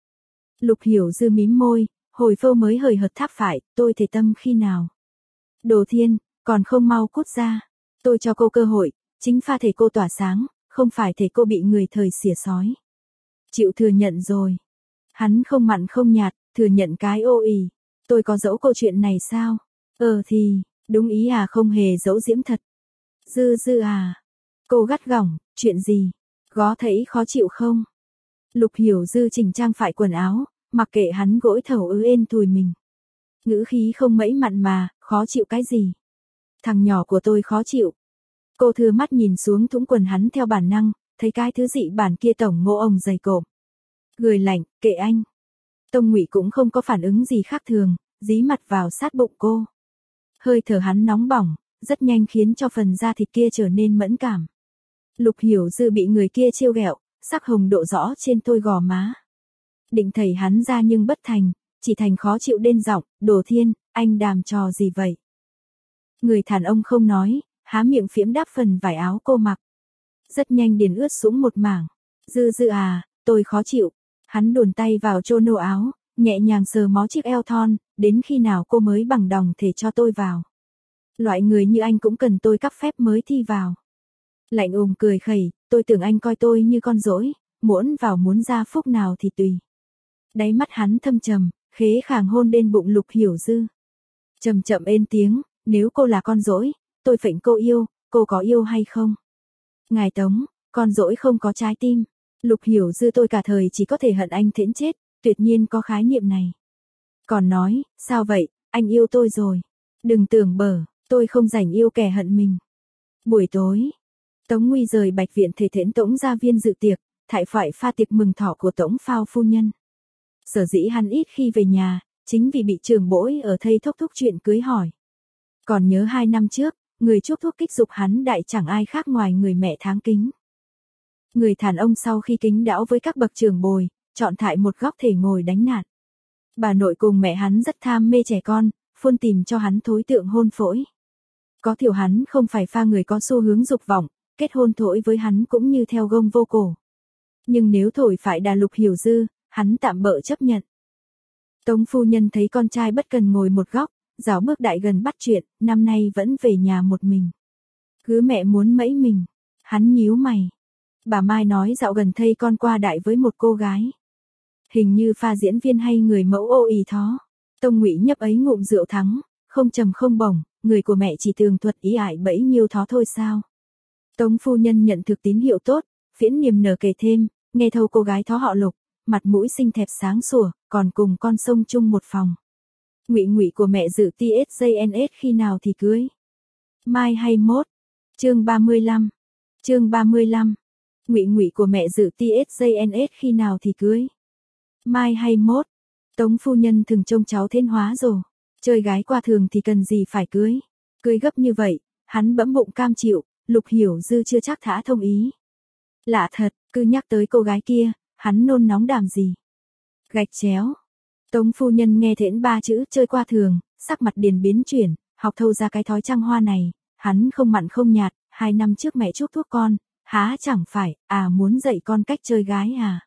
Lục Hiểu Dư mím môi, hồi phâu mới hời hợt tháp phải, tôi thể tâm khi nào? Đồ thiên, còn không mau cút ra. Tôi cho cô cơ hội, chính pha thể cô tỏa sáng, không phải thể cô bị người thời xỉa sói. Chịu thừa nhận rồi. Hắn không mặn không nhạt, thừa nhận cái ô ì. Tôi có dẫu câu chuyện này sao? Thì, Đúng ý à, không hề giấu giếm thật. Dư Dư à. Cô gắt gỏng, chuyện gì? Có thấy khó chịu không? Lục Hiểu Dư chỉnh trang phải quần áo, mặc kệ hắn gỗi thầu ên thùi mình. Ngữ khí không mẩy mặn mà, khó chịu cái gì? Thằng nhỏ của tôi khó chịu. Cô thưa mắt nhìn xuống thũng quần hắn theo bản năng, thấy cái thứ dị bản kia tổng ngô ông dày cộm. Người lạnh, kệ anh. Tông Ngụy cũng không có phản ứng gì khác thường, dí mặt vào sát bụng cô. Hơi thở hắn nóng bỏng, rất nhanh khiến cho phần da thịt kia trở nên mẫn cảm. Lục Hiểu Dư bị người kia trêu ghẹo, sắc hồng độ rõ trên đôi gò má. Định thầy hắn ra nhưng bất thành, chỉ thành khó chịu đên giọng, Đồ Thiên, anh đàm trò gì vậy? Người đàn ông không nói, há miệng phiếm đáp phần vải áo cô mặc. Rất nhanh điền ướt sũng một mảng. Dư Dư à, tôi khó chịu. Hắn luồn tay vào chô nô áo, nhẹ nhàng sờ mó chiếc eo thon, đến khi nào cô mới bằng đồng thể cho tôi vào. Loại người như anh cũng cần tôi cấp phép mới thi vào. Lạnh cười khẩy, tôi tưởng anh coi tôi như con dỗi, muốn vào muốn ra phúc nào thì tùy. Đáy mắt hắn thâm trầm, khế khàng hôn lên bụng Lục Hiểu Dư. Chậm chậm ên tiếng, nếu cô là con dỗi, tôi phệnh cô yêu, cô có yêu hay không? Ngài Tống, con dỗi không có trái tim. Lục Hiểu Dư tôi cả thời chỉ có thể hận anh thễn chết, tuyệt nhiên có khái niệm này. Còn nói, sao vậy, anh yêu tôi rồi. Đừng tưởng bở, tôi không rảnh yêu kẻ hận mình. Buổi tối, Tống Nguy rời Bạch Viện thể thễn Tống gia viên dự tiệc, thải phải pha tiệc mừng thọ của Tống Phao phu nhân. Sở dĩ hắn ít khi về nhà, chính vì bị trưởng bối ở thây thúc thúc chuyện cưới hỏi. Còn nhớ 2 năm trước, người chuốc thuốc kích dục hắn đại chẳng ai khác ngoài người mẹ tháng kính. Người đàn ông sau khi kính đão với các bậc trưởng bồi, chọn thải một góc thể ngồi đánh nạt. Bà nội cùng mẹ hắn rất tham mê trẻ con, phun tìm cho hắn thối tượng hôn phỗi. Có thiểu hắn không phải pha người có xu hướng dục vọng, kết hôn thổi với hắn cũng như theo gông vô cổ. Nhưng nếu thổi phải đà Lục Hiểu Dư, hắn tạm bợ chấp nhận. Tống phu nhân thấy con trai bất cần ngồi một góc, rảo bước đại gần bắt chuyện, năm nay vẫn về nhà một mình. Cứ mẹ muốn mẫy mình, hắn nhíu mày. Bà Mai nói dạo gần thây con qua đại với một cô gái. Hình như pha diễn viên hay người mẫu ô ì thó. Tông Ngụy nhấp ấy ngụm rượu thắng, không trầm không bổng, người của mẹ chỉ tường thuật ý ải bẫy nhiêu thó thôi sao. Tống phu nhân nhận thực tín hiệu tốt, phiễn niềm nở kể thêm, nghe thâu cô gái thó họ Lục, mặt mũi xinh thẹp sáng sủa, còn cùng con sông chung một phòng. Ngụy của mẹ dự TSJNS khi nào thì cưới? Mai hay mốt? Chương 35. Chương 35. Ngụy của mẹ dự TSJNS khi nào thì cưới? Mai hay mốt? Tống phu nhân thường trông cháu thiên hóa rồi, chơi gái qua thường thì cần gì phải cưới. Cưới gấp như vậy, hắn bẫm bụng cam chịu, Lục Hiểu Dư chưa chắc thả thông ý. Lạ thật, cứ nhắc tới cô gái kia, hắn nôn nóng đàm gì. Gạch chéo. Tống phu nhân nghe thễn 3 chữ chơi qua thường, sắc mặt điền biến chuyển, học thâu ra cái thói trăng hoa này, hắn không mặn không nhạt, 2 năm trước mẹ chuốc thuốc con, há chẳng phải, muốn dạy con cách chơi gái à.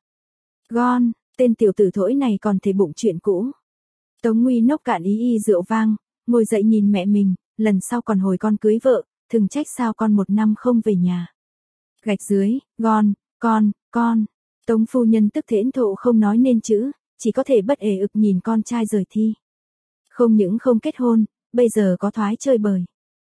Gon, tên tiểu tử thỗi này còn thể bụng chuyện cũ. Tống Nguy nốc cạn ý rượu vang, ngồi dậy nhìn mẹ mình, lần sau còn hồi con cưới vợ, thường trách sao con 1 năm không về nhà. Gạch dưới, gon, con. Tống phu nhân tức thễn thộ không nói nên chữ, chỉ có thể bất ể ực nhìn con trai rời thi. Không những không kết hôn, bây giờ có thoái chơi bời.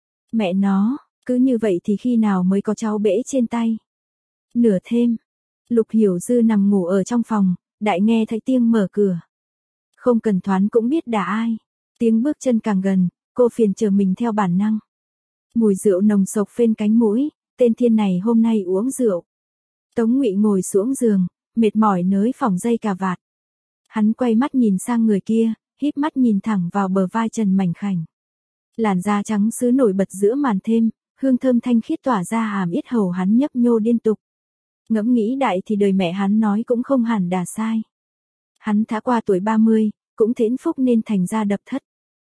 Mẹ nó, cứ như vậy thì khi nào mới có cháu bể trên tay. Nửa thêm, Lục Hiểu Dư nằm ngủ ở trong phòng, đại nghe thấy tiếng mở cửa. Không cần thoán cũng biết đã ai. Tiếng bước chân càng gần, cô phiền chờ mình theo bản năng. Mùi rượu nồng sộc phên cánh mũi, tên thiên này hôm nay uống rượu. Tống Ngụy ngồi xuống giường, mệt mỏi nới phỏng dây cà vạt. Hắn quay mắt nhìn sang người kia, híp mắt nhìn thẳng vào bờ vai trần mảnh khảnh. Làn da trắng sứ nổi bật giữa màn thêm, hương thơm thanh khiết tỏa ra hàm yết hầu hắn nhấp nhô liên tục. Ngẫm nghĩ đại thì đời mẹ hắn nói cũng không hẳn đà sai. Hắn đã qua tuổi 30, cũng thễn phúc nên thành ra đập thất.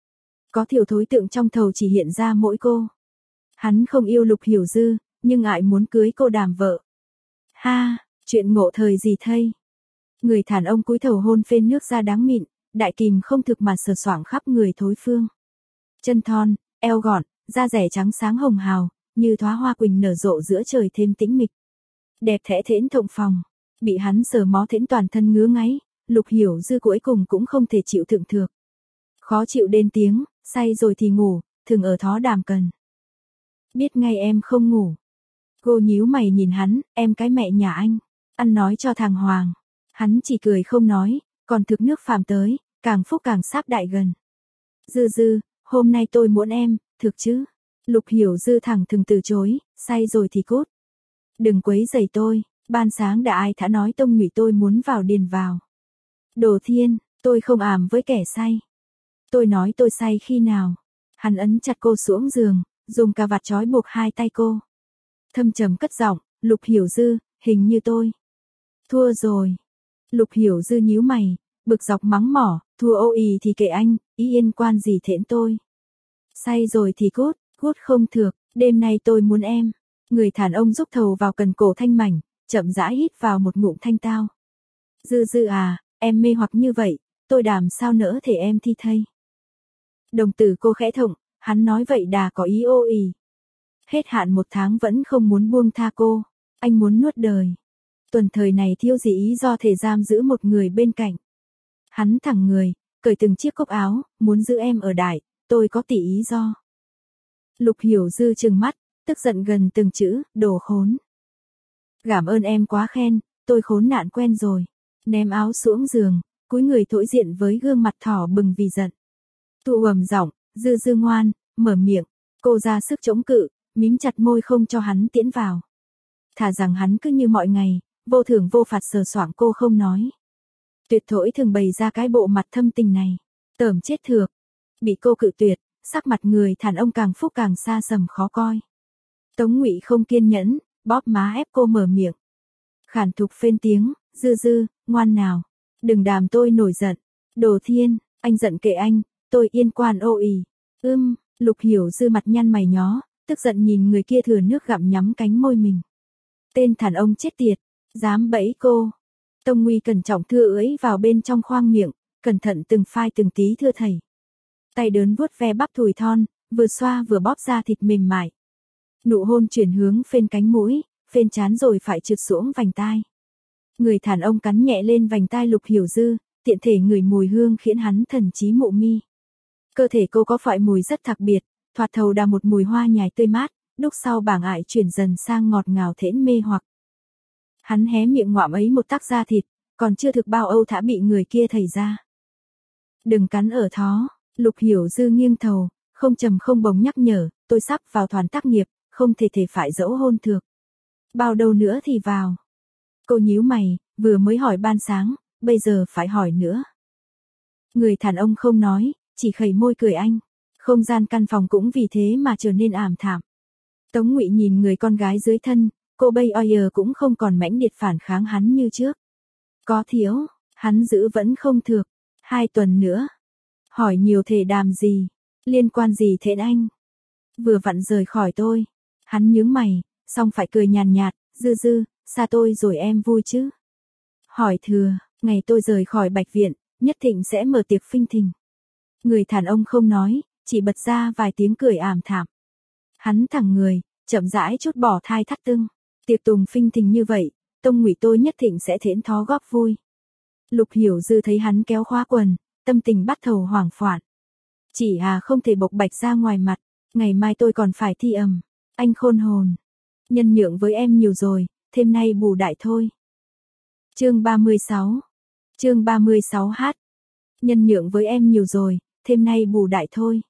Có thiểu thối tượng trong thầu chỉ hiện ra mỗi cô. Hắn không yêu Lục Hiểu Dư, nhưng ngại muốn cưới cô đàm vợ. Ha, chuyện ngộ thời gì thây. Người đàn ông cúi thầu hôn phên nước da đáng mịn, đại kìm không thực mà sờ soạng khắp người thối phương. Chân thon, eo gọn, da rẻ trắng sáng hồng hào, như đóa hoa quỳnh nở rộ giữa trời thêm tĩnh mịch. Đẹp thẽ thễn thộng phòng, bị hắn sờ mó thễn toàn thân ngứa ngáy, Lục Hiểu Dư cuối cùng cũng không thể chịu thượng thược. Khó chịu đến tiếng, say rồi thì ngủ, thường ở thó đàm cần. Biết ngay em không ngủ. Cô nhíu mày nhìn hắn, em cái mẹ nhà anh. Ăn nói cho thằng Hoàng. Hắn chỉ cười không nói, còn thực nước phàm tới, càng phúc càng sáp đại gần. Dư dư, hôm nay tôi muốn em, thực chứ? Lục Hiểu Dư thẳng thừng từ chối, say rồi thì cút. Đừng quấy rầy tôi, ban sáng đã ai thả nói tông nhụy tôi muốn vào điền vào. Đồ Thiên, tôi không ảm với kẻ say. Tôi nói tôi say khi nào? Hắn ấn chặt cô xuống giường, dùng cà vạt trói buộc hai tay cô. Thâm trầm cất giọng, Lục Hiểu Dư, hình như tôi. Thua rồi. Lục Hiểu Dư nhíu mày, bực dọc mắng mỏ, thua ô ì thì kệ anh, ý yên quan gì thễn tôi. Say rồi thì cút, cút không thược, đêm nay tôi muốn em. Người thản ông rúc thầu vào cần cổ thanh mảnh, chậm rãi hít vào một ngụm thanh tao. Dư dư à, em mê hoặc như vậy, tôi đảm sao nỡ thể em thi thây. Đồng tử cô khẽ thụng, hắn nói vậy đà có ý ô ì. Hết hạn 1 tháng vẫn không muốn buông tha cô, anh muốn nuốt đời. Tuần thời này thiếu gì ý do thể giam giữ một người bên cạnh. Hắn thẳng người, cởi từng chiếc cúc áo, muốn giữ em ở đại, tôi có tỷ ý do. Lục Hiểu Dư trừng mắt, tức giận gần từng chữ, đồ khốn. Cảm ơn em quá khen, tôi khốn nạn quen rồi. Ném áo xuống giường, cúi người thổi diện với gương mặt thỏ bừng vì giận. Tụ ầm giọng, Dư dư ngoan, mở miệng, cô ra sức chống cự, mím chặt môi không cho hắn tiễn vào. Thà rằng hắn cứ như mọi ngày, vô thưởng vô phạt sờ soạng cô không nói. Tuyệt thổi thường bày ra cái bộ mặt thâm tình này, tởm chết thược. Bị cô cự tuyệt, sắc mặt người thản ông càng phúc càng xa sầm khó coi. Tống Ngụy không kiên nhẫn, bóp má ép cô mở miệng. Khản thục phên tiếng, dư dư, ngoan nào. Đừng đàm tôi nổi giận. Đồ Thiên, anh giận kệ anh, tôi yên quan ô ì. Lục Hiểu Dư mặt nhăn mày nhó, tức giận nhìn người kia thừa nước gặm nhắm cánh môi mình. Tên thản ông chết tiệt, dám bẫy cô. Tông Nguy cẩn trọng thưa ưỡi vào bên trong khoang miệng, cẩn thận từng phai từng tí thưa thầy. Tay đớn vuốt ve bắp thùi thon, vừa xoa vừa bóp ra thịt mềm mại. Nụ hôn chuyển hướng phên cánh mũi, phên trán rồi phải trượt xuống vành tai. Người thản ông cắn nhẹ lên vành tai Lục Hiểu Dư, tiện thể ngửi mùi hương khiến hắn thần trí mộ mi. Cơ thể cô có loại mùi rất đặc biệt, thoạt thầu đà một mùi hoa nhài tươi mát, lúc sau bảng ải chuyển dần sang ngọt ngào thễn mê hoặc. Hắn hé miệng ngoạm ấy một tắc da thịt, còn chưa thực bao âu thả bị người kia thầy ra. Đừng cắn ở thó, Lục Hiểu Dư nghiêng thầu, không trầm không bồng nhắc nhở, tôi sắp vào团tác nghiệp, không thể phải dẫu hôn thược. Bao đâu nữa thì vào. Cô nhíu mày, vừa mới hỏi ban sáng, bây giờ phải hỏi nữa. Người thản ông không nói, chỉ khẩy môi cười anh. Không gian căn phòng cũng vì thế mà trở nên ảm thảm. Tống Ngụy nhìn người con gái dưới thân, cô bây giờ cũng không còn mãnh liệt phản kháng hắn như trước. Có thiếu, hắn giữ vẫn không thược. 2 tuần nữa. Hỏi nhiều thể đàm gì, liên quan gì thế anh? Vừa vặn rời khỏi tôi. Hắn nhướng mày, xong phải cười nhàn nhạt, dư dư, xa tôi rồi em vui chứ? Hỏi thừa, ngày tôi rời khỏi Bạch Viện, nhất định sẽ mở tiệc phinh thình. Người thản ông không nói, chỉ bật ra vài tiếng cười ảm thảm. Hắn thẳng người, chậm rãi chút bỏ thai thắt tưng. Tiệc tùng phinh thình như vậy, Tông Ngụy tôi nhất định sẽ thến thó góp vui. Lục Hiểu Dư thấy hắn kéo khóa quần, tâm tình bắt đầu hoảng loạn. Chỉ không thể bộc bạch ra ngoài mặt, ngày mai tôi còn phải thi ầm. Anh khôn hồn. Nhân nhượng với em nhiều rồi, thêm nay bù đại thôi. Chương 36. Chương 36h. Nhân nhượng với em nhiều rồi, thêm nay bù đại thôi.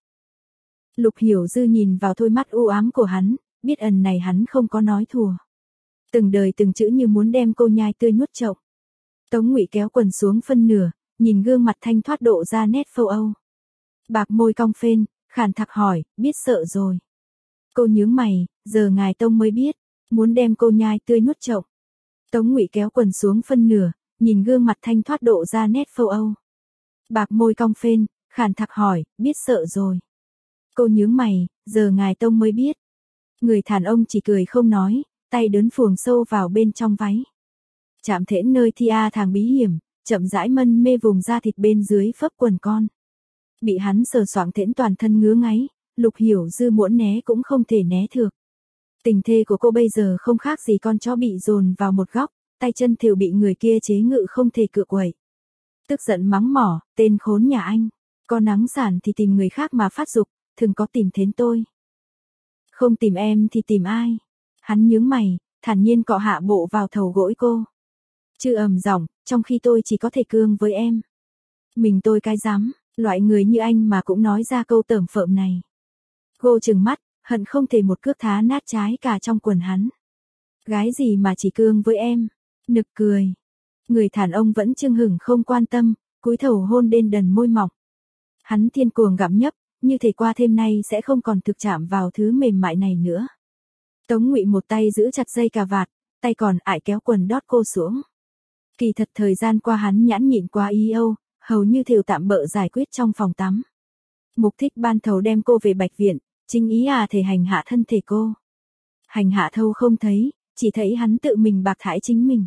Lục Hiểu Dư nhìn vào đôi mắt u ám của hắn, biết ẩn này hắn không có nói thùa. Từng đời từng chữ như muốn đem cô nhai tươi nuốt chộng. Tống Ngụy kéo quần xuống phân nửa, nhìn gương mặt thanh thoát độ ra nét phâu âu. Bạc môi cong phên, khàn thạc hỏi, biết sợ rồi. Cô nhướng mày, giờ ngài Tông mới biết, muốn đem cô nhai tươi nuốt chộng. Tống Ngụy kéo quần xuống phân nửa, nhìn gương mặt thanh thoát độ ra nét phâu âu. Bạc môi cong phên, khàn thạc hỏi, biết sợ rồi. Cô nhướng mày, giờ ngài Tông mới biết. Người thản ông chỉ cười không nói, tay đớn phuồng sâu vào bên trong váy. Chạm thễn nơi thia thàng bí hiểm, chậm rãi mân mê vùng da thịt bên dưới phấp quần con. Bị hắn sờ soạng thễn toàn thân ngứa ngáy, Lục Hiểu Dư muốn né cũng không thể né được. Tình thê của cô bây giờ không khác gì con chó bị dồn vào một góc, tay chân thều bị người kia chế ngự không thể cựa quẩy. Tức giận mắng mỏ, tên khốn nhà anh, có nắng sản thì tìm người khác mà phát dục, thường có tìm đến tôi. Không tìm em thì tìm ai? Hắn nhướng mày, thản nhiên cọ hạ bộ vào thầu gối cô. Chứ ầm giọng, trong khi tôi chỉ có thể cương với em. Mình tôi cái dám, loại người như anh mà cũng nói ra câu tởm phợm này. Cô trừng mắt, hận không thể một cước thá nát trái cả trong quần hắn. Gái gì mà chỉ cương với em? Nực cười. Người đàn ông vẫn chưng hửng không quan tâm, cúi đầu hôn đên đần môi mỏng. Hắn thiên cuồng gặm nhấp, như thể qua thêm nay sẽ không còn thực chạm vào thứ mềm mại này nữa. Tống Ngụy một tay giữ chặt dây cà vạt, tay còn ải kéo quần đót cô xuống. Kỳ thật thời gian qua hắn nhãn nhịn quá ý âu, hầu như thều tạm bợ giải quyết trong phòng tắm. Mục thích ban thầu đem cô về Bạch Viện, chính ý thể hành hạ thân thể cô. Hành hạ thâu không thấy, chỉ thấy hắn tự mình bạc thải chính mình.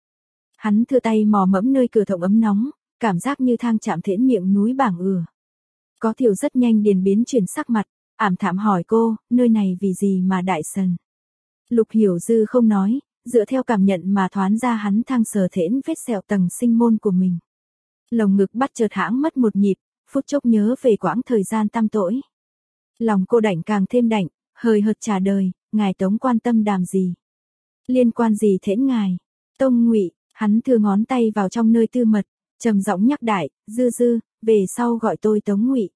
Hắn thưa tay mò mẫm nơi cửa thộng ấm nóng, cảm giác như thang chạm thễn miệng núi bảng ừa. Có thiểu rất nhanh điền biến chuyển sắc mặt, ảm thảm hỏi cô, nơi này vì gì mà đại sần. Lục Hiểu Dư không nói, dựa theo cảm nhận mà thoán ra hắn thang sờ thễn vết sẹo tầng sinh môn của mình. Lồng ngực bắt chợt hãng mất một nhịp, phút chốc nhớ về quãng thời gian tăm tối. Lòng cô đảnh càng thêm đảnh, hời hợt trả đời, ngài Tống quan tâm đàm gì? Liên quan gì thễn ngài? Tông Ngụy, hắn thưa ngón tay vào trong nơi tư mật, trầm giọng nhắc đại, Dư Dư, về sau gọi tôi Tống Ngụy.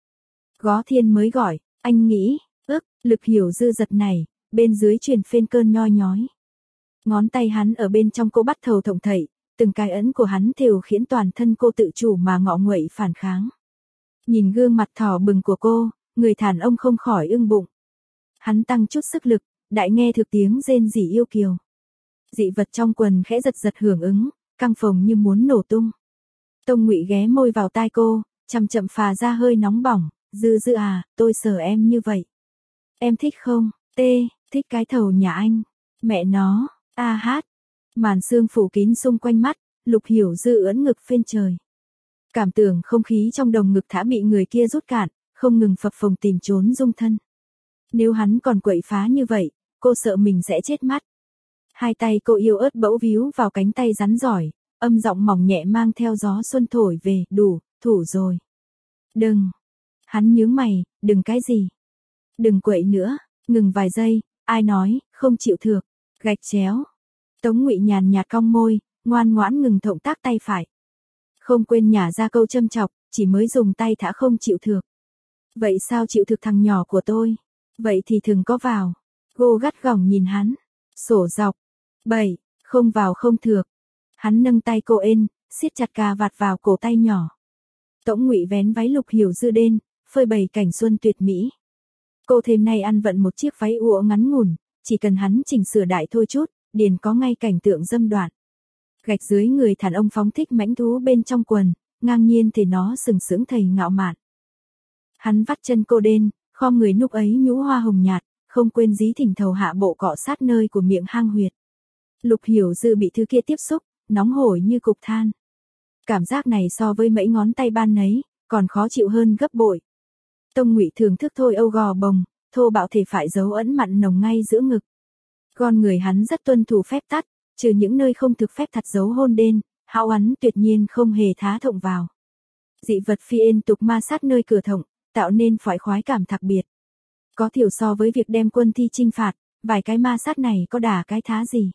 Gó Thiên mới gọi, anh nghĩ, Lực Hiểu Dư giật này, bên dưới truyền phên cơn nhoi nhói. Ngón tay hắn ở bên trong cô bắt thầu thộng thậy, từng cái ấn của hắn thều khiến toàn thân cô tự chủ mà ngọ nguậy phản kháng. Nhìn gương mặt thỏ bừng của cô, người đàn ông không khỏi ưng bụng. Hắn tăng chút sức lực, đại nghe thực tiếng rên rỉ yêu kiều. Dị vật trong quần khẽ giật giật hưởng ứng, căng phồng như muốn nổ tung. Tông Ngụy ghé môi vào tai cô, chậm chậm phà ra hơi nóng bỏng, Dư Dư à, tôi sờ em như vậy. Em thích không? Thích cái thầu nhà anh. Mẹ nó, hát. Màn sương phủ kín xung quanh mắt, Lục Hiểu Dư ưỡn ngực phên trời. Cảm tưởng không khí trong đồng ngực thả bị người kia rút cạn, không ngừng phập phồng tìm trốn dung thân. Nếu hắn còn quậy phá như vậy, cô sợ mình sẽ chết mắt. Hai tay cô yêu ớt bẫu víu vào cánh tay rắn giỏi, âm giọng mỏng nhẹ mang theo gió xuân thổi về, đủ, thủ rồi. Đừng. Hắn nhướng mày, đừng cái gì? Đừng quậy nữa, ngừng vài giây, ai nói, không chịu thược, gạch chéo. Tống Ngụy nhàn nhạt cong môi, ngoan ngoãn ngừng động tác tay phải. Không quên nhả ra câu châm chọc, chỉ mới dùng tay thả không chịu thược. Vậy sao chịu thực thằng nhỏ của tôi? Vậy thì đừng có vào. Cô gắt gỏng nhìn hắn. Sổ dọc. 7, không vào không thược. Hắn nâng tay cô ên, siết chặt cà vạt vào cổ tay nhỏ. Tống Ngụy vén váy Lục Hiểu Dư đên, phơi bày cảnh xuân tuyệt mỹ. Cô thêm nay ăn vận một chiếc váy ụa ngắn ngủn, chỉ cần hắn chỉnh sửa đại thôi chút, điền có ngay cảnh tượng dâm đoạn. Gạch dưới người đàn ông phóng thích mãnh thú bên trong quần, ngang nhiên thể nó sừng sững thầy ngạo mạn. Hắn vắt chân cô đên, khom người núc ấy nhũ hoa hồng nhạt, không quên dí thỉnh thầu hạ bộ cọ sát nơi của miệng hang huyệt. Lục Hiểu Dư bị thứ kia tiếp xúc, nóng hổi như cục than. Cảm giác này so với mấy ngón tay ban nấy, còn khó chịu hơn gấp bội. Tông Ngụy thưởng thức thôi âu gò bồng, thô bạo thể phải dấu ẩn mặn nồng ngay giữa ngực. Con người hắn rất tuân thủ phép tắc, trừ những nơi không thực phép thật dấu hôn đên, hão hắn tuyệt nhiên không hề thá thộng vào. Dị vật phi ên tục ma sát nơi cửa thộng, tạo nên phải khoái cảm đặc biệt. Có thiểu so với việc đem quân thi chinh phạt, vài cái ma sát này có đả cái thá gì.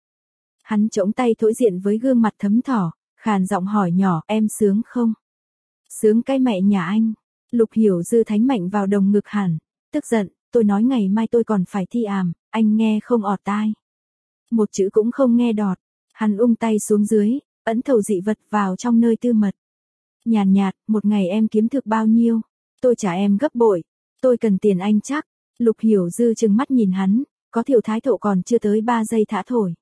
Hắn chống tay thối diện với gương mặt thấm thỏ, khàn giọng hỏi nhỏ, em sướng không? Sướng cái mẹ nhà anh. Lục Hiểu Dư thánh mạnh vào đồng ngực hẳn, tức giận, tôi nói ngày mai tôi còn phải thi àm, anh nghe không ọt tai. Một chữ cũng không nghe đọt, hắn ung tay xuống dưới, ấn thầu dị vật vào trong nơi tư mật. Nhàn nhạt, một ngày em kiếm được bao nhiêu? Tôi trả em gấp bội, tôi cần tiền anh chắc. Lục Hiểu Dư trừng mắt nhìn hắn, có thiểu thái độ còn chưa tới 3 giây thả thổi.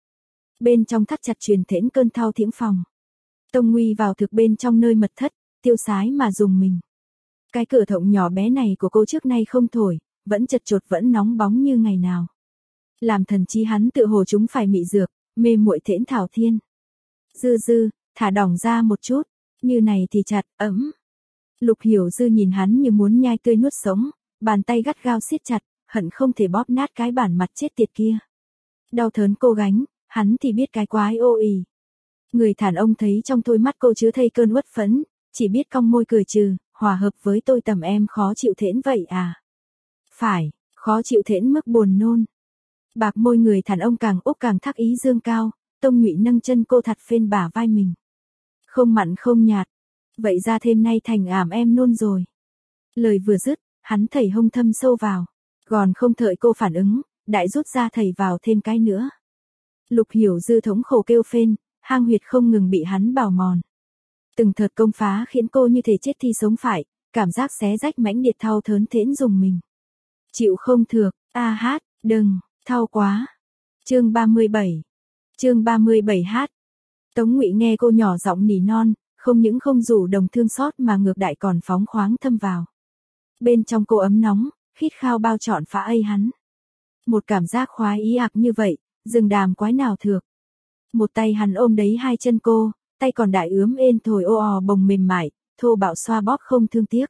Bên trong thắt chặt truyền thễn cơn thao thiễm phòng. Tông Nguy vào thực bên trong nơi mật thất, tiêu sái mà dùng mình. Cái cửa thộng nhỏ bé này của cô trước nay không thổi, vẫn chật chột vẫn nóng bóng như ngày nào. Làm thần trí hắn tự hồ chúng phải mị dược, mê muội thễn thảo thiên. Dư Dư, thả đỏng ra một chút, như này thì chặt, ấm. Lục Hiểu Dư nhìn hắn như muốn nhai tươi nuốt sống, bàn tay gắt gao siết chặt, hận không thể bóp nát cái bản mặt chết tiệt kia. Đau thớn cô gánh, hắn thì biết cái quái ô ỉ. Người đàn ông thấy trong đôi mắt cô chứa thây cơn uất phẫn, chỉ biết cong môi cười trừ, hòa hợp với tôi tầm em khó chịu thễn vậy à? Phải, khó chịu thễn mức buồn nôn. Bạc môi người đàn ông càng úp càng thắc ý dương cao, Tông Ngụy nâng chân cô thật phên bả vai mình. Không mặn không nhạt. Vậy ra thêm nay thành ảm em nôn rồi. Lời vừa dứt, hắn thẩy hông thâm sâu vào. Còn không đợi cô phản ứng, đại rút ra thẩy vào thêm cái nữa. Lục Hiểu Dư thống khổ kêu phên, hang huyệt không ngừng bị hắn bào mòn. Từng đợt công phá khiến cô như thể chết thi sống phải, cảm giác xé rách mãnh liệt thao thớn thễn dùng mình. Chịu không thược, đừng, thao quá. Chương 37. Chương 37h. Tống Ngụy nghe cô nhỏ giọng nỉ non, không những không rủ đồng thương xót mà ngược đại còn phóng khoáng thâm vào. Bên trong cô ấm nóng, khít khao bao trọn phá ây hắn. Một cảm giác khoái ý ạc như vậy, rừng đàm quái nào thược. Một tay hắn ôm đấy hai chân cô, tay còn đại ướm ên thổi ô ò bồng mềm mại, thô bạo xoa bóp không thương tiếc.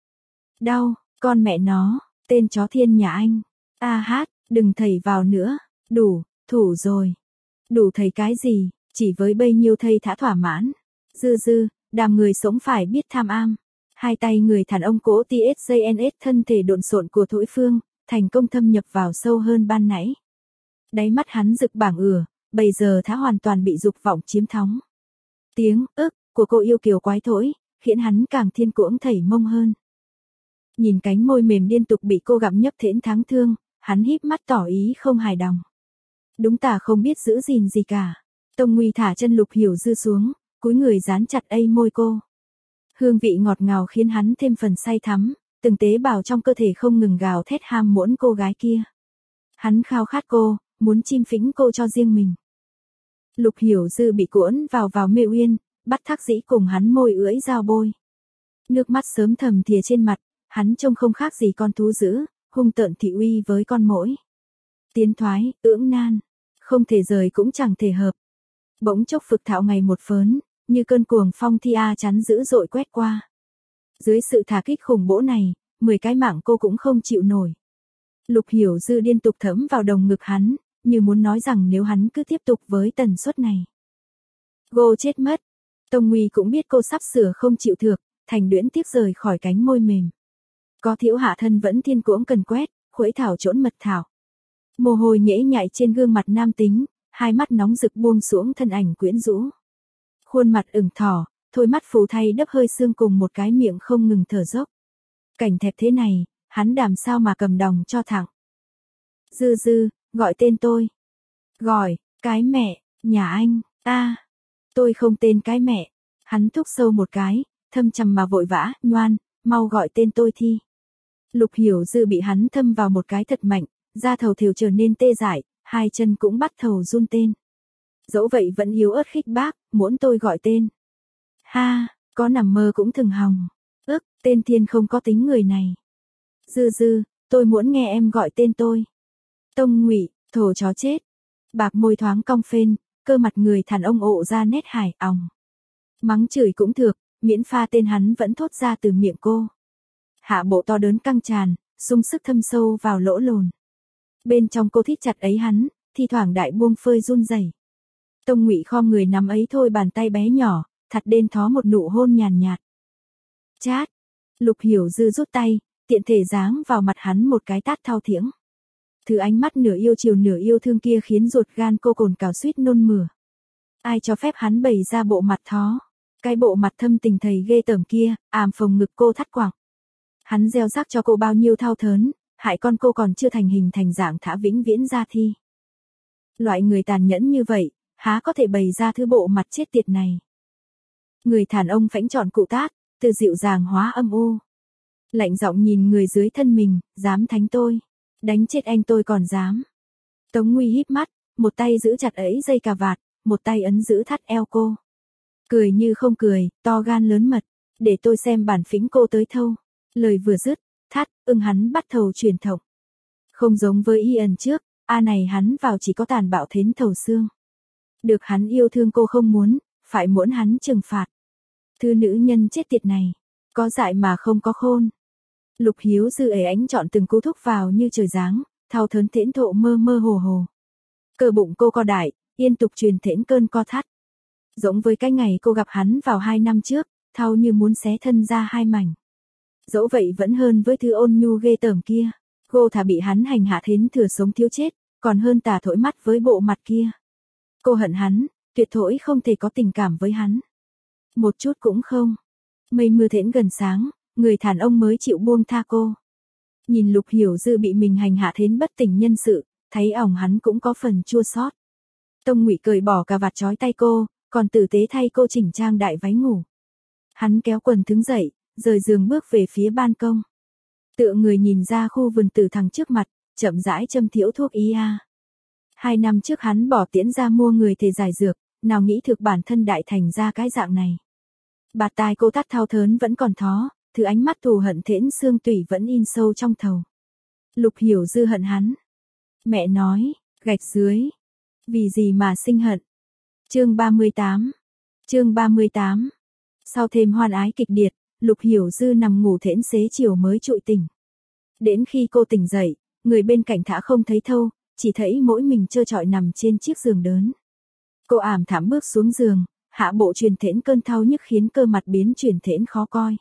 Đau, con mẹ nó, tên chó thiên nhà anh. Đừng thầy vào nữa, đủ, thủ rồi. Đủ thầy cái gì, chỉ với bấy nhiêu thầy thả thỏa mãn. Dư, đàm người sống phải biết tham am. Hai tay người đàn ông cỗ TSJNS thân thể độn xộn của Thỗi Phương, thành công thâm nhập vào sâu hơn ban nãy. Đáy mắt hắn rực bảng bây giờ thá hoàn toàn bị dục vọng chiếm thóng. Tiếng ức của cô yêu kiều quái thỗi, khiến hắn càng thiên cuỗng thảy mông hơn. Nhìn cánh môi mềm liên tục bị cô gặm nhấp thễn tháng thương, hắn híp mắt tỏ ý không hài lòng. Đúng tả không biết giữ gìn gì cả. Tông Nguy thả chân Lục Hiểu Dư xuống, cúi người dán chặt ây môi cô. Hương vị ngọt ngào khiến hắn thêm phần say thắm, từng tế bào trong cơ thể không ngừng gào thét ham muốn cô gái kia. Hắn khao khát cô, muốn chim phĩnh cô cho riêng mình. Lục Hiểu Dư bị cuốn vào mê uyên, bắt thắc dĩ cùng hắn môi ưỡi dao bôi. Nước mắt sớm thầm thìa trên mặt, hắn trông không khác gì con thú dữ, hung tợn thị uy với con muỗi. Tiến thoái, ưỡng nan, không thể rời cũng chẳng thể hợp. Bỗng chốc phực thạo ngày một phớn, như cơn cuồng phong thi chắn dữ dội quét qua. Dưới sự thả kích khủng bố này, 10 cái mạng cô cũng không chịu nổi. Lục Hiểu Dư liên tục thấm vào đồng ngực hắn, như muốn nói rằng nếu hắn cứ tiếp tục với tần suất này, cô chết mất. Tông Nguy cũng biết cô sắp sửa không chịu được, thành đuyễn tiếc rời khỏi cánh môi mềm. Có thiễu hạ thân vẫn thiên cuỗng cần quét, khuấy thảo trỗn mật thảo. Mồ hôi nhễ nhại trên gương mặt nam tính, hai mắt nóng rực buông xuống thân ảnh quyến rũ. Khuôn mặt ửng thỏ, thôi mắt phù thay đắp hơi xương cùng một cái miệng không ngừng thở dốc. Cảnh thẹp thế này, hắn đảm sao mà cầm đòng cho thẳng. Dư, gọi tên tôi. Gọi, cái mẹ, nhà anh, tôi không tên cái mẹ. Hắn thúc sâu một cái, thâm trầm mà vội vã, nhoan, mau gọi tên tôi thi. Lục Hiểu Dư bị hắn thâm vào một cái thật mạnh, da thầu thều trở nên tê dại, hai chân cũng bắt đầu run tên. Dẫu vậy vẫn yếu ớt khích bác, muốn tôi gọi tên. Có nằm mơ cũng từng hòng. Tên thiên không có tính người này. Dư, tôi muốn nghe em gọi tên tôi. Tông Ngụy, thổ chó chết. Bạc môi thoáng cong phên, cơ mặt người đàn ông ộ ra nét hài òng. Mắng chửi cũng được, miễn pha tên hắn vẫn thốt ra từ miệng cô. Hạ bộ to đớn căng tràn, sung sức thâm sâu vào lỗ lồn. Bên trong cô thít chặt ấy hắn, thi thoảng đại buông phơi run rẩy. Tông Ngụy khom người nắm ấy thôi bàn tay bé nhỏ, thật đên thó một nụ hôn nhàn nhạt. Chát. Lục Hiểu Dư rút tay, tiện thể giáng vào mặt hắn một cái tát thao thiễng. Thứ ánh mắt nửa yêu chiều nửa yêu thương kia khiến ruột gan cô cồn cào suýt nôn mửa. Ai cho phép hắn bày ra bộ mặt thó. Cái bộ mặt thâm tình thầy ghê tởm kia, phồng ngực cô thắt quảng. Hắn gieo rắc cho cô bao nhiêu thao thớn, hại con cô còn chưa thành hình thành dạng thả vĩnh viễn ra thi. Loại người tàn nhẫn như vậy, há có thể bày ra thứ bộ mặt chết tiệt này. Người đàn ông phãnh trọn cụ tát, từ dịu dàng hóa âm u. Lạnh giọng nhìn người dưới thân mình, dám thánh tôi. Đánh chết anh tôi còn dám. Tống Nguy híp mắt, một tay giữ chặt ấy dây cà vạt, một tay ấn giữ thắt eo cô. Cười như không cười, to gan lớn mật, để tôi xem bản phĩnh cô tới thâu. Lời vừa dứt, hắn bắt đầu truyền thộng. Không giống với Ian trước, này hắn vào chỉ có tàn bạo thến thầu xương. Được hắn yêu thương cô không muốn, phải muốn hắn trừng phạt. Thư nữ nhân chết tiệt này, có dại mà không có khôn. Lục Hiếu Dư ấy ánh chọn từng cú thúc vào như trời giáng, thao thớn thễn thộ mơ mơ hồ hồ. Cơ bụng cô co đại, yên tục truyền thễn cơn co thắt. Giống với cái ngày cô gặp hắn vào 2 năm trước, thao như muốn xé thân ra hai mảnh. Dẫu vậy vẫn hơn với thứ ôn nhu ghê tởm kia. Cô thà bị hắn hành hạ đến thừa sống thiếu chết, còn hơn tà thổi mắt với bộ mặt kia. Cô hận hắn, tuyệt thỗi không thể có tình cảm với hắn. Một chút cũng không. Mây mưa thễn gần sáng, người đàn ông mới chịu buông tha cô. Nhìn Lục Hiểu Dư bị mình hành hạ đến bất tỉnh nhân sự, thấy ỏng hắn cũng có phần chua xót. Tông Ngụy cởi bỏ cà vạt trói tay cô, còn tử tế thay cô chỉnh trang đại váy ngủ. Hắn kéo quần đứng dậy, rời giường bước về phía ban công. Tựa người nhìn ra khu vườn tử thằng trước mặt, chậm rãi châm thiễu thuốc y a. 2 năm trước hắn bỏ tiễn ra mua người thể giải dược, nào nghĩ thực bản thân đại thành ra cái dạng này. Bạt tai cô tắt thao thớn vẫn còn thó, thứ ánh mắt thù hận thễn xương tủy vẫn in sâu trong thầu. Lục Hiểu Dư hận hắn. Mẹ nói, gạch dưới. Vì gì mà sinh hận? Chương 38. Chương 38. Sau thêm hoan ái kịch liệt, Lục Hiểu Dư nằm ngủ thễn xế chiều mới trụi tỉnh. Đến khi cô tỉnh dậy, người bên cạnh thả không thấy thâu, chỉ thấy mỗi mình trơ trọi nằm trên chiếc giường đớn. Cô ảm thảm bước xuống giường, hạ bộ truyền thễn cơn thao nhức khiến cơ mặt biến chuyển thễn khó coi.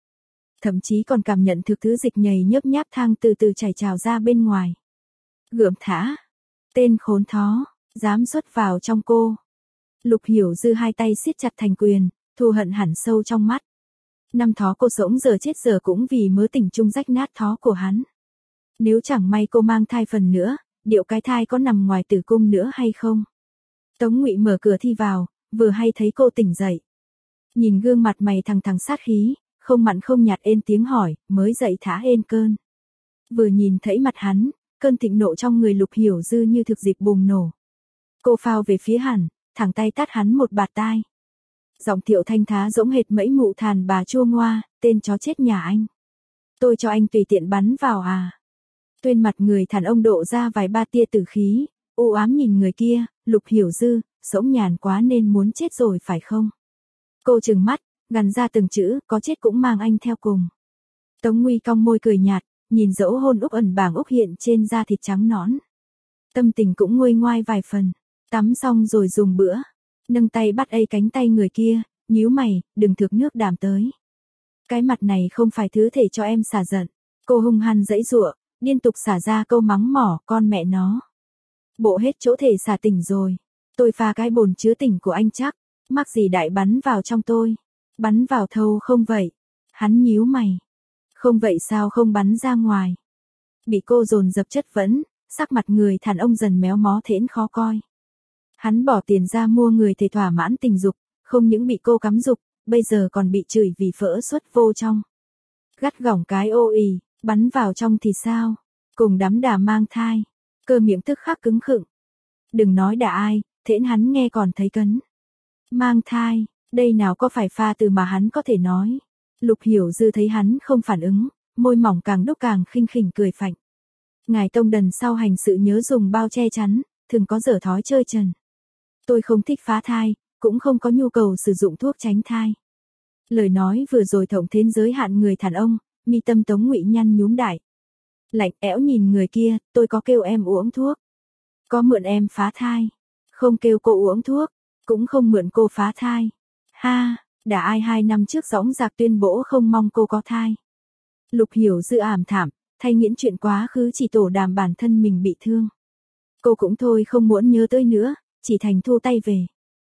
Thậm chí còn cảm nhận thực thứ dịch nhầy nhớp nháp thang từ từ chảy trào ra bên ngoài. Gượm thả. Tên khốn thó, dám xuất vào trong cô. Lục Hiểu Dư hai tay siết chặt thành quyền, thù hận hẳn sâu trong mắt. Năm thó cô sống giờ chết giờ cũng vì mớ tình chung rách nát thó của hắn. Nếu chẳng may cô mang thai phần nữa, liệu cái thai có nằm ngoài tử cung nữa hay không? Tống Ngụy mở cửa thi vào, vừa hay thấy cô tỉnh dậy. Nhìn gương mặt mày thằng thằng sát khí, không mặn không nhạt ên tiếng hỏi, mới dậy thả ên cơn. Vừa nhìn thấy mặt hắn, cơn thịnh nộ trong người Lục Hiểu Dư như thực dịp bùng nổ. Cô phao về phía hắn, thẳng tay tát hắn một bạt tai. Giọng Thiệu thanh thá giống hệt mẫy mụ thàn bà chua ngoa, tên chó chết nhà anh. Tôi cho anh tùy tiện bắn vào à. Tuyên mặt người đàn ông độ ra vài ba tia tử khí, u ám nhìn người kia, Lục Hiểu Dư, sống nhàn quá nên muốn chết rồi phải không? Cô trừng mắt, gằn ra từng chữ, có chết cũng mang anh theo cùng. Tống Nguy cong môi cười nhạt, nhìn dỗ hôn úc ẩn bảng úc hiện trên da thịt trắng nõn. Tâm tình cũng nguôi ngoai vài phần, tắm xong rồi dùng bữa, nâng tay bắt ấy cánh tay người kia, nhíu mày, đừng thực nước đàm tới. Cái mặt này không phải thứ thể cho em xả giận. Cô hung hăng giãy giụa, liên tục xả ra câu mắng mỏ con mẹ nó. Bộ hết chỗ thể xả tỉnh rồi. Tôi pha cái bồn chứa tỉnh của anh chắc, mắc gì đại bắn vào trong tôi. Bắn vào thâu không vậy? Hắn nhíu mày. Không vậy sao không bắn ra ngoài? Bị cô dồn dập chất vấn, sắc mặt người đàn ông dần méo mó thễn khó coi. Hắn bỏ tiền ra mua người thể thỏa mãn tình dục, không những bị cô cắm dục, bây giờ còn bị chửi vì phỡ xuất vô trong. Gắt gỏng cái ô ì, bắn vào trong thì sao? Cùng đắm đà mang thai. Cơ miệng tức khắc cứng khựng. Đừng nói đà ai, thễn hắn nghe còn thấy cấn. Mang thai, đây nào có phải pha từ mà hắn có thể nói. Lục Hiểu Dư thấy hắn không phản ứng, môi mỏng càng đúc càng khinh khỉnh cười phạnh. Ngài Tông Đần sau hành sự nhớ dùng bao che chắn, thường có dở thói chơi trần. Tôi không thích phá thai, cũng không có nhu cầu sử dụng thuốc tránh thai. Lời nói vừa rồi thổng thến giới hạn người đàn ông, mi tâm Tống Ngụy nhăn nhúm đại. Lạnh ẽo nhìn người kia, tôi có kêu em uống thuốc. Có mượn em phá thai. Không kêu cô uống thuốc, cũng không mượn cô phá thai. Ha, đã ai 2 năm trước dõng dạc tuyên bố không mong cô có thai. Lục Hiểu Dư ảm thảm, thay nghiễn chuyện quá khứ chỉ tổ đàm bản thân mình bị thương. Cô cũng thôi không muốn nhớ tới nữa, chỉ thành thu tay về.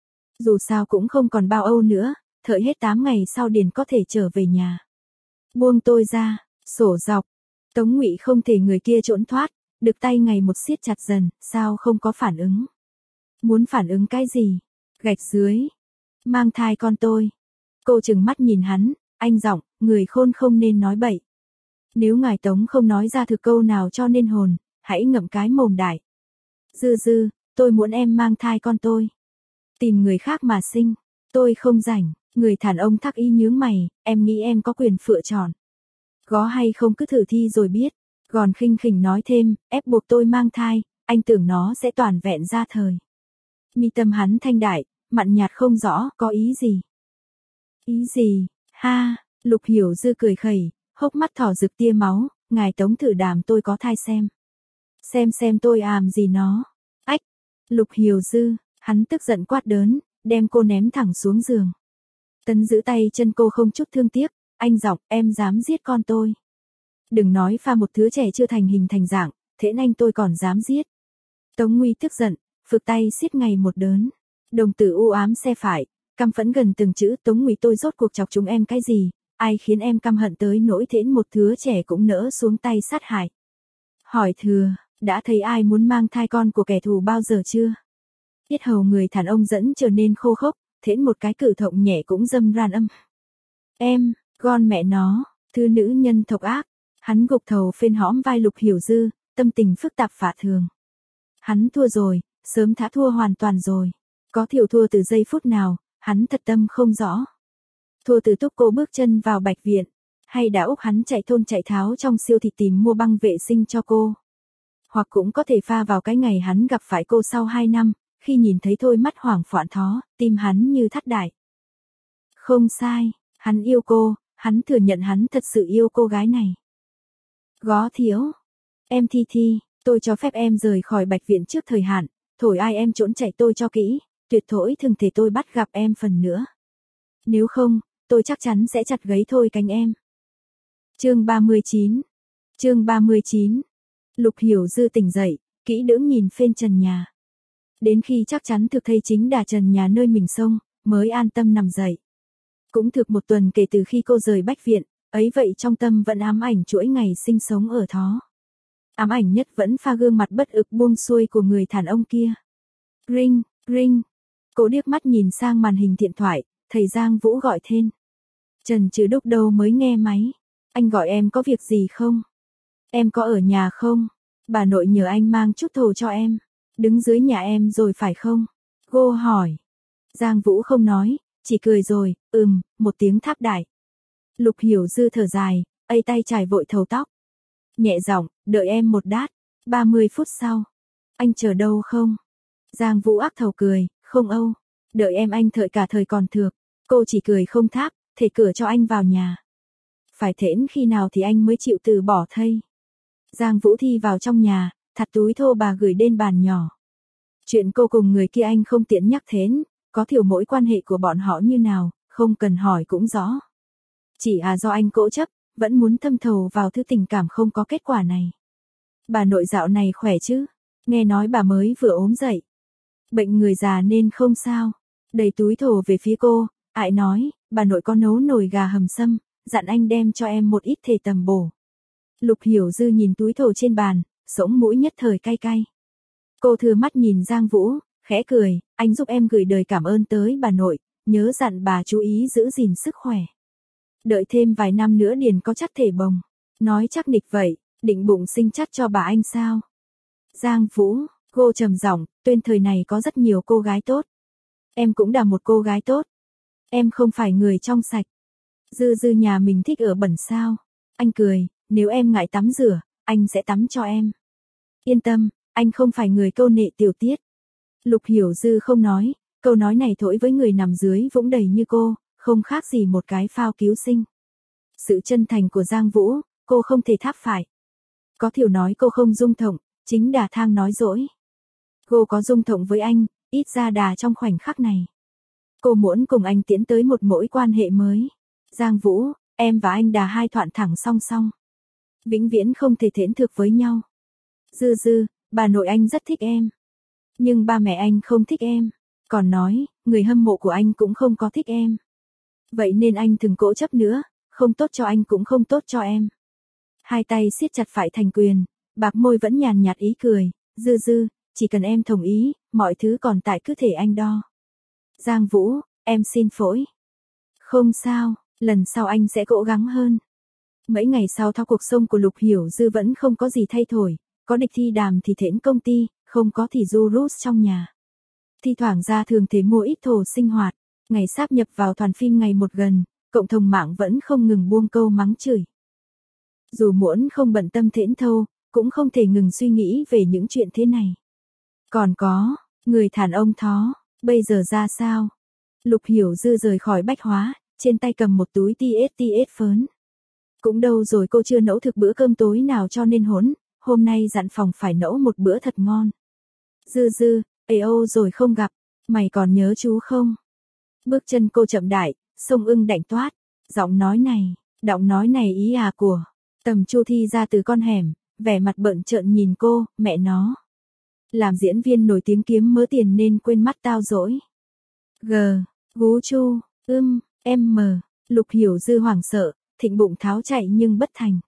Dù sao cũng không còn bao âu nữa, thợi hết 8 ngày sau Điền có thể trở về nhà. Buông tôi ra, sổ dọc. Tống Ngụy không thể người kia trốn thoát, được tay ngày một siết chặt dần, sao không có phản ứng. Muốn phản ứng cái gì? Gạch dưới. Mang thai con tôi. Cô trừng mắt nhìn hắn, anh giọng, người khôn không nên nói bậy. Nếu ngài Tống không nói ra thực câu nào cho nên hồn, hãy ngậm cái mồm đại. Dư, tôi muốn em mang thai con tôi. Tìm người khác mà sinh, tôi không rảnh. Người đàn ông thắc y nhướng mày, em nghĩ em có quyền lựa chọn. Có hay không cứ thử thi rồi biết. Gòn khinh khỉnh nói thêm, ép buộc tôi mang thai, anh tưởng nó sẽ toàn vẹn ra thời. Mi tâm hắn thanh đại, mặn nhạt không rõ, có ý gì? Ý gì? Ha, Lục Hiểu Dư cười khẩy, hốc mắt thỏ rực tia máu, ngài Tống thử đàm tôi có thai xem. Xem tôi àm gì nó. Ách, Lục Hiểu Dư, hắn tức giận quát đớn, đem cô ném thẳng xuống giường. Tấn giữ tay chân cô không chút thương tiếc, anh giọng, em dám giết con tôi. Đừng nói pha một đứa trẻ chưa thành hình thành dạng, thế anh tôi còn dám giết. Tống Nguy tức giận, phực tay siết ngày một đớn. Đồng tử u ám xe phải, căm phẫn gần từng chữ. Tống Nguy, tôi rốt cuộc chọc chúng em cái gì, ai khiến em căm hận tới nỗi thễn một đứa trẻ cũng nỡ xuống tay sát hại. Hỏi thừa, đã thấy ai muốn mang thai con của kẻ thù bao giờ chưa? Yết hầu người đàn ông dẫn trở nên khô khốc, thễn một cái cử động nhẹ cũng dâm ran âm. Em, con mẹ nó, thứ nữ nhân thộc ác. Hắn gục thầu phên hõm vai Lục Hiểu Dư, tâm tình phức tạp phả thường. Hắn thua rồi, sớm đã thua hoàn toàn rồi. Có thiểu thua từ giây phút nào, hắn thật tâm không rõ. Thua từ lúc cô bước chân vào Bạch Viện, hay đã úc hắn chạy thôn chạy tháo trong siêu thị tìm mua băng vệ sinh cho cô. Hoặc cũng có thể pha vào cái ngày hắn gặp phải cô sau 2 năm, khi nhìn thấy thôi mắt hoảng loạn thó, tim hắn như thắt đại. Không sai, hắn yêu cô, hắn thừa nhận hắn thật sự yêu cô gái này. Gó thiếu. Em Thi Thi, tôi cho phép em rời khỏi Bạch Viện trước thời hạn, thổi ai em trốn chạy tôi cho kỹ, tuyệt thổi thường thể tôi bắt gặp em phần nữa. Nếu không, tôi chắc chắn sẽ chặt gấy thôi cánh em. Chương 39. Chương 39. Lục Hiểu Dư tỉnh dậy, kỹ lưỡng nhìn phên trần nhà. Đến khi chắc chắn thực thấy chính đà trần nhà nơi mình xông, mới an tâm nằm dậy. Cũng thực một tuần kể từ khi cô rời Bách Viện, ấy vậy trong tâm vẫn ám ảnh chuỗi ngày sinh sống ở đó. Ám ảnh nhất vẫn pha gương mặt bất ức buông xuôi của người đàn ông kia. Ring, ring. Cô điếc mắt nhìn sang màn hình điện thoại, thầy Giang Vũ gọi tên. Trần Trừ Đúc đâu mới nghe máy. Anh gọi em có việc gì không? Em có ở nhà không? Bà nội nhờ anh mang chút thổ cho em. Đứng dưới nhà em rồi phải không? Cô hỏi. Giang Vũ không nói, chỉ cười rồi, một tiếng tháp đại. Lục Hiểu Dư thở dài, ây tay chải vội thầu tóc. Nhẹ giọng, đợi em một đát. 30 phút sau. Anh chờ đâu không? Giang Vũ ác thầu cười, không âu. Đợi em anh thợi cả thời còn thược. Cô chỉ cười không tháp, thể cửa cho anh vào nhà. Phải thễn khi nào thì anh mới chịu từ bỏ thây. Giang Vũ Thi vào trong nhà, thặt túi thô bà gửi lên bàn nhỏ. Chuyện cô cùng người kia anh không tiện nhắc thến, có thiểu mỗi quan hệ của bọn họ như nào, không cần hỏi cũng rõ. Chỉ do anh cố chấp, vẫn muốn thâm thầu vào thứ tình cảm không có kết quả này. Bà nội dạo này khỏe chứ? Nghe nói bà mới vừa ốm dậy. Bệnh người già nên không sao. Đầy túi thổ về phía cô, ại nói, bà nội có nấu nồi gà hầm sâm, dặn anh đem cho em một ít thể tầm bổ. Lục Hiểu Dư nhìn túi thổ trên bàn, sống mũi nhất thời cay cay. Cô thừa mắt nhìn Giang Vũ, khẽ cười, anh giúp em gửi lời cảm ơn tới bà nội, nhớ dặn bà chú ý giữ gìn sức khỏe. Đợi thêm vài năm nữa Điền có chắc thể bồng. Nói chắc nịch vậy, định bụng sinh chắc cho bà anh sao? Giang Vũ, cô trầm giọng, tuyên thời này có rất nhiều cô gái tốt. Em cũng là một cô gái tốt. Em không phải người trong sạch. Dư nhà mình thích ở bẩn sao? Anh cười, nếu em ngại tắm rửa, anh sẽ tắm cho em. Yên tâm, anh không phải người câu nệ tiểu tiết. Lục Hiểu Dư không nói, câu nói này thổi với người nằm dưới vũng đầy như cô, không khác gì một cái phao cứu sinh. Sự chân thành của Giang Vũ, cô không thể tháp phải. Có thiểu nói cô không dung thộng, chính đà thang nói dỗi. Cô có dung thộng với anh, ít ra đà trong khoảnh khắc này. Cô muốn cùng anh tiến tới một mối quan hệ mới. Giang Vũ, em và anh đà hai thoạn thẳng song song. Vĩnh viễn không thể thễn thực với nhau. Dư, bà nội anh rất thích em. Nhưng ba mẹ anh không thích em. Còn nói, người hâm mộ của anh cũng không có thích em. Vậy nên anh đừng cố chấp nữa, không tốt cho anh cũng không tốt cho em. Hai tay siết chặt phải thành quyền, bạc môi vẫn nhàn nhạt ý cười, Dư, chỉ cần em đồng ý, mọi thứ còn tại cứ thể anh đo. Giang Vũ, em xin lỗi. Không sao, lần sau anh sẽ cố gắng hơn. Mấy ngày sau thao cuộc sống của Lục Hiểu Dư vẫn không có gì thay đổi, có địch thi đàm thì thễn công ty, không có thì du rút trong nhà. Thi thoảng ra thường thể mua ít thổ sinh hoạt, ngày sáp nhập vào đoàn phim ngày một gần, cộng đồng mạng vẫn không ngừng buông câu mắng chửi. Dù muốn không bận tâm thễn thâu, cũng không thể ngừng suy nghĩ về những chuyện thế này. Còn có, người đàn ông thó, bây giờ ra sao? Lục Hiểu Dư rời khỏi Bách Hóa, trên tay cầm một túi TS phớn. Cũng đâu rồi cô chưa nấu thực bữa cơm tối nào cho nên hôm nay dặn phòng phải nấu một bữa thật ngon. Dư, ô rồi không gặp, mày còn nhớ chú không? Bước chân cô chậm đại, sông ưng đảnh toát, giọng nói này, Giọng nói này ý à của. Tầm Chu Thi ra từ con hẻm, vẻ mặt bợn trợn nhìn cô, mẹ nó. Làm diễn viên nổi tiếng kiếm mớ tiền nên quên mắt tao dỗi. G, Gú Chu, M, Lục Hiểu Dư hoảng sợ, thịnh bụng tháo chạy nhưng bất thành.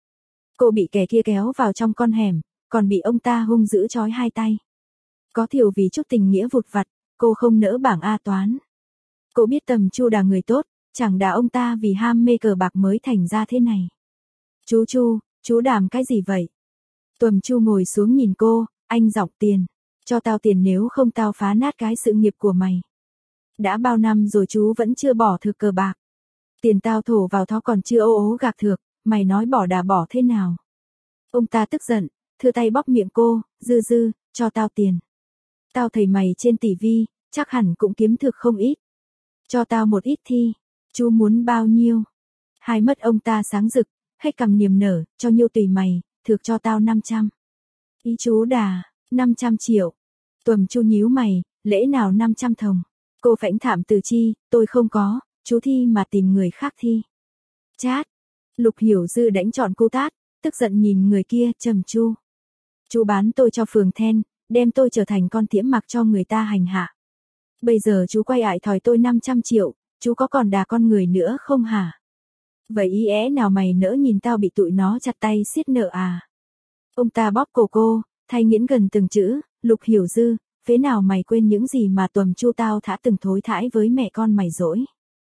Cô bị kẻ kia kéo vào trong con hẻm, còn bị ông ta hung dữ trói hai tay. Có điều vì chút tình nghĩa vụt vặt, cô không nỡ bảng A toán. Cô biết Tầm Chu là người tốt, chẳng đà ông ta vì ham mê cờ bạc mới thành ra thế này. Chú Chu, chú làm cái gì vậy? Tầm Chu ngồi xuống nhìn cô, anh giọng tiền. Cho tao tiền nếu không tao phá nát cái sự nghiệp của mày. Đã bao năm rồi chú vẫn chưa bỏ thực cờ bạc. Tiền tao thổ vào thó còn chưa ô ố gạc thược, mày nói bỏ đã bỏ thế nào? Ông ta tức giận, thưa tay bóp miệng cô, Dư, cho tao tiền. Tao thấy mày trên tivi, chắc hẳn cũng kiếm thực không ít. Cho tao một ít thi, chú muốn bao nhiêu? Hai mắt ông ta sáng rực, hết cằm niềm nở, cho nhiêu tùy mày, thực cho tao 500. Ý chú đà, 500 triệu. Tầm Chu nhíu mày, lễ nào 500 thồng. Cô phãnh thảm từ chi, tôi không có, chú thi mà tìm người khác thi. Chát. Lục Hiểu Dư đánh trọn cô tát, tức giận nhìn người kia, Trầm Chu. Chú bán tôi cho phường then, đem tôi trở thành con thiễm mặc cho người ta hành hạ. Bây giờ chú quay lại thòi tôi 500 triệu, chú có còn đà con người nữa không hả? Vậy ý é nào mày nỡ nhìn tao bị tụi nó chặt tay xiết nợ à? Ông ta bóp cổ cô, thay nghiến gần từng chữ, Lục Hiểu Dư, phế nào mày quên những gì mà Tầm Chu tao đã từng thối thãi với mẹ con mày dỗi.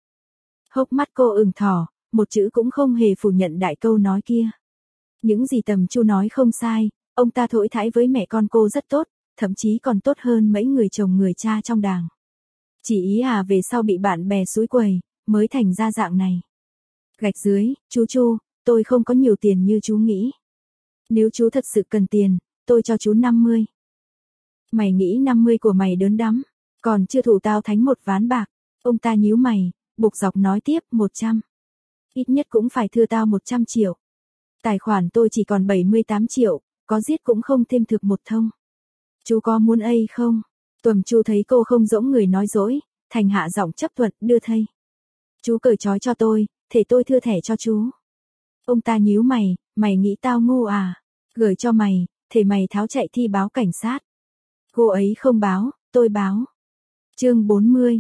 Hốc mắt cô ửng thỏ, một chữ cũng không hề phủ nhận đại câu nói kia. Những gì Tầm Chu nói không sai, ông ta thối thãi với mẹ con cô rất tốt, thậm chí còn tốt hơn mấy người chồng người cha trong đàng. Chỉ ý à về sau bị bạn bè xúi quầy, mới thành ra dạng này. Gạch dưới, chú Chu, tôi không có nhiều tiền như chú nghĩ. Nếu chú thật sự cần tiền, tôi cho chú 50. Mày nghĩ 50 của mày đớn đắm, còn chưa thủ tao thánh một ván bạc. Ông ta nhíu mày, buộc dọc nói tiếp 100. Ít nhất cũng phải thưa tao 100 triệu. Tài khoản tôi chỉ còn 78 triệu, có giết cũng không thêm thực một thông. Chú có muốn ấy không? Tầm Chu thấy cô không giống người nói dối, thành hạ giọng chấp thuận, đưa thây. Chú cởi trói cho tôi, thể tôi thưa thẻ cho chú. Ông ta nhíu mày, mày nghĩ tao ngu à? Gửi cho mày, thể mày tháo chạy thi báo cảnh sát. Cô ấy không báo, tôi báo. Chương 40.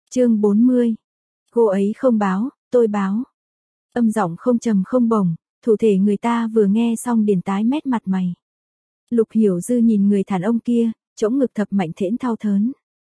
Cô ấy không báo, tôi báo. Âm giọng không trầm không bổng, thủ thể người ta vừa nghe xong điền tái mét mặt mày. Lục Hiểu Dư nhìn người đàn ông kia, trỗng ngực thập mạnh thễn thao thớn.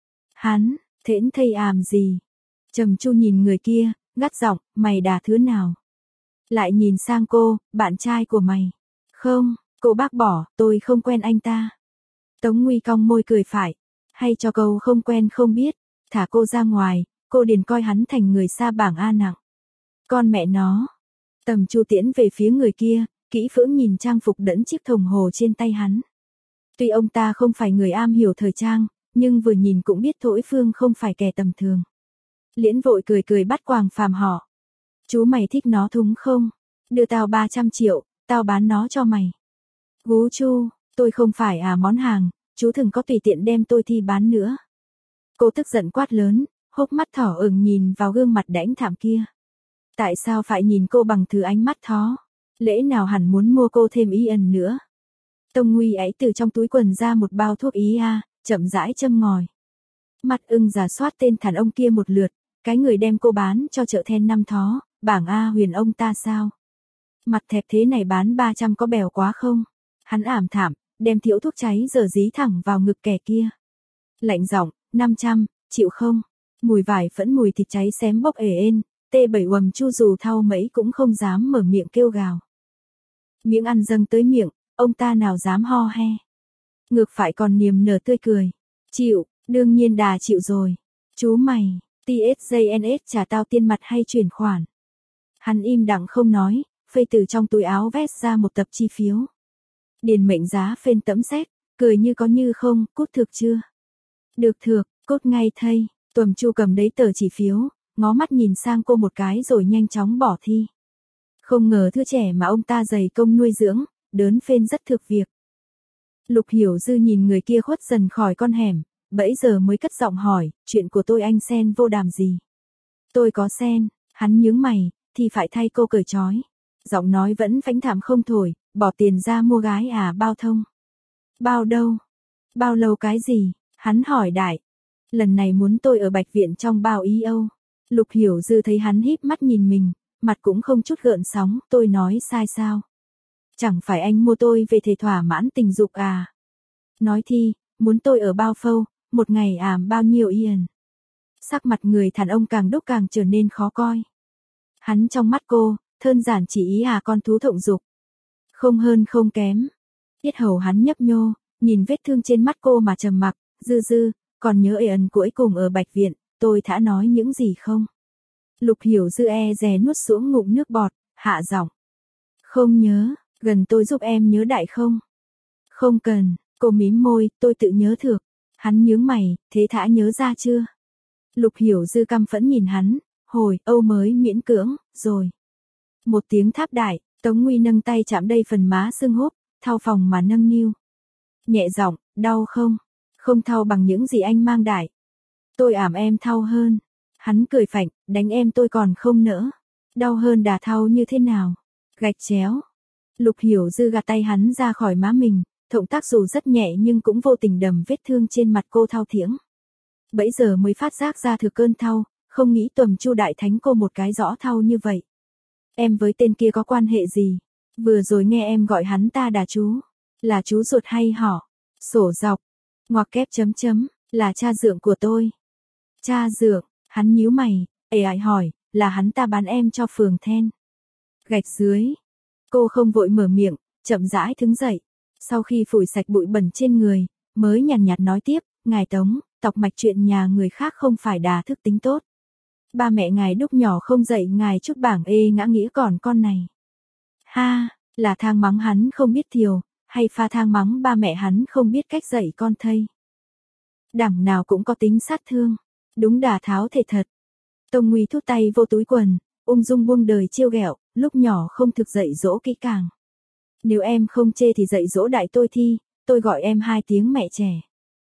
Hắn, thễn thây àm gì? Trầm Chu nhìn người kia, gắt giọng, mày đà thứ nào? Lại nhìn sang cô, bạn trai của mày. Không, cô bác bỏ, tôi không quen anh ta. Tống Nguy cong môi cười phải, hay cho câu không quen không biết, thả cô ra ngoài, cô điền coi hắn thành người xa bảng A nặng. Con mẹ nó. Tầm Chu tiễn về phía người kia, kỹ phưỡng nhìn trang phục đẫn chiếc đồng hồ trên tay hắn. Tuy ông ta không phải người am hiểu thời trang, nhưng vừa nhìn cũng biết Thỗi Phương không phải kẻ tầm thường. Liễn vội cười bắt quàng phàm họ. Chú mày thích nó thúng không? Đưa tao 300 triệu, tao bán nó cho mày. Gú Chu, tôi không phải món hàng, chú đừng có tùy tiện đem tôi thi bán nữa. Cô tức giận quát lớn, hốc mắt thỏ ửng nhìn vào gương mặt đãnh thảm kia. Tại sao phải nhìn cô bằng thứ ánh mắt thó? Lẽ nào hẳn muốn mua cô thêm ý ẩn nữa? Tông Nguy ấy từ trong túi quần ra một bao thuốc ý chậm rãi châm ngòi. Mặt ưng giả soát tên thằng ông kia một lượt, cái người đem cô bán cho chợ then năm thó, bảng A huyền ông ta sao? Mặt thẹp thế này bán 300 có bèo quá không? Hắn ảm thảm, đem thiễu thuốc cháy giờ dí thẳng vào ngực kẻ kia. Lạnh giọng, 500, chịu không? Mùi vải phẫn mùi thịt cháy xém bốc ề ên, T7 uầm Chu dù thau mấy cũng không dám mở miệng kêu gào. Miếng ăn dâng tới miệng, ông ta nào dám ho he. Ngược phải còn niềm nở tươi cười. Chịu, đương nhiên đà chịu rồi. Chú mày, TSJNS trả tao tiền mặt hay chuyển khoản? Hắn im lặng không nói, phây từ trong túi áo vest ra một tập chi phiếu. Điền mệnh giá phên tẫm xét, cười như có như không, cút thực chưa? Được thược, cốt ngay thây. Tầm Chu cầm đấy tờ chỉ phiếu, ngó mắt nhìn sang cô một cái rồi nhanh chóng bỏ thi. Không ngờ thưa trẻ mà ông ta dày công nuôi dưỡng, đớn phên rất thực việc. Lục Hiểu Dư nhìn người kia khuất dần khỏi con hẻm, bấy giờ mới cất giọng hỏi, chuyện của tôi anh xen vô đàm gì? Tôi có xen, hắn nhướng mày, thì phải thay cô cởi trói. Giọng nói vẫn phánh thảm không thổi, bỏ tiền ra mua gái à? Bao thông? Bao đâu? Bao lâu cái gì? Hắn hỏi đại. Lần này muốn tôi ở Bạch Viện trong bao ý âu. Lục Hiểu Dư thấy hắn híp mắt nhìn mình, mặt cũng không chút gợn sóng, tôi nói sai sao? Chẳng phải anh mua tôi về thể thỏa mãn tình dục à? Nói thi, muốn tôi ở bao phâu, một ngày bao nhiêu yên? Sắc mặt người đàn ông càng lúc càng trở nên khó coi. Hắn trong mắt cô, đơn giản chỉ ý con thú thộng dục. Không hơn không kém. Yết hầu hắn nhấp nhô, nhìn vết thương trên mắt cô mà trầm mặc, Dư, còn nhớ ân cuối cùng ở Bạch Viện, tôi đã nói những gì không? Lục Hiểu Dư dè nuốt xuống ngụm nước bọt, hạ giọng. Không nhớ, gần tôi giúp em nhớ đại không? Không cần, cô mím môi, tôi tự nhớ được. Hắn nhướng mày, thế thả nhớ ra chưa? Lục Hiểu Dư căm phẫn nhìn hắn, hồi âu mới miễn cưỡng, rồi. Một tiếng tháp đại, Tống Nguy nâng tay chạm đây phần má sưng húp, thao phòng mà nâng niu. Nhẹ giọng, đau không? Không thao bằng những gì anh mang đại. Tôi em thao hơn. Hắn cười phạnh, đánh em tôi còn không nỡ. Đau hơn đà thao như thế nào? Gạch chéo. Lục Hiểu Dư gạt tay hắn ra khỏi má mình, động tác dù rất nhẹ nhưng cũng vô tình đầm vết thương trên mặt cô thao thiễng. Bấy giờ mới phát giác ra thừa cơn thao, không nghĩ Tuầm Chu đại thánh cô một cái rõ thao như vậy. Em với tên kia có quan hệ gì? Vừa rồi nghe em gọi hắn ta đà chú. Là chú ruột hay họ? Sổ dọc. Ngoặc kép chấm chấm, là cha dượng của tôi. Cha dượng, hắn nhíu mày, ải hỏi, là hắn ta bán em cho phường then. Gạch dưới. Cô không vội mở miệng, chậm rãi đứng dậy. Sau khi phủi sạch bụi bẩn trên người, mới nhàn nhạt nói tiếp, ngài Tống, tọc mạch chuyện nhà người khác không phải đà thức tính tốt. Ba mẹ ngài đúc nhỏ không dạy ngài chút bảng ngã nghĩa còn con này. Ha, là thang mắng hắn không biết thiều, hay pha thang mắng ba mẹ hắn không biết cách dạy con thây. Đằng nào cũng có tính sát thương, đúng đà tháo thể thật. Tông Nguy thút tay vô túi quần, ung dung buông đời trêu ghẹo, lúc nhỏ không thực dạy dỗ kỹ càng. Nếu em không chê thì dạy dỗ đại tôi thi, tôi gọi em 2 tiếng mẹ trẻ.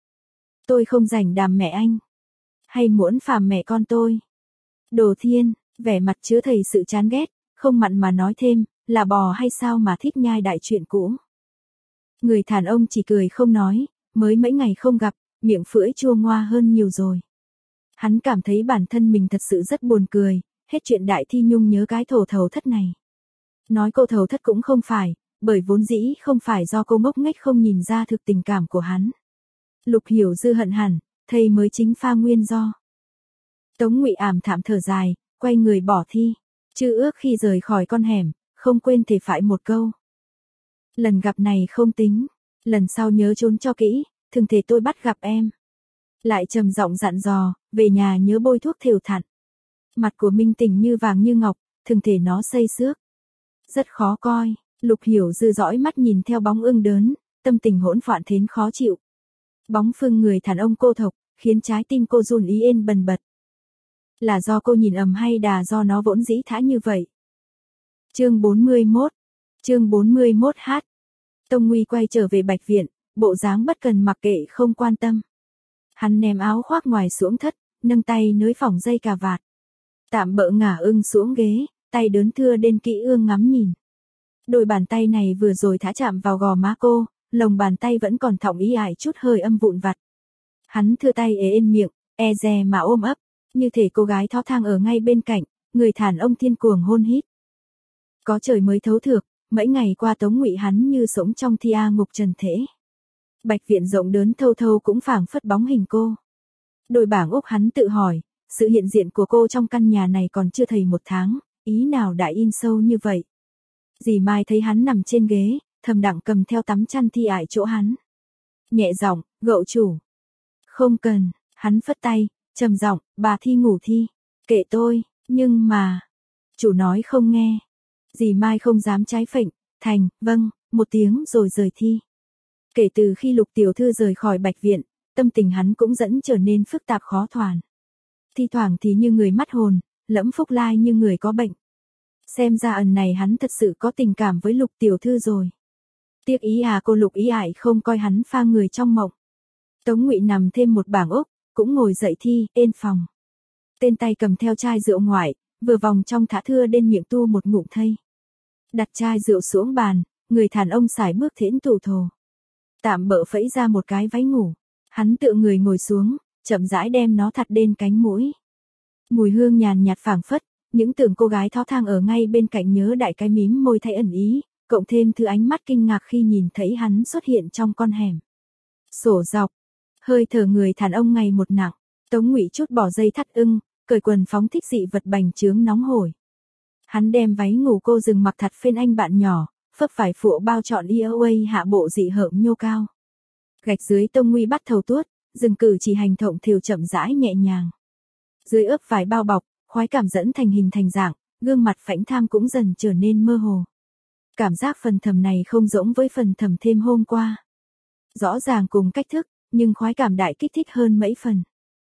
Tôi không rảnh đàm mẹ anh. Hay muốn phàm mẹ con tôi. Đồ Thiên, vẻ mặt chứa thầy sự chán ghét, không mặn mà nói thêm, là bò hay sao mà thích nhai đại chuyện cũ. Người đàn ông chỉ cười không nói, mới mấy ngày không gặp, miệng phưỡi chua ngoa hơn nhiều rồi. Hắn cảm thấy bản thân mình thật sự rất buồn cười, hết chuyện Đại Thi Nhung nhớ cái thổ thầu thất này. Nói cô thầu thất cũng không phải, bởi vốn dĩ không phải do cô ngốc nghếch không nhìn ra thực tình cảm của hắn. Lục Hiểu Dư hận hẳn, thầy mới chính pha nguyên do. Tống Ngụy ảm thảm thở dài, quay người bỏ thi, chứ ước khi rời khỏi con hẻm, không quên thể phải một câu. Lần gặp này không tính, lần sau nhớ trốn cho kỹ, thường thể tôi bắt gặp em. Lại trầm giọng dặn dò, về nhà nhớ bôi thuốc thều thặn. Mặt của Minh Tình như vàng như ngọc, thường thể nó xây xước. Rất khó coi, Lục Hiểu Dư dõi mắt nhìn theo bóng ương đớn, tâm tình hỗn loạn đến khó chịu. Bóng phương người đàn ông cô thộc, khiến trái tim cô run ý ên bần bật. Là do cô nhìn hay đà do nó vỗn dĩ thả như vậy? Chương 41h. Tông Nguy quay trở về Bạch Viện, bộ dáng bất cần mặc kệ không quan tâm. Hắn ném áo khoác ngoài xuống thất, nâng tay nới phỏng dây cà vạt. Tạm bợ ngả ưng xuống ghế, tay đớn thưa đến kỹ ương ngắm nhìn. Đôi bàn tay này vừa rồi thả chạm vào gò má cô, lồng bàn tay vẫn còn thọng ý ải chút hơi âm vụn vặt. Hắn thưa tay ên miệng, dè mà ôm ấp, như thể cô gái thó thang ở ngay bên cạnh, người đàn ông thiên cuồng hôn hít. Có trời mới thấu thược, mấy ngày qua Tống Ngụy hắn như sống trong thi ngục trần thế. Bạch Viện rộng đớn thâu thâu cũng phảng phất bóng hình cô. Đôi bảng úc hắn tự hỏi, sự hiện diện của cô trong căn nhà này còn chưa đầy 1 tháng, ý nào đã in sâu như vậy. Dì Mai thấy hắn nằm trên ghế, thầm đặng cầm theo tấm chăn thi ải chỗ hắn. Nhẹ giọng, gậu chủ. Không cần, hắn phất tay, trầm giọng, bà Thi ngủ thi. Kệ tôi, nhưng mà... Chủ nói không nghe. Dì Mai không dám trái phệnh, thành, vâng, 1 tiếng rồi rời thi. Kể từ khi Lục tiểu thư rời khỏi Bạch Viện, tâm tình hắn cũng dẫn trở nên phức tạp khó thoàn. Thi thoảng thì như người mất hồn, lẫm phúc lai như người có bệnh. Xem ra ẩn này hắn thật sự có tình cảm với Lục tiểu thư rồi. Tiếc ý cô Lục ý ải không coi hắn pha người trong mộng. Tống Ngụy nằm thêm một bảng úc, cũng ngồi dậy thi, ên phòng. Tên tay cầm theo chai rượu ngoại, vừa vòng trong thả thưa đến miệng tu một ngụm thây. Đặt chai rượu xuống bàn, người đàn ông xài bước thiển tù thồ. Tạm bợ phẫy ra một cái váy ngủ, hắn tựa người ngồi xuống, chậm rãi đem nó thặt lên cánh mũi. Mùi hương nhàn nhạt phảng phất, những tưởng cô gái thó thang ở ngay bên cạnh nhớ đại cái mím môi thay ẩn ý, cộng thêm thứ ánh mắt kinh ngạc khi nhìn thấy hắn xuất hiện trong con hẻm. Sổ dọc, hơi thở người đàn ông ngày một nặng, Tống Ngụy chút bỏ dây thắt ưng, cởi quần phóng thích dị vật bành trướng nóng hổi. Hắn đem váy ngủ cô dừng mặc thật phên anh bạn nhỏ, phấp phải phụ bao trọn earway hạ bộ dị hợm nhô cao. Gạch dưới Tông Nguy bắt thầu tuốt, dừng cử chỉ hành động thều chậm rãi nhẹ nhàng. Dưới ướp vải bao bọc, khoái cảm dẫn thành hình thành dạng, gương mặt phãnh tham cũng dần trở nên mơ hồ. Cảm giác phần thầm này không giống với phần thầm thêm hôm qua. Rõ ràng cùng cách thức, nhưng khoái cảm đại kích thích hơn mấy phần.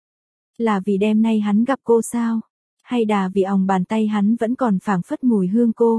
Là vì đêm nay hắn gặp cô sao? Hay đà vì òng bàn tay hắn vẫn còn phảng phất mùi hương cô?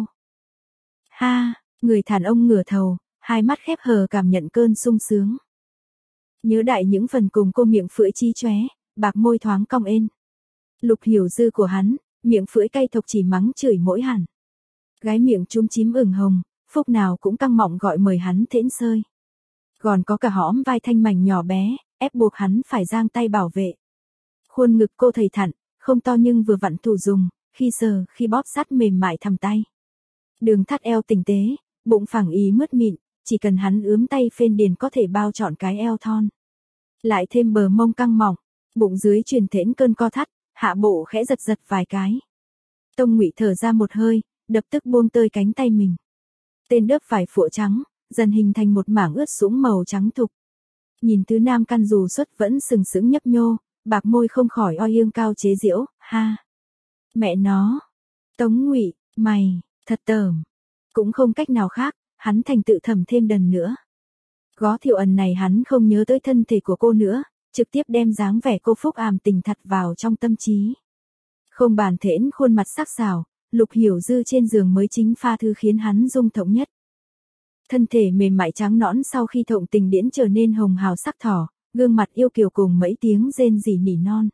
Ha, người đàn ông ngửa thầu, hai mắt khép hờ cảm nhận cơn sung sướng. Nhớ đại những phần cùng cô miệng phưỡi chi chóe, bạc môi thoáng cong ên. Lục Hiểu Dư của hắn, miệng phưỡi cay thộc chỉ mắng chửi mỗi hẳn. Gái miệng chúm chím ửng hồng, phúc nào cũng căng mọng gọi mời hắn thễn sơi. Còn có cả hõm vai thanh mảnh nhỏ bé, ép buộc hắn phải giang tay bảo vệ. Khuôn ngực cô thầy thặn, không to nhưng vừa vặn thủ dùng, khi sờ, khi bóp sát mềm mại thầm tay. Đường thắt eo tinh tế, bụng phẳng ý mướt mịn, chỉ cần hắn ướm tay phên điền có thể bao trọn cái eo thon. Lại thêm bờ mông căng mỏng, bụng dưới truyền thễn cơn co thắt, hạ bộ khẽ giật giật vài cái. Tông Ngụy thở ra một hơi, đập tức buông tơi cánh tay mình. Tên đớp vải phụa trắng, dần hình thành một mảng ướt sũng màu trắng thục. Nhìn tứ nam căn dù xuất vẫn sừng sững nhấp nhô, bạc môi không khỏi oi ương cao chế giễu, ha. Mẹ nó. Tống Ngụy, mày, thật tởm. Cũng không cách nào khác, hắn thành tự thầm thêm đần nữa. Gó Thiệu Ẩn này hắn không nhớ tới thân thể của cô nữa, trực tiếp đem dáng vẻ cô phúc àm tình thật vào trong tâm trí. Không bàn thễn khuôn mặt sắc sảo, Lục Hiểu Dư trên giường mới chính pha thứ khiến hắn rung động nhất. Thân thể mềm mại trắng nõn sau khi thộng tình điễn trở nên hồng hào sắc thỏ, gương mặt yêu kiều cùng mấy tiếng rên rỉ nỉ non.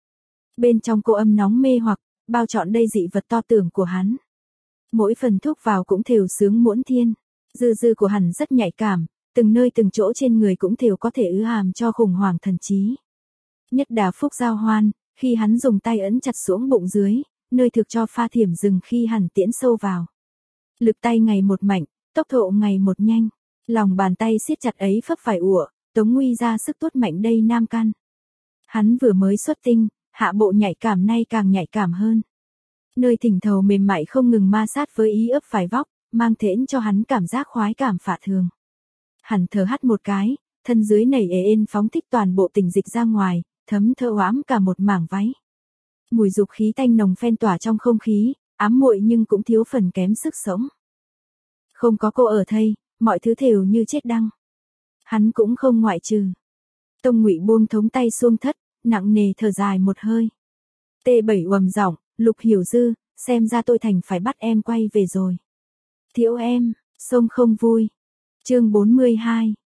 Bên trong cô âm nóng mê hoặc, bao trọn đây dị vật to tưởng của hắn. Mỗi phần thúc vào cũng thều sướng muỗn thiên, dư dư của hắn rất nhạy cảm, từng nơi từng chỗ trên người cũng thều có thể ứ hàm cho khủng hoảng thần trí. Nhất đà phúc giao hoan, khi hắn dùng tay ấn chặt xuống bụng dưới, nơi thực cho pha thiểm dừng khi hắn tiễn sâu vào. Lực tay ngày một mạnh, tốc độ ngày một nhanh, lòng bàn tay siết chặt ấy phấp phải ủa, Tống Nguy ra sức tuốt mạnh đây nam căn. Hắn vừa mới xuất tinh, hạ bộ nhạy cảm nay càng nhạy cảm hơn. Nơi thỉnh thầu mềm mại không ngừng ma sát với ý ấp phải vóc, mang thễn cho hắn cảm giác khoái cảm phả thường. Hắn thở hắt một cái, thân dưới nảy ên phóng thích toàn bộ tình dịch ra ngoài, thấm thơ oám cả một mảng váy. Mùi dục khí tanh nồng phen tỏa trong không khí, ám muội nhưng cũng thiếu phần kém sức sống. Không có cô ở thây, mọi thứ thều như chết đăng. Hắn cũng không ngoại trừ. Tông Ngụy buông thống tay xuông thất, nặng nề thở dài một hơi. T7 uầm giọng, Lục Hiểu Dư, xem ra tôi thành phải bắt em quay về rồi. Thiếu em, sông không vui. Chương 42.